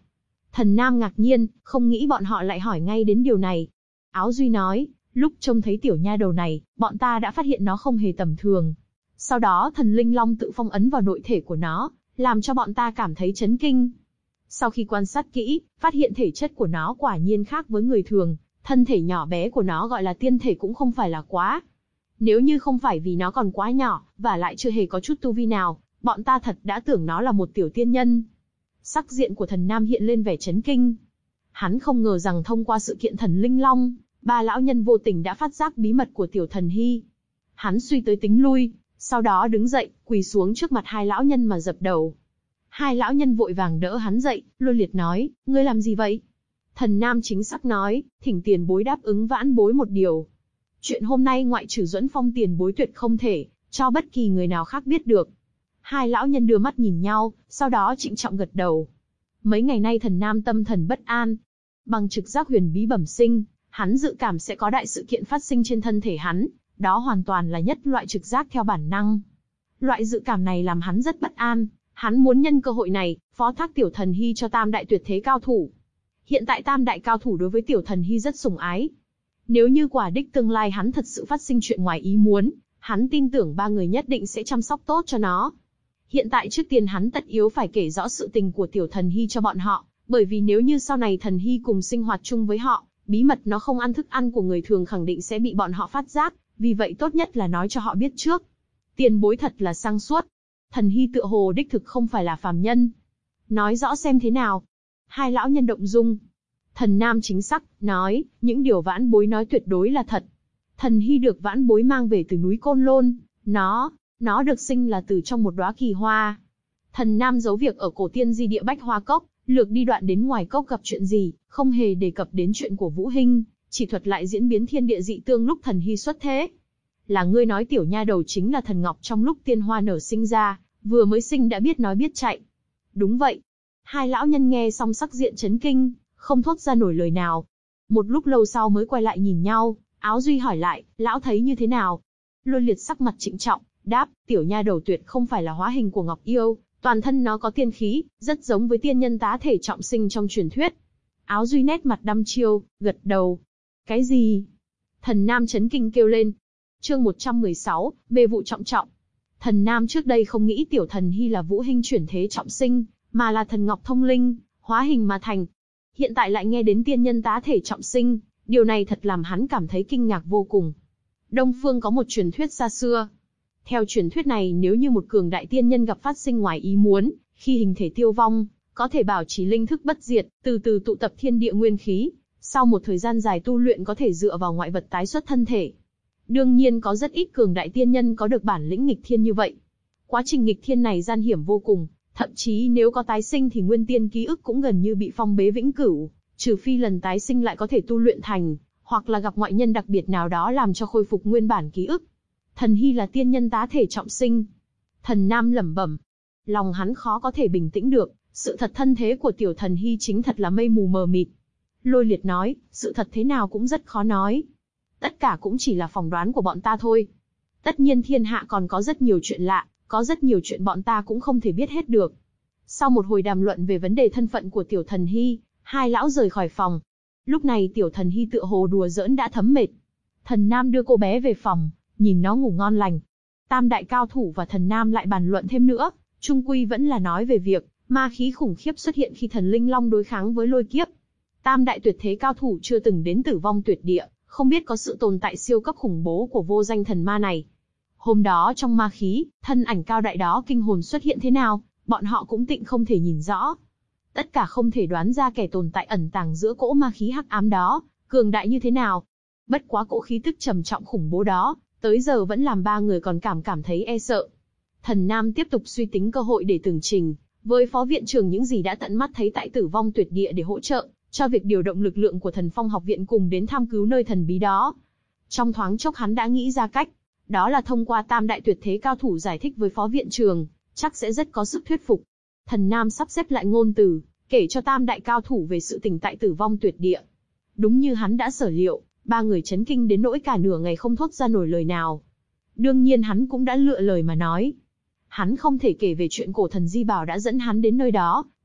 Thần Nam ngạc nhiên, không nghĩ bọn họ lại hỏi ngay đến điều này. Áo Duy nói, lúc trông thấy tiểu nha đầu này, bọn ta đã phát hiện nó không hề tầm thường. Sau đó thần linh long tự phong ấn vào nội thể của nó, làm cho bọn ta cảm thấy chấn kinh. Sau khi quan sát kỹ, phát hiện thể chất của nó quả nhiên khác với người thường, thân thể nhỏ bé của nó gọi là tiên thể cũng không phải là quá. Nếu như không phải vì nó còn quá nhỏ, và lại chưa hề có chút tu vi nào, bọn ta thật đã tưởng nó là một tiểu tiên nhân. Sắc diện của thần Nam hiện lên vẻ chấn kinh. Hắn không ngờ rằng thông qua sự kiện thần linh long, ba lão nhân vô tình đã phát giác bí mật của tiểu thần hy. Hắn suy tới tính lui, sau đó đứng dậy, quỳ xuống trước mặt hai lão nhân mà dập đầu. Hai lão nhân vội vàng đỡ hắn dậy, Lôi Liệt nói, ngươi làm gì vậy? Thần Nam chính xác nói, thỉnh tiền bối đáp ứng vãn bối một điều. Chuyện hôm nay ngoại trừ Duẫn Phong tiền bối tuyệt không thể cho bất kỳ người nào khác biết được. Hai lão nhân đưa mắt nhìn nhau, sau đó trịnh trọng gật đầu. Mấy ngày nay thần Nam tâm thần bất an. Bằng trực giác huyền bí bẩm sinh, hắn dự cảm sẽ có đại sự kiện phát sinh trên thân thể hắn, đó hoàn toàn là nhất loại trực giác theo bản năng. Loại dự cảm này làm hắn rất bất an, hắn muốn nhân cơ hội này, phó thác tiểu thần hy cho tam đại tuyệt thế cao thủ. Hiện tại tam đại cao thủ đối với tiểu thần hy rất sủng ái. Nếu như quả đích tương lai hắn thật sự phát sinh chuyện ngoài ý muốn, hắn tin tưởng ba người nhất định sẽ chăm sóc tốt cho nó. Hiện tại trước tiên hắn tất yếu phải kể rõ sự tình của tiểu thần hy cho bọn họ, bởi vì nếu như sau này thần hy cùng sinh hoạt chung với họ, bí mật nó không ăn thức ăn của người thường khẳng định sẽ bị bọn họ phát giác, vì vậy tốt nhất là nói cho họ biết trước. Tiền bối thật là sang suốt. Thần hy tựa hồ đích thực không phải là phàm nhân. Nói rõ xem thế nào. Hai lão nhân động dung. Thần Nam chính xác, nói, những điều vãn bối nói tuyệt đối là thật. Thần hy được vãn bối mang về từ núi Côn Lôn, nó, nó được sinh là từ trong một đóa kỳ hoa. Thần Nam giấu việc ở cổ tiên di địa Bách Hoa Cốc, lược đi đoạn đến ngoài cốc gặp chuyện gì, không hề đề cập đến chuyện của Vũ Hinh, chỉ thuật lại diễn biến thiên địa dị tương lúc thần hy xuất thế. Là ngươi nói tiểu nha đầu chính là thần ngọc trong lúc tiên hoa nở sinh ra, vừa mới sinh đã biết nói biết chạy. Đúng vậy. Hai lão nhân nghe xong sắc diện chấn kinh, không thốt ra nổi lời nào. Một lúc lâu sau mới quay lại nhìn nhau, Áo Duy hỏi lại, lão thấy như thế nào? Lôi Liệt sắc mặt trịnh trọng, đáp, tiểu nha đầu tuyệt không phải là hóa hình của Ngọc Yêu, toàn thân nó có tiên khí, rất giống với tiên nhân tá thể trọng sinh trong truyền thuyết. Áo Duy nét mặt đăm chiêu, gật đầu. Cái gì? Thần Nam chấn kinh kêu lên. Chương một trăm mười sáu, bê vụ trọng trọng. Thần Nam trước đây không nghĩ tiểu thần hy là Vũ Hinh chuyển thế trọng sinh, mà là thần ngọc thông linh, hóa hình mà thành. Hiện tại lại nghe đến tiên nhân tá thể trọng sinh, điều này thật làm hắn cảm thấy kinh ngạc vô cùng. Đông phương có một truyền thuyết xa xưa. Theo truyền thuyết này, nếu như một cường đại tiên nhân gặp phát sinh ngoài ý muốn, khi hình thể tiêu vong, có thể bảo trì linh thức bất diệt, từ từ tụ tập thiên địa nguyên khí, sau một thời gian dài tu luyện có thể dựa vào ngoại vật tái xuất thân thể. Đương nhiên có rất ít cường đại tiên nhân có được bản lĩnh nghịch thiên như vậy. Quá trình nghịch thiên này gian hiểm vô cùng, thậm chí nếu có tái sinh thì nguyên tiên ký ức cũng gần như bị phong bế vĩnh cửu, trừ phi lần tái sinh lại có thể tu luyện thành, hoặc là gặp ngoại nhân đặc biệt nào đó làm cho khôi phục nguyên bản ký ức. Thần hy là tiên nhân tá thể trọng sinh. Thần Nam lẩm bẩm, lòng hắn khó có thể bình tĩnh được, sự thật thân thế của tiểu thần hy chính thật là mây mù mờ mịt. Lôi Liệt nói, sự thật thế nào cũng rất khó nói. Tất cả cũng chỉ là phỏng đoán của bọn ta thôi. Tất nhiên thiên hạ còn có rất nhiều chuyện lạ, có rất nhiều chuyện bọn ta cũng không thể biết hết được. Sau một hồi đàm luận về vấn đề thân phận của tiểu thần hy, hai lão rời khỏi phòng. Lúc này tiểu thần hy tựa hồ đùa giỡn đã thấm mệt. Thần Nam đưa cô bé về phòng, nhìn nó ngủ ngon lành. Tam đại cao thủ và thần Nam lại bàn luận thêm nữa, chung quy vẫn là nói về việc ma khí khủng khiếp xuất hiện khi thần linh long đối kháng với lôi kiếp. Tam đại tuyệt thế cao thủ chưa từng đến Tử Vong Tuyệt Địa, không biết có sự tồn tại siêu cấp khủng bố của vô danh thần ma này. Hôm đó trong ma khí, thân ảnh cao đại đó kinh hồn xuất hiện thế nào, bọn họ cũng tịnh không thể nhìn rõ. Tất cả không thể đoán ra kẻ tồn tại ẩn tàng giữa cỗ ma khí hắc ám đó, cường đại như thế nào. Bất quá cỗ khí tức trầm trọng khủng bố đó, tới giờ vẫn làm ba người còn cảm cảm thấy e sợ. Thần Nam tiếp tục suy tính cơ hội để tường trình với phó viện trưởng những gì đã tận mắt thấy tại Tử Vong Tuyệt Địa để hỗ trợ cho việc điều động lực lượng của Thần Phong học viện cùng đến tham cứu nơi thần bí đó. Trong thoáng chốc hắn đã nghĩ ra cách, đó là thông qua tam đại tuyệt thế cao thủ giải thích với phó viện trưởng, chắc sẽ rất có sức thuyết phục. Thần Nam sắp xếp lại ngôn từ, kể cho tam đại cao thủ về sự tình tại Tử Vong Tuyệt Địa. Đúng như hắn đã sở liệu, ba người chấn kinh đến nỗi cả nửa ngày không thốt ra nổi lời nào. Đương nhiên hắn cũng đã lựa lời mà nói. Hắn không thể kể về chuyện cổ thần Di Bảo đã dẫn hắn đến nơi đó,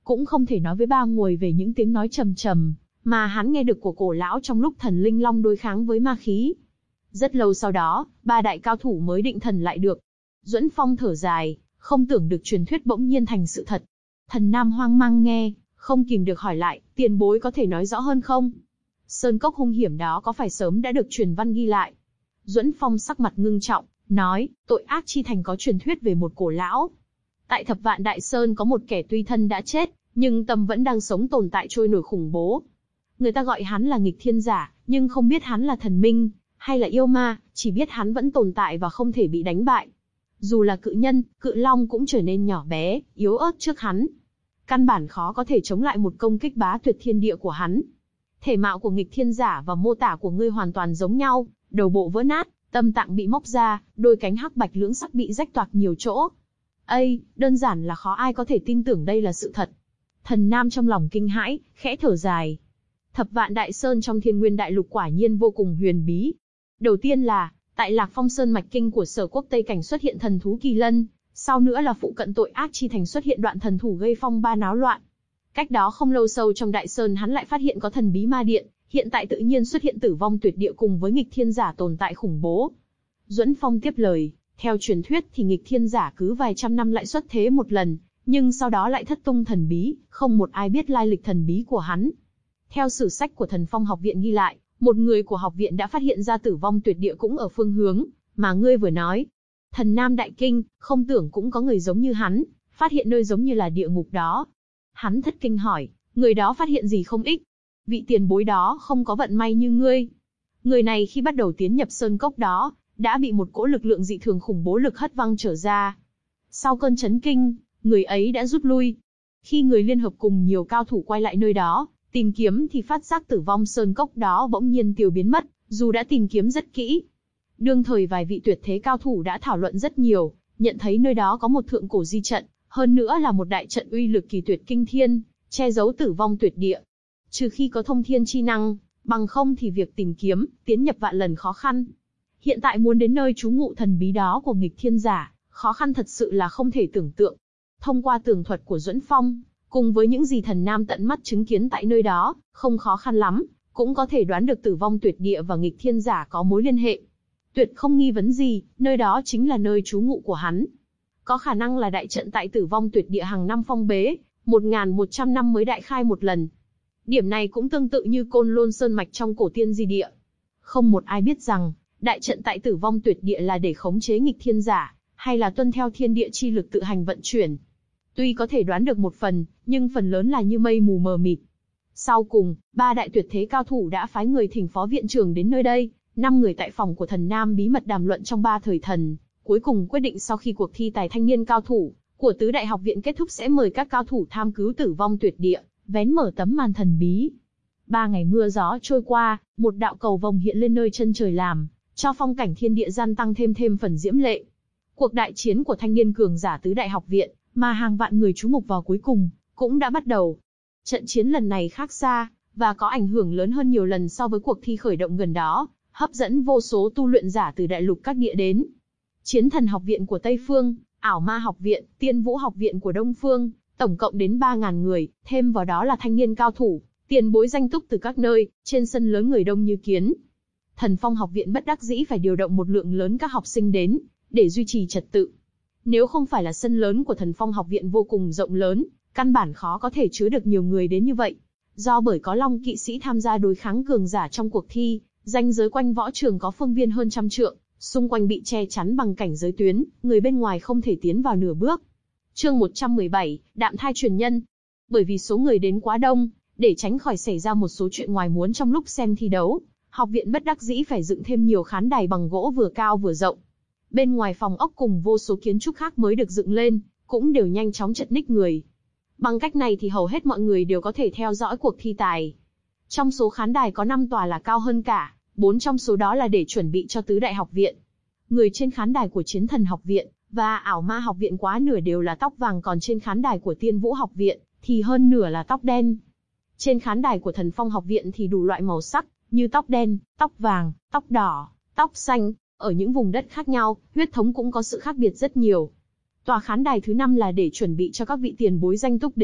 cũng không thể nói với ba Nguồi về những tiếng nói trầm trầm mà hắn nghe được của cổ lão trong lúc thần linh long đối kháng với ma khí. Rất lâu sau đó, ba đại cao thủ mới định thần lại được. Duẫn Phong thở dài, không tưởng được truyền thuyết bỗng nhiên thành sự thật. Thần Nam hoang mang nghe, không kìm được hỏi lại, tiền bối có thể nói rõ hơn không? Sơn cốc hung hiểm đó có phải sớm đã được truyền văn ghi lại? Duẫn Phong sắc mặt ngưng trọng, nói, tội ác chi thành có truyền thuyết về một cổ lão. Tại Thập Vạn Đại Sơn có một kẻ tuy thân đã chết, nhưng tâm vẫn đang sống tồn tại trôi nổi khủng bố. Người ta gọi hắn là nghịch thiên giả, nhưng không biết hắn là thần minh, hay là yêu ma, chỉ biết hắn vẫn tồn tại và không thể bị đánh bại. Dù là cự nhân, cự long cũng trở nên nhỏ bé, yếu ớt trước hắn. Căn bản khó có thể chống lại một công kích bá tuyệt thiên địa của hắn. Thể mạo của nghịch thiên giả và mô tả của ngươi hoàn toàn giống nhau, đầu bộ vỡ nát, tâm tạng bị móc ra, đôi cánh hắc bạch lưỡng sắc bị rách toạc nhiều chỗ. Ây, đơn giản là khó ai có thể tin tưởng đây là sự thật. Thần Nam trong lòng kinh hãi, khẽ thở dài. Thập Vạn Đại Sơn trong Thiên Nguyên Đại Lục quả nhiên vô cùng huyền bí. Đầu tiên là, tại Lạc Phong Sơn mạch kinh của Sở Quốc Tây Cảnh xuất hiện thần thú kỳ lân, sau nữa là phụ cận tội ác chi thành xuất hiện đoạn thần thủ gây phong ba náo loạn. Cách đó không lâu sâu trong Đại Sơn hắn lại phát hiện có thần bí ma điện, hiện tại tự nhiên xuất hiện tử vong tuyệt địa cùng với nghịch thiên giả tồn tại khủng bố. Duẫn Phong tiếp lời, theo truyền thuyết thì nghịch thiên giả cứ vài trăm năm lại xuất thế một lần, nhưng sau đó lại thất tung thần bí, không một ai biết lai lịch thần bí của hắn. Theo sử sách của Thần Phong học viện ghi lại, một người của học viện đã phát hiện ra tử vong tuyệt địa cũng ở phương hướng mà ngươi vừa nói. Thần Nam đại kinh, không tưởng cũng có người giống như hắn, phát hiện nơi giống như là địa ngục đó. Hắn thất kinh hỏi, người đó phát hiện gì không ích? Vị tiền bối đó không có vận may như ngươi. Người này khi bắt đầu tiến nhập sơn cốc đó, đã bị một cỗ lực lượng dị thường khủng bố lực hất văng trở ra. Sau cơn chấn kinh, người ấy đã rút lui. Khi người liên hợp cùng nhiều cao thủ quay lại nơi đó, tìm kiếm thì phát giác tử vong sơn cốc đó bỗng nhiên tiêu biến mất, dù đã tìm kiếm rất kỹ. Đương thời vài vị tuyệt thế cao thủ đã thảo luận rất nhiều, nhận thấy nơi đó có một thượng cổ di trận, hơn nữa là một đại trận uy lực kỳ tuyệt kinh thiên, che giấu tử vong tuyệt địa. Trừ khi có thông thiên chi năng, bằng không thì việc tìm kiếm, tiến nhập vạn lần khó khăn. Hiện tại muốn đến nơi trú ngụ thần bí đó của nghịch thiên giả, khó khăn thật sự là không thể tưởng tượng. Thông qua tường thuật của Duẫn Phong, cùng với những gì Thần Nam tận mắt chứng kiến tại nơi đó, không khó khăn lắm, cũng có thể đoán được tử vong tuyệt địa và nghịch thiên giả có mối liên hệ. Tuyệt không nghi vấn gì, nơi đó chính là nơi trú ngụ của hắn. Có khả năng là đại trận tại tử vong tuyệt địa hàng năm phong bế, một nghìn một trăm năm mới đại khai một lần. Điểm này cũng tương tự như Côn Lôn Sơn mạch trong cổ tiên di địa. Không một ai biết rằng, đại trận tại tử vong tuyệt địa là để khống chế nghịch thiên giả, hay là tuân theo thiên địa chi lực tự hành vận chuyển. Tuy có thể đoán được một phần, nhưng phần lớn là như mây mù mờ mịt. Sau cùng, ba đại tuyệt thế cao thủ đã phái người thỉnh phó viện trưởng đến nơi đây, năm người tại phòng của Thần Nam bí mật đàm luận trong ba thời thần, cuối cùng quyết định sau khi cuộc thi tài thanh niên cao thủ của tứ đại học viện kết thúc sẽ mời các cao thủ tham cứu tử vong tuyệt địa, vén mở tấm màn thần bí. Ba ngày mưa gió trôi qua, một đạo cầu vồng hiện lên nơi chân trời làm cho phong cảnh thiên địa gian tăng thêm thêm phần diễm lệ. Cuộc đại chiến của thanh niên cường giả tứ đại học viện, mà hàng vạn người chú mục vào cuối cùng, cũng đã bắt đầu. Trận chiến lần này khác xa, và có ảnh hưởng lớn hơn nhiều lần so với cuộc thi khởi động gần đó, hấp dẫn vô số tu luyện giả từ đại lục các địa đến. Chiến thần học viện của Tây Phương, ảo ma học viện, tiên vũ học viện của Đông Phương, tổng cộng đến ba nghìn người, thêm vào đó là thanh niên cao thủ, tiền bối danh túc từ các nơi, trên sân lớn người đông như kiến. Thần Phong học viện bất đắc dĩ phải điều động một lượng lớn các học sinh đến, để duy trì trật tự. Nếu không phải là sân lớn của Thần Phong học viện vô cùng rộng lớn, căn bản khó có thể chứa được nhiều người đến như vậy. Do bởi có Long kỵ sĩ tham gia đối kháng cường giả trong cuộc thi, ranh giới quanh võ trường có phương viên hơn trăm trượng, xung quanh bị che chắn bằng cảnh giới tuyến, người bên ngoài không thể tiến vào nửa bước. Chương một trăm mười bảy, đạm thai truyền nhân. Bởi vì số người đến quá đông, để tránh khỏi xảy ra một số chuyện ngoài muốn trong lúc xem thi đấu, học viện bất đắc dĩ phải dựng thêm nhiều khán đài bằng gỗ vừa cao vừa rộng. Bên ngoài phòng ốc cùng vô số kiến trúc khác mới được dựng lên, cũng đều nhanh chóng chật ních người. Bằng cách này thì hầu hết mọi người đều có thể theo dõi cuộc thi tài. Trong số khán đài có năm tòa là cao hơn cả, bốn trong số đó là để chuẩn bị cho tứ đại học viện. Người trên khán đài của Chiến Thần học viện và ảo ma học viện quá nửa đều là tóc vàng, còn trên khán đài của Tiên Vũ học viện thì hơn nửa là tóc đen. Trên khán đài của Thần Phong học viện thì đủ loại màu sắc, như tóc đen, tóc vàng, tóc đỏ, tóc xanh. Ở những vùng đất khác nhau, huyết thống cũng có sự khác biệt rất nhiều. Tòa khán đài thứ năm là để chuẩn bị cho các vị tiền bối danh túc đến,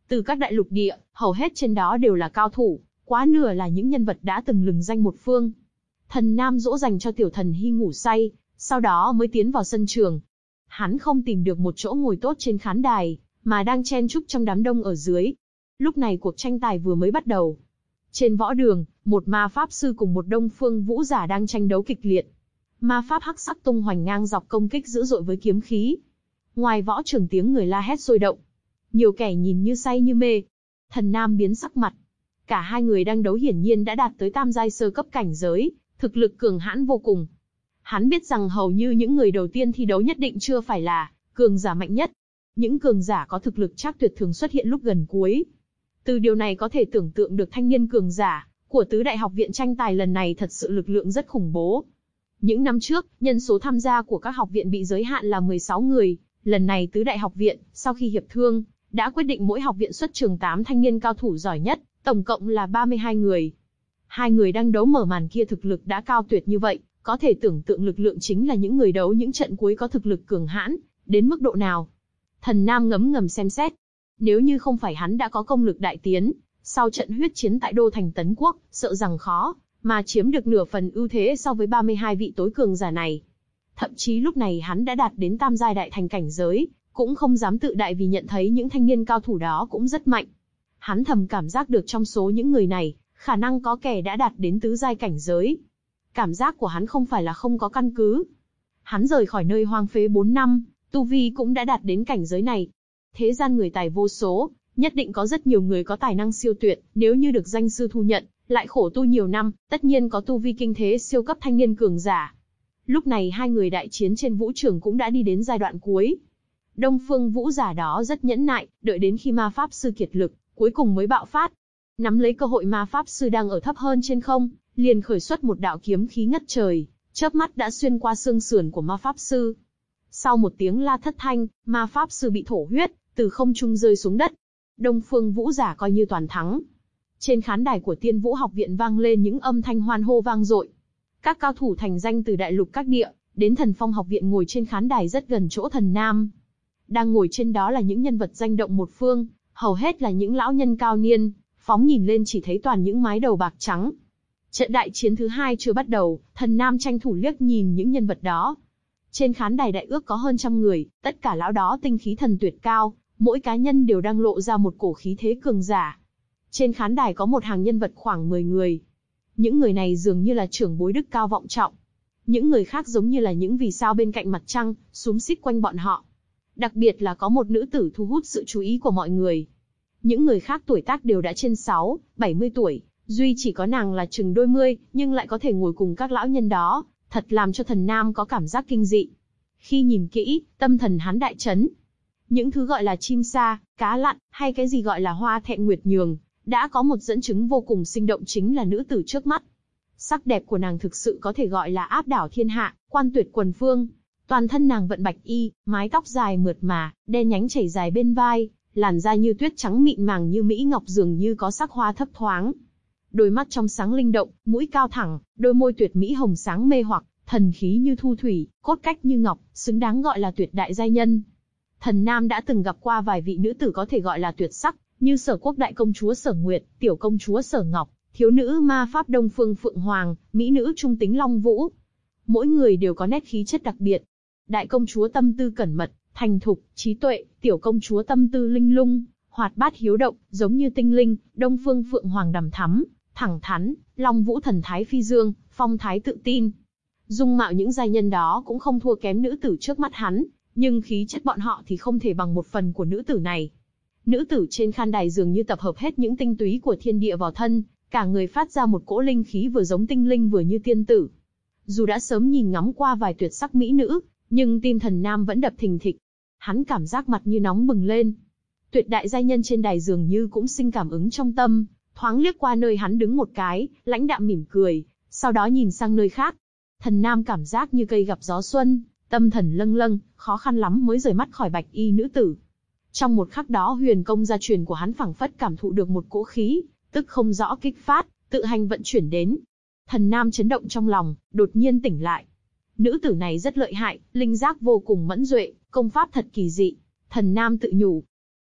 Từ các đại lục địa, hầu hết trên đó đều là cao thủ, quá nửa là những nhân vật đã từng lừng danh một phương. Thần Nam dỗ dành cho tiểu thần Hy ngủ say, sau đó mới tiến vào sân trường. Hắn không tìm được một chỗ ngồi tốt trên khán đài, mà đang chen chúc trong đám đông ở dưới. Lúc này cuộc tranh tài vừa mới bắt đầu. Trên võ đường, một ma pháp sư cùng một đông phương vũ giả đang tranh đấu kịch liệt. Ma pháp hắc sắc tung hoành ngang dọc công kích dữ dội với kiếm khí. Ngoài võ trường tiếng người la hét sôi động. Nhiều kẻ nhìn như say như mê. Thần Nam biến sắc mặt. Cả hai người đang đấu hiển nhiên đã đạt tới tam giai sơ cấp cảnh giới, thực lực cường hãn vô cùng. Hắn biết rằng hầu như những người đầu tiên thi đấu nhất định chưa phải là cường giả mạnh nhất. Những cường giả có thực lực chắc tuyệt thường xuất hiện lúc gần cuối. Từ điều này có thể tưởng tượng được thanh niên cường giả của tứ đại học viện tranh tài lần này thật sự lực lượng rất khủng bố. Những năm trước, nhân số tham gia của các học viện bị giới hạn là mười sáu người. Lần này tứ đại học viện, sau khi hiệp thương, đã quyết định mỗi học viện xuất trường tám thanh niên cao thủ giỏi nhất, tổng cộng là ba mươi hai người. Hai người đang đấu mở màn kia thực lực đã cao tuyệt như vậy, có thể tưởng tượng lực lượng chính là những người đấu những trận cuối có thực lực cường hãn, đến mức độ nào. Thần Nam ngấm ngầm xem xét. Nếu như không phải hắn đã có công lực đại tiến, sau trận huyết chiến tại đô thành Tấn Quốc, sợ rằng khó mà chiếm được nửa phần ưu thế so với ba mươi hai vị tối cường giả này. Thậm chí lúc này hắn đã đạt đến tam giai đại thành cảnh giới, cũng không dám tự đại vì nhận thấy những thanh niên cao thủ đó cũng rất mạnh. Hắn thầm cảm giác được trong số những người này, khả năng có kẻ đã đạt đến tứ giai cảnh giới. Cảm giác của hắn không phải là không có căn cứ. Hắn rời khỏi nơi hoang phế bốn năm, tu vi cũng đã đạt đến cảnh giới này. Thế gian người tài vô số, nhất định có rất nhiều người có tài năng siêu tuyệt, nếu như được danh sư thu nhận, lại khổ tu nhiều năm, tất nhiên có tu vi kinh thế siêu cấp thanh niên cường giả. Lúc này hai người đại chiến trên vũ trường cũng đã đi đến giai đoạn cuối. Đông phương vũ giả đó rất nhẫn nại, đợi đến khi ma pháp sư kiệt lực, cuối cùng mới bạo phát. Nắm lấy cơ hội ma pháp sư đang ở thấp hơn trên không, liền khởi xuất một đạo kiếm khí ngất trời, chớp mắt đã xuyên qua xương sườn của ma pháp sư. Sau một tiếng la thất thanh, ma pháp sư bị thổ huyết, từ không trung rơi xuống đất. Đông phương vũ giả coi như toàn thắng. Trên khán đài của Tiên Vũ học viện vang lên những âm thanh hoan hô vang dội. Các cao thủ thành danh từ đại lục các địa, đến Thần Phong học viện ngồi trên khán đài rất gần chỗ Thần Nam. Đang ngồi trên đó là những nhân vật danh động một phương, hầu hết là những lão nhân cao niên, phóng nhìn lên chỉ thấy toàn những mái đầu bạc trắng. Trận đại chiến thứ hai chưa bắt đầu, Thần Nam tranh thủ liếc nhìn những nhân vật đó. Trên khán đài đại ước có hơn trăm người, tất cả lão đó tinh khí thần tuyệt cao, mỗi cá nhân đều đang lộ ra một cổ khí thế cường giả. Trên khán đài có một hàng nhân vật khoảng mười người. Những người này dường như là trưởng bối đức cao vọng trọng. Những người khác giống như là những vì sao bên cạnh mặt trăng, xúm xít quanh bọn họ. Đặc biệt là có một nữ tử thu hút sự chú ý của mọi người. Những người khác tuổi tác đều đã trên sáu, bảy mươi tuổi, duy chỉ có nàng là chừng đôi mươi, nhưng lại có thể ngồi cùng các lão nhân đó, thật làm cho Thần Nam có cảm giác kinh dị. Khi nhìn kỹ, tâm thần hắn đại chấn. Những thứ gọi là chim sa, cá lặn, hay cái gì gọi là hoa thẹn nguyệt nhường, đã có một dẫn chứng vô cùng sinh động chính là nữ tử trước mắt. Sắc đẹp của nàng thực sự có thể gọi là áp đảo thiên hạ, quan tuyệt quần phương. Toàn thân nàng vận bạch y, mái tóc dài mượt mà, đen nhánh chảy dài bên vai, làn da như tuyết trắng mịn màng như mỹ ngọc dường như có sắc hoa thấp thoáng. Đôi mắt trong sáng linh động, mũi cao thẳng, đôi môi tuyệt mỹ hồng sáng mê hoặc, thần khí như thu thủy, cốt cách như ngọc, xứng đáng gọi là tuyệt đại giai nhân. Thần Nam đã từng gặp qua vài vị nữ tử có thể gọi là tuyệt sắc, như Sở Quốc đại công chúa Sở Nguyệt, tiểu công chúa Sở Ngọc, thiếu nữ ma pháp Đông Phương Phượng Hoàng, mỹ nữ trung tính Long Vũ. Mỗi người đều có nét khí chất đặc biệt. Đại công chúa tâm tư cẩn mật, thành thục, trí tuệ, tiểu công chúa tâm tư linh lung, hoạt bát hiếu động, giống như tinh linh. Đông Phương Phượng Hoàng đằm thắm, thẳng thắn, Long Vũ thần thái phi dương, phong thái tự tin. Dung mạo những giai nhân đó cũng không thua kém nữ tử trước mắt hắn, nhưng khí chất bọn họ thì không thể bằng một phần của nữ tử này. Nữ tử trên khán đài dường như tập hợp hết những tinh túy của thiên địa vào thân, cả người phát ra một cỗ linh khí vừa giống tinh linh vừa như tiên tử. Dù đã sớm nhìn ngắm qua vài tuyệt sắc mỹ nữ, nhưng tim Thần Nam vẫn đập thình thịch. Hắn cảm giác mặt như nóng bừng lên. Tuyệt đại giai nhân trên đài dường như cũng sinh cảm ứng trong tâm, thoáng liếc qua nơi hắn đứng một cái, lãnh đạm mỉm cười, sau đó nhìn sang nơi khác. Thần Nam cảm giác như cây gặp gió xuân, tâm thần lâng lâng, khó khăn lắm mới rời mắt khỏi bạch y nữ tử. Trong một khắc đó huyền công gia truyền của hắn phảng phất cảm thụ được một cỗ khí, tức không rõ kích phát, tự hành vận chuyển đến. Thần Nam chấn động trong lòng, đột nhiên tỉnh lại. Nữ tử này rất lợi hại, linh giác vô cùng mẫn duệ, công pháp thật kỳ dị. Thần Nam tự nhủ.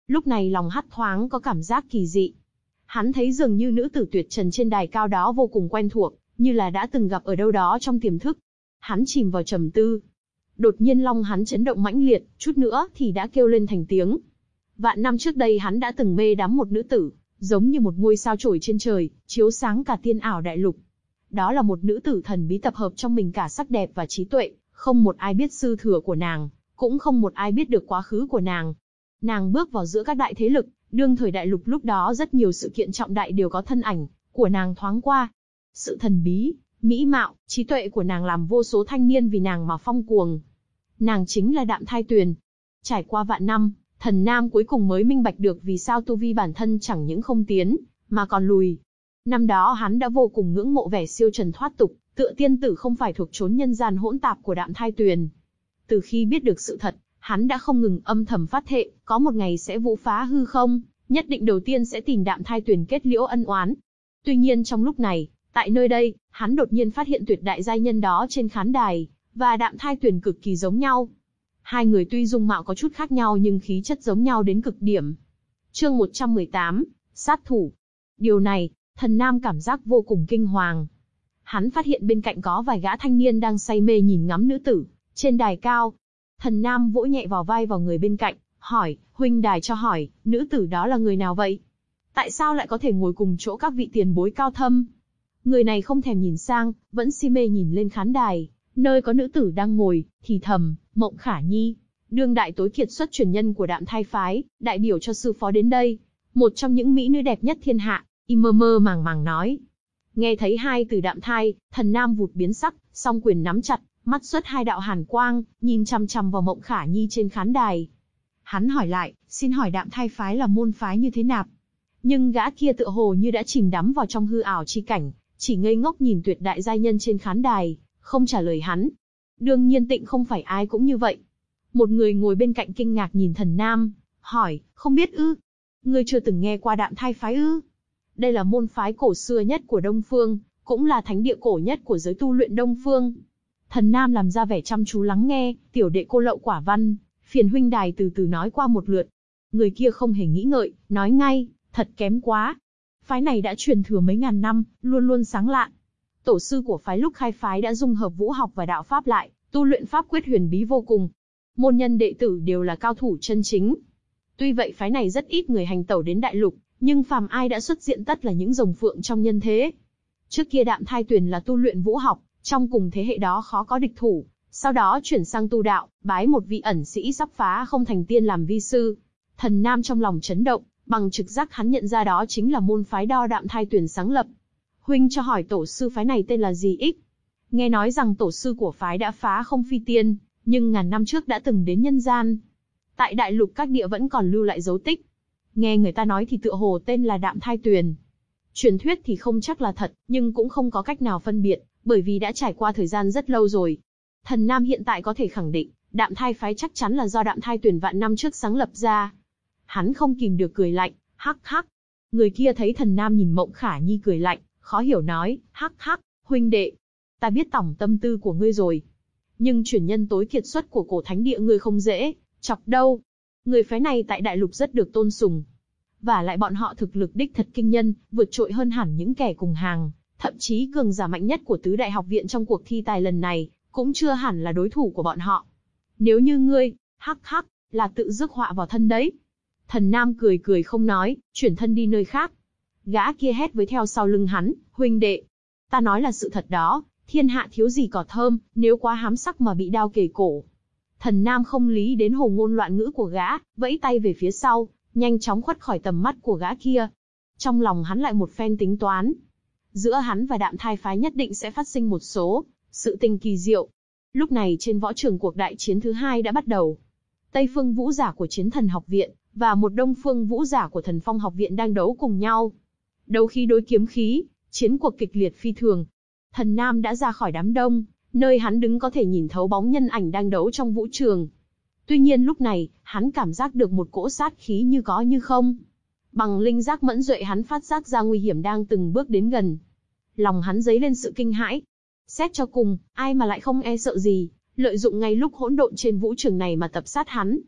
Lúc này lòng hắn thoáng có cảm giác kỳ dị. Hắn thấy dường như nữ tử tuyệt trần trên đài cao đó vô cùng quen thuộc, như là đã từng gặp ở đâu đó trong tiềm thức. Hắn chìm vào trầm tư. Đột nhiên lòng hắn chấn động mãnh liệt, chút nữa thì đã kêu lên thành tiếng. Vạn năm trước đây hắn đã từng mê đắm một nữ tử, giống như một ngôi sao chổi trên trời, chiếu sáng cả tiên ảo đại lục. Đó là một nữ tử thần bí tập hợp trong mình cả sắc đẹp và trí tuệ, không một ai biết sư thừa của nàng, cũng không một ai biết được quá khứ của nàng. Nàng bước vào giữa các đại thế lực, đương thời đại lục lúc đó rất nhiều sự kiện trọng đại đều có thân ảnh của nàng thoáng qua. Sự thần bí, mỹ mạo, trí tuệ của nàng làm vô số thanh niên vì nàng mà phong cuồng. Nàng chính là Đạm Thai Tuyền. Trải qua vạn năm, Thần Nam cuối cùng mới minh bạch được vì sao tu vi bản thân chẳng những không tiến, mà còn lùi. Năm đó hắn đã vô cùng ngưỡng mộ vẻ siêu trần thoát tục, tựa tiên tử không phải thuộc chốn nhân gian hỗn tạp của Đạm Thai Tuyền. Từ khi biết được sự thật, hắn đã không ngừng âm thầm phát thệ, có một ngày sẽ vũ phá hư không, nhất định đầu tiên sẽ tìm Đạm Thai Tuyền kết liễu ân oán. Tuy nhiên trong lúc này, tại nơi đây, hắn đột nhiên phát hiện tuyệt đại giai nhân đó trên khán đài, và Đạm Thai Tuyền cực kỳ giống nhau. Hai người tuy dung mạo có chút khác nhau nhưng khí chất giống nhau đến cực điểm. Chương một trăm mười tám, sát thủ. Điều này, Thần Nam cảm giác vô cùng kinh hoàng. Hắn phát hiện bên cạnh có vài gã thanh niên đang say mê nhìn ngắm nữ tử trên đài cao. Thần Nam vỗ nhẹ vào vai vào người bên cạnh, hỏi, huynh đài cho hỏi, nữ tử đó là người nào vậy? Tại sao lại có thể ngồi cùng chỗ các vị tiền bối cao thâm? Người này không thèm nhìn sang, vẫn si mê nhìn lên khán đài, nơi có nữ tử đang ngồi, thì thầm, Mộng Khả Nhi, đương đại tối kiệt xuất truyền nhân của Đạm Thai phái, đại biểu cho sư phó đến đây. Một trong những mỹ nữ đẹp nhất thiên hạ, y mơ mơ màng màng nói. Nghe thấy hai từ Đạm Thai, Thần Nam vụt biến sắc, song quyền nắm chặt, mắt xuất hai đạo hàn quang, nhìn chăm chăm vào Mộng Khả Nhi trên khán đài. Hắn hỏi lại, xin hỏi Đạm Thai phái là môn phái như thế nào? Nhưng gã kia tựa hồ như đã chìm đắm vào trong hư ảo chi cảnh, chỉ ngây ngốc nhìn tuyệt đại giai nhân trên khán đài, không trả lời hắn. Đương nhiên Tịnh không phải ai cũng như vậy. Một người ngồi bên cạnh kinh ngạc nhìn Thần Nam, hỏi, không biết ư? Ngươi chưa từng nghe qua Đạm Thai phái ư? Đây là môn phái cổ xưa nhất của Đông Phương, cũng là thánh địa cổ nhất của giới tu luyện Đông Phương. Thần Nam làm ra vẻ chăm chú lắng nghe, tiểu đệ cô lậu quả văn, phiền huynh đài từ từ nói qua một lượt. Người kia không hề nghĩ ngợi, nói ngay, thật kém quá. Phái này đã truyền thừa mấy ngàn năm, luôn luôn sáng lạn. Tổ sư của phái lúc khai phái đã dung hợp vũ học và đạo pháp lại, tu luyện pháp quyết huyền bí vô cùng. Môn nhân đệ tử đều là cao thủ chân chính. Tuy vậy phái này rất ít người hành tẩu đến đại lục, nhưng phàm ai đã xuất diện tất là những rồng phượng trong nhân thế. Trước kia Đạm Thai Tuyền là tu luyện vũ học, trong cùng thế hệ đó khó có địch thủ, sau đó chuyển sang tu đạo, bái một vị ẩn sĩ sắp phá không thành tiên làm vi sư. Thần Nam trong lòng chấn động, bằng trực giác hắn nhận ra đó chính là môn phái do Đạm Thai Tuyền sáng lập. Huynh cho hỏi tổ sư phái này tên là gì ích? Nghe nói rằng tổ sư của phái đã phá không phi tiên, nhưng ngàn năm trước đã từng đến nhân gian. Tại đại lục các địa vẫn còn lưu lại dấu tích. Nghe người ta nói thì tựa hồ tên là Đạm Thai Tuyền. Truyền thuyết thì không chắc là thật, nhưng cũng không có cách nào phân biệt, bởi vì đã trải qua thời gian rất lâu rồi. Thần Nam hiện tại có thể khẳng định, Đạm Thai phái chắc chắn là do Đạm Thai Tuyền vạn năm trước sáng lập ra. Hắn không kìm được cười lạnh, hắc hắc. Người kia thấy Thần Nam nhìn Mộng Khả Nhi cười lạnh, khó hiểu nói, hắc hắc, huynh đệ, ta biết tổng tâm tư của ngươi rồi. Nhưng truyền nhân tối kiệt xuất của cổ thánh địa ngươi không dễ chọc đâu. Người phái này tại đại lục rất được tôn sùng. Và lại bọn họ thực lực đích thật kinh nhân, vượt trội hơn hẳn những kẻ cùng hàng, thậm chí cường giả mạnh nhất của tứ đại học viện trong cuộc thi tài lần này, cũng chưa hẳn là đối thủ của bọn họ. Nếu như ngươi, hắc hắc, là tự rước họa vào thân đấy. Thần Nam cười cười không nói, chuyển thân đi nơi khác. Gã kia hét với theo sau lưng hắn, huynh đệ, ta nói là sự thật đó, thiên hạ thiếu gì cỏ thơm, nếu quá hám sắc mà bị đao kề cổ. Thần Nam không lý đến hồ ngôn loạn ngữ của gã, vẫy tay về phía sau, nhanh chóng khuất khỏi tầm mắt của gã kia. Trong lòng hắn lại một phen tính toán. Giữa hắn và Đạm Thai phái nhất định sẽ phát sinh một số sự tình kỳ diệu. Lúc này trên võ trường cuộc đại chiến thứ hai đã bắt đầu. Tây phương vũ giả của Chiến Thần học viện và một Đông phương vũ giả của Thần Phong học viện đang đấu cùng nhau. Đấu khí đối kiếm khí, chiến cuộc kịch liệt phi thường. Thần Nam đã ra khỏi đám đông, nơi hắn đứng có thể nhìn thấu bóng nhân ảnh đang đấu trong vũ trường. Tuy nhiên lúc này, hắn cảm giác được một cỗ sát khí như có như không. Bằng linh giác mẫn duệ hắn phát giác ra nguy hiểm đang từng bước đến gần. Lòng hắn dấy lên sự kinh hãi. Xét cho cùng, ai mà lại không e sợ gì, lợi dụng ngay lúc hỗn độn trên vũ trường này mà tập sát hắn.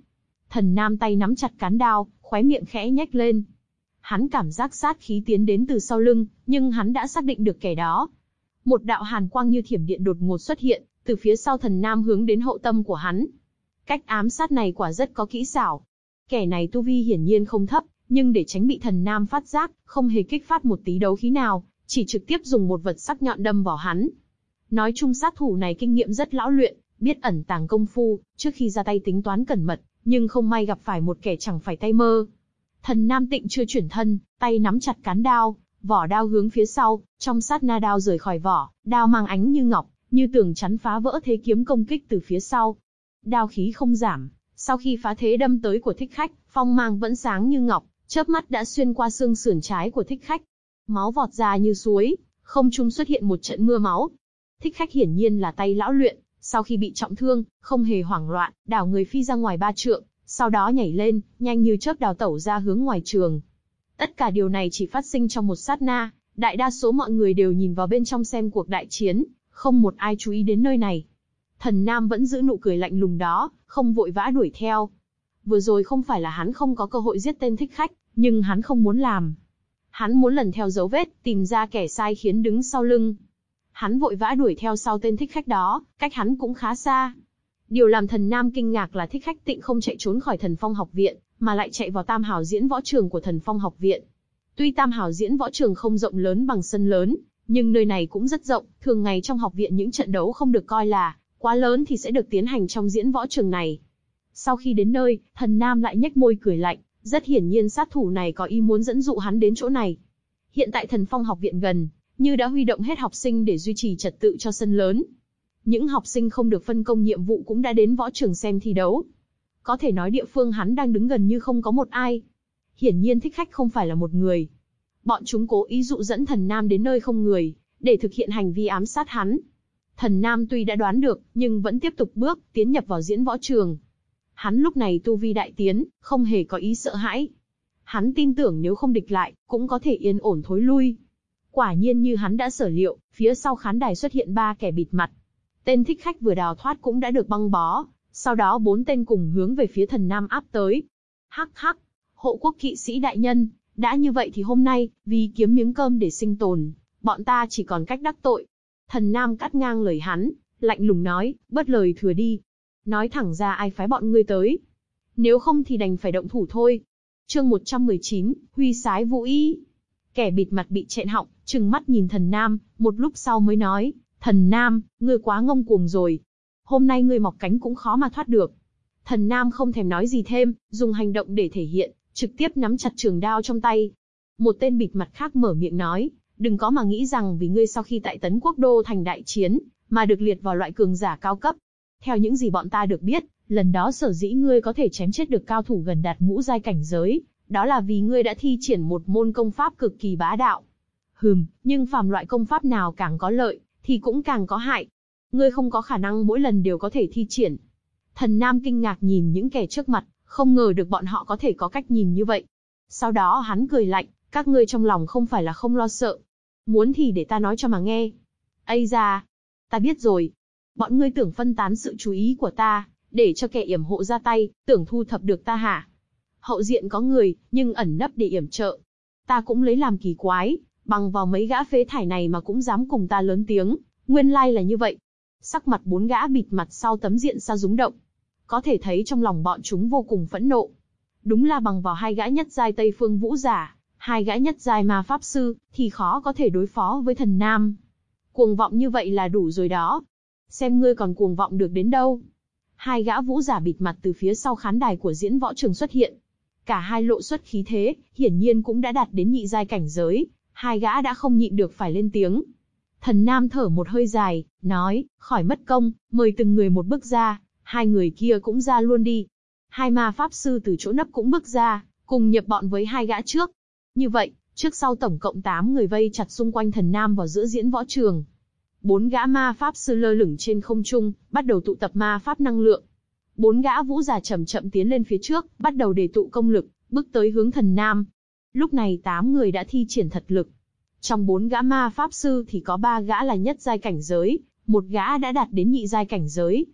Thần Nam tay nắm chặt cán đao, khóe miệng khẽ nhếch lên. Hắn cảm giác sát khí tiến đến từ sau lưng, nhưng hắn đã xác định được kẻ đó. Một đạo hàn quang như thiểm điện đột ngột xuất hiện, từ phía sau Thần Nam hướng đến hậu tâm của hắn. Cách ám sát này quả rất có kỹ xảo. Kẻ này tu vi hiển nhiên không thấp, nhưng để tránh bị Thần Nam phát giác, không hề kích phát một tí đấu khí nào, chỉ trực tiếp dùng một vật sắc nhọn đâm vào hắn. Nói chung sát thủ này kinh nghiệm rất lão luyện, biết ẩn tàng công phu, trước khi ra tay tính toán cẩn mật, nhưng không may gặp phải một kẻ chẳng phải tay mơ. Thần Nam Tịnh chưa chuyển thân, tay nắm chặt cán đao, vỏ đao hướng phía sau, trong sát na đao rời khỏi vỏ, đao mang ánh như ngọc, như tường chắn phá vỡ thế kiếm công kích từ phía sau. Đao khí không giảm, sau khi phá thế đâm tới của thích khách, phong mang vẫn sáng như ngọc, chớp mắt đã xuyên qua xương sườn trái của thích khách. Máu vọt ra như suối, không trung xuất hiện một trận mưa máu. Thích khách hiển nhiên là tay lão luyện, sau khi bị trọng thương, không hề hoảng loạn, đảo người phi ra ngoài ba trượng, sau đó nhảy lên, nhanh như chớp đào tẩu ra hướng ngoài trường. Tất cả điều này chỉ phát sinh trong một sát na, đại đa số mọi người đều nhìn vào bên trong xem cuộc đại chiến, không một ai chú ý đến nơi này. Thần Nam vẫn giữ nụ cười lạnh lùng đó, không vội vã đuổi theo. Vừa rồi không phải là hắn không có cơ hội giết tên thích khách, nhưng hắn không muốn làm. Hắn muốn lần theo dấu vết, tìm ra kẻ sai khiến đứng sau lưng. Hắn vội vã đuổi theo sau tên thích khách đó, cách hắn cũng khá xa. Điều làm Thần Nam kinh ngạc là thích khách Tịnh không chạy trốn khỏi Thần Phong học viện, mà lại chạy vào Tam Hào diễn võ trường của Thần Phong học viện. Tuy Tam Hào diễn võ trường không rộng lớn bằng sân lớn, nhưng nơi này cũng rất rộng, thường ngày trong học viện những trận đấu không được coi là quá lớn thì sẽ được tiến hành trong diễn võ trường này. Sau khi đến nơi, Thần Nam lại nhếch môi cười lạnh, rất hiển nhiên sát thủ này có ý muốn dẫn dụ hắn đến chỗ này. Hiện tại Thần Phong học viện gần, như đã huy động hết học sinh để duy trì trật tự cho sân lớn. Những học sinh không được phân công nhiệm vụ cũng đã đến võ trường xem thi đấu. Có thể nói địa phương hắn đang đứng gần như không có một ai. Hiển nhiên thích khách không phải là một người. Bọn chúng cố ý dụ dẫn Thần Nam đến nơi không người, để thực hiện hành vi ám sát hắn. Thần Nam tuy đã đoán được, nhưng vẫn tiếp tục bước, tiến nhập vào diễn võ trường. Hắn lúc này tu vi đại tiến, không hề có ý sợ hãi. Hắn tin tưởng nếu không địch lại, cũng có thể yên ổn thối lui. Quả nhiên như hắn đã sở liệu, phía sau khán đài xuất hiện ba kẻ bịt mặt. Tên thích khách vừa đào thoát cũng đã được băng bó, sau đó bốn tên cùng hướng về phía Thần Nam áp tới. Hắc hắc, hộ quốc kỵ sĩ đại nhân, đã như vậy thì hôm nay, vì kiếm miếng cơm để sinh tồn, bọn ta chỉ còn cách đắc tội. Thần Nam cắt ngang lời hắn, lạnh lùng nói, bớt lời thừa đi. Nói thẳng ra ai phái bọn ngươi tới. Nếu không thì đành phải động thủ thôi. Chương một trăm mười chín, Huy sái vũ ý. Kẻ bịt mặt bị chẹn họng, trừng mắt nhìn Thần Nam, một lúc sau mới nói, Thần Nam, ngươi quá ngông cuồng rồi. Hôm nay ngươi mọc cánh cũng khó mà thoát được. Thần Nam không thèm nói gì thêm, dùng hành động để thể hiện, trực tiếp nắm chặt trường đao trong tay. Một tên bịt mặt khác mở miệng nói, đừng có mà nghĩ rằng vì ngươi sau khi tại Tấn Quốc Đô thành đại chiến, mà được liệt vào loại cường giả cao cấp. Theo những gì bọn ta được biết, lần đó sở dĩ ngươi có thể chém chết được cao thủ gần đạt ngũ giai cảnh giới, đó là vì ngươi đã thi triển một môn công pháp cực kỳ bá đạo. Hừm, nhưng phàm loại công pháp nào càng có lợi, thì cũng càng có hại. Ngươi không có khả năng mỗi lần đều có thể thi triển. Thần Nam kinh ngạc nhìn những kẻ trước mặt, không ngờ được bọn họ có thể có cách nhìn như vậy. Sau đó hắn cười lạnh, các ngươi trong lòng không phải là không lo sợ. Muốn thì để ta nói cho mà nghe. Ây da, ta biết rồi. Bọn ngươi tưởng phân tán sự chú ý của ta, để cho kẻ yểm hộ ra tay, tưởng thu thập được ta hả? Hậu diện có người, nhưng ẩn nấp để yểm trợ. Ta cũng lấy làm kỳ quái, bằng vào mấy gã phế thải này mà cũng dám cùng ta lớn tiếng, nguyên lai là như vậy. Sắc mặt bốn gã bịt mặt sau tấm diện sa rúng động. Có thể thấy trong lòng bọn chúng vô cùng phẫn nộ. Đúng là bằng vào hai gã nhất giai Tây Phương Vũ giả, hai gã nhất giai ma pháp sư, thì khó có thể đối phó với Thần Nam. Cuồng vọng như vậy là đủ rồi đó. Xem ngươi còn cuồng vọng được đến đâu. Hai gã vũ giả bịt mặt từ phía sau khán đài của diễn võ trường xuất hiện. Cả hai lộ xuất khí thế, hiển nhiên cũng đã đạt đến nhị giai cảnh giới. Hai gã đã không nhịn được phải lên tiếng. Thần Nam thở một hơi dài, nói, khỏi mất công, mời từng người một bước ra, hai người kia cũng ra luôn đi. Hai ma pháp sư từ chỗ nấp cũng bước ra, cùng nhập bọn với hai gã trước. Như vậy, trước sau tổng cộng tám người vây chặt xung quanh Thần Nam vào giữa diễn võ trường. Bốn gã ma pháp sư lơ lửng trên không trung, bắt đầu tụ tập ma pháp năng lượng. Bốn gã vũ giả chậm chậm tiến lên phía trước, bắt đầu đề tụ công lực, bước tới hướng Thần Nam. Lúc này tám người đã thi triển thật lực. Trong bốn gã ma pháp sư thì có ba gã là nhất giai cảnh giới, một gã đã đạt đến nhị giai cảnh giới.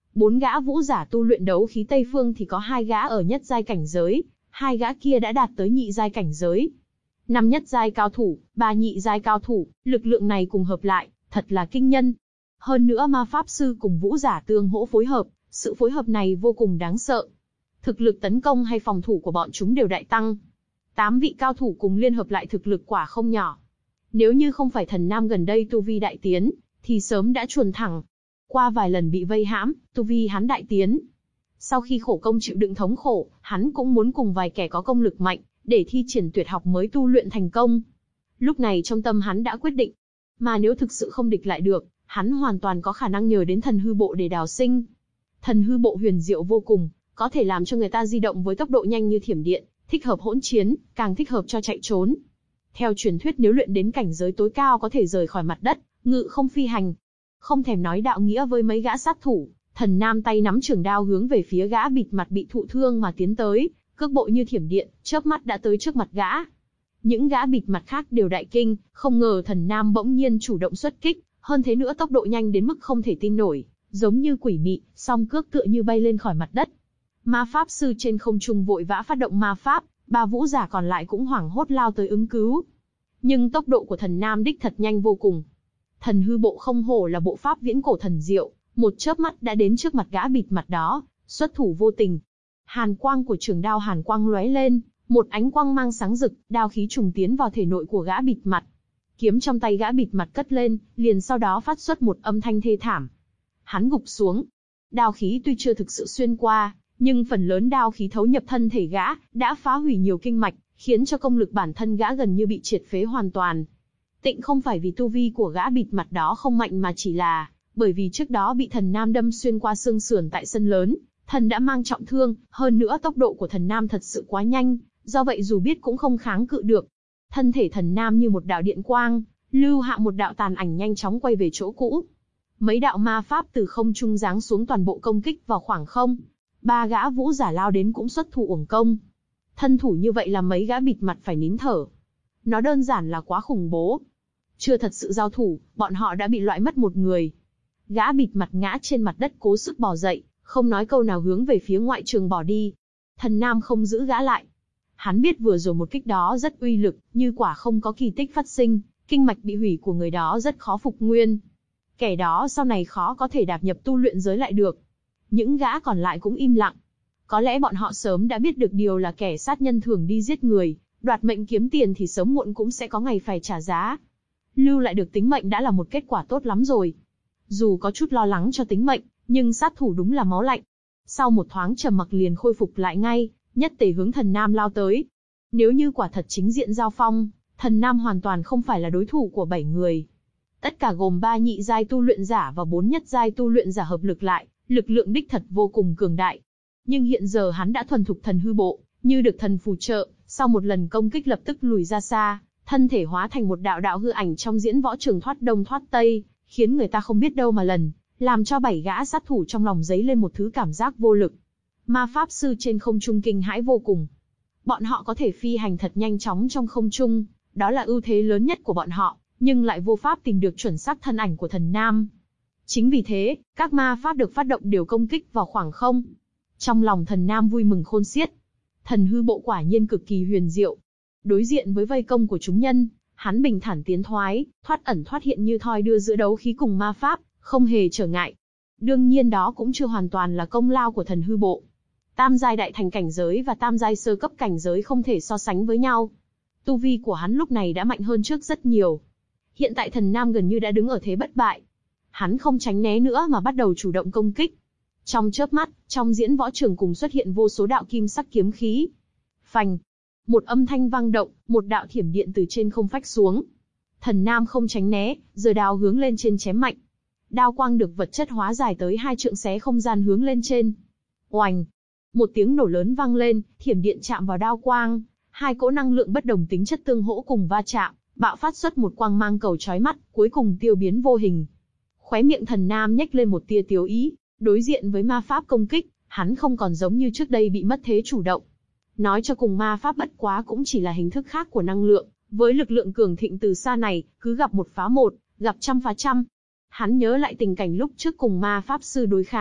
Bốn gã vũ giả tu luyện đấu khí Tây Phương thì có hai gã ở nhất giai cảnh giới, hai gã kia đã đạt tới nhị giai cảnh giới. Năm nhất giai cao thủ, ba nhị giai cao thủ, lực lượng này cùng hợp lại, thật là kinh nhân. Hơn nữa ma pháp sư cùng vũ giả tương hỗ phối hợp, sự phối hợp này vô cùng đáng sợ. Thực lực tấn công hay phòng thủ của bọn chúng đều đại tăng. Tám vị cao thủ cùng liên hợp lại thực lực quả không nhỏ. Nếu như không phải Thần Nam gần đây tu vi đại tiến, thì sớm đã chuồn thẳng. Qua vài lần bị vây hãm, tu vi hắn đại tiến. Sau khi khổ công chịu đựng thống khổ, hắn cũng muốn cùng vài kẻ có công lực mạnh, để thi triển tuyệt học mới tu luyện thành công. Lúc này trong tâm hắn đã quyết định. Mà nếu thực sự không địch lại được, hắn hoàn toàn có khả năng nhờ đến thần hư bộ để đào sinh. Thần hư bộ huyền diệu vô cùng, có thể làm cho người ta di động với tốc độ nhanh như thiểm điện, thích hợp hỗn chiến, càng thích hợp cho chạy trốn. Theo truyền thuyết nếu luyện đến cảnh giới tối cao có thể rời khỏi mặt đất, ngự không phi hành. Không thèm nói đạo nghĩa với mấy gã sát thủ, Thần Nam tay nắm trường đao hướng về phía gã bịt mặt bị thụ thương mà tiến tới, cước bộ như thiểm điện, chớp mắt đã tới trước mặt gã. Những gã bịt mặt khác đều đại kinh, không ngờ Thần Nam bỗng nhiên chủ động xuất kích, hơn thế nữa tốc độ nhanh đến mức không thể tin nổi, giống như quỷ mị, song cước tựa như bay lên khỏi mặt đất. Ma pháp sư trên không trung vội vã phát động ma pháp, ba vũ giả còn lại cũng hoảng hốt lao tới ứng cứu. Nhưng tốc độ của Thần Nam đích thật nhanh vô cùng. Thần hư bộ không hổ là bộ pháp viễn cổ thần diệu, một chớp mắt đã đến trước mặt gã bịt mặt đó, xuất thủ vô tình. Hàn quang của trường đao hàn quang lóe lên, một ánh quang mang sáng rực, đao khí trùng tiến vào thể nội của gã bịt mặt. Kiếm trong tay gã bịt mặt cất lên, liền sau đó phát xuất một âm thanh thê thảm. Hắn gục xuống. Đao khí tuy chưa thực sự xuyên qua, nhưng phần lớn đao khí thấu nhập thân thể gã, đã phá hủy nhiều kinh mạch, khiến cho công lực bản thân gã gần như bị triệt phế hoàn toàn. Tịnh không phải vì tu vi của gã bịt mặt đó không mạnh mà chỉ là bởi vì trước đó bị Thần Nam đâm xuyên qua xương sườn tại sân lớn, thần đã mang trọng thương, hơn nữa tốc độ của Thần Nam thật sự quá nhanh, do vậy dù biết cũng không kháng cự được. Thân thể Thần Nam như một đạo điện quang, lưu hạ một đạo tàn ảnh nhanh chóng quay về chỗ cũ. Mấy đạo ma pháp từ không trung giáng xuống toàn bộ công kích vào khoảng không. Ba gã vũ giả lao đến cũng xuất thủ uổng công. Thân thủ như vậy làm mấy gã bịt mặt phải nín thở. Nó đơn giản là quá khủng bố. Chưa thật sự giao thủ, bọn họ đã bị loại mất một người. Gã bịt mặt ngã trên mặt đất cố sức bò dậy, không nói câu nào hướng về phía ngoại trường bỏ đi. Thần Nam không giữ gã lại. Hắn biết vừa rồi một kích đó rất uy lực, như quả không có kỳ tích phát sinh, kinh mạch bị hủy của người đó rất khó phục nguyên. Kẻ đó sau này khó có thể đạp nhập tu luyện giới lại được. Những gã còn lại cũng im lặng. Có lẽ bọn họ sớm đã biết được điều là kẻ sát nhân thường đi giết người, đoạt mệnh kiếm tiền thì sớm muộn cũng sẽ có ngày phải trả giá. Lưu lại được tính mệnh đã là một kết quả tốt lắm rồi. Dù có chút lo lắng cho tính mệnh, nhưng sát thủ đúng là máu lạnh. Sau một thoáng trầm mặc liền khôi phục lại ngay, nhất tề hướng Thần Nam lao tới. Nếu như quả thật chính diện giao phong, Thần Nam hoàn toàn không phải là đối thủ của bảy người. Tất cả gồm ba nhị giai tu luyện giả và bốn nhất giai tu luyện giả hợp lực lại, lực lượng đích thật vô cùng cường đại. Nhưng hiện giờ hắn đã thuần thục thần hư bộ, như được thần phù trợ, sau một lần công kích lập tức lùi ra xa, thân thể hóa thành một đạo đạo hư ảnh trong diễn võ trường thoát đông thoát tây, khiến người ta không biết đâu mà lần, làm cho bảy gã sát thủ trong lòng dấy lên một thứ cảm giác vô lực. Ma pháp sư trên không trung kinh hãi vô cùng. Bọn họ có thể phi hành thật nhanh chóng trong không trung, đó là ưu thế lớn nhất của bọn họ, nhưng lại vô pháp tìm được chuẩn xác thân ảnh của Thần Nam. Chính vì thế, các ma pháp được phát động đều công kích vào khoảng không. Trong lòng Thần Nam vui mừng khôn xiết. Thần hư bộ quả nhiên cực kỳ huyền diệu. Đối diện với vây công của chúng nhân, hắn bình thản tiến thoái, thoát ẩn thoát hiện như thoi đưa giữa đấu khí cùng ma pháp, không hề trở ngại. Đương nhiên đó cũng chưa hoàn toàn là công lao của thần hư bộ. Tam giai đại thành cảnh giới và tam giai sơ cấp cảnh giới không thể so sánh với nhau. Tu vi của hắn lúc này đã mạnh hơn trước rất nhiều. Hiện tại Thần Nam gần như đã đứng ở thế bất bại. Hắn không tránh né nữa mà bắt đầu chủ động công kích. Trong chớp mắt, trong diễn võ trường cùng xuất hiện vô số đạo kim sắc kiếm khí. Phành! Một âm thanh vang động, một đạo thiểm điện từ trên không phách xuống. Thần Nam không tránh né, giơ đao hướng lên trên chém mạnh. Đao quang được vật chất hóa dài tới hai trượng xé không gian hướng lên trên. Oành! Một tiếng nổ lớn vang lên, thiểm điện chạm vào đao quang, hai cỗ năng lượng bất đồng tính chất tương hỗ cùng va chạm, bạo phát xuất một quang mang cầu chói mắt, cuối cùng tiêu biến vô hình. Khóe miệng Thần Nam nhếch lên một tia tiếu ý, đối diện với ma pháp công kích, hắn không còn giống như trước đây bị mất thế chủ động. Nói cho cùng ma pháp bất quá cũng chỉ là hình thức khác của năng lượng, với lực lượng cường thịnh từ xa này, cứ gặp một phá một, gặp trăm phá trăm. Hắn nhớ lại tình cảnh lúc trước cùng ma pháp sư đối kháng,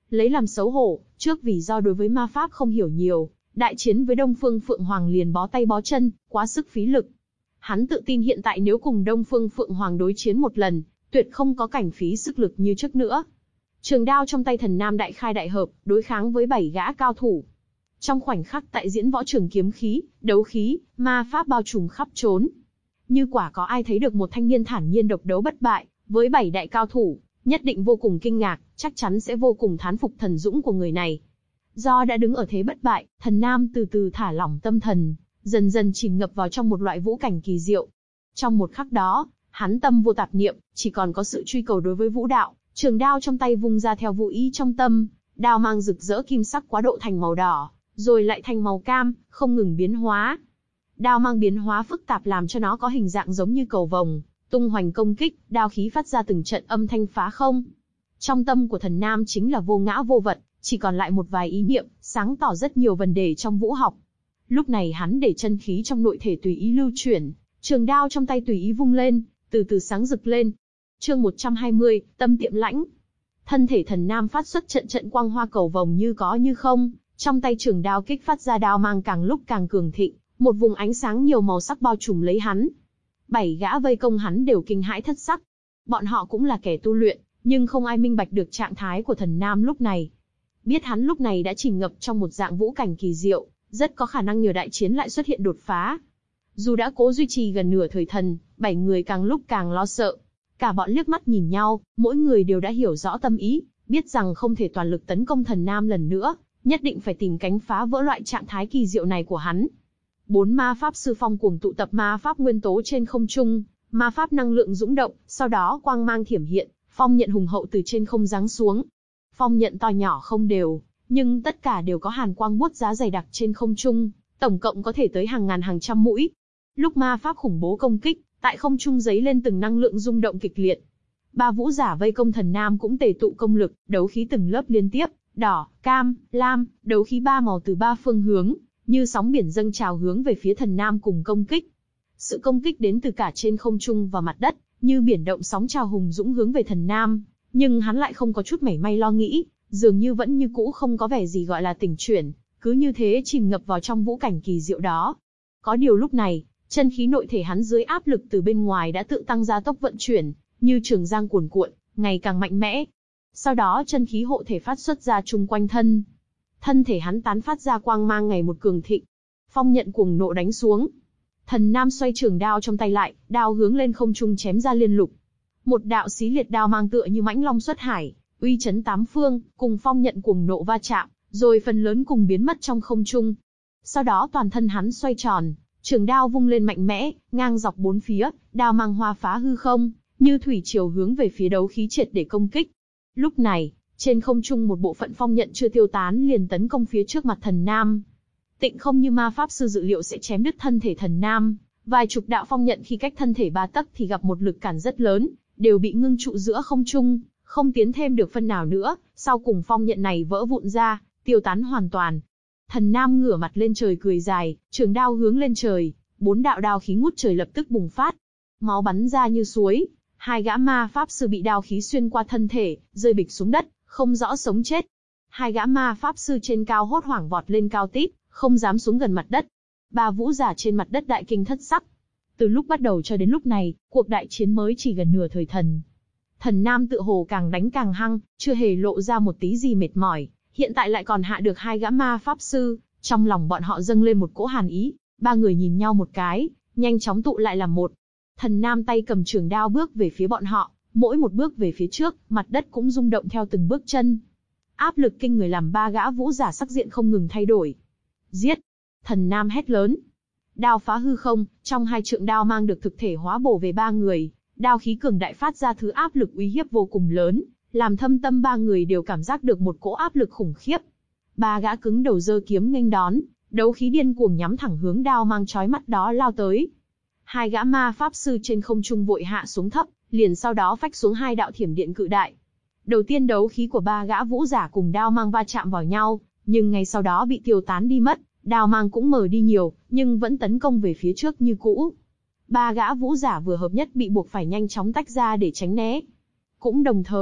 Lấy làm xấu hổ, trước vì do đối với ma pháp không hiểu nhiều, đại chiến với Đông Phương Phượng Hoàng liền bó tay bó chân, quá sức phí lực. Hắn tự tin hiện tại nếu cùng Đông Phương Phượng Hoàng đối chiến một lần, tuyệt không có cảnh phí sức lực như trước nữa. Trường đao trong tay Thần Nam đại khai đại hợp, đối kháng với bảy gã cao thủ. Trong khoảnh khắc tại diễn võ trường kiếm khí, đấu khí, ma pháp bao trùm khắp trốn. Như quả có ai thấy được một thanh niên thản nhiên độc đấu bất bại, với bảy đại cao thủ, nhất định vô cùng kinh ngạc, chắc chắn sẽ vô cùng thán phục thần dũng của người này. Do đã đứng ở thế bất bại, Thần Nam từ từ thả lỏng tâm thần, dần dần chìm ngập vào trong một loại vũ cảnh kỳ diệu. Trong một khắc đó, hắn tâm vô tạp niệm, chỉ còn có sự truy cầu đối với vũ đạo, trường đao trong tay vung ra theo vũ ý trong tâm, đao mang rực rỡ kim sắc quá độ thành màu đỏ, rồi lại thành màu cam, không ngừng biến hóa. Đao mang biến hóa phức tạp làm cho nó có hình dạng giống như cầu vồng, tung hoành công kích, đao khí phát ra từng trận âm thanh phá không. Trong tâm của Thần Nam chính là vô ngã vô vật, chỉ còn lại một vài ý niệm, sáng tỏ rất nhiều vấn đề trong vũ học. Lúc này hắn để chân khí trong nội thể tùy ý lưu chuyển, trường đao trong tay tùy ý vung lên, từ từ sáng rực lên. Chương một trăm hai mươi, Tâm Tiệm Lãnh. Thân thể Thần Nam phát xuất trận trận quang hoa cầu vồng như có như không, trong tay trường đao kích phát ra đao mang càng lúc càng cường thịnh, một vùng ánh sáng nhiều màu sắc bao trùm lấy hắn. Bảy gã vây công hắn đều kinh hãi thất sắc. Bọn họ cũng là kẻ tu luyện, nhưng không ai minh bạch được trạng thái của Thần Nam lúc này. Biết hắn lúc này đã chìm ngập trong một dạng vũ cảnh kỳ diệu, rất có khả năng nhờ đại chiến lại xuất hiện đột phá. Dù đã cố duy trì gần nửa thời thần, bảy người càng lúc càng lo sợ. Cả bọn liếc mắt nhìn nhau, mỗi người đều đã hiểu rõ tâm ý, biết rằng không thể toàn lực tấn công Thần Nam lần nữa, nhất định phải tìm cánh phá vỡ loại trạng thái kỳ diệu này của hắn. Bốn ma pháp sư phong cuồng tụ tập ma pháp nguyên tố trên không trung, ma pháp năng lượng dũng động, sau đó quang mang thiểm hiện, phong nhận hùng hậu từ trên không giáng xuống. Phong nhận to nhỏ không đều, nhưng tất cả đều có hàn quang buốt giá dày đặc trên không trung, tổng cộng có thể tới hàng ngàn hàng trăm mũi. Lúc ma pháp khủng bố công kích, tại không trung giấy lên từng năng lượng rung động kịch liệt. Ba vũ giả vây công Thần Nam cũng tề tụ công lực, đấu khí từng lớp liên tiếp, đỏ, cam, lam, đấu khí ba màu từ ba phương hướng, như sóng biển dâng trào hướng về phía Thần Nam cùng công kích. Sự công kích đến từ cả trên không trung và mặt đất, như biển động sóng trào hùng dũng hướng về Thần Nam, nhưng hắn lại không có chút mảy may lo nghĩ, dường như vẫn như cũ không có vẻ gì gọi là tỉnh chuyển, cứ như thế chìm ngập vào trong vũ cảnh kỳ diệu đó. Có điều lúc này, chân khí nội thể hắn dưới áp lực từ bên ngoài đã tự tăng gia tốc vận chuyển, như trường giang cuồn cuộn, ngày càng mạnh mẽ. Sau đó chân khí hộ thể phát xuất ra chung quanh thân. Thân thể hắn tán phát ra quang mang ngày một cường thịnh. Phong nhận cuồng nộ đánh xuống. Thần Nam xoay trường đao trong tay lại, đao hướng lên không trung chém ra liên lục. Một đạo xí liệt đao mang tựa như mãnh long xuất hải, uy chấn tám phương, cùng phong nhận cuồng nộ va chạm, rồi phần lớn cùng biến mất trong không trung. Sau đó toàn thân hắn xoay tròn, trường đao vung lên mạnh mẽ, ngang dọc bốn phía, đao mang hoa phá hư không, như thủy triều hướng về phía đấu khí triệt để công kích. Lúc này, trên không trung một bộ phận phong nhận chưa tiêu tán liền tấn công phía trước mặt Thần Nam. Tịnh không như ma pháp sư dự liệu sẽ chém đứt thân thể Thần Nam, vài chục đạo phong nhận khi cách thân thể ba tấc thì gặp một lực cản rất lớn, đều bị ngưng trụ giữa không trung, không tiến thêm được phân nào nữa, sau cùng phong nhận này vỡ vụn ra, tiêu tán hoàn toàn. Thần Nam ngửa mặt lên trời cười dài, trường đao hướng lên trời, bốn đạo đao khí ngút trời lập tức bùng phát. Máu bắn ra như suối, hai gã ma pháp sư bị đao khí xuyên qua thân thể, rơi bịch xuống đất, không rõ sống chết. Hai gã ma pháp sư trên cao hốt hoảng vọt lên cao tít, không dám xuống gần mặt đất. Ba vũ giả trên mặt đất đại kinh thất sắc. Từ lúc bắt đầu cho đến lúc này, cuộc đại chiến mới chỉ gần nửa thời thần. Thần Nam tự hồ càng đánh càng hăng, chưa hề lộ ra một tí gì mệt mỏi, hiện tại lại còn hạ được hai gã ma pháp sư, trong lòng bọn họ dâng lên một cỗ hàn ý. Ba người nhìn nhau một cái, nhanh chóng tụ lại làm một. Thần Nam tay cầm trường đao bước về phía bọn họ, mỗi một bước về phía trước, mặt đất cũng rung động theo từng bước chân. Áp lực kinh người làm ba gã vũ giả sắc diện không ngừng thay đổi. Giết! Thần Nam hét lớn. Đao phá hư không, trong hai trượng đao mang được thực thể hóa bổ về ba người, đao khí cường đại phát ra thứ áp lực uy hiếp vô cùng lớn, làm thâm tâm ba người đều cảm giác được một cỗ áp lực khủng khiếp. Ba gã cứng đầu giơ kiếm nghênh đón, đấu khí điên cuồng nhắm thẳng hướng đao mang chói mắt đó lao tới. Hai gã ma pháp sư trên không trung vội hạ xuống thấp, liền sau đó phách xuống hai đạo thiểm điện cự đại. Đầu tiên đấu khí của ba gã vũ giả cùng đao mang va chạm vào nhau, nhưng ngay sau đó bị tiêu tán đi mất, đao mang cũng mờ đi nhiều, nhưng vẫn tấn công về phía trước như cũ. Ba gã vũ giả vừa hợp nhất bị buộc phải nhanh chóng tách ra để tránh né. Cũng đồng thời,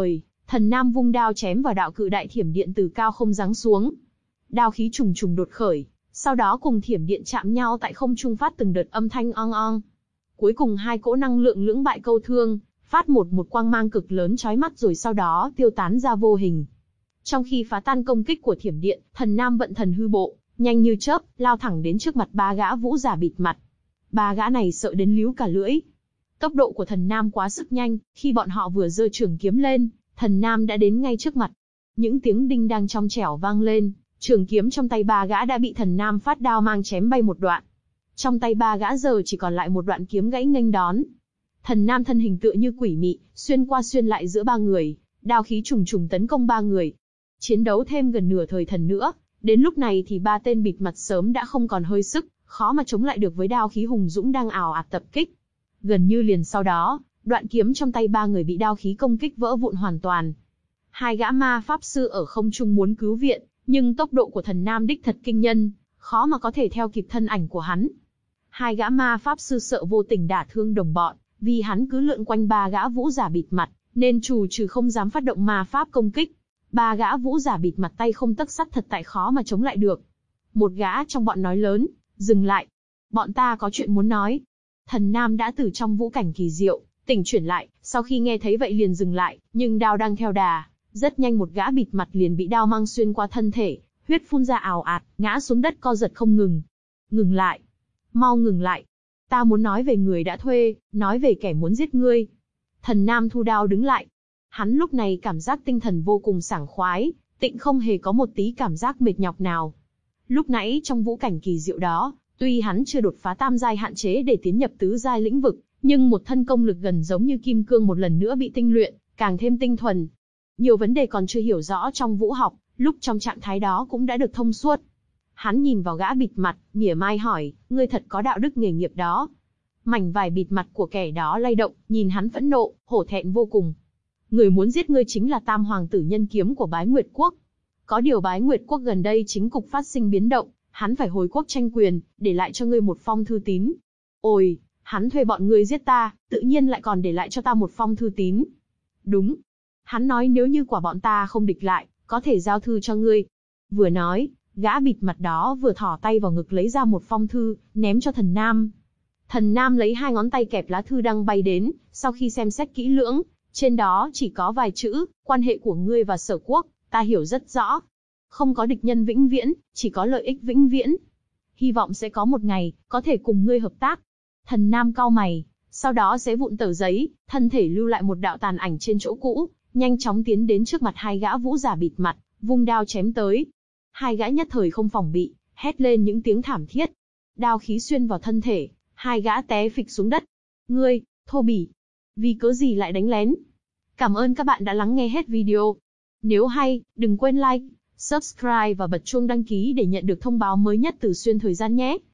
Thần Nam vung đao chém vào đạo cự đại thiểm điện từ cao không giáng xuống. Đao khí trùng trùng đột khởi, sau đó cùng thiểm điện chạm nhau tại không trung phát từng đợt âm thanh ong ong. Cuối cùng hai cỗ năng lượng lưỡng bại câu thương, phát một một quang mang cực lớn chói mắt rồi sau đó tiêu tán ra vô hình. Trong khi phá tan công kích của thiểm điện, Thần Nam vận thần hư bộ, nhanh như chớp, lao thẳng đến trước mặt ba gã vũ giả bịt mặt. Ba gã này sợ đến líu cả lưỡi. Tốc độ của Thần Nam quá sức nhanh, khi bọn họ vừa giơ trường kiếm lên, Thần Nam đã đến ngay trước mặt. Những tiếng đinh đang trong trẻo vang lên, trường kiếm trong tay ba gã đã bị Thần Nam phát đao mang chém bay một đoạn. Trong tay ba gã giờ chỉ còn lại một đoạn kiếm gãy nghênh đón. Thần Nam thân hình tựa như quỷ mị, xuyên qua xuyên lại giữa ba người, đao khí trùng trùng tấn công ba người. Chiến đấu thêm gần nửa thời thần nữa, đến lúc này thì ba tên bịt mặt sớm đã không còn hơi sức, khó mà chống lại được với đao khí hùng dũng đang ào ạt tập kích. Gần như liền sau đó, đoạn kiếm trong tay ba người bị đao khí công kích vỡ vụn hoàn toàn. Hai gã ma pháp sư ở không trung muốn cứu viện, nhưng tốc độ của Thần Nam đích thật kinh nhân, khó mà có thể theo kịp thân ảnh của hắn. Hai gã ma pháp sư sợ vô tình đả thương đồng bọn, vì hắn cứ lượn quanh ba gã vũ giả bịt mặt, nên trù trừ không dám phát động ma pháp công kích. Ba gã vũ giả bịt mặt tay không tấc sắt thật tại khó mà chống lại được. Một gã trong bọn nói lớn, dừng lại. Bọn ta có chuyện muốn nói. Thần Nam đã từ trong vũ cảnh kỳ diệu, tỉnh chuyển lại, sau khi nghe thấy vậy liền dừng lại, nhưng đao đang theo đà. Rất nhanh một gã bịt mặt liền bị đao mang xuyên qua thân thể, huyết phun ra ào ạt, ngã xuống đất co giật không ngừng. Ngừng lại. Mau ngừng lại. Ta muốn nói về người đã thuê, nói về kẻ muốn giết ngươi. Thần Nam thu đao đứng lại. Hắn lúc này cảm giác tinh thần vô cùng sảng khoái, tịnh không hề có một tí cảm giác mệt nhọc nào. Lúc nãy trong vũ cảnh kỳ diệu đó, tuy hắn chưa đột phá tam giai hạn chế để tiến nhập tứ giai lĩnh vực, nhưng một thân công lực gần giống như kim cương một lần nữa bị tinh luyện, càng thêm tinh thuần. Nhiều vấn đề còn chưa hiểu rõ trong vũ học, lúc trong trạng thái đó cũng đã được thông suốt. Hắn nhìn vào gã bịt mặt, mỉa mai hỏi, ngươi thật có đạo đức nghề nghiệp đó. Mảnh vải bịt mặt của kẻ đó lay động, nhìn hắn phẫn nộ, hổ thẹn vô cùng. Người muốn giết ngươi chính là Tam Hoàng tử Nhân Kiếm của Bái Nguyệt Quốc. Có điều Bái Nguyệt Quốc gần đây chính cục phát sinh biến động, hắn phải hồi quốc tranh quyền, để lại cho ngươi một phong thư tín. Ôi, hắn thuê bọn ngươi giết ta, tự nhiên lại còn để lại cho ta một phong thư tín. Đúng. Hắn nói nếu như quả bọn ta không địch lại, có thể giao thư cho ngươi. Vừa nói, gã bịt mặt đó vừa thỏ tay vào ngực lấy ra một phong thư, ném cho Thần Nam. Thần Nam lấy hai ngón tay kẹp lá thư đang bay đến, sau khi xem xét kỹ lưỡng, trên đó chỉ có vài chữ, quan hệ của ngươi và Sở Quốc, ta hiểu rất rõ. Không có địch nhân vĩnh viễn, chỉ có lợi ích vĩnh viễn. Hy vọng sẽ có một ngày, có thể cùng ngươi hợp tác. Thần Nam cau mày, sau đó xé vụn tờ giấy, thân thể lưu lại một đạo tàn ảnh trên chỗ cũ, nhanh chóng tiến đến trước mặt hai gã vũ giả bịt mặt, vung đao chém tới. Hai gã nhất thời không phòng bị, hét lên những tiếng thảm thiết. Đao khí xuyên vào thân thể, hai gã té phịch xuống đất. Ngươi, thô bỉ, vì cớ gì lại đánh lén? Cảm ơn các bạn đã lắng nghe hết video. Nếu hay, đừng quên like, subscribe và bật chuông đăng ký để nhận được thông báo mới nhất từ Xuyên Thời Gian nhé.